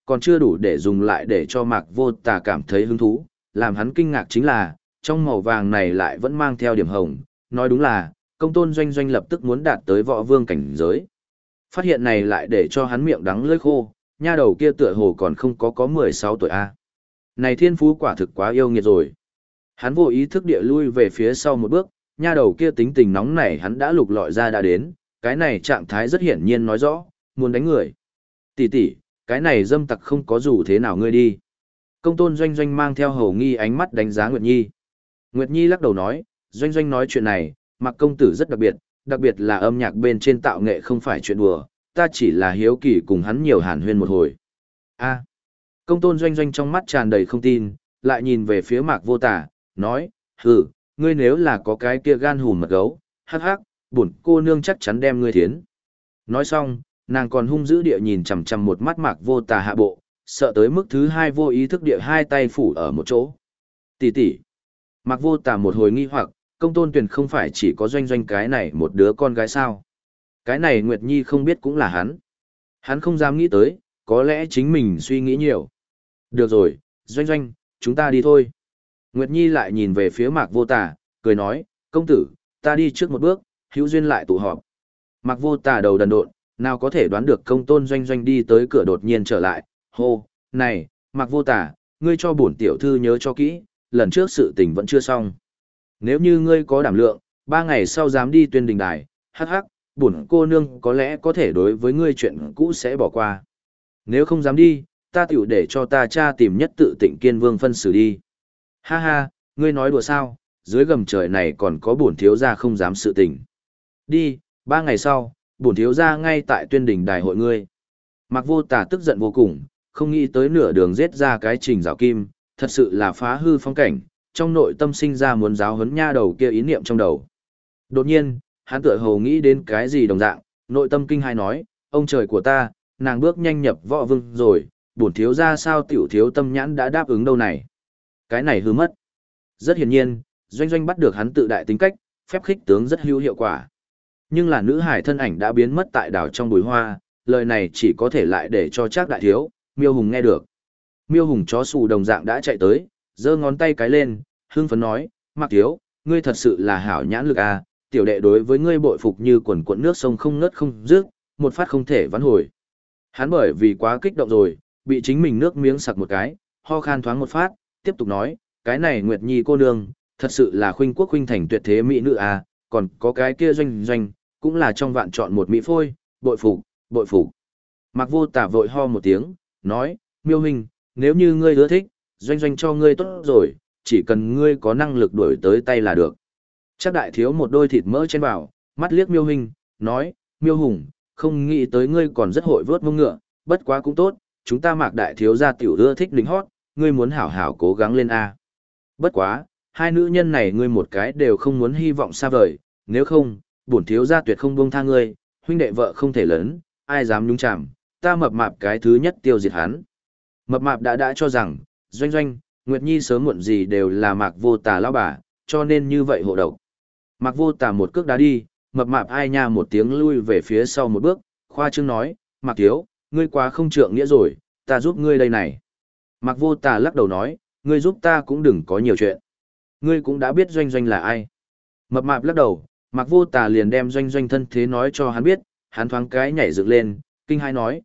còn chưa đủ để dùng lại để cho Mạc Vô Tà cảm thấy hứng thú, làm hắn kinh ngạc chính là, trong màu vàng này lại vẫn mang theo điểm hồng, nói đúng là, công tôn doanh doanh lập tức muốn đạt tới võ vương cảnh giới. Phát hiện này lại để cho hắn miệng đắng lưỡi khô, nha đầu kia tựa hồ còn không có 16 tuổi a. Này thiên phú quả thực quá yêu nghiệt rồi. Hắn vô ý thức địa lui về phía sau một bước, nha đầu kia tính tình nóng nảy hắn đã lục lọi ra đã đến, cái này trạng thái rất hiển nhiên nói rõ, muốn đánh người. Tỷ tỷ, cái này dâm tặc không có dù thế nào ngươi đi. Công tôn doanh doanh mang theo hầu nghi ánh mắt đánh giá Nguyệt Nhi. Nguyệt Nhi lắc đầu nói, doanh doanh nói chuyện này, Mạc công tử rất đặc biệt là âm nhạc bên trên tạo nghệ không phải chuyện đùa, ta chỉ là hiếu kỳ cùng hắn nhiều hàn huyên một hồi. A. Công tôn doanh doanh trong mắt tràn đầy không tin, lại nhìn về phía Mạc Vô Tà, nói, hừ, ngươi nếu là có cái kia gan hùn mật gấu, hắc hắc, bổn cô nương chắc chắn đem ngươi thiến. Nói xong, nàng còn hung dữ địa nhìn chằm chằm một mắt Mạc Vô Tà hạ bộ, sợ tới mức thứ hai vô ý thức địa hai tay phủ ở một chỗ. Tỷ tỷ. Mạc Vô Tà một hồi nghi hoặc, công tôn tuyển không phải chỉ có doanh doanh cái này một đứa con gái sao. Cái này Nguyệt Nhi không biết cũng là hắn. Hắn không dám nghĩ tới, có lẽ chính mình suy nghĩ nhiều. Được rồi, doanh doanh, chúng ta đi thôi. Nguyệt Nhi lại nhìn về phía Mạc Vô Tà, cười nói, công tử, ta đi trước một bước, hữu duyên lại tụ họp. Mạc Vô Tà đầu đần độn, nào có thể đoán được công tôn doanh doanh đi tới cửa đột nhiên trở lại. Hô, này, Mạc Vô Tà, ngươi cho bổn tiểu thư nhớ cho kỹ, lần trước sự tình vẫn chưa xong. Nếu như ngươi có đảm lượng, 3 ngày sau dám đi tuyên đình đài, hắc hắc, bổn cô nương có lẽ có thể đối với ngươi chuyện cũ sẽ bỏ qua. Nếu không dám đi, ta tiểu để cho ta cha tìm nhất tự Tịnh Kiên Vương phân xử đi. Ha ha, ngươi nói đùa sao, dưới gầm trời này còn có bổn thiếu gia không dám sự tình. Đi, 3 ngày sau, bổn thiếu gia ngay tại tuyên đình đài hội ngươi. Mạc Vô Tà tức giận vô cùng, không nghĩ tới nửa đường giết ra cái Trình Giảo Kim, thật sự là phá hư phong cảnh, trong nội tâm sinh ra muốn giáo huấn nha đầu kia ý niệm trong đầu. Đột nhiên, hắn tựa hồ nghĩ đến cái gì đồng dạng, nội tâm kinh hai nói, ông trời của ta, nàng bước nhanh nhập võ vương rồi, bổn thiếu gia sao tiểu thiếu tâm nhãn đã đáp ứng đâu này. Cái này hư mất. Rất hiển nhiên, doanh doanh bắt được hắn tự đại tính cách, phép khích tướng rất hữu hiệu quả. Nhưng là nữ hải thân ảnh đã biến mất tại đảo trong bụi hoa, lời này chỉ có thể lại để cho Trác đại thiếu, Miêu Hùng nghe được. Miêu Hùng chó xù đồng dạng đã chạy tới, giơ ngón tay cái lên, hưng phấn nói, Mạc thiếu, ngươi thật sự là hảo nhãn lực à, tiểu đệ đối với ngươi bội phục như quần cuộn nước sông không ngớt không dứt, một phát không thể vãn hồi. Hắn bởi vì quá kích động rồi, bị chính mình nước miếng sặc một cái, ho khan thoáng một phát, tiếp tục nói, cái này Nguyệt Nhi cô nương, thật sự là khuynh quốc khuynh thành tuyệt thế mỹ nữ à, còn có cái kia doanh doanh, cũng là trong vạn chọn một mỹ phôi, bội phục, bội phục. Mạc Vô Tà vội ho một tiếng, nói, Miêu huynh, nếu như ngươi ưa thích, doanh doanh cho ngươi tốt rồi, chỉ cần ngươi có năng lực đuổi tới tay là được. Chắc đại thiếu một đôi thịt mỡ trên vào, mắt liếc Miêu huynh, nói, Miêu Hùng, không nghĩ tới ngươi còn rất hội vớt mông ngựa, bất quá cũng tốt, chúng ta Mạc đại thiếu gia tiểu ưa thích lính hót, ngươi muốn hảo hảo cố gắng lên a. Bất quá, hai nữ nhân này ngươi một cái đều không muốn hy vọng xa vời, nếu không, bổn thiếu gia tuyệt không buông tha ngươi, huynh đệ vợ không thể lớn, ai dám nhúng chạm, ta Mập Mạp cái thứ nhất tiêu diệt hắn. Mập Mạp đã cho rằng, doanh doanh, Nguyệt Nhi sớm muộn gì đều là Mạc Vô Tà lão bà, cho nên như vậy hộ độc. Mạc Vô Tà một cước đá đi, Mập Mạp ai nha một tiếng lui về phía sau một bước, khoa trương nói, Mạc thiếu, ngươi quá không trượng nghĩa rồi, ta giúp ngươi đây này. Mạc Vô Tà lắc đầu nói, ngươi giúp ta cũng đừng có nhiều chuyện. Ngươi cũng đã biết doanh doanh là ai. Mập Mạp lắc đầu, Mạc Vô Tà liền đem doanh doanh thân thế nói cho hắn biết, hắn thoáng cái nhảy dựng lên, kinh hai nói,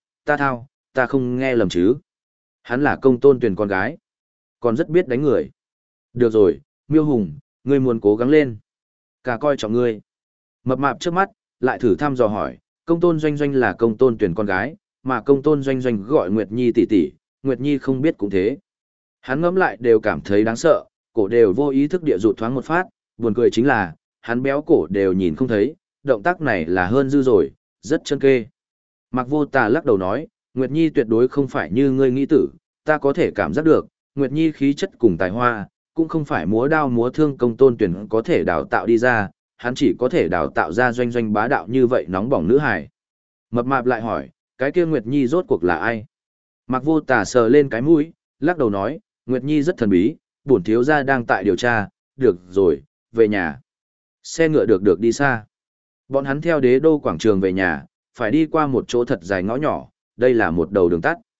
ta không nghe lầm chứ. Hắn là công tôn tuyển con gái, còn rất biết đánh người. Được rồi, Miêu Hùng, ngươi muốn cố gắng lên. Cả coi trọng ngươi. Mập Mạp trước mắt, lại thử thăm dò hỏi, công tôn doanh doanh là công tôn tuyển con gái, mà công tôn doanh doanh gọi Nguyệt Nhi tỷ tỷ, Nguyệt Nhi không biết cũng thế. Hắn ngẫm lại đều cảm thấy đáng sợ, cổ đều vô ý thức địa rụt thoáng một phát, buồn cười chính là, hắn béo cổ đều nhìn không thấy, động tác này là hơn dư rồi, rất chân kê. Mạc Vô Tà lắc đầu nói, Nguyệt Nhi tuyệt đối không phải như ngươi nghĩ tử, ta có thể cảm giác được, Nguyệt Nhi khí chất cùng tài hoa, cũng không phải múa đao múa thương công tôn tuyển có thể đào tạo đi ra, hắn chỉ có thể đào tạo ra doanh doanh bá đạo như vậy nóng bỏng nữ hài. Mập Mạp lại hỏi, cái kia Nguyệt Nhi rốt cuộc là ai? Mạc Vô Tà sờ lên cái mũi, lắc đầu nói, Nguyệt Nhi rất thần bí, bổn thiếu gia đang tại điều tra, được rồi, về nhà. Xe ngựa được đi xa. Bọn hắn theo đế đô quảng trường về nhà, phải đi qua một chỗ thật dài ngõ nhỏ, đây là một đầu đường tắt.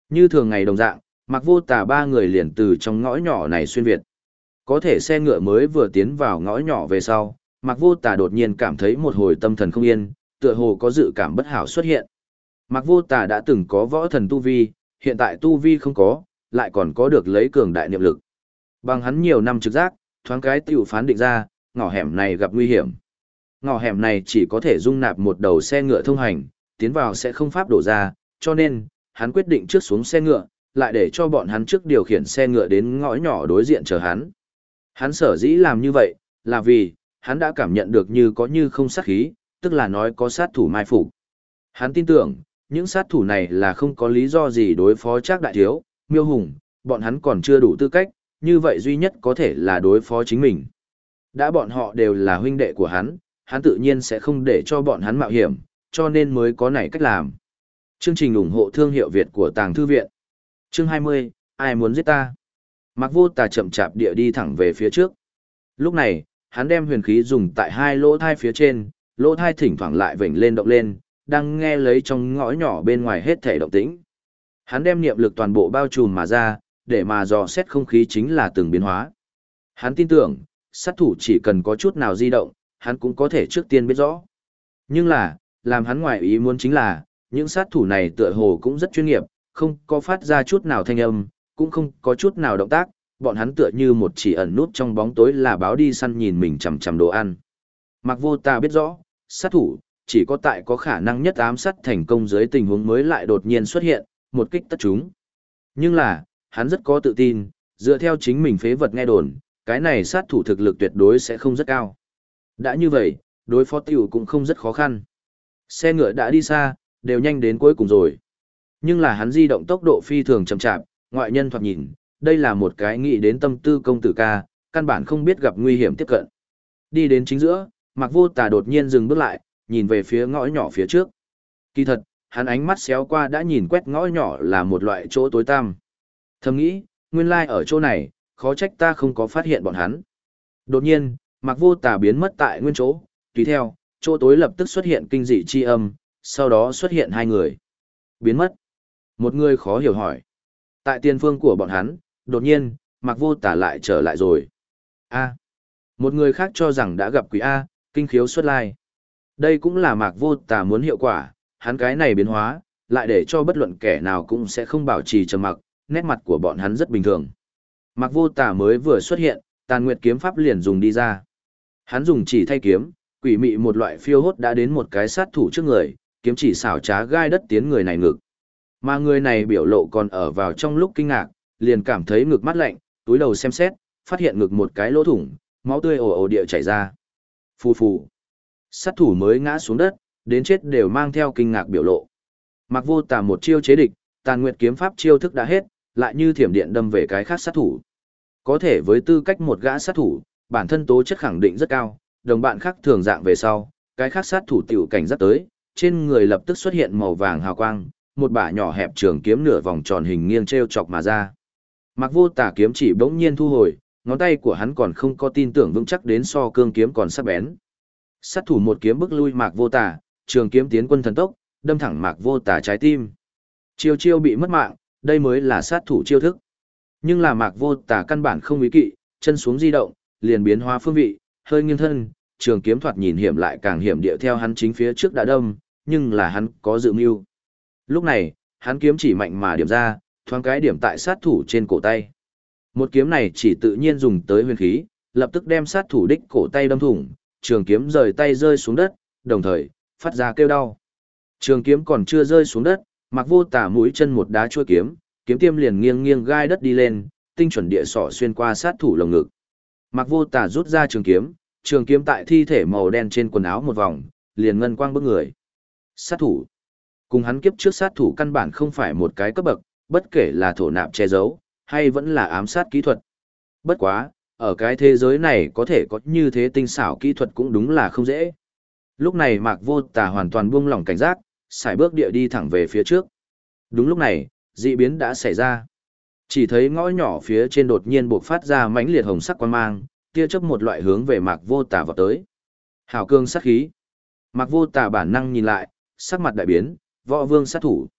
Như thường ngày đồng dạng, Mạc Vô Tà ba người liền từ trong ngõ nhỏ này xuyên việt. Có thể xe ngựa mới vừa tiến vào ngõ nhỏ về sau, Mạc Vô Tà đột nhiên cảm thấy một hồi tâm thần không yên, tựa hồ có dự cảm bất hảo xuất hiện. Mạc Vô Tà đã từng có võ thần tu vi, hiện tại tu vi không có, lại còn có được lấy cường đại niệm lực. Bằng hắn nhiều năm trực giác, thoáng cái tiểu phán định ra, ngõ hẻm này gặp nguy hiểm. Ngõ hẻm này chỉ có thể dung nạp một đầu xe ngựa thông hành, tiến vào sẽ không pháp đổ ra, cho nên, hắn quyết định trước xuống xe ngựa, lại để cho bọn hắn trước điều khiển xe ngựa đến ngõ nhỏ đối diện chờ hắn. Hắn sở dĩ làm như vậy, là vì, hắn đã cảm nhận được như có như không sát khí, tức là nói có sát thủ mai phục. Hắn tin tưởng, những sát thủ này là không có lý do gì đối phó Trác Đại Thiếu, Miêu Hùng, bọn hắn còn chưa đủ tư cách, như vậy duy nhất có thể là đối phó chính mình. Đã bọn họ đều là huynh đệ của hắn tự nhiên sẽ không để cho bọn hắn mạo hiểm, cho nên mới có này cách làm. Chương trình ủng hộ thương hiệu Việt của Tàng Thư Viện. Chương 20, ai muốn giết ta? Mạc Vô Tà chậm chạp địa đi thẳng về phía trước. Lúc này, hắn đem huyền khí dùng tại hai lỗ thai phía trên, lỗ thai thỉnh thoảng lại vểnh lên động lên, đang nghe lấy trong ngõ nhỏ bên ngoài hết thể động tĩnh. Hắn đem niệm lực toàn bộ bao trùm mà ra, để mà dò xét không khí chính là từng biến hóa. Hắn tin tưởng, sát thủ chỉ cần có chút nào di động, hắn cũng có thể trước tiên biết rõ. Nhưng là, làm hắn ngoài ý muốn chính là, những sát thủ này tựa hồ cũng rất chuyên nghiệp, không có phát ra chút nào thanh âm, cũng không có chút nào động tác, bọn hắn tựa như một chỉ ẩn nút trong bóng tối là báo đi săn nhìn mình chằm chằm đồ ăn. Mạc Vô Tà biết rõ, sát thủ chỉ có tại có khả năng nhất ám sát thành công dưới tình huống mới lại đột nhiên xuất hiện, một kích tất chúng. Nhưng là, hắn rất có tự tin, dựa theo chính mình phế vật nghe đồn, cái này sát thủ thực lực tuyệt đối sẽ không rất cao. Đã như vậy, đối phó tiểu cũng không rất khó khăn. Xe ngựa đã đi xa, đều nhanh đến cuối cùng rồi. Nhưng là hắn di động tốc độ phi thường chậm chạp, ngoại nhân thoạt nhìn, đây là một cái nghĩ đến tâm tư công tử ca, căn bản không biết gặp nguy hiểm tiếp cận. Đi đến chính giữa, Mạc Vô Tà đột nhiên dừng bước lại, nhìn về phía ngõ nhỏ phía trước. Kỳ thật, hắn ánh mắt xéo qua đã nhìn quét ngõ nhỏ là một loại chỗ tối tăm. Thầm nghĩ, nguyên lai ở chỗ này, khó trách ta không có phát hiện bọn hắn. Đột nhiên, Mạc Vô Tà biến mất tại nguyên chỗ, tùy theo, chỗ tối lập tức xuất hiện kinh dị chi âm, sau đó xuất hiện hai người. Biến mất. Một người khó hiểu hỏi. Tại tiền phương của bọn hắn, đột nhiên, Mạc Vô Tà lại trở lại rồi. A. Một người khác cho rằng đã gặp quỷ A, kinh khiếu xuất lai. Đây cũng là Mạc Vô Tà muốn hiệu quả, hắn cái này biến hóa, lại để cho bất luận kẻ nào cũng sẽ không bảo trì trầm mặc, nét mặt của bọn hắn rất bình thường. Mạc Vô Tà mới vừa xuất hiện, Tàn Nguyệt kiếm pháp liền dùng đi ra. Hắn dùng chỉ thay kiếm, quỷ mị một loại phiêu hốt đã đến một cái sát thủ trước người, kiếm chỉ xảo trá gai đất tiến người này ngực. Mà người này biểu lộ còn ở vào trong lúc kinh ngạc, liền cảm thấy ngực mát lạnh, túi đầu xem xét, phát hiện ngực một cái lỗ thủng, máu tươi ồ ồ địa chảy ra. Phù phù. Sát thủ mới ngã xuống đất, đến chết đều mang theo kinh ngạc biểu lộ. Mạc Vô Tà một chiêu chế địch, Tàn Nguyệt kiếm pháp chiêu thức đã hết, lại như thiểm điện đâm về cái khác sát thủ. Có thể với tư cách một gã sát thủ, bản thân tố chất khẳng định rất cao, đồng bạn khác thường dạng về sau, cái khác sát thủ tiểu cảnh giác tới, trên người lập tức xuất hiện màu vàng hào quang, một bả nhỏ hẹp trường kiếm nửa vòng tròn hình nghiêng treo chọc mà ra. Mạc Vô Tà kiếm chỉ bỗng nhiên thu hồi, ngón tay của hắn còn không có tin tưởng vững chắc đến so cương kiếm còn sắc bén. Sát thủ một kiếm bức lui Mạc Vô Tà, trường kiếm tiến quân thần tốc, đâm thẳng Mạc Vô Tà trái tim. Chiêu chiêu bị mất mạng, đây mới là sát thủ chiêu thức. Nhưng là Mạc Vô Tà căn bản không ý kỵ, chân xuống di động, liền biến hóa phương vị, hơi nghiêng thân, trường kiếm thoạt nhìn hiểm lại càng hiểm địa theo hắn chính phía trước đã đâm, nhưng là hắn có dự mưu. Lúc này, hắn kiếm chỉ mạnh mà điểm ra, thoáng cái điểm tại sát thủ trên cổ tay. Một kiếm này chỉ tự nhiên dùng tới huyền khí, lập tức đem sát thủ đích cổ tay đâm thủng, trường kiếm rời tay rơi xuống đất, đồng thời phát ra kêu đau. Trường kiếm còn chưa rơi xuống đất, Mạc Vô Tà mũi chân một đá chuôi kiếm, kiếm tiêm liền nghiêng nghiêng gai đất đi lên, tinh chuẩn địa sọ xuyên qua sát thủ lồng ngực. Mạc Vô Tà rút ra trường kiếm tại thi thể màu đen trên quần áo một vòng, liền ngân quang bức người. Sát thủ. Cùng hắn kiếp trước sát thủ căn bản không phải một cái cấp bậc, bất kể là thổ nạp che giấu, hay vẫn là ám sát kỹ thuật. Bất quá, ở cái thế giới này có thể có như thế tinh xảo kỹ thuật cũng đúng là không dễ. Lúc này Mạc Vô Tà hoàn toàn buông lỏng cảnh giác, sải bước địa đi thẳng về phía trước. Đúng lúc này, dị biến đã xảy ra. Chỉ thấy ngõ nhỏ phía trên đột nhiên bộc phát ra mãnh liệt hồng sắc quang mang, tia chớp một loại hướng về Mạc Vô Tà vọt tới. Hào cương sát khí. Mạc Vô Tà bản năng nhìn lại, sắc mặt đại biến, võ vương sát thủ.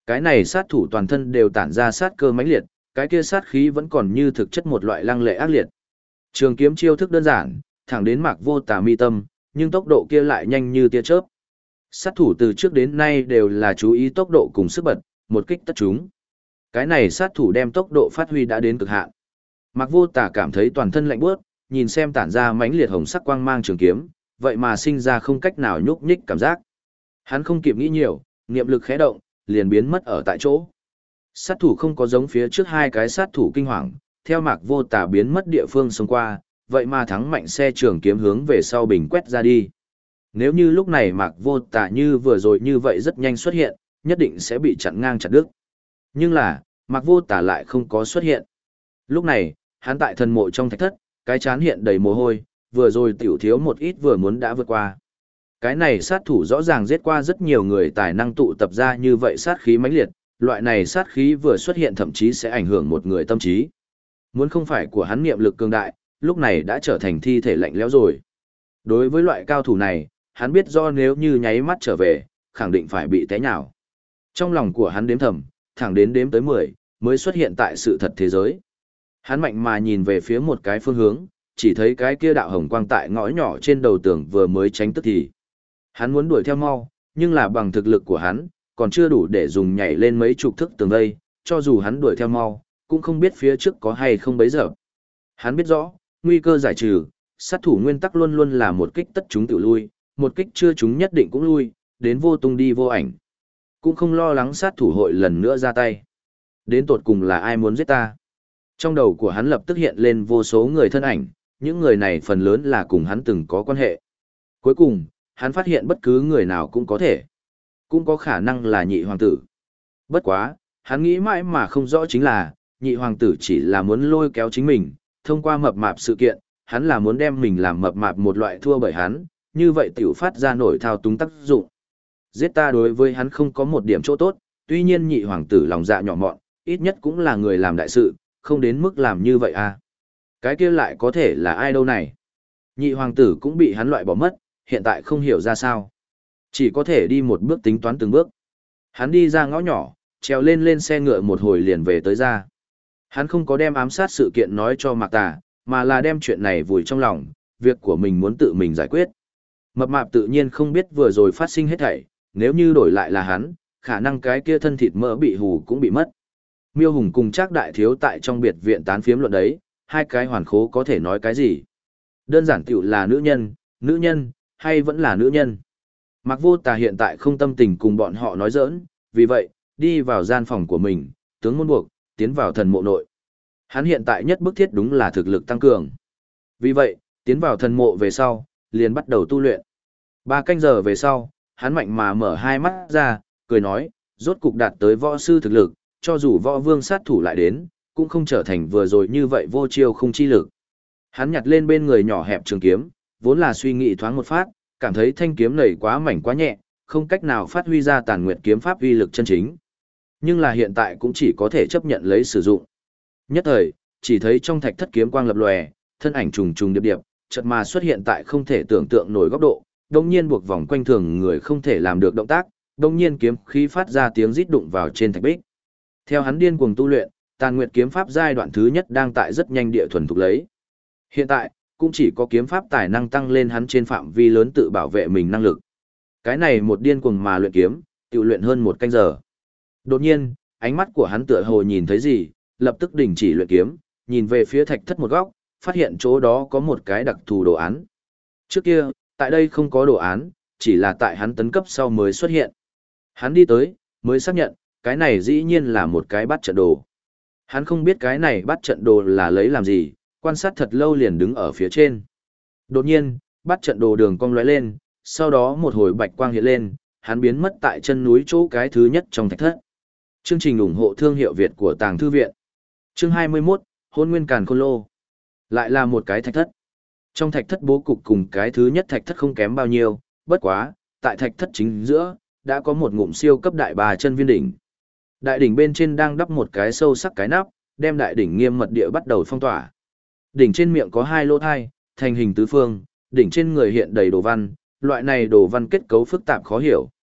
Cái này sát thủ toàn thân đều tản ra sát cơ mãnh liệt, cái kia sát khí vẫn còn như thực chất một loại lăng lệ ác liệt. Trường kiếm chiêu thức đơn giản, thẳng đến Mạc Vô Tà mi tâm, nhưng tốc độ kia lại nhanh như tia chớp. Sát thủ từ trước đến nay đều là chú ý tốc độ cùng sức bật, một kích tất chúng. Cái này sát thủ đem tốc độ phát huy đã đến cực hạn. Mạc Vô Tà cảm thấy toàn thân lạnh buốt, nhìn xem tản ra mãnh liệt hồng sắc quang mang trường kiếm, vậy mà sinh ra không cách nào nhúc nhích cảm giác. Hắn không kịp nghĩ nhiều, niệm lực khẽ động, liền biến mất ở tại chỗ. Sát thủ không có giống phía trước hai cái sát thủ kinh hoàng, theo Mạc Vô Tà biến mất địa phương xông qua, vậy mà thắng mạnh xe trường kiếm hướng về sau bình quét ra đi. Nếu như lúc này Mạc Vô Tà như vừa rồi như vậy rất nhanh xuất hiện, nhất định sẽ bị chặn ngang chặt đứt. Nhưng là, Mạc Vô Tà lại không có xuất hiện. Lúc này, hắn tại thần mộ trong thạch thất, cái chán hiện đầy mồ hôi, vừa rồi tiểu thiếu một ít vừa muốn đã vượt qua. Cái này sát thủ rõ ràng giết qua rất nhiều người tài năng tụ tập ra như vậy sát khí mãnh liệt, loại này sát khí vừa xuất hiện thậm chí sẽ ảnh hưởng một người tâm trí. Muốn không phải của hắn niệm lực cường đại, lúc này đã trở thành thi thể lạnh lẽo rồi. Đối với loại cao thủ này, hắn biết do nếu như nháy mắt trở về, khẳng định phải bị té nhào. Trong lòng của hắn đếm thầm, thẳng đến đếm tới 10, mới xuất hiện tại sự thật thế giới. Hắn mạnh mà nhìn về phía một cái phương hướng, chỉ thấy cái kia đạo hồng quang tại ngõ nhỏ trên đầu tường vừa mới tránh tức thì. Hắn muốn đuổi theo mau, nhưng là bằng thực lực của hắn, còn chưa đủ để dùng nhảy lên mấy chục thước tường vây, cho dù hắn đuổi theo mau, cũng không biết phía trước có hay không bấy giờ. Hắn biết rõ, nguy cơ giải trừ, sát thủ nguyên tắc luôn luôn là một kích tất chúng tự lui, một kích chưa chúng nhất định cũng lui, đến vô tung đi vô ảnh. Cũng không lo lắng sát thủ hội lần nữa ra tay. Đến tột cùng là ai muốn giết ta? Trong đầu của hắn lập tức hiện lên vô số người thân ảnh, những người này phần lớn là cùng hắn từng có quan hệ. Cuối cùng, hắn phát hiện bất cứ người nào cũng có thể. Cũng có khả năng là nhị hoàng tử. Bất quá, hắn nghĩ mãi mà không rõ chính là, nhị hoàng tử chỉ là muốn lôi kéo chính mình, thông qua mập mạp sự kiện, hắn là muốn đem mình làm mập mạp một loại thua bởi hắn, như vậy tiểu phát ra nổi thao túng tác dụng. Giết ta đối với hắn không có một điểm chỗ tốt, tuy nhiên nhị hoàng tử lòng dạ nhỏ mọn, ít nhất cũng là người làm đại sự, không đến mức làm như vậy à. Cái kia lại có thể là ai đâu này? Nhị hoàng tử cũng bị hắn loại bỏ mất, hiện tại không hiểu ra sao. Chỉ có thể đi một bước tính toán từng bước. Hắn đi ra ngõ nhỏ, trèo lên xe ngựa một hồi liền về tới ra. Hắn không có đem ám sát sự kiện nói cho Mạc Tà, mà là đem chuyện này vùi trong lòng, việc của mình muốn tự mình giải quyết. Mập mạp tự nhiên không biết vừa rồi phát sinh hết thảy, nếu như đổi lại là hắn, khả năng cái kia thân thịt mỡ bị hù cũng bị mất. Miêu Hùng cùng Trác Đại Thiếu tại trong biệt viện tán phiếm luận đấy, hai cái hoàn khố có thể nói cái gì? Đơn giản tiểu là nữ nhân, hay vẫn là nữ nhân? Mạc Vô Tà hiện tại không tâm tình cùng bọn họ nói giỡn, vì vậy, đi vào gian phòng của mình, tướng môn buộc, tiến vào thần mộ nội. Hắn hiện tại nhất bức thiết đúng là thực lực tăng cường. Vì vậy, tiến vào thần mộ về sau, liền bắt đầu tu luyện. 3 canh giờ về sau, hắn mạnh mà mở hai mắt ra, cười nói, rốt cục đạt tới võ sư thực lực, cho dù võ vương sát thủ lại đến, cũng không trở thành vừa rồi như vậy vô chiêu không chi lực. Hắn nhặt lên bên người nhỏ hẹp trường kiếm, vốn là suy nghĩ thoáng một phát, cảm thấy thanh kiếm này quá mảnh quá nhẹ, không cách nào phát huy ra Tàn Nguyệt kiếm pháp uy lực chân chính. Nhưng là hiện tại cũng chỉ có thể chấp nhận lấy sử dụng. Nhất thời, chỉ thấy trong thạch thất kiếm quang lập lòe, thân ảnh trùng trùng điệp điệp, chợt mà xuất hiện tại không thể tưởng tượng nổi góc độ, đồng nhiên buộc vòng quanh thường người không thể làm được động tác, đồng nhiên kiếm khí phát ra tiếng rít đụng vào trên thạch bích. Theo hắn điên cuồng tu luyện, Tàn Nguyệt kiếm pháp giai đoạn thứ nhất đang tại rất nhanh địa thuần thục lấy. Hiện tại, cũng chỉ có kiếm pháp tài năng tăng lên hắn trên phạm vi lớn tự bảo vệ mình năng lực. Cái này một điên cuồng mà luyện kiếm, tự luyện hơn 1 canh giờ. Đột nhiên, ánh mắt của hắn tựa hồ nhìn thấy gì, lập tức đình chỉ luyện kiếm, nhìn về phía thạch thất một góc, phát hiện chỗ đó có một cái đặc thù đồ án. Trước kia, tại đây không có đồ án, chỉ là tại hắn tấn cấp sau mới xuất hiện. Hắn đi tới, mới xác nhận, cái này dĩ nhiên là một cái bắt trận đồ. Hắn không biết cái này bắt trận đồ là lấy làm gì, quan sát thật lâu liền đứng ở phía trên. Đột nhiên, bắt trận đồ đường cong lóe lên, sau đó một hồi bạch quang hiện lên, hắn biến mất tại chân núi chỗ cái thứ nhất trong thạch thất. Chương trình ủng hộ thương hiệu Việt của Tàng Thư Viện. Chương 21, Hôn Nguyên Càn Khôn Lô. Lại là một cái thạch thất. Trong thạch thất bố cục cùng cái thứ nhất thạch thất không kém bao nhiêu, bất quá, tại thạch thất chính giữa, đã có một ngụm siêu cấp đại bà chân viên đỉnh. Đại đỉnh bên trên đang đắp một cái sâu sắc cái nắp, đem đại đỉnh nghiêm mật địa bắt đầu phong tỏa. Đỉnh trên miệng có 2 lỗ thai, thành hình tứ phương, đỉnh trên người hiện đầy đồ văn, loại này đồ văn kết cấu phức tạp khó hiểu,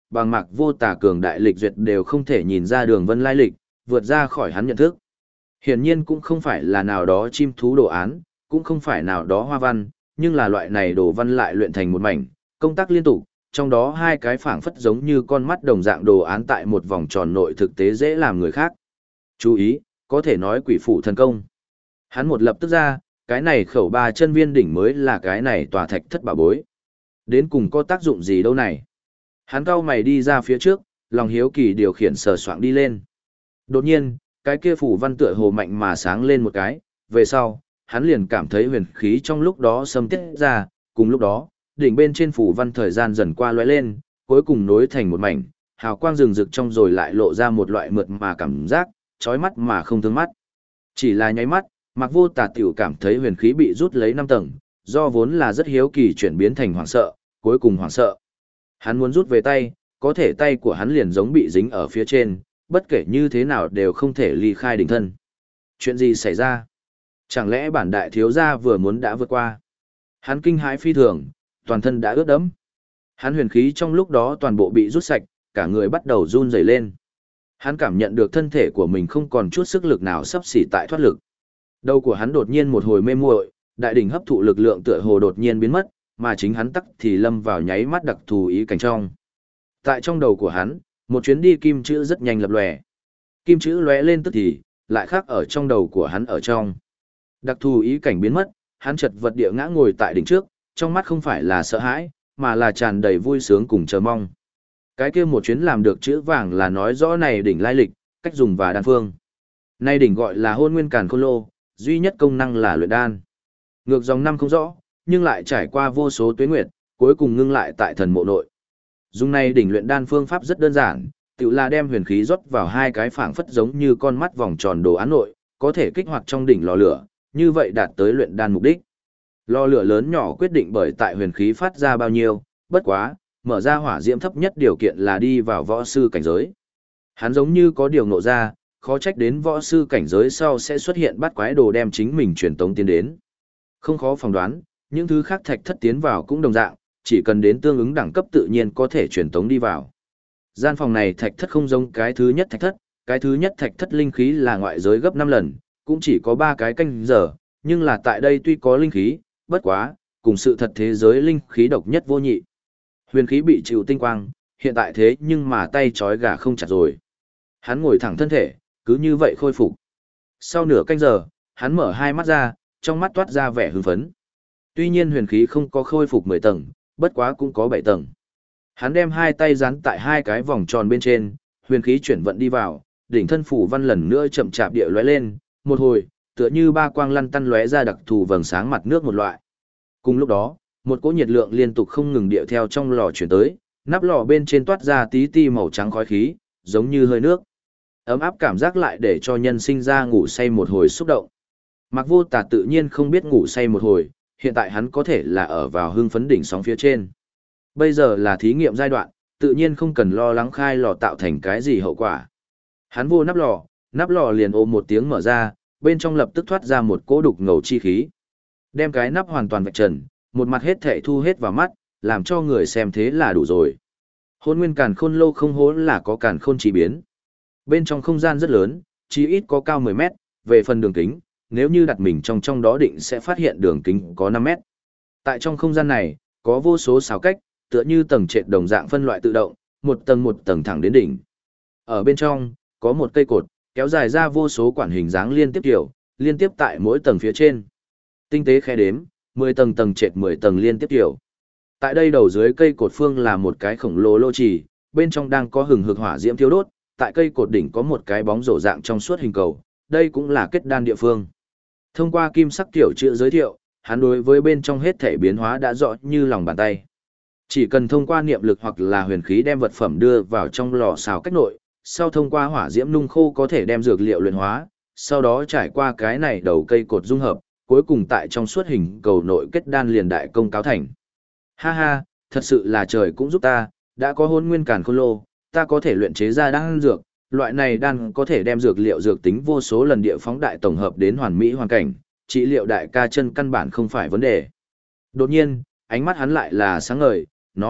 bằng Mạc Vô Tà cường đại lịch duyệt đều không thể nhìn ra Đường Vân lai lịch, vượt ra khỏi hắn nhận thức. Hiển nhiên cũng không phải là nào đó chim thú đồ án, cũng không phải nào đó hoa văn, nhưng là loại này đồ văn lại luyện thành một mảnh, công tác liên tục, trong đó hai cái phảng phất giống như con mắt đồng dạng đồ án tại một vòng tròn nội thực tế dễ làm người khác. Chú ý, có thể nói quỷ phủ thần công. Hắn một lập tức ra, cái này khẩu ba chân viên đỉnh mới là cái này tòa thạch thất bảo bối. Đến cùng có tác dụng gì đâu này? Hắn cau mày đi ra phía trước, lòng hiếu kỳ điều khiển sờ soạng đi lên. Đột nhiên, cái kia phủ văn tựa hồ mạnh mà sáng lên một cái, về sau, hắn liền cảm thấy huyền khí trong lúc đó xâm tiết ra, cùng lúc đó, đỉnh bên trên phủ văn thời gian dần qua lóe lên, cuối cùng nối thành một mảnh, hào quang rừng rực trong rồi lại lộ ra một loại mượt mà cảm giác, chói mắt mà không thương mắt. Chỉ là nháy mắt, Mạc Vô Tà tiểu cảm thấy huyền khí bị rút lấy 5 tầng, do vốn là rất hiếu kỳ chuyển biến thành hoảng sợ, cuối cùng hoảng sợ. Hắn muốn rút về tay, có thể tay của hắn liền giống bị dính ở phía trên, bất kể như thế nào đều không thể ly khai đỉnh thân. Chuyện gì xảy ra? Chẳng lẽ bản đại thiếu gia vừa muốn đã vượt qua? Hắn kinh hãi phi thường, toàn thân đã ướt đẫm. Hắn huyền khí trong lúc đó toàn bộ bị rút sạch, cả người bắt đầu run rẩy lên. Hắn cảm nhận được thân thể của mình không còn chút sức lực nào sắp xỉ tại thoát lực. Đầu của hắn đột nhiên một hồi mê muội, đại đỉnh hấp thụ lực lượng tựa hồ đột nhiên biến mất, mà chính hắn tắc thì lâm vào nháy mắt đặc thù ý cảnh trong. Tại trong đầu của hắn, một chuyến đi kim chữ rất nhanh lập lòe. Kim chữ lóe lên tức thì, lại khác ở trong đầu của hắn ở trong. Đặc thù ý cảnh biến mất, hắn chật vật địa ngã ngồi tại đỉnh trước, trong mắt không phải là sợ hãi, mà là tràn đầy vui sướng cùng chờ mong. Cái kia một chuyến làm được chữ vàng là nói rõ này đỉnh lai lịch, cách dùng và đan phương. Nay đỉnh gọi là Hôn Nguyên Càn Khôn Lô, duy nhất công năng là luyện đan. Ngược dòng năm không rõ, nhưng lại trải qua vô số tuế nguyệt, cuối cùng ngưng lại tại thần mộ nội. Dùng này đỉnh luyện đan phương pháp rất đơn giản, tự là đem huyền khí rót vào hai cái phảng phất giống như con mắt vòng tròn đồ án nội, có thể kích hoạt trong đỉnh lò lửa, như vậy đạt tới luyện đan mục đích. Lò lửa lớn nhỏ quyết định bởi tại huyền khí phát ra bao nhiêu, bất quá, mở ra hỏa diễm thấp nhất điều kiện là đi vào võ sư cảnh giới. Hắn giống như có điều ngộ ra, khó trách đến võ sư cảnh giới sau sẽ xuất hiện bắt quái đồ đem chính mình truyền tống tiến đến. Không khó phỏng đoán, những thứ khác thạch thất tiến vào cũng đồng dạng, chỉ cần đến tương ứng đẳng cấp tự nhiên có thể truyền tống đi vào. Gian phòng này thạch thất không giống cái thứ nhất thạch thất, cái thứ nhất thạch thất linh khí là ngoại giới gấp 5 lần, cũng chỉ có 3 cái canh giờ, nhưng là tại đây tuy có linh khí, bất quá, cùng sự thật thế giới linh khí độc nhất vô nhị. Huyền khí bị chịu tinh quang, hiện tại thế nhưng mà tay trói gà không chặt rồi. Hắn ngồi thẳng thân thể, cứ như vậy khôi phục. Sau nửa canh giờ, hắn mở hai mắt ra, trong mắt toát ra vẻ hưng phấn. Tuy nhiên huyền khí không có khôi phục 10 tầng, bất quá cũng có 7 tầng. Hắn đem hai tay dán tại hai cái vòng tròn bên trên, huyền khí chuyển vận đi vào, đỉnh thân phủ văn lần nữa chậm chạp địa lóe lên, một hồi, tựa như ba quang lăn tăn lóe ra đặc thù vầng sáng mặt nước một loại. Cùng lúc đó, một cỗ nhiệt lượng liên tục không ngừng điệu theo trong lò chuyển tới, nắp lò bên trên toát ra tí ti màu trắng khói khí, giống như hơi nước. Ấm áp cảm giác lại để cho nhân sinh ra ngủ say một hồi xúc động. Mạc Vô Tà tự nhiên không biết ngủ say một hồi, hiện tại hắn có thể là ở vào hưng phấn đỉnh sóng phía trên. Bây giờ là thí nghiệm giai đoạn, tự nhiên không cần lo lắng khai lò tạo thành cái gì hậu quả. Hắn vô nắp lò liền ôm một tiếng mở ra, bên trong lập tức thoát ra một cỗ đục ngầu chi khí. Đem cái nắp hoàn toàn vạch trần, một mặt hết thảy thu hết vào mắt, làm cho người xem thế là đủ rồi. Hôn Nguyên Càn Khôn Lô không hốn là có càn khôn chỉ biến. Bên trong không gian rất lớn, chí ít có cao 10 mét, về phần đường kính, nếu như đặt mình trong đó định sẽ phát hiện đường kính có 5 mét. Tại trong không gian này, có vô số xào cách, tựa như tầng trệt đồng dạng phân loại tự động, một tầng thẳng đến đỉnh. Ở bên trong, có một cây cột, kéo dài ra vô số quản hình dáng liên tiếp kiểu, liên tiếp tại mỗi tầng phía trên. Tinh tế khe đếm, 10 tầng trệt 10 tầng liên tiếp kiểu. Tại đây đầu dưới cây cột phương là một cái khổng lồ lô trì, bên trong đang có hừng hực hỏa diễm thiêu đốt, tại cây cột đỉnh có một cái bóng rổ dạng trong suốt hình cầu, đây cũng là kết đan địa phương. Thông qua kim sắc tiểu chữ giới thiệu, hắn đối với bên trong hết thể biến hóa đã rõ như lòng bàn tay. Chỉ cần thông qua niệm lực hoặc là huyền khí đem vật phẩm đưa vào trong lò xào cách nội, sau thông qua hỏa diễm nung khô có thể đem dược liệu luyện hóa, sau đó trải qua cái này đầu cây cột dung hợp, cuối cùng tại trong suốt hình cầu nội kết đan liền đại công cáo thành. Ha ha, thật sự là trời cũng giúp ta, đã có Hôn Nguyên Càn Khôn Lô, ta có thể luyện chế ra đan dược, loại này đan có thể đem dược liệu dược tính vô số lần địa phóng đại tổng hợp đến hoàn mỹ hoàn cảnh, trị liệu đại ca chân căn bản không phải vấn đề. Đột nhiên, ánh mắt hắn lại là sáng ngời, nói,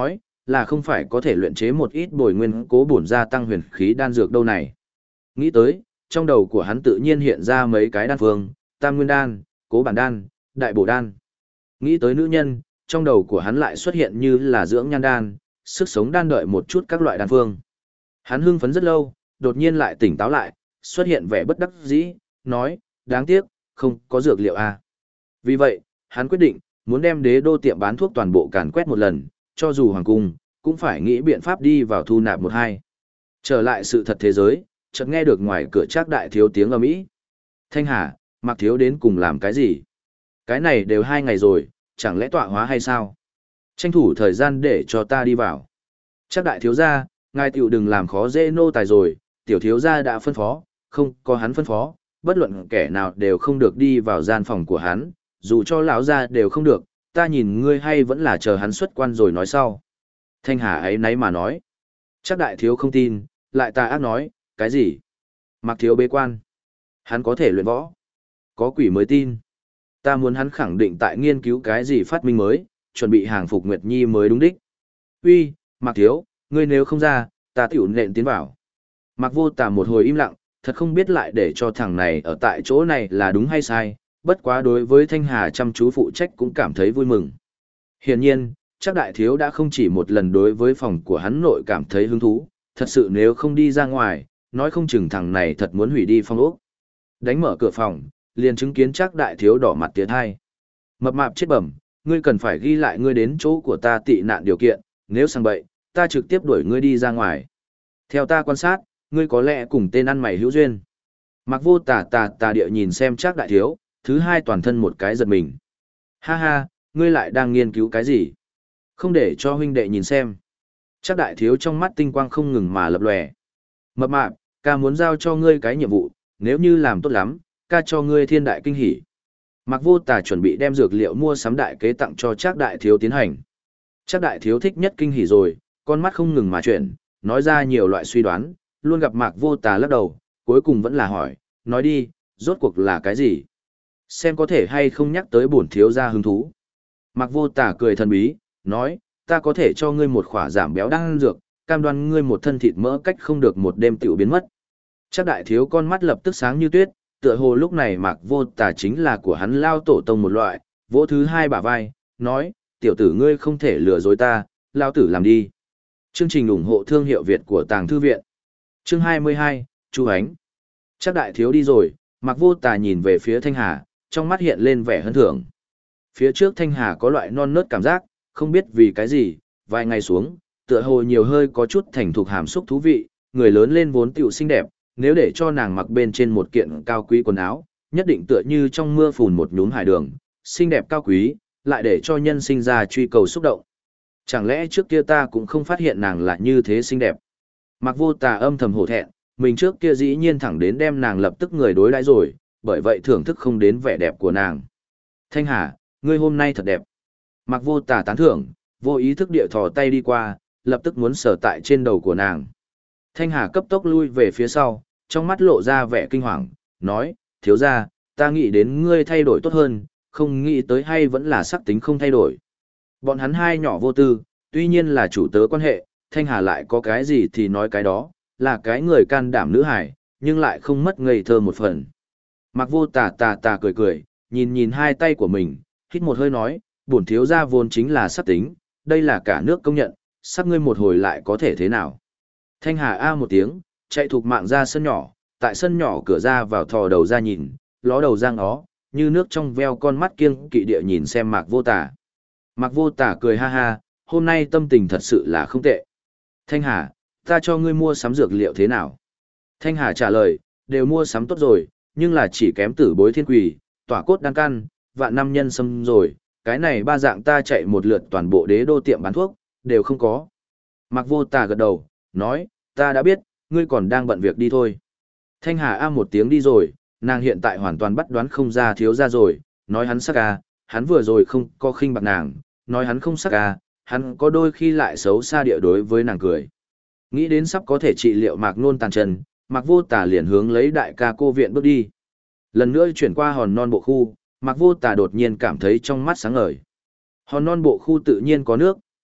là không phải có thể luyện chế một ít bồi nguyên cố bổn gia tăng huyền khí đan dược đâu này. Nghĩ tới, trong đầu của hắn tự nhiên hiện ra mấy cái đan phương, tam nguyên đan, cố bản đan, đại bổ đan. Nghĩ tới nữ nhân, trong đầu của hắn lại xuất hiện như là dưỡng nhan đan, sức sống đan đợi một chút các loại đan phương. Hắn hưng phấn rất lâu, đột nhiên lại tỉnh táo lại, xuất hiện vẻ bất đắc dĩ, nói, đáng tiếc, không có dược liệu à. Vì vậy, hắn quyết định, muốn đem đế đô tiệm bán thuốc toàn bộ càn quét một lần, cho dù hoàng cung, cũng phải nghĩ biện pháp đi vào thu nạp một hai. Trở lại sự thật thế giới, chợt nghe được ngoài cửa Trác Đại Thiếu tiếng ầm ĩ. Thanh Hà, Mạc Thiếu đến cùng làm cái gì? Cái này đều 2 ngày rồi, chẳng lẽ tọa hóa hay sao? Tranh thủ thời gian để cho ta đi vào. Trác Đại Thiếu gia, ngài tiểu đừng làm khó dễ nô tài rồi, tiểu thiếu gia đã phân phó, không có hắn phân phó, bất luận kẻ nào đều không được đi vào gian phòng của hắn, dù cho lão gia đều không được, ta nhìn ngươi hay vẫn là chờ hắn xuất quan rồi nói sau. Thanh Hà ấy nấy mà nói. Trác Đại Thiếu không tin, lại tà ác nói, cái gì? Mạc Thiếu bế quan. Hắn có thể luyện võ. Có quỷ mới tin. Ta muốn hắn khẳng định tại nghiên cứu cái gì phát minh mới, chuẩn bị hàng phục Nguyệt Nhi mới đúng đích. Uy, Mạc Thiếu, ngươi nếu không ra, ta tiểu nện tiến vào. Mạc Vô Tà một hồi im lặng, thật không biết lại để cho thằng này ở tại chỗ này là đúng hay sai, bất quá đối với Thanh Hà chăm chú phụ trách cũng cảm thấy vui mừng. Hiển nhiên, Trác Đại Thiếu đã không chỉ một lần đối với phòng của hắn nội cảm thấy hứng thú, thật sự nếu không đi ra ngoài, nói không chừng thằng này thật muốn hủy đi phong ốc. Đánh mở cửa phòng, liền chứng kiến Trác Đại Thiếu đỏ mặt tiến hai. Mập mạp chết bẩm, ngươi cần phải ghi lại ngươi đến chỗ của ta tị nạn điều kiện, nếu sang bậy, ta trực tiếp đuổi ngươi đi ra ngoài. Theo ta quan sát, ngươi có lẽ cùng tên ăn mày hữu duyên. Mạc Vô tà địa nhìn xem Trác Đại Thiếu, thứ hai toàn thân một cái giật mình. Ha ha, ngươi lại đang nghiên cứu cái gì? Không để cho huynh đệ nhìn xem. Trác Đại Thiếu trong mắt tinh quang không ngừng mà lập lòe. Mập mạp, ca muốn giao cho ngươi cái nhiệm vụ, nếu như làm tốt lắm, ca cho ngươi thiên đại kinh hỉ. Mạc Vô Tà chuẩn bị đem dược liệu mua sắm đại kế tặng cho Trác Đại Thiếu tiến hành. Trác Đại Thiếu thích nhất kinh hỉ rồi, con mắt không ngừng mà chuyển, nói ra nhiều loại suy đoán, luôn gặp Mạc Vô Tà lắc đầu, cuối cùng vẫn là hỏi, nói đi, rốt cuộc là cái gì? Xem có thể hay không nhắc tới bổn thiếu gia hứng thú. Mạc Vô Tà cười thần bí, nói, ta có thể cho ngươi một khỏa giảm béo đan dược, cam đoan ngươi một thân thịt mỡ cách không được một đêm tiểu biến mất. Trác Đại Thiếu con mắt lập tức sáng như tuyết, tựa hồ lúc này Mạc Vô Tà chính là của hắn lao tổ tông một loại, vỗ thứ hai bả vai, nói, tiểu tử ngươi không thể lừa dối ta, lao tử làm đi. Chương trình ủng hộ thương hiệu Việt của Tàng Thư Viện. Chương 22, Chu Ánh. Trác Đại Thiếu đi rồi, Mạc Vô Tà nhìn về phía Thanh Hà, trong mắt hiện lên vẻ hân thưởng. Phía trước Thanh Hà có loại non nớt cảm giác, không biết vì cái gì, vài ngày xuống, tựa hồ nhiều hơi có chút thành thục hàm xúc thú vị, người lớn lên vốn tiểu xinh đẹp, nếu để cho nàng mặc bên trên một kiện cao quý quần áo, nhất định tựa như trong mưa phùn một nhúm hải đường, xinh đẹp cao quý, lại để cho nhân sinh ra truy cầu xúc động. Chẳng lẽ trước kia ta cũng không phát hiện nàng là như thế xinh đẹp? Mạc Vô Tà âm thầm hổ thẹn, mình trước kia dĩ nhiên thẳng đến đem nàng lập tức người đối đãi rồi, bởi vậy thưởng thức không đến vẻ đẹp của nàng. Thanh Hà, ngươi hôm nay thật đẹp. Mạc Vô Tà tán thưởng, vô ý thức địa thò tay đi qua, lập tức muốn sờ tại trên đầu của nàng. Thanh Hà cấp tốc lui về phía sau, trong mắt lộ ra vẻ kinh hoàng, nói, thiếu gia, ta nghĩ đến ngươi thay đổi tốt hơn, không nghĩ tới hay vẫn là sắc tính không thay đổi. Bọn hắn hai nhỏ vô tư, tuy nhiên là chủ tớ quan hệ, Thanh Hà lại có cái gì thì nói cái đó, là cái người can đảm nữ hải, nhưng lại không mất ngây thơ một phần. Mạc Vô tà cười cười, nhìn nhìn hai tay của mình, hít một hơi nói, bổn thiếu gia vốn chính là sắc tính, đây là cả nước công nhận, sắc ngươi một hồi lại có thể thế nào. Thanh Hà a một tiếng, chạy thục mạng ra sân nhỏ, tại sân nhỏ cửa ra vào thò đầu ra nhìn, ló đầu giang ó, như nước trong veo con mắt kiêng kỵ địa nhìn xem Mạc Vô Tà. Mạc Vô Tà cười ha ha, hôm nay tâm tình thật sự là không tệ. Thanh Hà, ta cho ngươi mua sắm dược liệu thế nào? Thanh Hà trả lời, đều mua sắm tốt rồi, nhưng là chỉ kém tử bối thiên quỷ, tỏa cốt đan căn, vạn năm nhân sâm rồi, cái này ba dạng ta chạy một lượt toàn bộ đế đô tiệm bán thuốc, đều không có. Mạc Vô Tà gật đầu, nói, ta đã biết, ngươi còn đang bận việc đi thôi. Thanh Hà a một tiếng đi rồi, nàng hiện tại hoàn toàn bắt đoán không ra thiếu ra rồi, nói hắn sắc à, hắn vừa rồi không có khinh bạc nàng, nói hắn không sắc à, hắn có đôi khi lại xấu xa địa đối với nàng cười. Nghĩ đến sắp có thể trị liệu Mạc Nôn tàn chân, Mạc Vô Tà liền hướng lấy đại ca cô viện bước đi. Lần nữa chuyển qua hòn non bộ khu, Mạc Vô Tà đột nhiên cảm thấy trong mắt sáng ngời. Hòn non bộ khu tự nhiên có nước,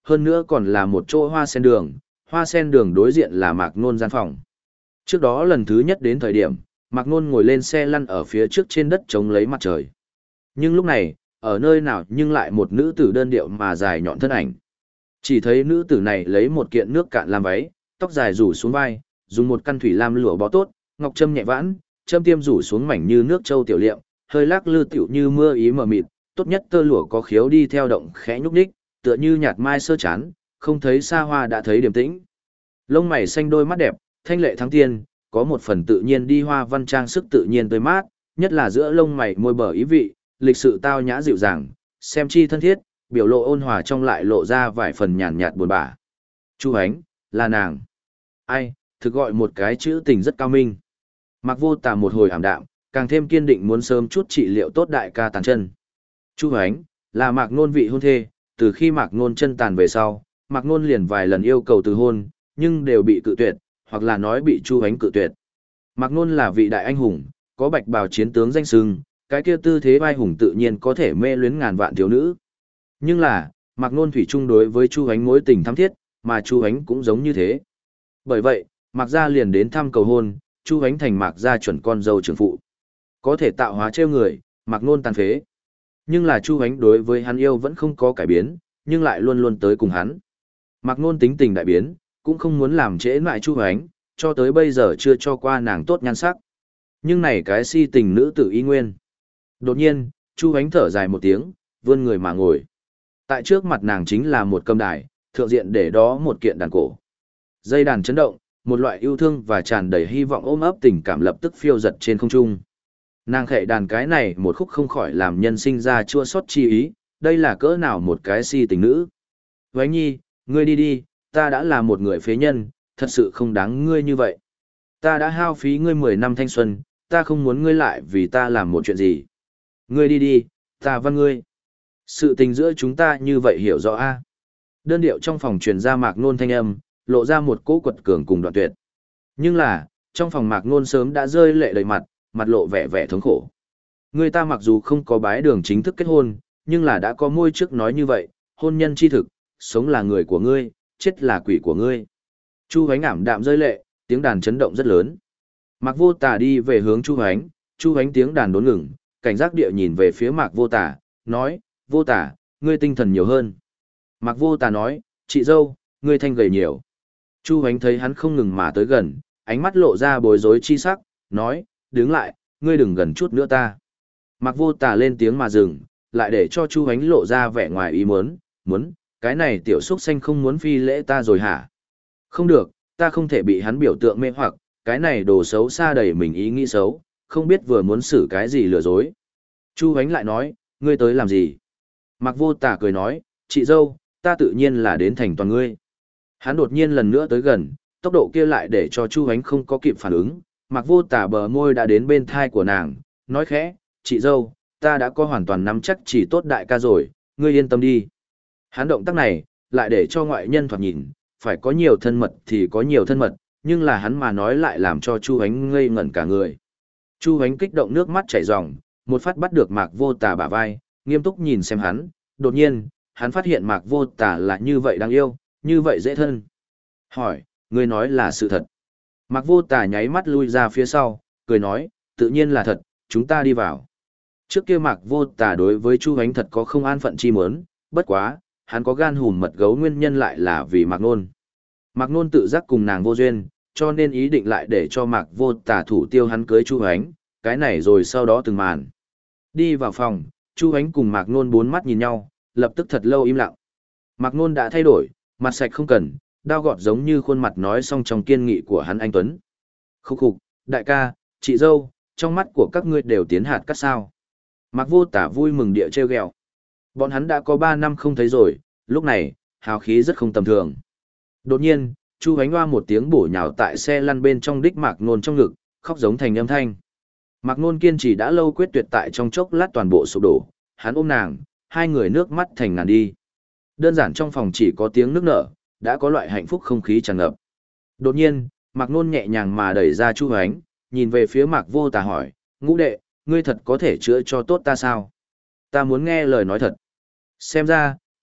Hơn nữa còn là một chỗ hoa sen đường đối diện là Mạc Nôn gian phòng. Trước đó lần thứ nhất đến thời điểm, Mạc Nôn ngồi lên xe lăn ở phía trước trên đất chống lấy mặt trời. Nhưng lúc này, ở nơi nào nhưng lại một nữ tử đơn điệu mà dài nhọn thân ảnh. Chỉ thấy nữ tử này lấy một kiện nước cạn làm váy, tóc dài rủ xuống vai, dùng một căn thủy lam lụa bó tốt, ngọc trâm nhẹ vãn, châm tiêm rủ xuống mảnh như nước châu tiểu liệm, hơi lắc lư tiểu như mưa ý mờ mịt, tốt nhất tơ lụa có khiếu đi theo động khẽ nhúc nhích, tựa như nhạt mai sơ chán, không thấy xa hoa đã thấy điềm tĩnh. Lông mày xanh đôi mắt đẹp, thanh lệ thắng tiên, có một phần tự nhiên đi hoa văn trang sức tự nhiên tươi mát, nhất là giữa lông mày môi bờ ý vị, lịch sự tao nhã dịu dàng, xem chi thân thiết, biểu lộ ôn hòa trong lại lộ ra vài phần nhàn nhạt buồn bã. Chu Ánh, là nàng. Ai, thực gọi một cái chữ tình rất cao minh. Mạc Vô Tà một hồi ảm đạm, càng thêm kiên định muốn sớm chút trị liệu tốt đại ca tàn chân. Chu Ánh, là Mạc Nôn vị hôn thê, từ khi Mạc Nôn chân tàn về sau, Mạc Nôn liền vài lần yêu cầu từ hôn, nhưng đều bị cự tuyệt, hoặc là nói bị Chu Ánh cự tuyệt. Mạc Nôn là vị đại anh hùng, có bạch bào chiến tướng danh xưng, cái kia tư thế vai hùng tự nhiên có thể mê luyến ngàn vạn thiếu nữ. Nhưng là, Mạc Nôn thủy chung đối với Chu Ánh mối tình thắm thiết, mà Chu Ánh cũng giống như thế. Bởi vậy, Mạc gia liền đến thăm cầu hôn, Chu Ánh thành Mạc gia chuẩn con dâu trưởng phụ. Có thể tạo hóa trêu người, Mạc Nôn tàn phế. Nhưng là Chu Ánh đối với hắn yêu vẫn không có cải biến, nhưng lại luôn luôn tới cùng hắn. Mạc Nôn tính tình đại biến, cũng không muốn làm trễ nại Chu Ánh, cho tới bây giờ chưa cho qua nàng tốt nhan sắc. Nhưng này cái si tình nữ tử y nguyên. Đột nhiên, Chu Ánh thở dài một tiếng, vươn người mà ngồi. Tại trước mặt nàng chính là một cầm đài, thượng diện để đó một kiện đàn cổ. Dây đàn chấn động, một loại yêu thương và tràn đầy hy vọng ôm ấp tình cảm lập tức phiêu giật trên không trung. Nàng khệ đàn cái này một khúc không khỏi làm nhân sinh ra chua xót chi ý, đây là cỡ nào một cái si tình nữ. Vánh nhi, ngươi đi đi, ta đã là một người phế nhân, thật sự không đáng ngươi như vậy. Ta đã hao phí ngươi 10 năm thanh xuân, ta không muốn ngươi lại vì ta làm một chuyện gì. Ngươi đi đi, ta văn ngươi. Sự tình giữa chúng ta như vậy hiểu rõ a. Đơn điệu trong phòng truyền ra Mạc Nôn thanh âm, lộ ra một cỗ quật cường cùng đoạn tuyệt. Nhưng là, trong phòng Mạc Nôn sớm đã rơi lệ đầy mặt, mặt lộ vẻ vẻ thống khổ. Người ta mặc dù không có bái đường chính thức kết hôn, nhưng là đã có môi trước nói như vậy, hôn nhân chi thực, sống là người của ngươi, chết là quỷ của ngươi. Chu Hoánh ảm đạm rơi lệ, tiếng đàn chấn động rất lớn. Mạc Vô Tà đi về hướng Chu Hoánh tiếng đàn đốn ngừng, cảnh giác địa nhìn về phía Mạc Vô Tà, nói, Vô Tà, ngươi tinh thần nhiều hơn. Mạc Vô Tà nói, chị dâu, ngươi thanh gầy nhiều. Chu Hoánh thấy hắn không ngừng mà tới gần, ánh mắt lộ ra bối rối chi sắc, nói, đứng lại, ngươi đừng gần chút nữa ta. Mạc Vô Tà lên tiếng mà dừng, lại để cho Chu Hoánh lộ ra vẻ ngoài ý muốn, cái này tiểu xúc xanh không muốn phi lễ ta rồi hả? Không được, ta không thể bị hắn biểu tượng mê hoặc, cái này đồ xấu xa đầy mình ý nghĩ xấu, không biết vừa muốn xử cái gì lừa dối. Chu Hoánh lại nói, ngươi tới làm gì? Mạc Vô Tà cười nói, chị dâu, ta tự nhiên là đến thành toàn ngươi. Hắn đột nhiên lần nữa tới gần, tốc độ kia lại để cho Chu Hoánh không có kịp phản ứng, Mạc Vô Tà bờ môi đã đến bên thai của nàng, nói khẽ, chị dâu, ta đã có hoàn toàn nắm chắc chỉ tốt đại ca rồi, ngươi yên tâm đi. Hắn động tác này, lại để cho ngoại nhân thoạt nhìn, phải có nhiều thân mật thì có nhiều thân mật, nhưng là hắn mà nói lại làm cho Chu Hoánh ngây ngẩn cả người. Chu Hoánh kích động nước mắt chảy ròng, một phát bắt được Mạc Vô Tà bả vai, nghiêm túc nhìn xem hắn, đột nhiên, hắn phát hiện Mạc Vô Tà là như vậy đáng yêu, như vậy dễ thân. Hỏi, ngươi nói là sự thật. Mạc Vô Tà nháy mắt lui ra phía sau, cười nói, tự nhiên là thật, chúng ta đi vào. Trước kia Mạc Vô Tà đối với Chu Hoánh thật có không an phận chi muốn, bất quá, hắn có gan hùm mật gấu nguyên nhân lại là vì Mạc Nôn. Mạc Nôn tự giác cùng nàng vô duyên, cho nên ý định lại để cho Mạc Vô Tà thủ tiêu hắn cưới Chu Hoánh, cái này rồi sau đó từng màn. Đi vào phòng, Chu Hoánh cùng Mạc Nôn bốn mắt nhìn nhau, lập tức thật lâu im lặng. Mạc Nôn đã thay đổi, mặt sạch không cần, đao gọt giống như khuôn mặt nói xong trong kiên nghị của hắn anh Tuấn. Khúc khục, đại ca, chị dâu, trong mắt của các ngươi đều tiến hạt cắt sao. Mạc Vô Tà vui mừng địa trêu ghẹo. Bọn hắn đã có 3 năm không thấy rồi, lúc này, hào khí rất không tầm thường. Đột nhiên, Chu Hoánh hoa một tiếng bổ nhào tại xe lăn bên trong đích Mạc Nôn trong ngực, khóc giống thành âm thanh. Mạc Nôn kiên trì đã lâu quyết tuyệt tại trong chốc lát toàn bộ sụp đổ, hắn ôm nàng, hai người nước mắt thành ngàn đi. Đơn giản trong phòng chỉ có tiếng nước nở, đã có loại hạnh phúc không khí tràn ngập. Đột nhiên, Mạc Nôn nhẹ nhàng mà đẩy ra Chu Hoánh, nhìn về phía Mạc Vô Tà hỏi, ngũ đệ, ngươi thật có thể chữa cho tốt ta sao? Ta muốn nghe lời nói thật. Xem ra,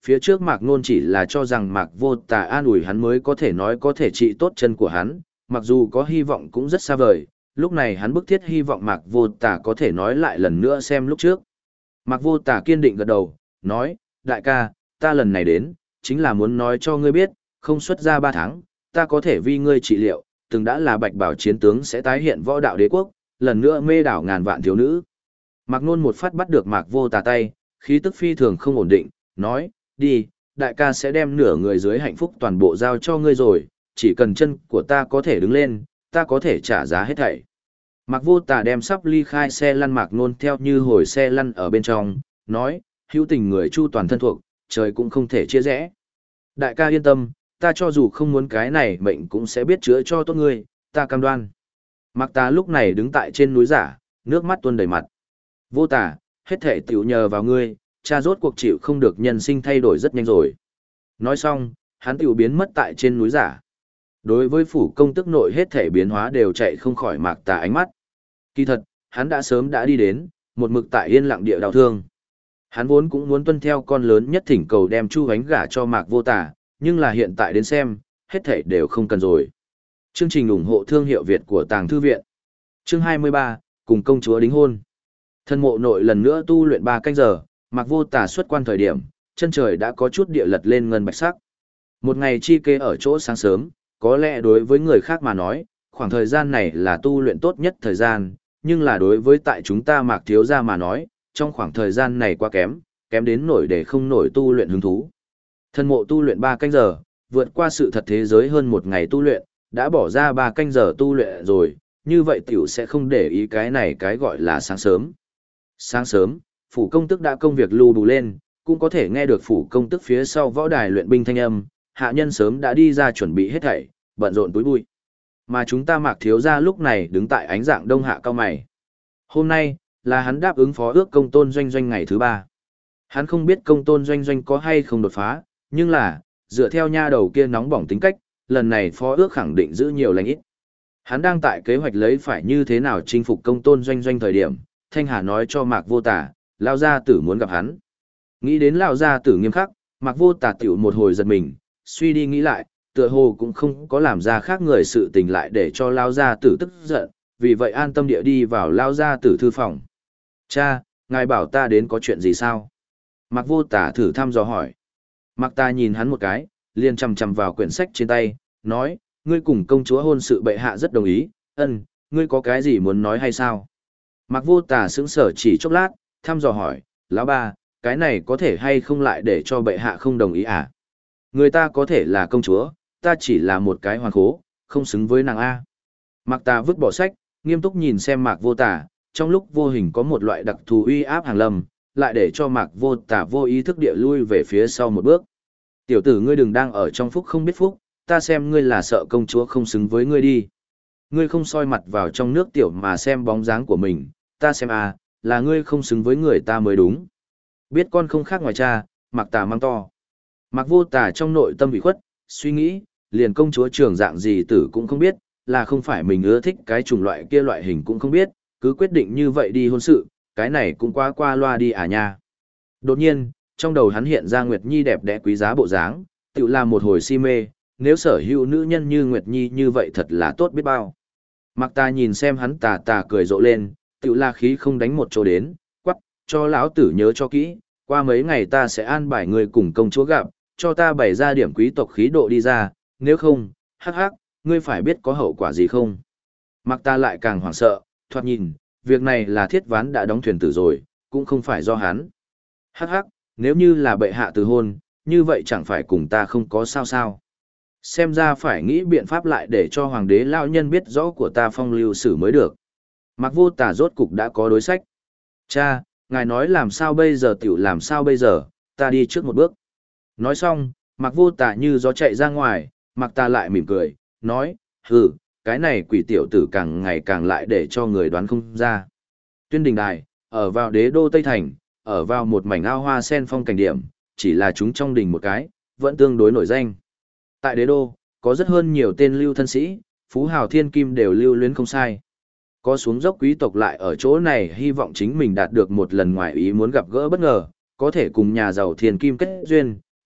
phía trước Mạc Nôn chỉ là cho rằng Mạc Vô Tà an ủi hắn mới có thể nói có thể trị tốt chân của hắn, mặc dù có hy vọng cũng rất xa vời, lúc này hắn bức thiết hy vọng Mạc Vô Tà có thể nói lại lần nữa xem lúc trước. Mạc Vô Tà kiên định gật đầu, nói, đại ca, ta lần này đến, chính là muốn nói cho ngươi biết, không xuất ra 3 tháng, ta có thể vì ngươi trị liệu, từng đã là Bạch Bảo chiến tướng sẽ tái hiện võ đạo đế quốc, lần nữa mê đảo ngàn vạn thiếu nữ. Mạc Nôn một phát bắt được Mạc Vô Tà tay, khí tức phi thường không ổn định, nói, đi, đại ca sẽ đem nửa người dưới hạnh phúc toàn bộ giao cho ngươi rồi, chỉ cần chân của ta có thể đứng lên, ta có thể trả giá hết thảy. Mạc Vô Tà đem sắp ly khai xe lăn Mạc Nôn theo như hồi xe lăn ở bên trong, nói, hữu tình người chu toàn thân thuộc, trời cũng không thể chia rẽ. Đại ca yên tâm, ta cho dù không muốn cái này mệnh cũng sẽ biết chữa cho tốt ngươi, ta cam đoan. Mạc Tà lúc này đứng tại trên núi giả, nước mắt tuôn đầy mặt. Vô Tà, hết thể tiểu nhờ vào ngươi, cha rốt cuộc chịu không được nhân sinh thay đổi rất nhanh rồi. Nói xong, hắn tiểu biến mất tại trên núi giả. Đối với phủ công tức nội hết thể biến hóa đều chạy không khỏi Mạc Tà ánh mắt. Kỳ thật, hắn đã sớm đã đi đến, một mực tại yên lặng địa đau thương. Hắn vốn cũng muốn tuân theo con lớn nhất thỉnh cầu đem Chu Hoánh gả cho Mạc Vô Tà, nhưng là hiện tại đến xem, hết thể đều không cần rồi. Chương trình ủng hộ thương hiệu Việt của Tàng Thư Viện. Chương 23, cùng công chúa đính hôn. Thân mộ nội lần nữa tu luyện 3 canh giờ, Mạc Vô Tà xuất quan thời điểm, chân trời đã có chút địa lật lên ngân bạch sắc. Một ngày chi kê ở chỗ sáng sớm, có lẽ đối với người khác mà nói, khoảng thời gian này là tu luyện tốt nhất thời gian, nhưng là đối với tại chúng ta Mạc thiếu gia mà nói, trong khoảng thời gian này quá kém, kém đến nổi để không nổi tu luyện hứng thú. Thân mộ tu luyện 3 canh giờ, vượt qua sự thật thế giới hơn một ngày tu luyện, đã bỏ ra 3 canh giờ tu luyện rồi, như vậy tiểu sẽ không để ý cái này cái gọi là sáng sớm. Sáng sớm, phủ công tức đã công việc lưu đủ lên, cũng có thể nghe được phủ công tức phía sau võ đài luyện binh thanh âm, hạ nhân sớm đã đi ra chuẩn bị hết thảy, bận rộn túi bụi. Mà chúng ta Mạc thiếu gia lúc này đứng tại ánh dạng đông hạ cao mày. Hôm nay, là hắn đáp ứng phó ước công tôn doanh doanh ngày thứ 3. Hắn không biết công tôn doanh doanh có hay không đột phá, nhưng là, dựa theo nha đầu kia nóng bỏng tính cách, lần này phó ước khẳng định giữ nhiều lành ít. Hắn đang tại kế hoạch lấy phải như thế nào chinh phục công tôn doanh doanh thời điểm, Thanh Hà nói cho Mạc Vô Tà, Lão gia tử muốn gặp hắn. Nghĩ đến Lão gia tử nghiêm khắc, Mạc Vô Tà tiểu một hồi giật mình, suy đi nghĩ lại, tựa hồ cũng không có làm ra khác người sự tình lại để cho Lão gia tử tức giận, vì vậy an tâm địa đi vào Lão gia tử thư phòng. Cha, ngài bảo ta đến có chuyện gì sao? Mạc Vô Tà thử thăm dò hỏi. Mạc Tà nhìn hắn một cái, liền chằm chằm vào quyển sách trên tay, nói, ngươi cùng công chúa hôn sự bệ hạ rất đồng ý, ngươi có cái gì muốn nói hay sao? Mạc Vô Tà sững sờ chỉ chốc lát, thăm dò hỏi, lão ba, cái này có thể hay không lại để cho bệ hạ không đồng ý à? Người ta có thể là công chúa, ta chỉ là một cái hoàn khố, không xứng với nàng A. Mạc Tà vứt bỏ sách, nghiêm túc nhìn xem Mạc Vô Tà, trong lúc vô hình có một loại đặc thù uy áp hàng lâm, lại để cho Mạc Vô Tà vô ý thức địa lui về phía sau một bước. Tiểu tử ngươi đừng đang ở trong phúc không biết phúc, ta xem ngươi là sợ công chúa không xứng với ngươi đi. Ngươi không soi mặt vào trong nước tiểu mà xem bóng dáng của mình, ta xem à, là ngươi không xứng với người ta mới đúng. Biết con không khác ngoài cha, Mạc Tà mang to. Mạc Vô Tà trong nội tâm bị khuất, suy nghĩ, liền công chúa trưởng dạng gì tử cũng không biết, là không phải mình ưa thích cái chủng loại kia loại hình cũng không biết, cứ quyết định như vậy đi hôn sự, cái này cũng quá qua loa đi à nha. Đột nhiên, trong đầu hắn hiện ra Nguyệt Nhi đẹp đẽ quý giá bộ dáng, tự làm một hồi si mê, nếu sở hữu nữ nhân như Nguyệt Nhi như vậy thật là tốt biết bao. Mạc Tà nhìn xem hắn tà tà cười rộ lên, tự la khí không đánh một chỗ đến, quắc, cho lão tử nhớ cho kỹ, qua mấy ngày ta sẽ an bài người cùng công chúa gặp, cho ta bày ra điểm quý tộc khí độ đi ra, nếu không, hắc hắc, ngươi phải biết có hậu quả gì không. Mạc Tà lại càng hoảng sợ, thoạt nhìn, việc này là Thiết Ván đã đóng thuyền tử rồi, cũng không phải do hắn. Hắc hắc, nếu như là bệ hạ từ hôn, như vậy chẳng phải cùng ta không có sao sao. Xem ra phải nghĩ biện pháp lại để cho hoàng đế lão nhân biết rõ của ta phong lưu sử mới được. Mạc Vô Tà rốt cục đã có đối sách. Cha, ngài nói làm sao bây giờ tiểu làm sao bây giờ, ta đi trước một bước. Nói xong, Mạc Vô Tà như gió chạy ra ngoài, Mạc Tà lại mỉm cười, nói, hừ, cái này quỷ tiểu tử càng ngày càng lại để cho người đoán không ra. Tuyên Đình Đài, ở vào đế đô Tây Thành, ở vào một mảnh ao hoa sen phong cảnh điểm, chỉ là chúng trong đình một cái, vẫn tương đối nổi danh. Tại đế đô, có rất hơn nhiều tên lưu thân sĩ, phú hào thiên kim đều lưu luyến không sai. Có xuống dốc quý tộc lại ở chỗ này hy vọng chính mình đạt được một lần ngoài ý muốn gặp gỡ bất ngờ, có thể cùng nhà giàu thiên kim kết duyên,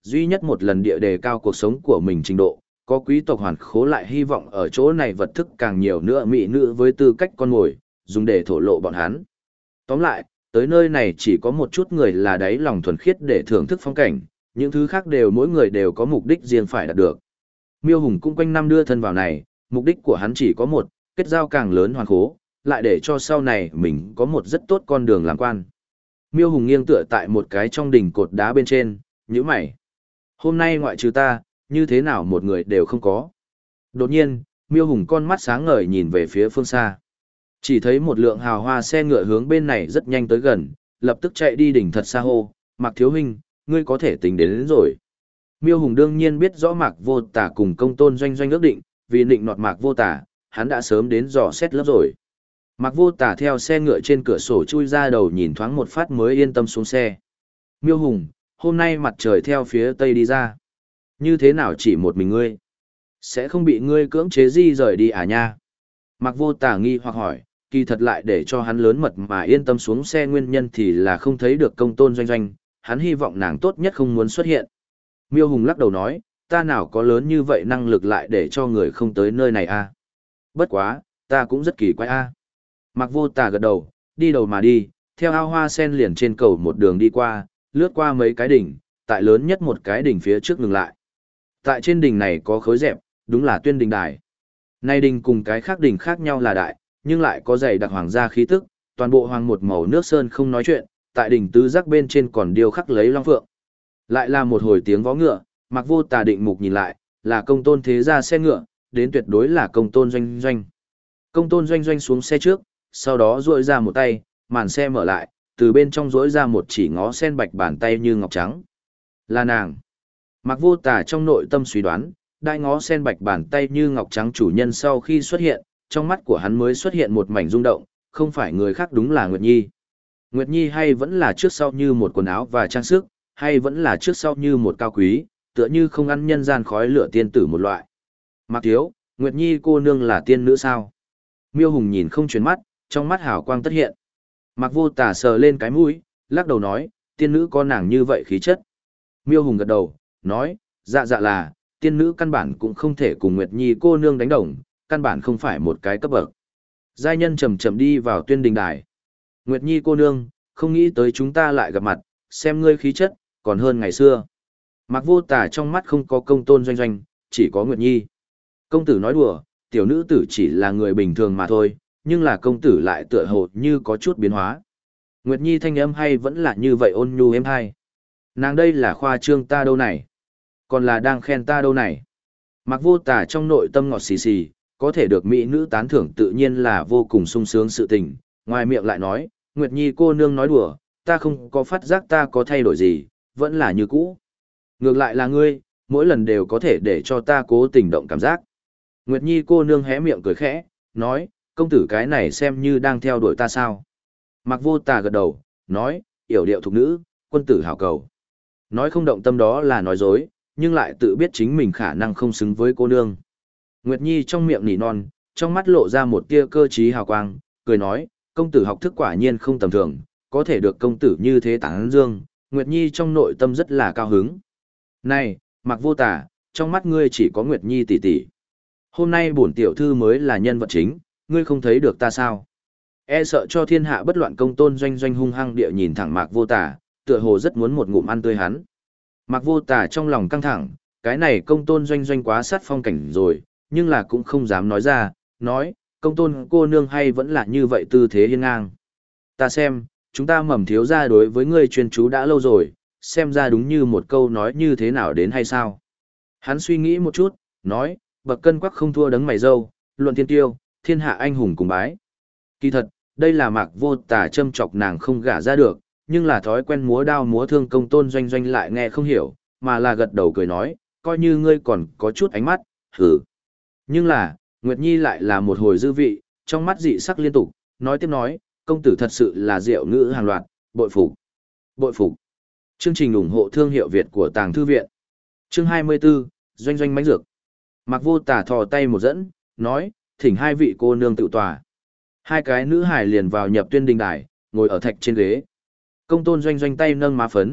duy nhất một lần địa đề cao cuộc sống của mình trình độ, có quý tộc hoàn khố lại hy vọng ở chỗ này vật thức càng nhiều nữa mỹ nữ với tư cách con mồi, dùng để thổ lộ bọn hắn. Tóm lại, tới nơi này chỉ có một chút người là đáy lòng thuần khiết để thưởng thức phong cảnh, những thứ khác đều mỗi người đều có mục đích riêng phải đạt được. Miêu Hùng cũng quanh năm đưa thân vào này, mục đích của hắn chỉ có một, kết giao càng lớn hoàn khố, lại để cho sau này mình có một rất tốt con đường làm quan. Miêu Hùng nghiêng tựa tại một cái trong đỉnh cột đá bên trên, nhíu mày. Hôm nay ngoại trừ ta, như thế nào một người đều không có. Đột nhiên, Miêu Hùng con mắt sáng ngời nhìn về phía phương xa. Chỉ thấy một lượng hào hoa xe ngựa hướng bên này rất nhanh tới gần, lập tức chạy đi đỉnh thật xa hô, Mạc Thiếu Huynh, ngươi có thể tính đến rồi. Miêu Hùng đương nhiên biết rõ Mạc Vô Tả cùng Công Tôn Doanh Doanh ước định, vì định nọt Mạc Vô Tả, hắn đã sớm đến dò xét lớp rồi. Mạc Vô Tả theo xe ngựa trên cửa sổ chui ra đầu nhìn thoáng một phát mới yên tâm xuống xe. Miêu Hùng, hôm nay mặt trời theo phía tây đi ra. Như thế nào chỉ một mình ngươi? Sẽ không bị ngươi cưỡng chế di rời đi à nha? Mạc Vô Tả nghi hoặc hỏi, kỳ thật lại để cho hắn lớn mật mà yên tâm xuống xe nguyên nhân thì là không thấy được Công Tôn Doanh Doanh, hắn hy vọng nàng tốt nhất không muốn xuất hiện. Miêu Hùng lắc đầu nói, ta nào có lớn như vậy năng lực lại để cho người không tới nơi này a? Bất quá, ta cũng rất kỳ quái a. Mạc Vô Tả gật đầu, đi đầu mà đi, theo ao hoa sen liền trên cầu một đường đi qua, lướt qua mấy cái đỉnh, tại lớn nhất một cái đỉnh phía trước ngừng lại. Tại trên đỉnh này có khối dẹp, đúng là Tuyên Đình Đài. Nay đỉnh cùng cái khác đỉnh khác nhau là đại, nhưng lại có dày đặc hoàng gia khí tức, toàn bộ hoàng một màu nước sơn không nói chuyện, tại đỉnh tứ giác bên trên còn điêu khắc lấy long phượng. Lại là một hồi tiếng vó ngựa, Mạc Vô Tả định mục nhìn lại, là Công Tôn thế gia xe ngựa, đến tuyệt đối là Công Tôn Doanh Doanh. Công Tôn Doanh Doanh xuống xe trước, sau đó duỗi ra một tay, màn xe mở lại, từ bên trong duỗi ra một chỉ ngó sen bạch bàn tay như ngọc trắng. Là nàng. Mạc Vô Tả trong nội tâm suy đoán, đại ngó sen bạch bàn tay như ngọc trắng chủ nhân sau khi xuất hiện, trong mắt của hắn mới xuất hiện một mảnh rung động, không phải người khác đúng là Nguyệt Nhi. Nguyệt Nhi hay vẫn là trước sau như một quần áo và trang sức, hay vẫn là trước sau như một cao quý, tựa như không ăn nhân gian khói lửa tiên tử một loại. Mạc Thiếu, Nguyệt Nhi cô nương là tiên nữ sao? Miêu Hùng nhìn không chuyển mắt, trong mắt hào quang tất hiện. Mạc Vô Tả sờ lên cái mũi, lắc đầu nói, tiên nữ có nàng như vậy khí chất. Miêu Hùng gật đầu, nói, dạ dạ là, tiên nữ căn bản cũng không thể cùng Nguyệt Nhi cô nương đánh đồng, căn bản không phải một cái cấp bậc. Giai nhân chậm chậm đi vào Tuyên Đình Đài. Nguyệt Nhi cô nương, không nghĩ tới chúng ta lại gặp mặt, xem ngươi khí chất, còn hơn ngày xưa. Mạc Vô Tả trong mắt không có Công Tôn Doanh Doanh, chỉ có Nguyệt Nhi. Công tử nói đùa, tiểu nữ tử chỉ là người bình thường mà thôi, nhưng là công tử lại tựa hồ như có chút biến hóa. Nguyệt Nhi thanh âm hay vẫn là như vậy ôn nhu êm hay. Nàng đây là khoa trương ta đâu này, còn là đang khen ta đâu này. Mạc Vô Tả trong nội tâm ngọt xì xì, có thể được mỹ nữ tán thưởng tự nhiên là vô cùng sung sướng sự tình, ngoài miệng lại nói, Nguyệt Nhi cô nương nói đùa, ta không có phát giác ta có thay đổi gì, vẫn là như cũ. Ngược lại là ngươi, mỗi lần đều có thể để cho ta cố tình động cảm giác. Nguyệt Nhi cô nương hé miệng cười khẽ, nói, công tử cái này xem như đang theo đuổi ta sao. Mạc Vô Tả gật đầu, nói, yểu điệu thục nữ, quân tử hảo cầu. Nói không động tâm đó là nói dối, nhưng lại tự biết chính mình khả năng không xứng với cô nương. Nguyệt Nhi trong miệng nỉ non, trong mắt lộ ra một tia cơ trí hào quang, cười nói, công tử học thức quả nhiên không tầm thường, có thể được công tử như thế tán dương, Nguyệt Nhi trong nội tâm rất là cao hứng. Này, Mạc Vô Tả, trong mắt ngươi chỉ có Nguyệt Nhi tỷ tỷ. Hôm nay bổn tiểu thư mới là nhân vật chính, ngươi không thấy được ta sao? E sợ cho thiên hạ bất loạn. Công Tôn Doanh Doanh hung hăng địa nhìn thẳng Mạc Vô Tả, tựa hồ rất muốn một ngụm ăn tươi hắn. Mạc Vô Tả trong lòng căng thẳng, cái này Công Tôn Doanh Doanh quá sát phong cảnh rồi, nhưng là cũng không dám nói ra, nói, Công Tôn cô nương hay vẫn là như vậy tư thế hiên ngang. Ta xem, chúng ta Mầm thiếu gia đối với ngươi chuyên chú đã lâu rồi, xem ra đúng như một câu nói như thế nào đến hay sao. Hắn suy nghĩ một chút, nói, bậc cân quắc không thua đấng mày râu, luận thiên tiêu, thiên hạ anh hùng cùng bái. Kỳ thật, đây là Mạc Vô Tả châm chọc nàng không gả ra được, nhưng là thói quen múa đao múa thương Công Tôn Doanh Doanh lại nghe không hiểu, mà là gật đầu cười nói, coi như ngươi còn có chút ánh mắt, hử. Nhưng là, Nguyệt Nhi lại là một hồi dư vị, trong mắt dị sắc liên tục, nói tiếp nói, công tử thật sự là diệu ngữ hàng loạt, bội phục. Bội phục. Chương trình ủng hộ thương hiệu Việt của Tàng Thư Viện. Chương 24, Doanh Doanh mánh dược. Mạc Vô Tả thò tay một dẫn, nói, thỉnh hai vị cô nương tự tòa. Hai cái nữ hài liền vào nhập Tuyên Đình Đài, ngồi ở thạch trên ghế. Công Tôn Doanh Doanh tay nâng má phấn,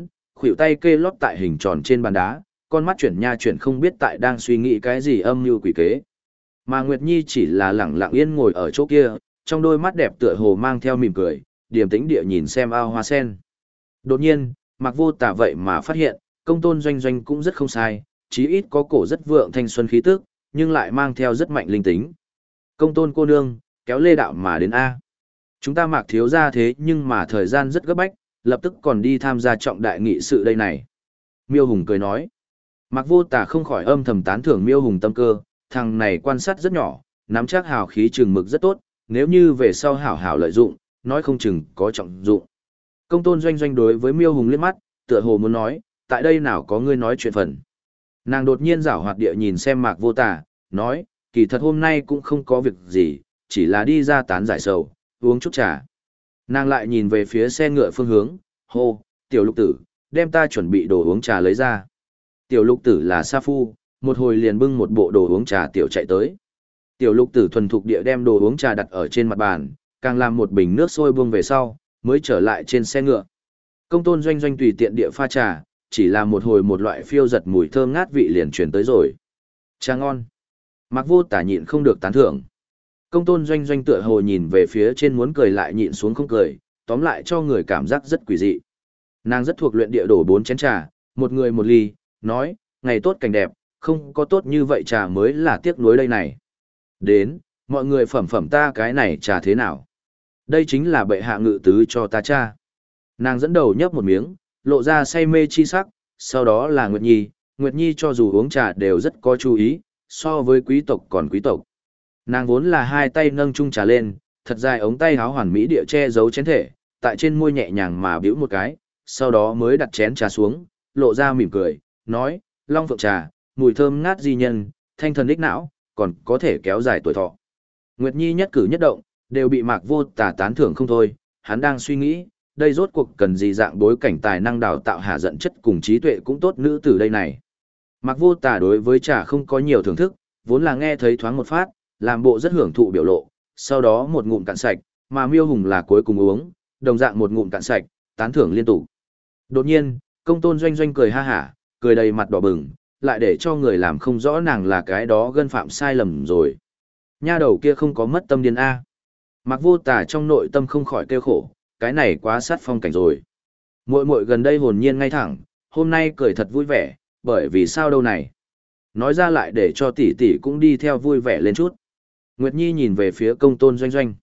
khuỷu tay kê lót tại hình tròn trên bàn đá, con mắt chuyển nha chuyển không biết tại đang suy nghĩ cái gì âm mưu quỷ kế. Mà Nguyệt Nhi chỉ là lẳng lặng yên ngồi ở chỗ kia, trong đôi mắt đẹp tựa hồ mang theo mỉm cười, điềm tĩnh địa nhìn xem ao hoa sen. Đột nhiên, Mạc Vô Tà vậy mà phát hiện, Công Tôn Doanh Doanh cũng rất không sai, chí ít có cổ rất vượng thanh xuân khí tức, nhưng lại mang theo rất mạnh linh tính. Công Tôn cô nương, kéo Lê đạo mà đến A. Chúng ta Mạc thiếu ra thế nhưng mà thời gian rất gấp bách, lập tức còn đi tham gia trọng đại nghị sự đây này. Miêu Hùng cười nói. Mạc Vô Tà không khỏi âm thầm tán thưởng Miêu Hùng tâm cơ, thằng này quan sát rất nhỏ, nắm chắc hào khí chừng mực rất tốt, nếu như về sau hảo hảo lợi dụng, nói không chừng có trọng dụng. Công Tôn Doanh Doanh đối với Miêu Hùng liếc mắt, tựa hồ muốn nói, tại đây nào có ngươi nói chuyện phần. Nàng đột nhiên giảo hoạt địa nhìn xem Mạc Vô Tà, nói, kỳ thật hôm nay cũng không có việc gì, chỉ là đi ra tán giải sầu, uống chút trà. Nàng lại nhìn về phía xe ngựa phương hướng, hô, tiểu lục tử, đem ta chuẩn bị đồ uống trà lấy ra. Tiểu lục tử là sa phu, một hồi liền bưng một bộ đồ uống trà tiểu chạy tới. Tiểu lục tử thuần thục địa đem đồ uống trà đặt ở trên mặt bàn, càng làm một bình nước sôi buông về sau, mới trở lại trên xe ngựa. Công Tôn Doanh Doanh tùy tiện địa pha trà, chỉ là một hồi một loại phiêu giật mùi thơm ngát vị liền truyền tới rồi. Trà ngon. Mạc Vô Tà nhịn không được tán thưởng. Công Tôn Doanh Doanh tựa hồ nhìn về phía trên muốn cười lại nhịn xuống không cười, tóm lại cho người cảm giác rất quỷ dị. Nàng rất thuộc luyện địa đổ 4 chén trà, một người một ly, nói, ngày tốt cảnh đẹp, không có tốt như vậy trà mới là tiếc nuối đây này. Đến, mọi người phẩm phẩm ta cái này trà thế nào? Đây chính là bệ hạ ngự tứ cho ta cha. Nàng dẫn đầu nhấp một miếng, lộ ra say mê chi sắc, sau đó là Nguyệt Nhi. Nguyệt Nhi cho dù uống trà đều rất có chú ý, so với quý tộc còn quý tộc. Nàng vốn là hai tay nâng chung trà lên, thật dài ống tay háo hoàn mỹ địa che giấu chén thể, tại trên môi nhẹ nhàng mà bĩu một cái, sau đó mới đặt chén trà xuống, lộ ra mỉm cười, nói, Long Phượng trà, mùi thơm ngát di nhân, thanh thần đích não, còn có thể kéo dài tuổi thọ. Nguyệt Nhi nhất cử nhất động, đều bị Mạc Vô Tà tán thưởng không thôi, hắn đang suy nghĩ, đây rốt cuộc cần gì dạng bối cảnh tài năng đào tạo hạ giận chất cùng trí tuệ cũng tốt nữ tử đây này. Mạc Vô Tà đối với trà không có nhiều thưởng thức, vốn là nghe thấy thoáng một phát, làm bộ rất hưởng thụ biểu lộ, sau đó một ngụm cạn sạch, mà Miêu Hùng là cuối cùng uống, đồng dạng một ngụm cạn sạch, tán thưởng liên tục. Đột nhiên, Công Tôn Doanh Doanh cười ha hả, cười đầy mặt đỏ bừng, lại để cho người làm không rõ nàng là cái đó gân phạm sai lầm rồi. Nha đầu kia không có mất tâm điên A. Mạc Vô Tà trong nội tâm không khỏi kêu khổ, cái này quá sát phong cảnh rồi. Muội muội gần đây hồn nhiên ngay thẳng, hôm nay cười thật vui vẻ, bởi vì sao đâu này. Nói ra lại để cho tỷ tỷ cũng đi theo vui vẻ lên chút. Nguyệt Nhi nhìn về phía Công Tôn Doanh Doanh.